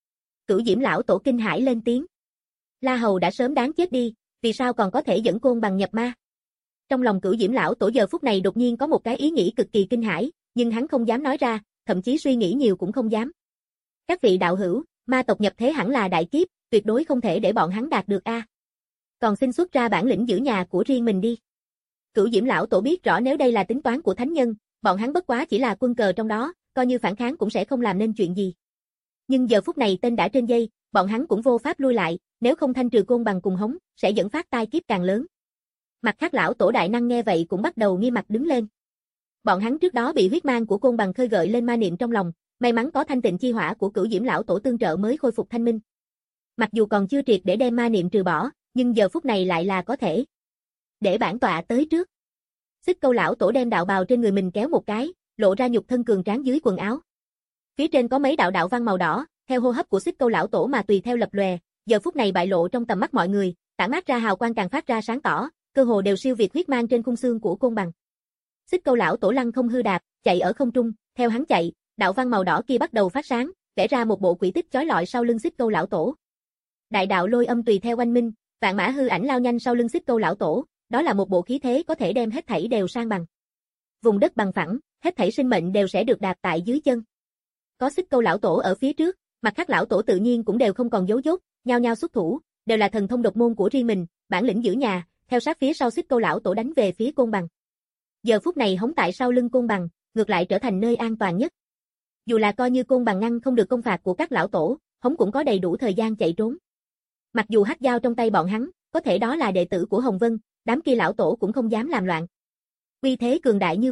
Cửu Diễm lão tổ kinh hãi lên tiếng. La Hầu đã sớm đáng chết đi, vì sao còn có thể dẫn Côn Bằng nhập ma? Trong lòng Cửu Diễm lão tổ giờ phút này đột nhiên có một cái ý nghĩ cực kỳ kinh hãi, nhưng hắn không dám nói ra, thậm chí suy nghĩ nhiều cũng không dám. Các vị đạo hữu, ma tộc nhập thế hẳn là đại kiếp, tuyệt đối không thể để bọn hắn đạt được a. Còn xin xuất ra bản lĩnh giữ nhà của riêng mình đi. Cửu Diễm lão tổ biết rõ nếu đây là tính toán của thánh nhân, bọn hắn bất quá chỉ là quân cờ trong đó, coi như phản kháng cũng sẽ không làm nên chuyện gì. Nhưng giờ phút này tên đã trên dây, bọn hắn cũng vô pháp lui lại, nếu không thanh trừ Côn Bằng cùng Hống, sẽ dẫn phát tai kiếp càng lớn. Mặt khác lão tổ đại năng nghe vậy cũng bắt đầu nghiêm mặt đứng lên. Bọn hắn trước đó bị huyết mang của Côn Bằng khơi gợi lên ma niệm trong lòng, may mắn có thanh tịnh chi hỏa của Cửu Diễm lão tổ tương trợ mới khôi phục thanh minh. Mặc dù còn chưa triệt để đem ma niệm trừ bỏ, nhưng giờ phút này lại là có thể. Để bản tọa tới trước. Xích Câu lão tổ đem đạo bào trên người mình kéo một cái, lộ ra nhục thân cường tráng dưới quần áo. Phía trên có mấy đạo đạo văn màu đỏ, theo hô hấp của Xích Câu lão tổ mà tùy theo lập lòe, giờ phút này bại lộ trong tầm mắt mọi người, tản mát ra hào quang càng phát ra sáng tỏ, cơ hồ đều siêu việt huyết mang trên khung xương của Côn Bằng. Xích Câu lão tổ lăng không hư đạp, chạy ở không trung, theo hắn chạy, đạo văn màu đỏ kia bắt đầu phát sáng, vẽ ra một bộ quỷ tích chói lọi sau lưng Xích Câu lão tổ. Đại đạo lôi âm tùy theo oanh minh, vạn mã hư ảnh lao nhanh sau lưng Xích Câu lão tổ, đó là một bộ khí thế có thể đem hết thảy đều san bằng. Vùng đất bằng phẳng, hết thảy sinh mệnh đều sẽ được đạp tại dưới chân. Có Xích Câu lão tổ ở phía trước, mặt khác lão tổ tự nhiên cũng đều không còn giấu dốt, nhao nhao xuất thủ, đều là thần thông độc môn của riêng mình, bản lĩnh giữ nhà, theo sát phía sau Xích Câu lão tổ đánh về phía Côn Bằng. Giờ phút này Hống tại sau lưng Côn Bằng, ngược lại trở thành nơi an toàn nhất. Dù là coi như Côn Bằng ngăn không được công phạt của các lão tổ, Hống cũng có đầy đủ thời gian chạy trốn. Mặc dù hắc dao trong tay bọn hắn, có thể đó là đệ tử của Hồng Vân, đám kia lão tổ cũng không dám làm loạn. Uy thế cường đại như vậy,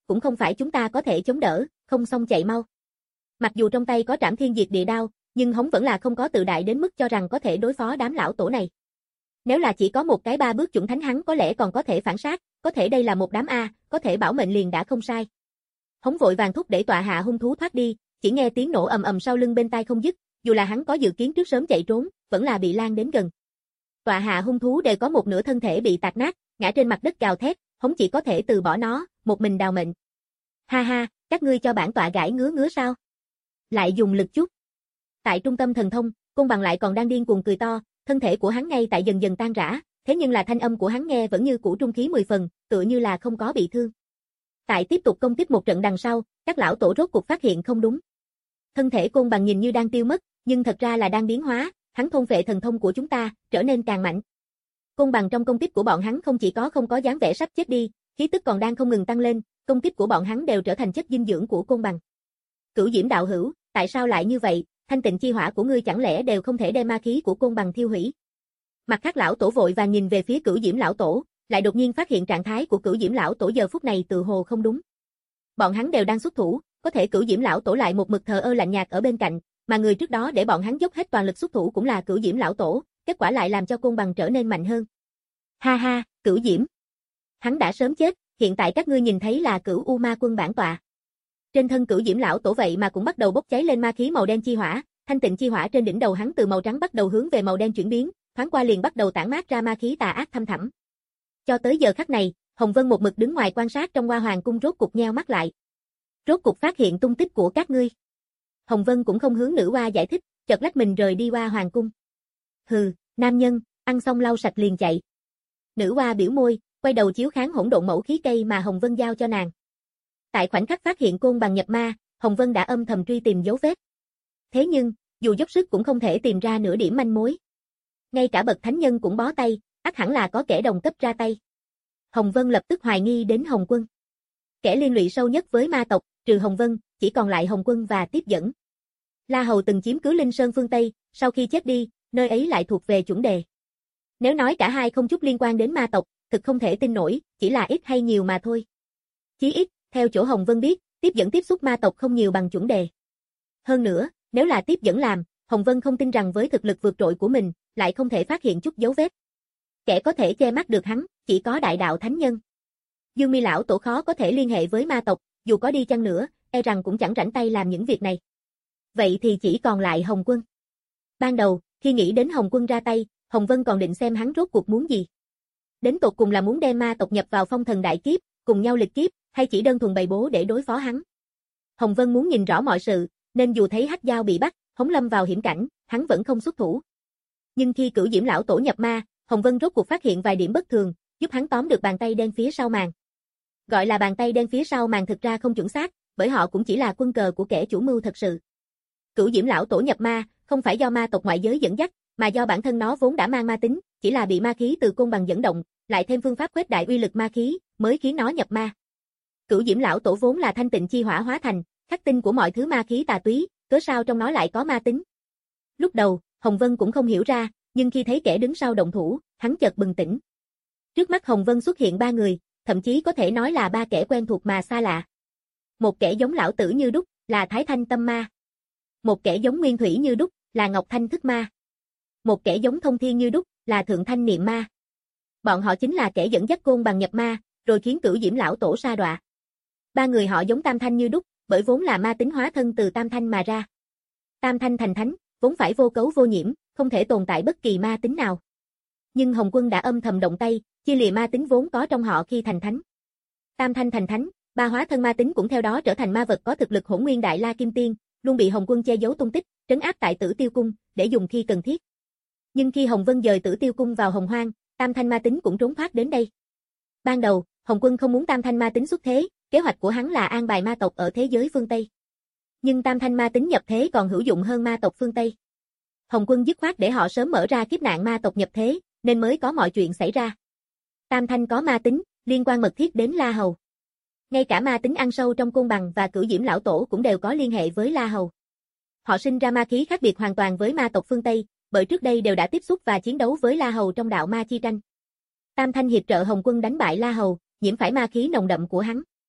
cũng không phải chúng ta có thể chống đỡ, không xong chạy mau. Mặc dù trong tay có Trảm Thiên Diệt Địa Đao, nhưng Hống vẫn là không có tự đại đến mức cho rằng có thể đối phó đám lão tổ này. Nếu là chỉ có một cái ba bước chuẩn thánh hắn có lẽ còn có thể phản sát, có thể đây là một đám A, có thể bảo mệnh liền đã không sai. Hống vội vàng thúc đẩy tọa hạ hung thú thoát đi, chỉ nghe tiếng nổ ầm ầm sau lưng bên tai không dứt, dù là hắn có dự kiến trước sớm chạy trốn, vẫn là bị lan đến gần. Tọa hạ hung thú đều có một nửa thân thể bị tạc nát, ngã trên mặt đất gào thét, Hống chỉ có thể từ bỏ nó, một mình đào mệnh. Ha ha, các ngươi cho bản tọa gãi ngứa ngứa sao? Lại dùng lực chút. Tại trung tâm thần thông, Côn Bằng lại còn đang điên cuồng cười to, thân thể của hắn ngay tại dần dần tan rã, thế nhưng là thanh âm của hắn nghe vẫn như cũ trung khí mười phần, tựa như là không có bị thương. Tại tiếp tục công kích một trận đằng sau, các lão tổ rốt cục phát hiện không đúng. Thân thể Côn Bằng nhìn như đang tiêu mất, nhưng thật ra là đang biến hóa, hắn thôn phệ thần thông của chúng ta, trở nên càng mạnh. Côn Bằng trong công kích của bọn hắn không chỉ có không có dáng vẻ sắp chết đi, khí tức còn đang không ngừng tăng lên, công kích của bọn hắn đều trở thành chất dinh dưỡng của Côn Bằng. Cửu Diễm đạo hữu, tại sao lại như vậy? Thanh tịnh chi hỏa của ngươi chẳng lẽ đều không thể đem ma khí của Côn Bằng thiêu hủy? Mặt khác lão tổ vội vàng nhìn về phía Cửu Diễm lão tổ, lại đột nhiên phát hiện trạng thái của Cửu Diễm lão tổ giờ phút này tự hồ không đúng. Bọn hắn đều đang xuất thủ, có thể Cửu Diễm lão tổ lại một mực thờ ơ lạnh nhạt ở bên cạnh, mà người trước đó để bọn hắn dốc hết toàn lực xuất thủ cũng là Cửu Diễm lão tổ, kết quả lại làm cho Côn Bằng trở nên mạnh hơn. Ha ha, Cửu Diễm, hắn đã sớm chết, hiện tại các ngươi nhìn thấy là Cửu U Ma Quân bản tọa. Trên thân Cửu Diễm lão tổ vậy mà cũng bắt đầu bốc cháy lên ma khí màu đen chi hỏa, thanh tịnh chi hỏa trên đỉnh đầu hắn từ màu trắng bắt đầu hướng về màu đen chuyển biến, thoáng qua liền bắt đầu tản mát ra ma khí tà ác thâm thẳm. Cho tới giờ khắc này, Hồng Vân một mực đứng ngoài quan sát trong Hoa Hoàng cung rốt cục nheo mắt lại. Rốt cục phát hiện tung tích của các ngươi. Hồng Vân cũng không hướng nữ hoa giải thích, chợt lách mình rời đi Hoa Hoàng cung. Hừ, nam nhân, ăn xong lau sạch liền chạy. Nữ hoa biểu môi, quay đầu chiếu kháng hỗn độn mẫu khí cây mà Hồng Vân giao cho nàng. Tại khoảnh khắc phát hiện Côn Bằng nhập ma, Hồng Vân đã âm thầm truy tìm dấu vết. Thế nhưng, dù dốc sức cũng không thể tìm ra nửa điểm manh mối. Ngay cả bậc thánh nhân cũng bó tay, ắt hẳn là có kẻ đồng cấp ra tay. Hồng Vân lập tức hoài nghi đến Hồng Quân. Kẻ liên lụy sâu nhất với ma tộc, trừ Hồng Vân, chỉ còn lại Hồng Quân và tiếp dẫn. La Hầu từng chiếm cứ Linh Sơn phương Tây, sau khi chết đi, nơi ấy lại thuộc về chuẩn đề. Nếu nói cả hai không chút liên quan đến ma tộc, thực không thể tin nổi, chỉ là ít hay nhiều mà thôi. Chí ít, theo chỗ Hồng Vân biết, tiếp dẫn tiếp xúc ma tộc không nhiều bằng chuẩn đề. Hơn nữa, nếu là tiếp dẫn làm, Hồng Vân không tin rằng với thực lực vượt trội của mình, lại không thể phát hiện chút dấu vết. Kẻ có thể che mắt được hắn, chỉ có đại đạo thánh nhân. Dương Mi lão tổ khó có thể liên hệ với ma tộc, dù có đi chăng nữa, e rằng cũng chẳng rảnh tay làm những việc này. Vậy thì chỉ còn lại Hồng Quân. Ban đầu, khi nghĩ đến Hồng Quân ra tay, Hồng Vân còn định xem hắn rốt cuộc muốn gì. Đến tột cùng là muốn đem ma tộc nhập vào phong thần đại kiếp, cùng nhau lịch kiếp, hay chỉ đơn thuần bày bố để đối phó hắn. Hồng Vân muốn nhìn rõ mọi sự, nên dù thấy Hắc Giao bị bắt, Hống lâm vào hiểm cảnh, hắn vẫn không xuất thủ. Nhưng khi Cửu Diễm lão tổ nhập ma, Hồng Vân rốt cuộc phát hiện vài điểm bất thường, giúp hắn tóm được bàn tay đen phía sau màn. Gọi là bàn tay đen phía sau màn thực ra không chuẩn xác, bởi họ cũng chỉ là quân cờ của kẻ chủ mưu thật sự. Cửu Diễm lão tổ nhập ma, không phải do ma tộc ngoại giới dẫn dắt, mà do bản thân nó vốn đã mang ma tính, chỉ là bị ma khí từ Côn Bằng dẫn động, lại thêm phương pháp khuếch đại uy lực ma khí, mới khiến nó nhập ma. Cửu Diễm lão tổ vốn là thanh tịnh chi hỏa hóa thành, khắc tinh của mọi thứ ma khí tà túy, cớ sao trong nó lại có ma tính. Lúc đầu, Hồng Vân cũng không hiểu ra, nhưng khi thấy kẻ đứng sau động thủ, hắn chợt bừng tỉnh. Trước mắt Hồng Vân xuất hiện ba người, thậm chí có thể nói là ba kẻ quen thuộc mà xa lạ. Một kẻ giống lão tử như đúc, là Thái Thanh Tâm Ma. Một kẻ giống Nguyên Thủy như đúc, là Ngọc Thanh Thức Ma. Một kẻ giống Thông Thiên như đúc, là Thượng Thanh Niệm Ma. Bọn họ chính là kẻ dẫn dắt Côn Bằng nhập ma, rồi khiến Cửu Diễm lão tổ sa đọa. Ba người họ giống Tam Thanh như đúc, bởi vốn là ma tính hóa thân từ Tam Thanh mà ra. Tam Thanh thành thánh, vốn phải vô cấu vô nhiễm, không thể tồn tại bất kỳ ma tính nào. Nhưng Hồng Quân đã âm thầm động tay, chia lìa ma tính vốn có trong họ khi thành thánh. Tam Thanh thành thánh, ba hóa thân ma tính cũng theo đó trở thành ma vật có thực lực Hỗn Nguyên Đại La Kim Tiên, luôn bị Hồng Quân che giấu tung tích, trấn áp tại Tử Tiêu Cung, để dùng khi cần thiết. Nhưng khi Hồng Vân dời Tử Tiêu Cung vào Hồng Hoang, Tam Thanh ma tính cũng trốn thoát đến đây. Ban đầu, Hồng Quân không muốn Tam Thanh ma tính xuất thế, kế hoạch của hắn là an bài ma tộc ở thế giới phương Tây. Nhưng Tam Thanh ma tính nhập thế còn hữu dụng hơn ma tộc phương Tây. Hồng Quân dứt khoát để họ sớm mở ra kiếp nạn ma tộc nhập thế, nên mới có mọi chuyện xảy ra. Tam Thanh có ma tính, liên quan mật thiết đến La Hầu. Ngay cả ma tính ăn sâu trong Côn Bằng và Cửu Diễm lão tổ cũng đều có liên hệ với La Hầu. Họ sinh ra ma khí khác biệt hoàn toàn với ma tộc phương Tây, bởi trước đây đều đã tiếp xúc và chiến đấu với La Hầu trong đạo ma chi tranh. Tam Thanh hiệp trợ Hồng Quân đánh bại La Hầu, nhiễm phải ma khí nồng đậm của hắn.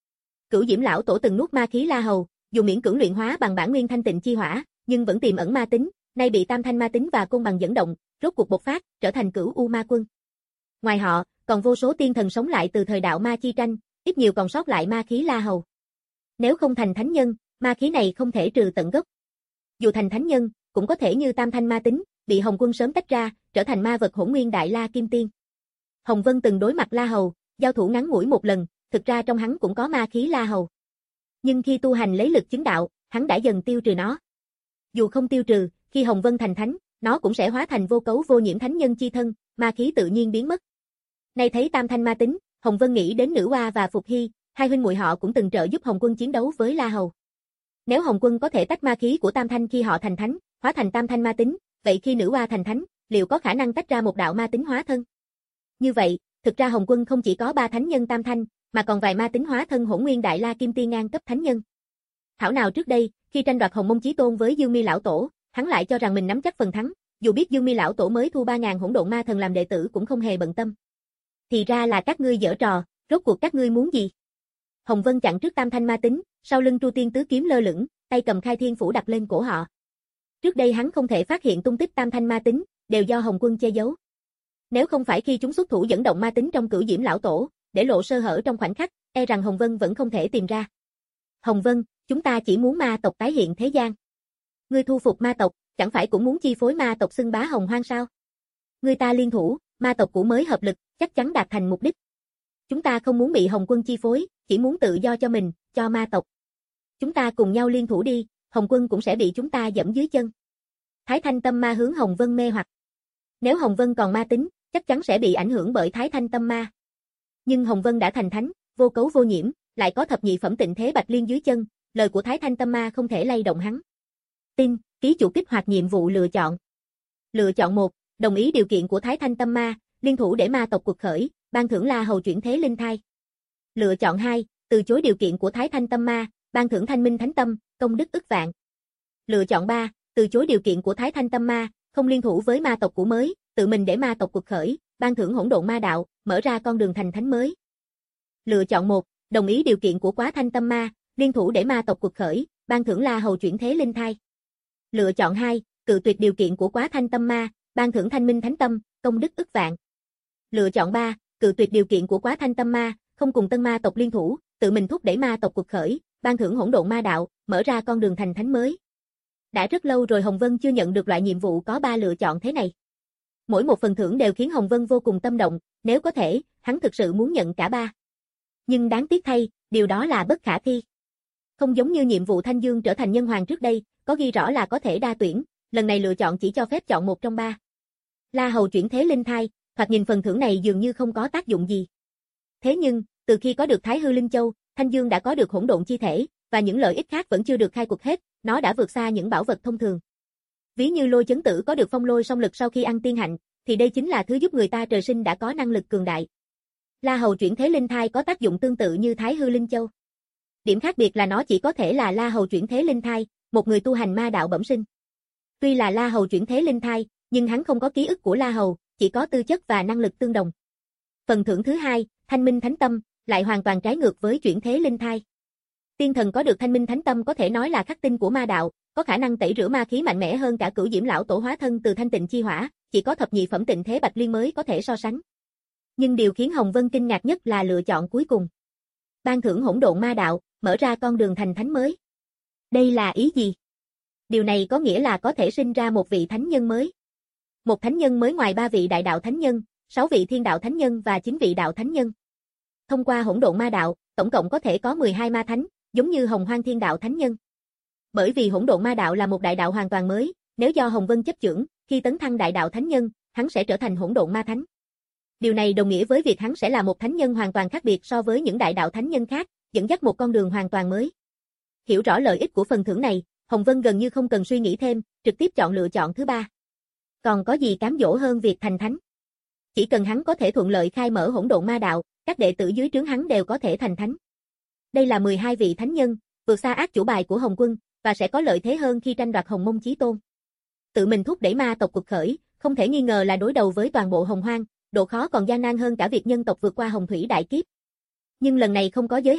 Cửu Diễm lão tổ từng nuốt ma khí La Hầu, dù miễn cưỡng luyện hóa bằng bản nguyên thanh tịnh chi hỏa, nhưng vẫn tiềm ẩn ma tính, nay bị tam thanh ma tính và côn bằng dẫn động, rốt cuộc bộc phát, trở thành Cửu U Ma Quân. Ngoài họ, còn vô số tiên thần sống lại từ thời đạo ma chi tranh, ít nhiều còn sót lại ma khí La Hầu. Nếu không thành thánh nhân, ma khí này không thể trừ tận gốc. Dù thành thánh nhân, cũng có thể như tam thanh ma tính, bị Hồng Quân sớm tách ra, trở thành ma vật Hỗn Nguyên Đại La Kim Tiên. Hồng Vân từng đối mặt La Hầu, giao thủ ngắn ngủi một lần, thực ra trong hắn cũng có ma khí La Hầu. Nhưng khi tu hành lấy lực chứng đạo, hắn đã dần tiêu trừ nó. Dù không tiêu trừ, khi Hồng Vân thành thánh, nó cũng sẽ hóa thành vô cấu vô nhiễm thánh nhân chi thân, ma khí tự nhiên biến mất. Nay thấy tam thanh ma tính, Hồng Vân nghĩ đến Nữ Oa và Phục Hy, hai huynh muội họ cũng từng trợ giúp Hồng Quân chiến đấu với La Hầu. Nếu Hồng Quân có thể tách ma khí của tam thanh khi họ thành thánh, hóa thành tam thanh ma tính, vậy khi Nữ Oa thành thánh, liệu có khả năng tách ra một đạo ma tính hóa thân? Như vậy, thực ra Hồng Quân không chỉ có ba thánh nhân tam thanh, mà còn vài ma tính hóa thân Hỗn Nguyên Đại La Kim Tiên ngang cấp thánh nhân. Thảo nào trước đây, khi tranh đoạt Hồng Mông Chí Tôn với Dương Mi lão tổ, hắn lại cho rằng mình nắm chắc phần thắng, dù biết Dương Mi lão tổ mới thu ba ngàn hỗn độn ma thần làm đệ tử cũng không hề bận tâm. Thì ra là các ngươi giở trò, rốt cuộc các ngươi muốn gì? Hồng Vân chặn trước tam thanh ma tính, sau lưng Tru Tiên tứ kiếm lơ lửng, tay cầm Khai Thiên phủ đặt lên cổ họ. Trước đây hắn không thể phát hiện tung tích tam thanh ma tính, đều do Hồng Quân che giấu. Nếu không phải khi chúng xuất thủ dẫn động ma tính trong Cửu Diễm lão tổ, để lộ sơ hở trong khoảnh khắc, e rằng Hồng Vân vẫn không thể tìm ra. Hồng Vân, chúng ta chỉ muốn ma tộc tái hiện thế gian. Ngươi thu phục ma tộc, chẳng phải cũng muốn chi phối ma tộc xưng bá hồng hoang sao? Ngươi ta liên thủ, ma tộc cũ mới hợp lực, chắc chắn đạt thành mục đích. Chúng ta không muốn bị Hồng Quân chi phối, chỉ muốn tự do cho mình, cho ma tộc. Chúng ta cùng nhau liên thủ đi, Hồng Quân cũng sẽ bị chúng ta dẫm dưới chân. Thái Thanh Tâm Ma hướng Hồng Vân mê hoặc. Nếu Hồng Vân còn ma tính, chắc chắn sẽ bị ảnh hưởng bởi Thái Thanh Tâm Ma. Nhưng Hồng Vân đã thành thánh, vô cấu vô nhiễm, lại có thập nhị phẩm tịnh thế Bạch Liên dưới chân, lời của Thái Thanh Tâm Ma không thể lay động hắn. Tin, ký chủ kích hoạt nhiệm vụ lựa chọn. Lựa chọn một, đồng ý điều kiện của Thái Thanh Tâm Ma, liên thủ để ma tộc cuộc khởi, ban thưởng La Hầu chuyển thế linh thai. Lựa chọn hai, từ chối điều kiện của Thái Thanh Tâm Ma, ban thưởng Thanh Minh Thánh Tâm, công đức ức vạn. Lựa chọn ba, từ chối điều kiện của Thái Thanh Tâm Ma, không liên thủ với ma tộc cũ mới, tự mình để ma tộc cuộc khởi, ban thưởng Hỗn Độn Ma Đạo, mở ra con đường thành thánh mới. Lựa chọn một, đồng ý điều kiện của Quá Thanh Tâm Ma, liên thủ để ma tộc cuộc khởi, ban thưởng La Hầu chuyển thế linh thai. Lựa chọn hai, cự tuyệt điều kiện của Quá Thanh Tâm Ma, ban thưởng Thanh Minh Thánh Tâm, công đức ức vạn. Lựa chọn ba, cự tuyệt điều kiện của Quá Thanh Tâm Ma, không cùng tân ma tộc liên thủ, tự mình thúc đẩy ma tộc cuộc khởi, ban thưởng Hỗn Độn Ma Đạo, mở ra con đường thành thánh mới. Đã rất lâu rồi Hồng Vân chưa nhận được loại nhiệm vụ có ba lựa chọn thế này. Mỗi một phần thưởng đều khiến Hồng Vân vô cùng tâm động, nếu có thể, hắn thực sự muốn nhận cả ba. Nhưng đáng tiếc thay, điều đó là bất khả thi. Không giống như nhiệm vụ Thanh Dương trở thành nhân hoàng trước đây, có ghi rõ là có thể đa tuyển, lần này lựa chọn chỉ cho phép chọn một trong ba. La Hầu chuyển thế linh thai, thoạt nhìn phần thưởng này dường như không có tác dụng gì. Thế nhưng, từ khi có được Thái Hư Linh Châu, Thanh Dương đã có được hỗn độn chi thể, và những lợi ích khác vẫn chưa được khai quật hết, nó đã vượt xa những bảo vật thông thường. Ví như Lôi Chấn Tử có được phong lôi song lực sau khi ăn tiên hạnh, thì đây chính là thứ giúp người ta trời sinh đã có năng lực cường đại. La Hầu chuyển thế linh thai có tác dụng tương tự như Thái Hư Linh Châu. Điểm khác biệt là nó chỉ có thể là La Hầu chuyển thế linh thai, một người tu hành ma đạo bẩm sinh. Tuy là La Hầu chuyển thế linh thai, nhưng hắn không có ký ức của La Hầu, chỉ có tư chất và năng lực tương đồng. Phần thưởng thứ hai, Thanh Minh Thánh Tâm, lại hoàn toàn trái ngược với chuyển thế linh thai. Tiên thần có được Thanh Minh Thánh Tâm có thể nói là khắc tinh của ma đạo, có khả năng tẩy rửa ma khí mạnh mẽ hơn cả Cửu Diễm lão tổ hóa thân từ thanh tịnh chi hỏa, chỉ có thập nhị phẩm tịnh thế Bạch Liên mới có thể so sánh. Nhưng điều khiến Hồng Vân kinh ngạc nhất là lựa chọn cuối cùng. Ban thưởng Hỗn Độn Ma Đạo, mở ra con đường thành thánh mới. Đây là ý gì? Điều này có nghĩa là có thể sinh ra một vị thánh nhân mới. Một thánh nhân mới ngoài ba vị đại đạo thánh nhân, sáu vị thiên đạo thánh nhân và chín vị đạo thánh nhân. Thông qua Hỗn Độn Ma Đạo, tổng cộng có thể có mười hai ma thánh, giống như Hồng Hoang Thiên Đạo thánh nhân. Bởi vì Hỗn Độn Ma Đạo là một đại đạo hoàn toàn mới, nếu do Hồng Vân chấp chưởng, khi tấn thăng đại đạo thánh nhân, hắn sẽ trở thành Hỗn Độn Ma Thánh. Điều này đồng nghĩa với việc hắn sẽ là một thánh nhân hoàn toàn khác biệt so với những đại đạo thánh nhân khác, dẫn dắt một con đường hoàn toàn mới. Hiểu rõ lợi ích của phần thưởng này, Hồng Vân gần như không cần suy nghĩ thêm, trực tiếp chọn lựa chọn thứ ba. Còn có gì cám dỗ hơn việc thành thánh? Chỉ cần hắn có thể thuận lợi khai mở Hỗn Độn Ma Đạo, các đệ tử dưới trướng hắn đều có thể thành thánh. Đây là mười hai vị thánh nhân, vượt xa ác chủ bài của Hồng Quân, và sẽ có lợi thế hơn khi tranh đoạt Hồng Mông Chí Tôn. Tự mình thúc đẩy ma tộc cuộc khởi, không thể nghi ngờ là đối đầu với toàn bộ Hồng Hoang, độ khó còn gian nan hơn cả việc nhân tộc vượt qua Hồng Thủy đại kiếp. Nhưng lần này không có giới hạn,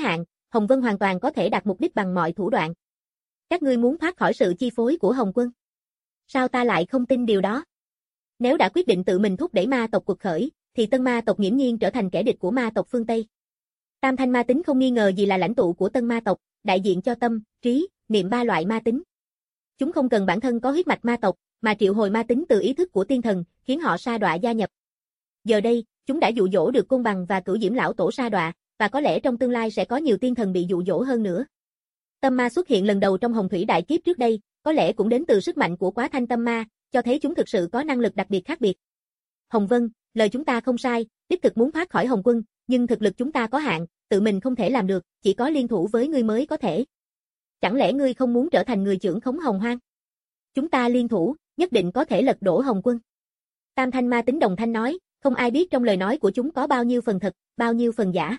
Hồng Vân hoàn toàn có thể đạt mục đích bằng mọi thủ đoạn. Các ngươi muốn thoát khỏi sự chi phối của Hồng Quân. Sao ta lại không tin điều đó? Nếu đã quyết định tự mình thúc đẩy ma tộc cuộc khởi, thì tân ma tộc nghiễm nhiên trở thành kẻ địch của ma tộc phương Tây. Tam thanh ma tính không nghi ngờ gì là lãnh tụ của tân ma tộc, đại diện cho tâm, trí, niệm ba loại ma tính. Chúng không cần bản thân có huyết mạch ma tộc, mà triệu hồi ma tính từ ý thức của tiên thần, khiến họ sa đọa gia nhập. Giờ đây, chúng đã dụ dỗ được Côn Bằng và Cửu Diễm lão tổ sa đọa, và có lẽ trong tương lai sẽ có nhiều tiên thần bị dụ dỗ hơn nữa. Tâm ma xuất hiện lần đầu trong Hồng Thủy đại kiếp trước đây, có lẽ cũng đến từ sức mạnh của Quá Thanh tâm ma, cho thấy chúng thực sự có năng lực đặc biệt khác biệt. Hồng Vân, lời chúng ta không sai, đích thực muốn thoát khỏi Hồng Quân, nhưng thực lực chúng ta có hạn, tự mình không thể làm được, chỉ có liên thủ với ngươi mới có thể. Chẳng lẽ ngươi không muốn trở thành người trưởng khống Hồng Hoang? Chúng ta liên thủ, nhất định có thể lật đổ Hồng Quân. Tam thanh ma tính đồng thanh nói, không ai biết trong lời nói của chúng có bao nhiêu phần thật, bao nhiêu phần giả.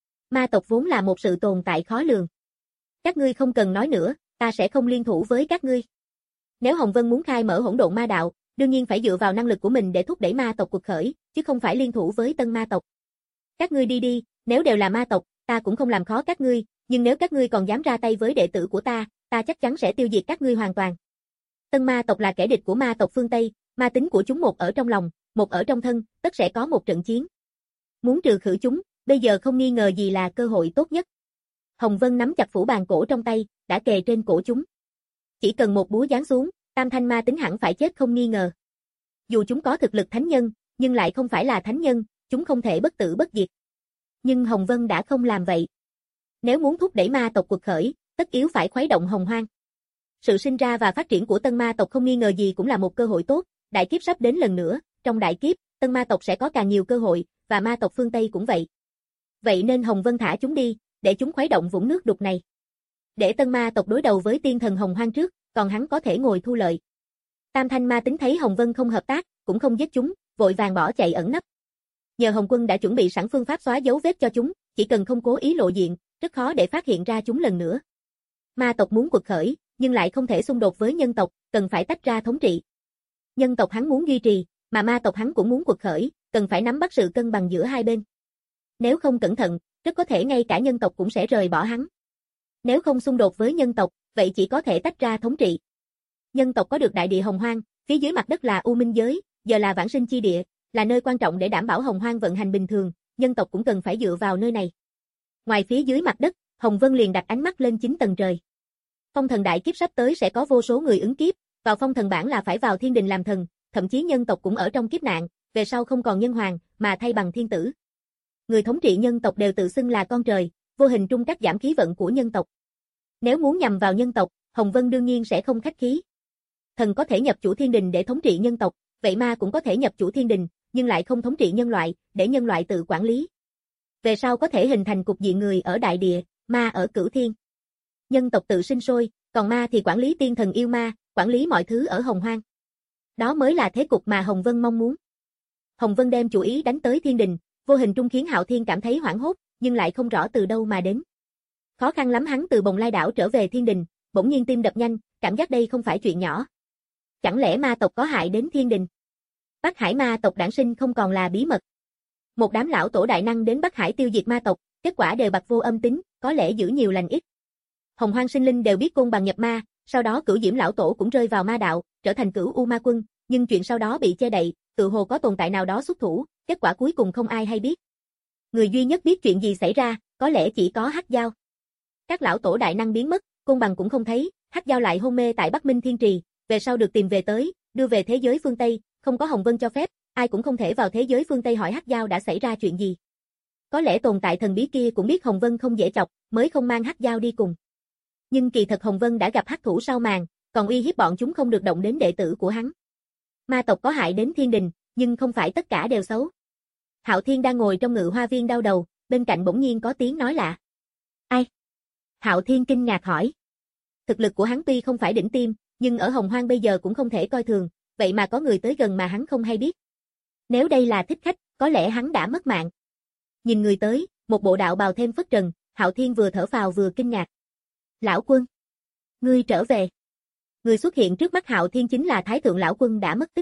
Ma tộc vốn là một sự tồn tại khó lường. Các ngươi không cần nói nữa, ta sẽ không liên thủ với các ngươi. Nếu Hồng Vân muốn khai mở hỗn độn ma đạo, đương nhiên phải dựa vào năng lực của mình để thúc đẩy ma tộc cuộc khởi, chứ không phải liên thủ với tân ma tộc. Các ngươi đi đi, nếu đều là ma tộc, ta cũng không làm khó các ngươi, nhưng nếu các ngươi còn dám ra tay với đệ tử của ta, ta chắc chắn sẽ tiêu diệt các ngươi hoàn toàn. Tân ma tộc là kẻ địch của ma tộc phương Tây, ma tính của chúng một ở trong lòng, một ở trong thân, tất sẽ có một trận chiến. Muốn trừ khử chúng, bây giờ không nghi ngờ gì là cơ hội tốt nhất. Hồng Vân nắm chặt phủ bàn cổ trong tay, đã kề trên cổ chúng. Chỉ cần một búa giáng xuống, tam thanh ma tính hẳn phải chết không nghi ngờ. Dù chúng có thực lực thánh nhân, nhưng lại không phải là thánh nhân, chúng không thể bất tử bất diệt. Nhưng Hồng Vân đã không làm vậy. Nếu muốn thúc đẩy ma tộc cuộc khởi, tất yếu phải khuấy động Hồng Hoang. Sự sinh ra và phát triển của tân ma tộc không nghi ngờ gì cũng là một cơ hội tốt, đại kiếp sắp đến lần nữa, trong đại kiếp, tân ma tộc sẽ có càng nhiều cơ hội, và ma tộc phương Tây cũng vậy. Vậy nên Hồng Vân thả chúng đi, để chúng khuấy động vũng nước đục này. Để tân ma tộc đối đầu với tiên thần Hồng Hoang trước, còn hắn có thể ngồi thu lợi. Tam thanh ma tính thấy Hồng Vân không hợp tác, cũng không giết chúng, vội vàng bỏ chạy ẩn nấp. Nhờ Hồng Quân đã chuẩn bị sẵn phương pháp xóa dấu vết cho chúng, chỉ cần không cố ý lộ diện, rất khó để phát hiện ra chúng lần nữa. Ma tộc muốn cuộc khởi, nhưng lại không thể xung đột với nhân tộc, cần phải tách ra thống trị. Nhân tộc hắn muốn duy trì, mà ma tộc hắn cũng muốn cuộc khởi, cần phải nắm bắt sự cân bằng giữa hai bên. Nếu không cẩn thận, rất có thể ngay cả nhân tộc cũng sẽ rời bỏ hắn. Nếu không xung đột với nhân tộc, vậy chỉ có thể tách ra thống trị. Nhân tộc có được đại địa Hồng Hoang, phía dưới mặt đất là U Minh giới, giờ là vãng sinh chi địa, là nơi quan trọng để đảm bảo Hồng Hoang vận hành bình thường, nhân tộc cũng cần phải dựa vào nơi này. Ngoài phía dưới mặt đất, Hồng Vân liền đặt ánh mắt lên chín tầng trời. Phong thần đại kiếp sắp tới sẽ có vô số người ứng kiếp, vào phong thần bản là phải vào thiên đình làm thần, thậm chí nhân tộc cũng ở trong kiếp nạn, về sau không còn nhân hoàng, mà thay bằng thiên tử. Người thống trị nhân tộc đều tự xưng là con trời, vô hình trung cắt giảm khí vận của nhân tộc. Nếu muốn nhằm vào nhân tộc, Hồng Vân đương nhiên sẽ không khách khí. Thần có thể nhập chủ thiên đình để thống trị nhân tộc, vậy ma cũng có thể nhập chủ thiên đình, nhưng lại không thống trị nhân loại, để nhân loại tự quản lý. Về sau có thể hình thành cục diện người ở đại địa, ma ở cửu thiên. Nhân tộc tự sinh sôi, còn ma thì quản lý tiên thần yêu ma, quản lý mọi thứ ở Hồng Hoang. Đó mới là thế cục mà Hồng Vân mong muốn. Hồng Vân đem chủ ý đánh tới thiên đình, vô hình trung khiến Hạo Thiên cảm thấy hoảng hốt, nhưng lại không rõ từ đâu mà đến. Khó khăn lắm hắn từ Bồng Lai đảo trở về thiên đình, bỗng nhiên tim đập nhanh, cảm giác đây không phải chuyện nhỏ. Chẳng lẽ ma tộc có hại đến thiên đình? Bắc Hải ma tộc đản sinh không còn là bí mật. Một đám lão tổ đại năng đến Bắc Hải tiêu diệt ma tộc, kết quả đều bạc vô âm tính, có lẽ giữ nhiều lành ít. Hồng Hoang sinh linh đều biết Côn Bằng nhập ma, sau đó Cửu Diễm lão tổ cũng rơi vào ma đạo, trở thành Cửu U Ma Quân, nhưng chuyện sau đó bị che đậy, tự hồ có tồn tại nào đó xuất thủ, kết quả cuối cùng không ai hay biết. Người duy nhất biết chuyện gì xảy ra, có lẽ chỉ có Hắc Dao. Các lão tổ đại năng biến mất, Côn Bằng cũng không thấy, Hắc Dao lại hôn mê tại Bắc Minh Thiên Trì, về sau được tìm về tới, đưa về thế giới phương Tây, không có Hồng Vân cho phép, ai cũng không thể vào thế giới phương Tây hỏi Hắc Dao đã xảy ra chuyện gì. Có lẽ tồn tại thần bí kia cũng biết Hồng Vân không dễ chọc, mới không mang Hắc Dao đi cùng. Nhưng kỳ thật Hồng Vân đã gặp hắc thủ sau màn, còn uy hiếp bọn chúng không được động đến đệ tử của hắn. Ma tộc có hại đến thiên đình, nhưng không phải tất cả đều xấu. Hạo Thiên đang ngồi trong ngự hoa viên đau đầu, bên cạnh bỗng nhiên có tiếng nói lạ. Ai? Hạo Thiên kinh ngạc hỏi. Thực lực của hắn tuy không phải đỉnh tiêm, nhưng ở Hồng Hoang bây giờ cũng không thể coi thường, vậy mà có người tới gần mà hắn không hay biết. Nếu đây là thích khách, có lẽ hắn đã mất mạng. Nhìn người tới, một bộ đạo bào thêm phất trần, Hạo Thiên vừa thở phào vừa kinh ngạc. Lão Quân, ngươi trở về. Người xuất hiện trước mắt Hạo Thiên chính là Thái Thượng Lão Quân đã mất tích.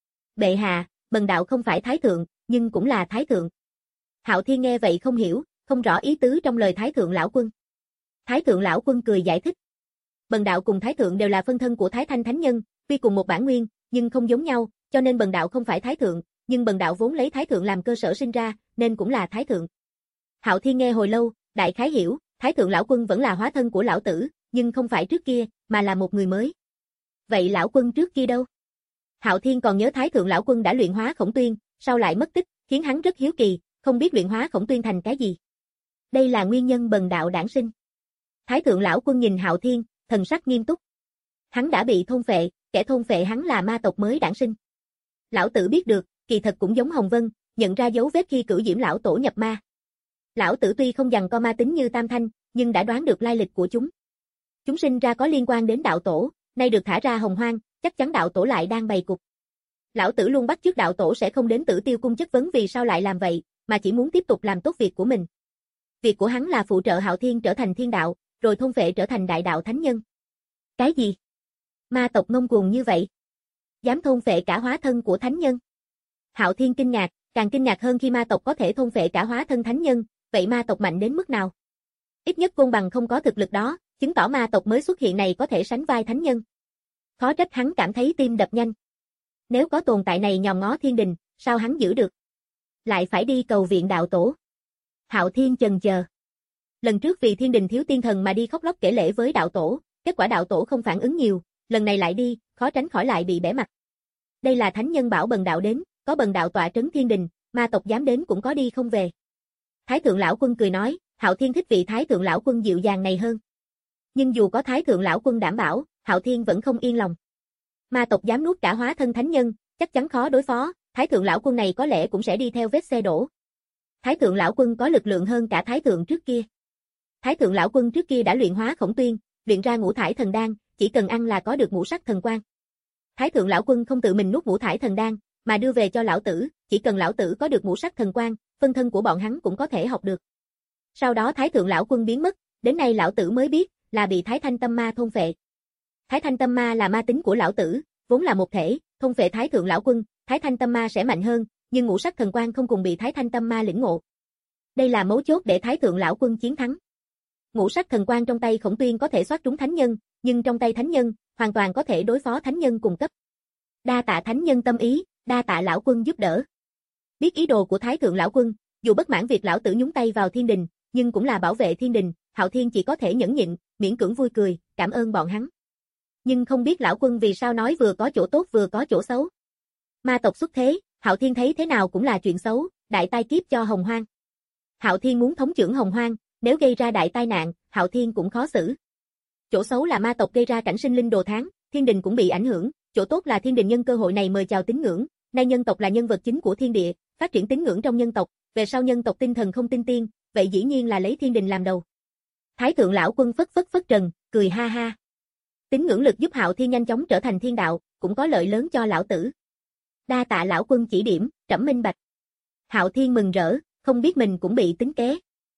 Bệ hạ, bần đạo không phải Thái Thượng, nhưng cũng là Thái Thượng. Hạo Thiên nghe vậy không hiểu, không rõ ý tứ trong lời Thái Thượng Lão Quân. Thái thượng lão quân cười giải thích. Bần đạo cùng Thái thượng đều là phân thân của Thái Thanh Thánh Nhân, tuy cùng một bản nguyên, nhưng không giống nhau, cho nên bần đạo không phải Thái thượng, nhưng bần đạo vốn lấy Thái thượng làm cơ sở sinh ra, nên cũng là Thái thượng. Hạo Thiên nghe hồi lâu, đại khái hiểu, Thái thượng lão quân vẫn là hóa thân của lão tử, nhưng không phải trước kia, mà là một người mới. Vậy lão quân trước kia đâu? Hạo Thiên còn nhớ Thái thượng lão quân đã luyện hóa Khổng Tuyên, sau lại mất tích, khiến hắn rất hiếu kỳ, không biết luyện hóa Khổng Tuyên thành cái gì. Đây là nguyên nhân bần đạo đản sinh. Thái thượng lão quân nhìn Hạo Thiên, thần sắc nghiêm túc. Hắn đã bị thôn phệ, kẻ thôn phệ hắn là ma tộc mới đản sinh. Lão tử biết được, kỳ thật cũng giống Hồng Vân, nhận ra dấu vết khi Cửu Diễm lão tổ nhập ma. Lão tử tuy không giằng co ma tính như Tam Thanh, nhưng đã đoán được lai lịch của chúng. Chúng sinh ra có liên quan đến đạo tổ, nay được thả ra hồng hoang, chắc chắn đạo tổ lại đang bày cục. Lão tử luôn bắt chước đạo tổ sẽ không đến Tử Tiêu cung chất vấn vì sao lại làm vậy, mà chỉ muốn tiếp tục làm tốt việc của mình. Việc của hắn là phụ trợ Hạo Thiên trở thành thiên đạo, rồi thôn phệ trở thành đại đạo thánh nhân. Cái gì? Ma tộc ngông cuồng như vậy? Dám thôn phệ cả hóa thân của thánh nhân? Hạo Thiên kinh ngạc, càng kinh ngạc hơn khi ma tộc có thể thôn phệ cả hóa thân thánh nhân, vậy ma tộc mạnh đến mức nào? Ít nhất Côn Bằng không có thực lực đó, chứng tỏ ma tộc mới xuất hiện này có thể sánh vai thánh nhân. Khó trách hắn cảm thấy tim đập nhanh. Nếu có tồn tại này nhòm ngó thiên đình, sao hắn giữ được? Lại phải đi cầu viện đạo tổ. Hạo Thiên chần chờ. Lần trước vì thiên đình thiếu tiên thần mà đi khóc lóc kể lể với đạo tổ, kết quả đạo tổ không phản ứng nhiều, lần này lại đi, khó tránh khỏi lại bị bẽ mặt. Đây là thánh nhân bảo bần đạo đến, có bần đạo tọa trấn thiên đình, ma tộc dám đến cũng có đi không về. Thái thượng lão quân cười nói, Hạo Thiên thích vị Thái thượng lão quân dịu dàng này hơn. Nhưng dù có Thái thượng lão quân đảm bảo, Hạo Thiên vẫn không yên lòng. Ma tộc dám nuốt cả hóa thân thánh nhân, chắc chắn khó đối phó, Thái thượng lão quân này có lẽ cũng sẽ đi theo vết xe đổ. Thái thượng lão quân có lực lượng hơn cả Thái thượng trước kia. Thái thượng lão quân trước kia đã luyện hóa Khổng Tuyên, luyện ra ngũ thải thần đan, chỉ cần ăn là có được ngũ sắc thần quang. Thái thượng lão quân không tự mình nuốt ngũ thải thần đan, mà đưa về cho lão tử, chỉ cần lão tử có được ngũ sắc thần quang, phân thân của bọn hắn cũng có thể học được. Sau đó Thái thượng lão quân biến mất, đến nay lão tử mới biết, là bị Thái Thanh Tâm Ma thôn phệ. Thái Thanh Tâm Ma là ma tính của lão tử, vốn là một thể, thôn phệ Thái thượng lão quân, Thái Thanh Tâm Ma sẽ mạnh hơn, nhưng ngũ sắc thần quang không cùng bị Thái Thanh Tâm Ma lĩnh ngộ. Đây là mấu chốt để Thái thượng lão quân chiến thắng. Ngũ sắc thần quang trong tay Khổng Tuyên có thể soát trúng thánh nhân, nhưng trong tay thánh nhân, hoàn toàn có thể đối phó thánh nhân cùng cấp. Đa tạ thánh nhân tâm ý, đa tạ lão quân giúp đỡ. Biết ý đồ của Thái thượng lão quân, dù bất mãn việc lão tử nhúng tay vào thiên đình, nhưng cũng là bảo vệ thiên đình, Hạo Thiên chỉ có thể nhẫn nhịn, miễn cưỡng vui cười, cảm ơn bọn hắn. Nhưng không biết lão quân vì sao nói vừa có chỗ tốt vừa có chỗ xấu. Ma tộc xuất thế, Hạo Thiên thấy thế nào cũng là chuyện xấu, đại tai kiếp cho Hồng Hoang. Hạo Thiên muốn thống trưởng Hồng Hoang, nếu gây ra đại tai nạn, Hạo Thiên cũng khó xử. Chỗ xấu là ma tộc gây ra cảnh sinh linh đồ tháng, thiên đình cũng bị ảnh hưởng, chỗ tốt là thiên đình nhân cơ hội này mời chào tín ngưỡng, nay nhân tộc là nhân vật chính của thiên địa, phát triển tín ngưỡng trong nhân tộc, về sau nhân tộc tinh thần không tin tiên, vậy dĩ nhiên là lấy thiên đình làm đầu. Thái thượng lão quân phất phất phất trần, cười ha ha. Tín ngưỡng lực giúp Hạo Thiên nhanh chóng trở thành thiên đạo, cũng có lợi lớn cho lão tử. Đa tạ lão quân chỉ điểm, trẫm minh bạch. Hạo Thiên mừng rỡ, không biết mình cũng bị tính kế.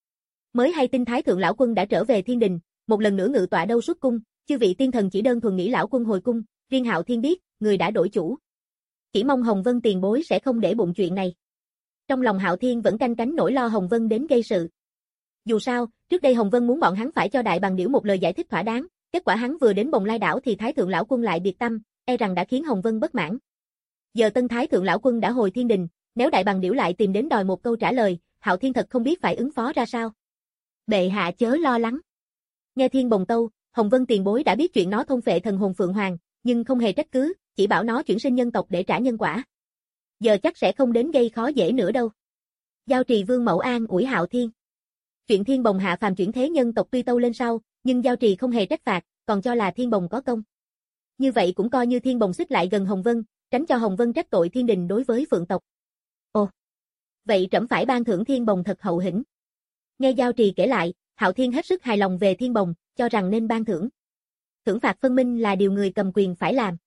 Mới hay tin Thái thượng lão quân đã trở về thiên đình, một lần nữa ngự tọa đâu xuất cung, chư vị tiên thần chỉ đơn thuần nghĩ lão quân hồi cung, riêng Hạo Thiên biết, người đã đổi chủ. Chỉ mong Hồng Vân tiền bối sẽ không để bụng chuyện này. Trong lòng Hạo Thiên vẫn canh cánh nỗi lo Hồng Vân đến gây sự. Dù sao, trước đây Hồng Vân muốn bọn hắn phải cho Đại Bàng Điểu một lời giải thích thỏa đáng, kết quả hắn vừa đến Bồng Lai đảo thì Thái thượng lão quân lại biệt tâm, e rằng đã khiến Hồng Vân bất mãn. Giờ tân Thái thượng lão quân đã hồi thiên đình, nếu Đại Bàng Điểu lại tìm đến đòi một câu trả lời, Hạo Thiên thật không biết phải ứng phó ra sao. Bệ hạ chớ lo lắng. Nghe Thiên Bồng Tâu, Hồng Vân tiền bối đã biết chuyện nó thôn phệ thần hồn Phượng Hoàng, nhưng không hề trách cứ, chỉ bảo nó chuyển sinh nhân tộc để trả nhân quả. Giờ chắc sẽ không đến gây khó dễ nữa đâu. Giao Trì Vương Mẫu an ủi Hạo Thiên. Chuyện Thiên Bồng hạ phàm chuyển thế nhân tộc tuy tâu lên sau, nhưng Giao Trì không hề trách phạt, còn cho là Thiên Bồng có công. Như vậy cũng coi như Thiên Bồng xích lại gần Hồng Vân, tránh cho Hồng Vân trách tội thiên đình đối với Phượng tộc. Ồ, vậy trẫm phải ban thưởng Thiên Bồng thật hậu hĩnh. Nghe Giao Trì kể lại, Hạo Thiên hết sức hài lòng về Thiên Bồng, cho rằng nên ban thưởng. Thưởng phạt phân minh là điều người cầm quyền phải làm.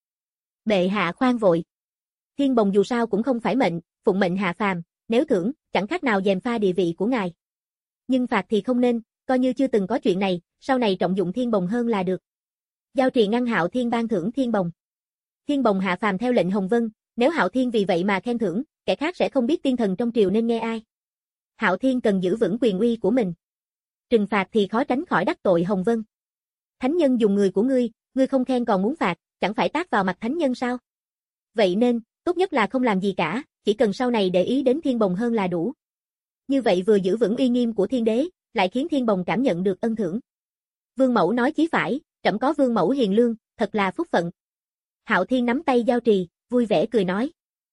Bệ hạ khoan vội. Thiên Bồng dù sao cũng không phải mệnh, phụng mệnh hạ phàm, nếu thưởng, chẳng khác nào gièm pha địa vị của ngài. Nhưng phạt thì không nên, coi như chưa từng có chuyện này, sau này trọng dụng Thiên Bồng hơn là được. Giao Trì ngăn Hạo Thiên ban thưởng Thiên Bồng. Thiên Bồng hạ phàm theo lệnh Hồng Vân, nếu Hạo Thiên vì vậy mà khen thưởng, kẻ khác sẽ không biết tiên thần trong triều nên nghe ai. Hạo Thiên cần giữ vững quyền uy của mình. Trừng phạt thì khó tránh khỏi đắc tội Hồng Vân. Thánh nhân dùng người của ngươi, ngươi không khen còn muốn phạt, chẳng phải tát vào mặt thánh nhân sao? Vậy nên, tốt nhất là không làm gì cả, chỉ cần sau này để ý đến Thiên Bồng hơn là đủ. Như vậy vừa giữ vững uy nghiêm của Thiên Đế, lại khiến Thiên Bồng cảm nhận được ân thưởng. Vương Mẫu nói chí phải, trẫm có Vương Mẫu hiền lương, thật là phúc phận. Hạo Thiên nắm tay Giao Trì, vui vẻ cười nói.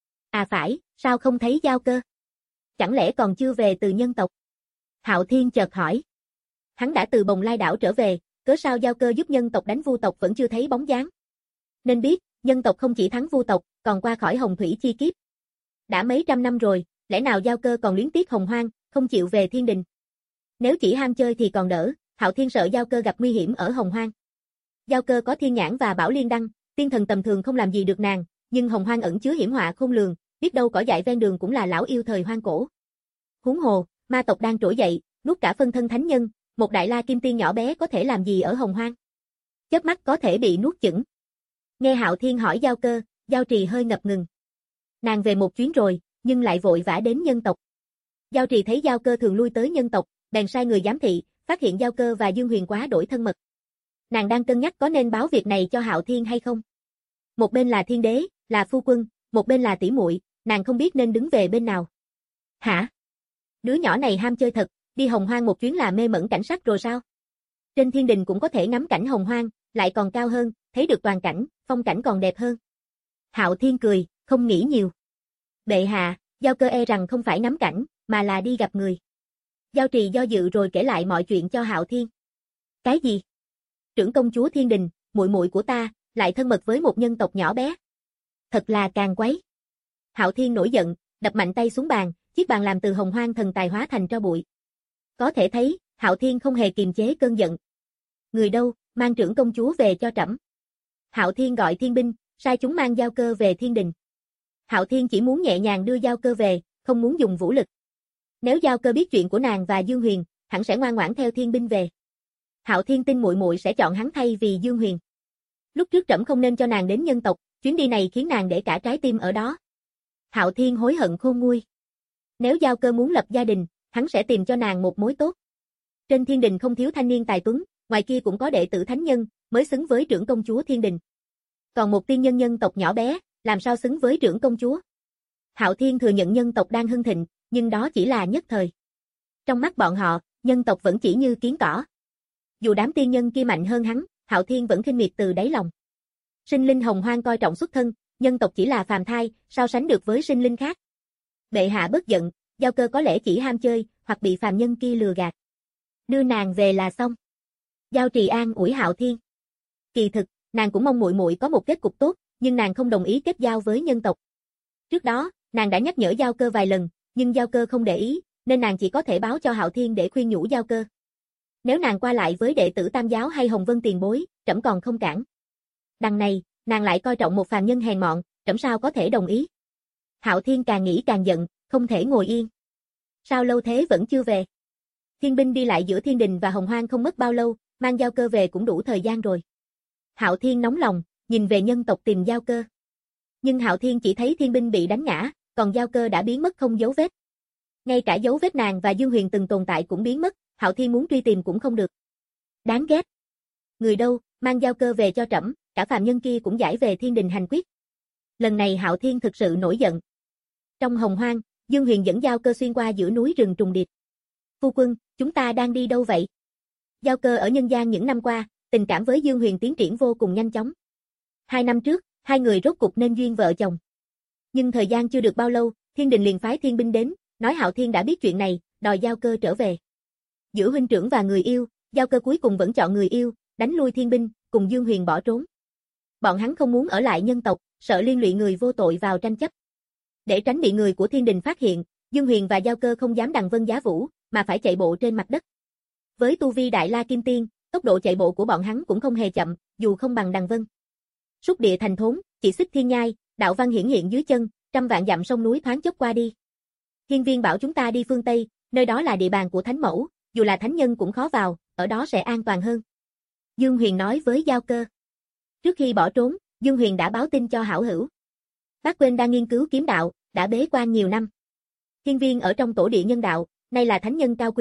À phải, sao không thấy Giao Cơ? Chẳng lẽ còn chưa về từ nhân tộc? Hạo Thiên chợt hỏi. Hắn đã từ Bồng Lai đảo trở về, cớ sao Giao Cơ giúp nhân tộc đánh Vu tộc vẫn chưa thấy bóng dáng? Nên biết, nhân tộc không chỉ thắng Vu tộc, còn qua khỏi Hồng Thủy chi kiếp. Đã mấy trăm năm rồi, lẽ nào Giao Cơ còn luyến tiếc Hồng Hoang, không chịu về Thiên Đình? Nếu chỉ ham chơi thì còn đỡ, Hạo Thiên sợ Giao Cơ gặp nguy hiểm ở Hồng Hoang. Giao Cơ có Thiên Nhãn và Bảo Liên Đăng, tiên thần tầm thường không làm gì được nàng, nhưng Hồng Hoang ẩn chứa hiểm họa khôn lường, biết đâu cỏ dại ven đường cũng là lão yêu thời hoang cổ. Huống hồ, ma tộc đang trỗi dậy, nuốt cả phân thân thánh nhân, một đại la kim tiên nhỏ bé có thể làm gì ở Hồng Hoang? Chớp mắt có thể bị nuốt chửng. Nghe Hạo Thiên hỏi Giao Cơ, Giao Trì hơi ngập ngừng. Nàng về một chuyến rồi, nhưng lại vội vã đến nhân tộc. Giao Trì thấy Giao Cơ thường lui tới nhân tộc, bèn sai người giám thị, phát hiện Giao Cơ và Dương Huyền quá đổi thân mật. Nàng đang cân nhắc có nên báo việc này cho Hạo Thiên hay không. Một bên là Thiên Đế, là phu quân, một bên là tỷ muội, nàng không biết nên đứng về bên nào. Hả? Đứa nhỏ này ham chơi thật, đi Hồng Hoang một chuyến là mê mẩn cảnh sắc rồi sao? Trên Thiên Đình cũng có thể ngắm cảnh Hồng Hoang, lại còn cao hơn, thấy được toàn cảnh, phong cảnh còn đẹp hơn. Hạo Thiên cười, không nghĩ nhiều. Bệ hạ, Giao Cơ e rằng không phải ngắm cảnh, mà là đi gặp người. Giao Trì do dự rồi kể lại mọi chuyện cho Hạo Thiên. Cái gì? Trưởng công chúa Thiên Đình, muội muội của ta, lại thân mật với một nhân tộc nhỏ bé. Thật là càng quấy. Hạo Thiên nổi giận, đập mạnh tay xuống bàn, chiếc bàn làm từ hồng hoang thần tài hóa thành tro bụi. Có thể thấy, Hạo Thiên không hề kiềm chế cơn giận. Người đâu, mang trưởng công chúa về cho trẫm. Hạo Thiên gọi thiên binh, sai chúng mang Giao Cơ về Thiên Đình. Hạo Thiên chỉ muốn nhẹ nhàng đưa Giao Cơ về, không muốn dùng vũ lực. Nếu Giao Cơ biết chuyện của nàng và Dương Huyền, hẳn sẽ ngoan ngoãn theo thiên binh về. Hạo Thiên tin muội muội sẽ chọn hắn thay vì Dương Huyền. Lúc trước trẫm không nên cho nàng đến nhân tộc, chuyến đi này khiến nàng để cả trái tim ở đó. Hạo Thiên hối hận khôn nguôi. Nếu Giao Cơ muốn lập gia đình, hắn sẽ tìm cho nàng một mối tốt. Trên Thiên Đình không thiếu thanh niên tài tuấn, ngoài kia cũng có đệ tử thánh nhân, mới xứng với trưởng công chúa Thiên Đình. Còn một tiên nhân nhân tộc nhỏ bé, làm sao xứng với trưởng công chúa? Hạo Thiên thừa nhận nhân tộc đang hưng thịnh, nhưng đó chỉ là nhất thời. Trong mắt bọn họ, nhân tộc vẫn chỉ như kiến cỏ. Dù đám tiên nhân kia mạnh hơn hắn, Hạo Thiên vẫn khinh miệt từ đáy lòng. Sinh linh hồng hoang coi trọng xuất thân, nhân tộc chỉ là phàm thai, sao sánh được với sinh linh khác? Bệ hạ bất giận, Giao Cơ có lẽ chỉ ham chơi, hoặc bị phàm nhân kia lừa gạt. Đưa nàng về là xong. Giao Trì an ủi Hạo Thiên. Kỳ thực, nàng cũng mong muội muội có một kết cục tốt, nhưng nàng không đồng ý kết giao với nhân tộc. Trước đó, nàng đã nhắc nhở Giao Cơ vài lần, nhưng Giao Cơ không để ý, nên nàng chỉ có thể báo cho Hạo Thiên để khuyên nhủ Giao Cơ. Nếu nàng qua lại với đệ tử Tam giáo hay Hồng Vân tiền bối, trẫm còn không cản. Đằng này, nàng lại coi trọng một phàm nhân hèn mọn, trẫm sao có thể đồng ý. Hạo Thiên càng nghĩ càng giận, không thể ngồi yên. Sao lâu thế vẫn chưa về? Thiên binh đi lại giữa Thiên Đình và Hồng Hoang không mất bao lâu, mang Giao Cơ về cũng đủ thời gian rồi. Hạo Thiên nóng lòng, nhìn về nhân tộc tìm Giao Cơ. Nhưng Hạo Thiên chỉ thấy thiên binh bị đánh ngã, còn Giao Cơ đã biến mất không dấu vết. Ngay cả dấu vết nàng và Dương Huyền từng tồn tại cũng biến mất, Hạo Thiên muốn truy tìm cũng không được. Đáng ghét. Người đâu, mang Giao Cơ về cho trẫm, cả phàm nhân kia cũng giải về Thiên Đình hành quyết. Lần này Hạo Thiên thực sự nổi giận. Trong hồng hoang, Dương Huyền dẫn Giao Cơ xuyên qua giữa núi rừng trùng điệp. Phu quân, chúng ta đang đi đâu vậy? Giao Cơ ở nhân gian những năm qua, tình cảm với Dương Huyền tiến triển vô cùng nhanh chóng. Hai năm trước, hai người rốt cục nên duyên vợ chồng. Nhưng thời gian chưa được bao lâu, Thiên Đình liền phái thiên binh đến, nói Hạo Thiên đã biết chuyện này, đòi Giao Cơ trở về. Giữa huynh trưởng và người yêu, Giao Cơ cuối cùng vẫn chọn người yêu, đánh lui thiên binh, cùng Dương Huyền bỏ trốn. Bọn hắn không muốn ở lại nhân tộc, sợ liên lụy người vô tội vào tranh chấp. Để tránh bị người của Thiên Đình phát hiện, Dương Huyền và Giao Cơ không dám đằng vân giá vũ, mà phải chạy bộ trên mặt đất. Với tu vi đại la kim tiên, tốc độ chạy bộ của bọn hắn cũng không hề chậm, dù không bằng đằng vân. Súc địa thành thốn, chỉ xích thiên nhai, đạo văn hiển hiện dưới chân, trăm vạn dặm sông núi thoáng chốc qua đi. Hiên Viên bảo chúng ta đi phương Tây, nơi đó là địa bàn của Thánh Mẫu, dù là thánh nhân cũng khó vào, ở đó sẽ an toàn hơn. Dương Huyền nói với Giao Cơ. Trước khi bỏ trốn, Dương Huyền đã báo tin cho hảo hữu. Bác Quên đang nghiên cứu kiếm đạo, đã bế quan nhiều năm. Hiên Viên ở trong tổ địa nhân đạo, nay là thánh nhân cao quý,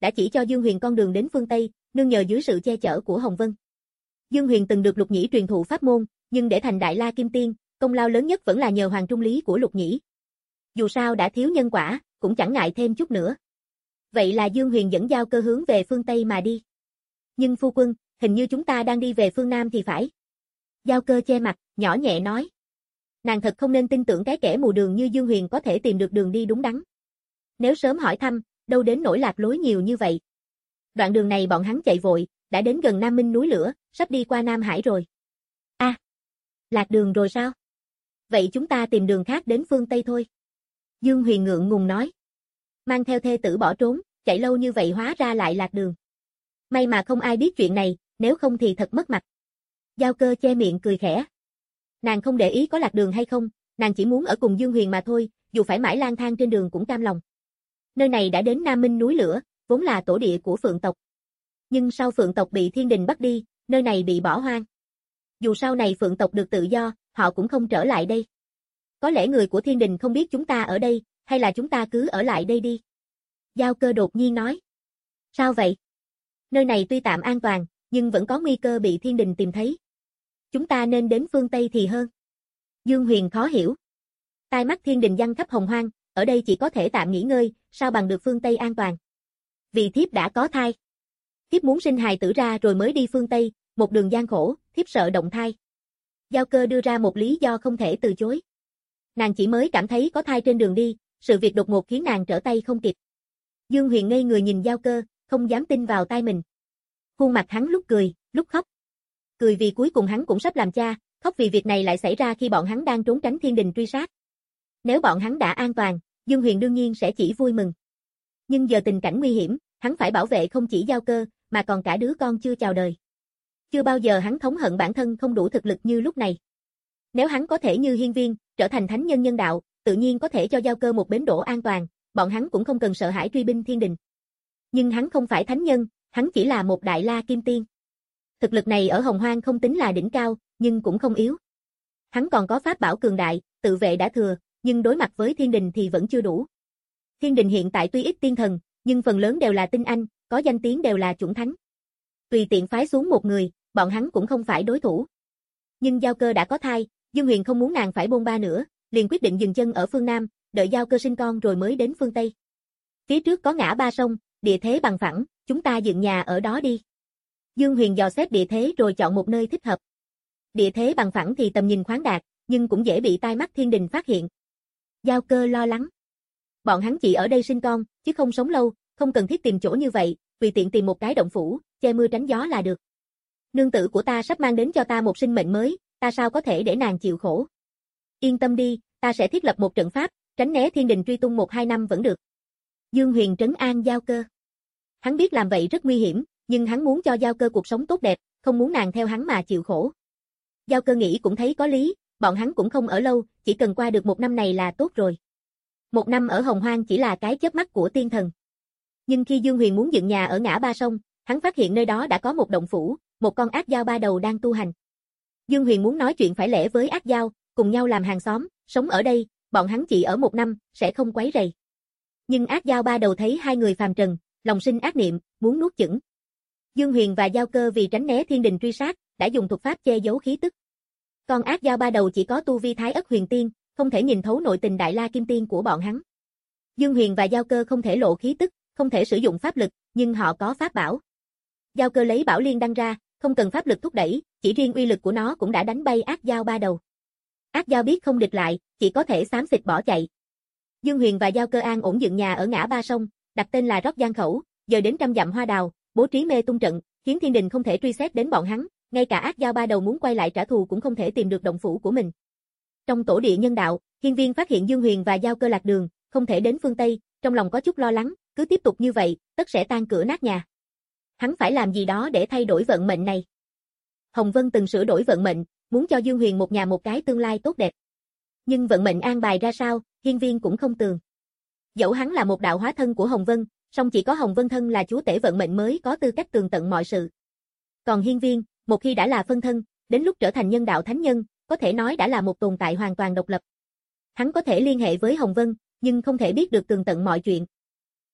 đã chỉ cho Dương Huyền con đường đến phương Tây, nương nhờ dưới sự che chở của Hồng Vân. Dương Huyền từng được Lục Nhĩ truyền thụ pháp môn, nhưng để thành Đại La Kim Tiên, công lao lớn nhất vẫn là nhờ Hoàng Trung Lý của Lục Nhĩ. Dù sao đã thiếu nhân quả, cũng chẳng ngại thêm chút nữa. Vậy là Dương Huyền dẫn Giao Cơ hướng về phương Tây mà đi. Nhưng phu quân, hình như chúng ta đang đi về phương Nam thì phải. Giao Cơ che mặt, nhỏ nhẹ nói. Nàng thật không nên tin tưởng cái kẻ mù đường như Dương Huyền có thể tìm được đường đi đúng đắn. Nếu sớm hỏi thăm, đâu đến nỗi lạc lối nhiều như vậy. Đoạn đường này bọn hắn chạy vội, đã đến gần Nam Minh núi lửa, sắp đi qua Nam Hải rồi. A, à, lạc đường rồi sao? Vậy chúng ta tìm đường khác đến phương Tây thôi. Dương Huyền ngượng ngùng nói. Mang theo thê tử bỏ trốn, chạy lâu như vậy hóa ra lại lạc đường. May mà không ai biết chuyện này, nếu không thì thật mất mặt. Giao Cơ che miệng cười khẽ. Nàng không để ý có lạc đường hay không, nàng chỉ muốn ở cùng Dương Huyền mà thôi, dù phải mãi lang thang trên đường cũng cam lòng. Nơi này đã đến Nam Minh núi lửa, vốn là tổ địa của Phượng tộc. Nhưng sau Phượng tộc bị Thiên Đình bắt đi, nơi này bị bỏ hoang. Dù sau này Phượng tộc được tự do, họ cũng không trở lại đây. Có lẽ người của Thiên Đình không biết chúng ta ở đây, hay là chúng ta cứ ở lại đây đi. Giao Cơ đột nhiên nói. Sao vậy? Nơi này tuy tạm an toàn, nhưng vẫn có nguy cơ bị Thiên Đình tìm thấy. Chúng ta nên đến phương Tây thì hơn. Dương Huyền khó hiểu. Tai mắt Thiên Đình giăng khắp hồng hoang, ở đây chỉ có thể tạm nghỉ ngơi, sao bằng được phương Tây an toàn. Vì thiếp đã có thai. Thiếp muốn sinh hài tử ra rồi mới đi phương Tây, một đường gian khổ, thiếp sợ động thai. Giao Cơ đưa ra một lý do không thể từ chối. Nàng chỉ mới cảm thấy có thai trên đường đi, sự việc đột ngột khiến nàng trở tay không kịp. Dương Huyền ngây người nhìn Giao Cơ, không dám tin vào tai mình. Khuôn mặt hắn lúc cười, lúc khóc. Cười vì cuối cùng hắn cũng sắp làm cha, khóc vì việc này lại xảy ra khi bọn hắn đang trốn tránh Thiên Đình truy sát. Nếu bọn hắn đã an toàn, Dương Huyền đương nhiên sẽ chỉ vui mừng. Nhưng giờ tình cảnh nguy hiểm, hắn phải bảo vệ không chỉ Giao Cơ, mà còn cả đứa con chưa chào đời. Chưa bao giờ hắn thống hận bản thân không đủ thực lực như lúc này. Nếu hắn có thể như Hiên Viên, trở thành thánh nhân nhân đạo, tự nhiên có thể cho Giao Cơ một bến đỗ an toàn, bọn hắn cũng không cần sợ hãi truy binh Thiên Đình. Nhưng hắn không phải thánh nhân, hắn chỉ là một Đại La Kim Tiên. Thực lực này ở Hồng Hoang không tính là đỉnh cao, nhưng cũng không yếu. Hắn còn có pháp bảo cường đại, tự vệ đã thừa, nhưng đối mặt với Thiên Đình thì vẫn chưa đủ. Thiên Đình hiện tại tuy ít tiên thần, nhưng phần lớn đều là tinh anh, có danh tiếng đều là chuẩn thánh. Tùy tiện phái xuống một người, bọn hắn cũng không phải đối thủ. Nhưng Giao Cơ đã có thai, Dương Huyền không muốn nàng phải bôn ba nữa, liền quyết định dừng chân ở phương Nam, đợi Giao Cơ sinh con rồi mới đến phương Tây. Phía trước có ngã ba sông, địa thế bằng phẳng, chúng ta dựng nhà ở đó đi. Dương Huyền dò xét địa thế rồi chọn một nơi thích hợp. Địa thế bằng phẳng thì tầm nhìn khoáng đạt, nhưng cũng dễ bị tai mắt Thiên Đình phát hiện. Giao Cơ lo lắng. Bọn hắn chỉ ở đây sinh con, chứ không sống lâu, không cần thiết tìm chỗ như vậy, tùy tiện tìm một cái động phủ, che mưa tránh gió là được. Nương tử của ta sắp mang đến cho ta một sinh mệnh mới, ta sao có thể để nàng chịu khổ. Yên tâm đi, ta sẽ thiết lập một trận pháp, tránh né Thiên Đình truy tung một hai năm vẫn được. Dương Huyền trấn an Giao Cơ. Hắn biết làm vậy rất nguy hiểm, nhưng hắn muốn cho Giao Cơ cuộc sống tốt đẹp, không muốn nàng theo hắn mà chịu khổ. Giao Cơ nghĩ cũng thấy có lý, bọn hắn cũng không ở lâu, chỉ cần qua được một năm này là tốt rồi. Một năm ở Hồng Hoang chỉ là cái chớp mắt của tiên thần. Nhưng khi Dương Huyền muốn dựng nhà ở ngã ba sông, hắn phát hiện nơi đó đã có một động phủ, một con ác dao ba đầu đang tu hành. Dương Huyền muốn nói chuyện phải lẽ với ác dao, cùng nhau làm hàng xóm, sống ở đây, bọn hắn chỉ ở một năm, sẽ không quấy rầy. Nhưng ác dao ba đầu thấy hai người phàm trần, lòng sinh ác niệm, muốn nuốt chửng. Dương Huyền và Giao Cơ vì tránh né Thiên Đình truy sát, đã dùng thuật pháp che giấu khí tức. Con ác dao ba đầu chỉ có tu vi Thái Ất Huyền Tiên, không thể nhìn thấu nội tình Đại La Kim Tiên của bọn hắn. Dương Huyền và Giao Cơ không thể lộ khí tức, không thể sử dụng pháp lực, nhưng họ có pháp bảo. Giao Cơ lấy bảo liên đăng ra, không cần pháp lực thúc đẩy, chỉ riêng uy lực của nó cũng đã đánh bay ác dao ba đầu. Ác dao biết không địch lại, chỉ có thể xám xịt bỏ chạy. Dương Huyền và Giao Cơ an ổn dựng nhà ở ngã ba sông, đặt tên là Rót Giang Khẩu, giờ đến trăm dặm hoa đào, bố trí mê tung trận, khiến Thiên Đình không thể truy xét đến bọn hắn, ngay cả ác dao ba đầu muốn quay lại trả thù cũng không thể tìm được động phủ của mình. Trong tổ địa nhân đạo, Hiên Viên phát hiện Dương Huyền và Giao Cơ lạc đường, không thể đến phương Tây, trong lòng có chút lo lắng, cứ tiếp tục như vậy, tất sẽ tan cửa nát nhà. Hắn phải làm gì đó để thay đổi vận mệnh này. Hồng Vân từng sửa đổi vận mệnh, muốn cho Dương Huyền một nhà một cái tương lai tốt đẹp. Nhưng vận mệnh an bài ra sao, Hiên Viên cũng không tường. Dẫu hắn là một đạo hóa thân của Hồng Vân, song chỉ có Hồng Vân thân là chúa tể vận mệnh mới có tư cách tường tận mọi sự. Còn Hiên Viên, một khi đã là phân thân, đến lúc trở thành nhân đạo thánh nhân, có thể nói đã là một tồn tại hoàn toàn độc lập. Hắn có thể liên hệ với Hồng Vân, nhưng không thể biết được tường tận mọi chuyện.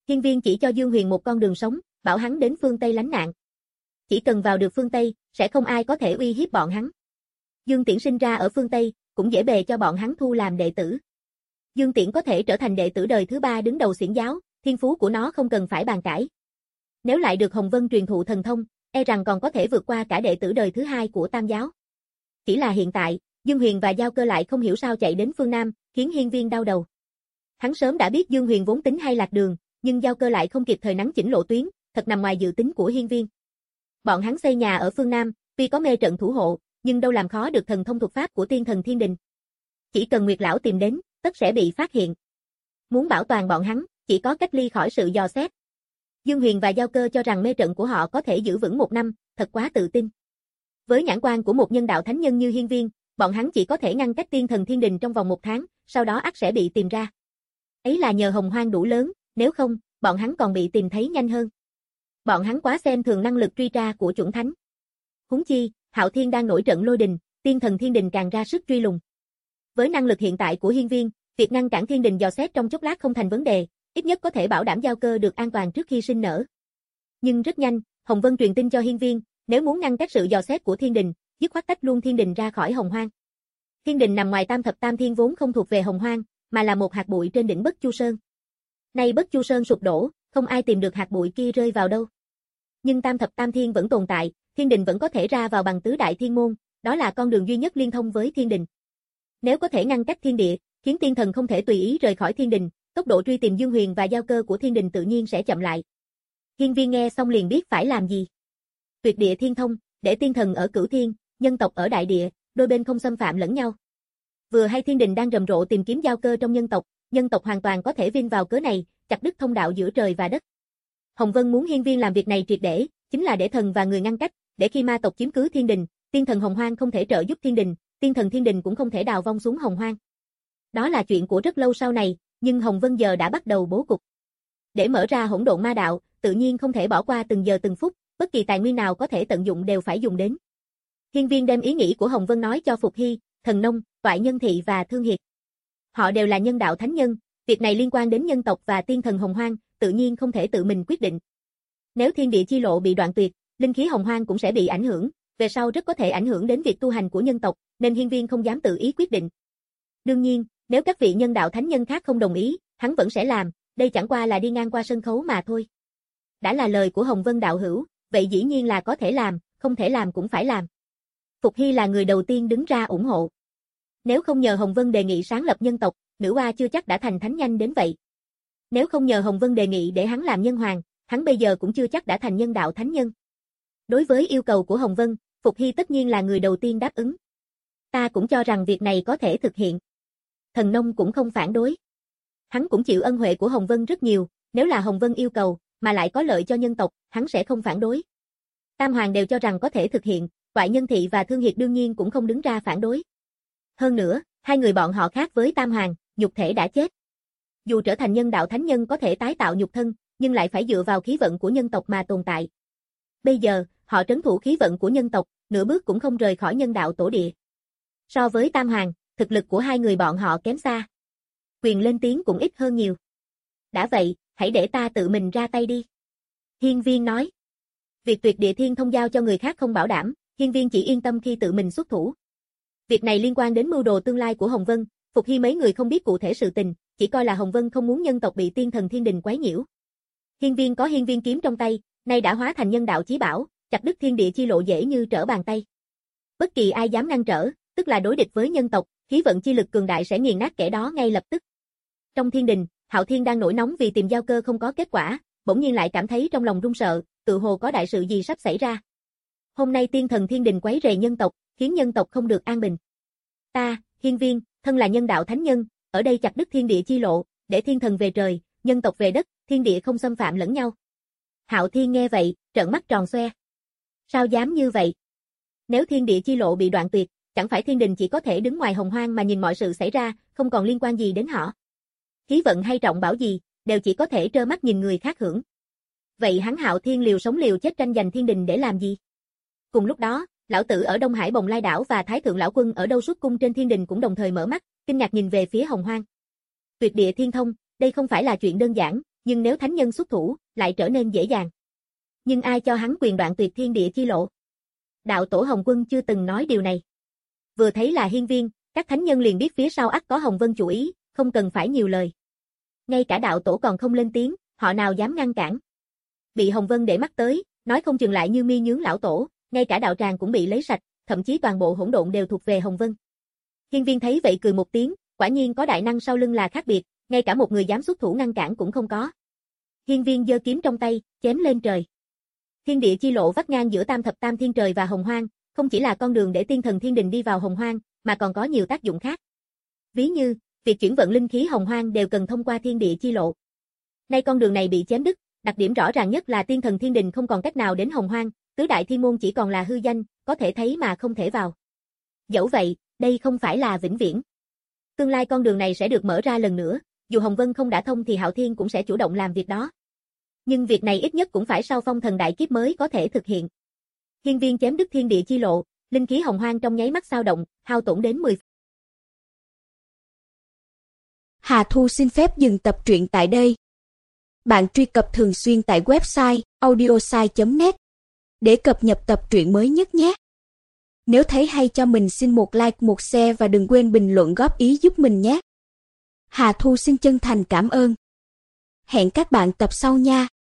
Hiên Viên chỉ cho Dương Huyền một con đường sống, bảo hắn đến phương Tây lánh nạn. Chỉ cần vào được phương Tây, sẽ không ai có thể uy hiếp bọn hắn. Dương Tiễn sinh ra ở phương Tây, cũng dễ bề cho bọn hắn thu làm đệ tử. Dương Tiễn có thể trở thành đệ tử đời thứ ba đứng đầu xiển giáo, thiên phú của nó không cần phải bàn cãi. Nếu lại được Hồng Vân truyền thụ thần thông, e rằng còn có thể vượt qua cả đệ tử đời thứ hai của Tam giáo. Chỉ là hiện tại, Dương Huyền và Giao Cơ lại không hiểu sao chạy đến phương Nam, khiến Hiên Viên đau đầu. Hắn sớm đã biết Dương Huyền vốn tính hay lạc đường, nhưng Giao Cơ lại không kịp thời nắn chỉnh lộ tuyến, thật nằm ngoài dự tính của Hiên Viên. Bọn hắn xây nhà ở phương Nam, tuy có mê trận thủ hộ, nhưng đâu làm khó được thần thông thuật pháp của tiên thần Thiên Đình. Chỉ cần Nguyệt lão tìm đến, tất sẽ bị phát hiện. Muốn bảo toàn bọn hắn, chỉ có cách ly khỏi sự dò xét. Dương Huyền và Giao Cơ cho rằng mê trận của họ có thể giữ vững một năm, thật quá tự tin. Với nhãn quan của một nhân đạo thánh nhân như Hiên Viên, bọn hắn chỉ có thể ngăn cách tiên thần Thiên Đình trong vòng một tháng, sau đó ắt sẽ bị tìm ra. Ấy là nhờ hồng hoang đủ lớn, nếu không, bọn hắn còn bị tìm thấy nhanh hơn. Bọn hắn quá xem thường năng lực truy tra của chuẩn thánh. Huống chi, Hạo Thiên đang nổi trận lôi đình, tiên thần Thiên Đình càng ra sức truy lùng. Với năng lực hiện tại của Hiên Viên, việc ngăn cản Thiên Đình dò xét trong chốc lát không thành vấn đề, ít nhất có thể bảo đảm Giao Cơ được an toàn trước khi sinh nở. Nhưng rất nhanh, Hồng Vân truyền tin cho Hiên Viên, nếu muốn ngăn cách sự dò xét của Thiên Đình, dứt khoát tách luôn Thiên Đình ra khỏi Hồng Hoang. Thiên Đình nằm ngoài Tam Thập Tam Thiên vốn không thuộc về Hồng Hoang, mà là một hạt bụi trên đỉnh Bất Chu Sơn. Nay Bất Chu Sơn sụp đổ, không ai tìm được hạt bụi kia rơi vào đâu. Nhưng Tam Thập Tam Thiên vẫn tồn tại, Thiên Đình vẫn có thể ra vào bằng tứ đại thiên môn, đó là con đường duy nhất liên thông với Thiên Đình. Nếu có thể ngăn cách thiên địa, khiến tiên thần không thể tùy ý rời khỏi Thiên Đình, tốc độ truy tìm Dương Huyền và Giao Cơ của Thiên Đình tự nhiên sẽ chậm lại. Hiên Viên nghe xong liền biết phải làm gì. Tuyệt địa thiên thông, để tiên thần ở cửu thiên, nhân tộc ở đại địa, đôi bên không xâm phạm lẫn nhau. Vừa hay Thiên Đình đang rầm rộ tìm kiếm Giao Cơ trong nhân tộc, nhân tộc hoàn toàn có thể vin vào cớ này, chặt đứt thông đạo giữa trời và đất. Hồng Vân muốn Hiên Viên làm việc này triệt để, chính là để thần và người ngăn cách, để khi ma tộc chiếm cứ Thiên Đình, tiên thần Hồng Hoang không thể trợ giúp Thiên Đình, tiên thần Thiên Đình cũng không thể đào vong xuống Hồng Hoang. Đó là chuyện của rất lâu sau này, nhưng Hồng Vân giờ đã bắt đầu bố cục. Để mở ra hỗn độn ma đạo, tự nhiên không thể bỏ qua từng giờ từng phút, bất kỳ tài nguyên nào có thể tận dụng đều phải dùng đến. Hiên Viên đem ý nghĩ của Hồng Vân nói cho Phục Hy, Thần Nông, Toại Nhân Thị và Thương Hiệt. Họ đều là nhân đạo thánh nhân, việc này liên quan đến nhân tộc và tiên thần Hồng Hoang, tự nhiên không thể tự mình quyết định. Nếu thiên địa chi lộ bị đoạn tuyệt, linh khí Hồng Hoang cũng sẽ bị ảnh hưởng, về sau rất có thể ảnh hưởng đến việc tu hành của nhân tộc, nên Hiên Viên không dám tự ý quyết định. Đương nhiên, nếu các vị nhân đạo thánh nhân khác không đồng ý, hắn vẫn sẽ làm, đây chẳng qua là đi ngang qua sân khấu mà thôi. Đã là lời của Hồng Vân đạo hữu, vậy dĩ nhiên là có thể làm, không thể làm cũng phải làm. Phục Hy là người đầu tiên đứng ra ủng hộ. Nếu không nhờ Hồng Vân đề nghị sáng lập nhân tộc, nữ oa chưa chắc đã thành thánh nhanh đến vậy. Nếu không nhờ Hồng Vân đề nghị để hắn làm nhân hoàng, hắn bây giờ cũng chưa chắc đã thành nhân đạo thánh nhân. Đối với yêu cầu của Hồng Vân, Phục Hy tất nhiên là người đầu tiên đáp ứng. Ta cũng cho rằng việc này có thể thực hiện. Thần Nông cũng không phản đối. Hắn cũng chịu ân huệ của Hồng Vân rất nhiều, nếu là Hồng Vân yêu cầu, mà lại có lợi cho nhân tộc, hắn sẽ không phản đối. Tam Hoàng đều cho rằng có thể thực hiện, Toại Nhân Thị và Thương Hiệt đương nhiên cũng không đứng ra phản đối. Hơn nữa, hai người bọn họ khác với Tam Hoàng, nhục thể đã chết. Dù trở thành nhân đạo thánh nhân có thể tái tạo nhục thân, nhưng lại phải dựa vào khí vận của nhân tộc mà tồn tại. Bây giờ, họ trấn thủ khí vận của nhân tộc, nửa bước cũng không rời khỏi nhân đạo tổ địa. So với Tam Hoàng, thực lực của hai người bọn họ kém xa. Quyền lên tiếng cũng ít hơn nhiều. Đã vậy, hãy để ta tự mình ra tay đi. Hiên Viên nói. Việc tuyệt địa thiên thông giao cho người khác không bảo đảm, Hiên Viên chỉ yên tâm khi tự mình xuất thủ. Việc này liên quan đến mưu đồ tương lai của Hồng Vân, Phục Hy mấy người không biết cụ thể sự tình, chỉ coi là Hồng Vân không muốn nhân tộc bị tiên thần Thiên Đình quấy nhiễu. Hiên Viên có Hiên Viên kiếm trong tay, nay đã hóa thành nhân đạo chí bảo, chặt đứt thiên địa chi lộ dễ như trở bàn tay. Bất kỳ ai dám ngăn trở, tức là đối địch với nhân tộc, khí vận chi lực cường đại sẽ nghiền nát kẻ đó ngay lập tức. Trong Thiên Đình, Hạo Thiên đang nổi nóng vì tìm Giao Cơ không có kết quả, bỗng nhiên lại cảm thấy trong lòng run sợ, tự hồ có đại sự gì sắp xảy ra. Hôm nay tiên thần Thiên Đình quấy rầy nhân tộc, khiến nhân tộc không được an bình. Ta, Hiên Viên, thân là nhân đạo thánh nhân, ở đây chặt đứt thiên địa chi lộ, để thiên thần về trời, nhân tộc về đất, thiên địa không xâm phạm lẫn nhau. Hạo Thiên nghe vậy, trợn mắt tròn xoe. Sao dám như vậy? Nếu thiên địa chi lộ bị đoạn tuyệt, chẳng phải Thiên Đình chỉ có thể đứng ngoài Hồng Hoang mà nhìn mọi sự xảy ra, không còn liên quan gì đến họ. Khí vận hay trọng bảo gì, đều chỉ có thể trơ mắt nhìn người khác hưởng. Vậy hắn Hạo Thiên liều sống liều chết tranh giành Thiên Đình để làm gì? Cùng lúc đó, lão tử ở Đông Hải Bồng Lai đảo và Thái thượng lão quân ở Đâu Xuất cung trên Thiên Đình cũng đồng thời mở mắt, kinh ngạc nhìn về phía Hồng Hoang. Tuyệt địa thiên thông, đây không phải là chuyện đơn giản, nhưng nếu thánh nhân xuất thủ, lại trở nên dễ dàng. Nhưng ai cho hắn quyền đoạn tuyệt thiên địa chi lộ? Đạo tổ Hồng Quân chưa từng nói điều này. Vừa thấy là hiên viên, các thánh nhân liền biết phía sau ắt có Hồng Vân chủ ý, không cần phải nhiều lời. Ngay cả đạo tổ còn không lên tiếng, họ nào dám ngăn cản. Bị Hồng Vân để mắt tới, nói không chừng lại như mi nhướng lão tổ, ngay cả đạo tràng cũng bị lấy sạch, thậm chí toàn bộ hỗn độn đều thuộc về Hồng Vân. Hiên viên thấy vậy cười một tiếng, quả nhiên có đại năng sau lưng là khác biệt, ngay cả một người dám xuất thủ ngăn cản cũng không có. Hiên viên giơ kiếm trong tay, chém lên trời. Thiên địa chi lộ vắt ngang giữa tam thập tam thiên trời và hồng hoang, không chỉ là con đường để tiên thần thiên đình đi vào hồng hoang, mà còn có nhiều tác dụng khác. Ví như, việc chuyển vận linh khí hồng hoang đều cần thông qua thiên địa chi lộ. Nay con đường này bị chém đứt, đặc điểm rõ ràng nhất là tiên thần thiên đình không còn cách nào đến hồng hoang, tứ đại thiên môn chỉ còn là hư danh, có thể thấy mà không thể vào. Dẫu vậy, đây không phải là vĩnh viễn. Tương lai con đường này sẽ được mở ra lần nữa, dù Hồng Vân không đã thông thì Hạo Thiên cũng sẽ chủ động làm việc đó. Nhưng việc này ít nhất cũng phải sau phong thần đại kiếp mới có thể thực hiện. Hiên viên chém đứt thiên địa chi lộ, linh khí hồng hoang trong nháy mắt dao động, hao tổn đến mười. Hà Thu xin phép dừng tập truyện tại đây. Bạn truy cập thường xuyên tại website audiosai chấm net để cập nhật tập truyện mới nhất nhé. Nếu thấy hay cho mình xin một like, một share và đừng quên bình luận góp ý giúp mình nhé. Hà Thu xin chân thành cảm ơn. Hẹn các bạn tập sau nha.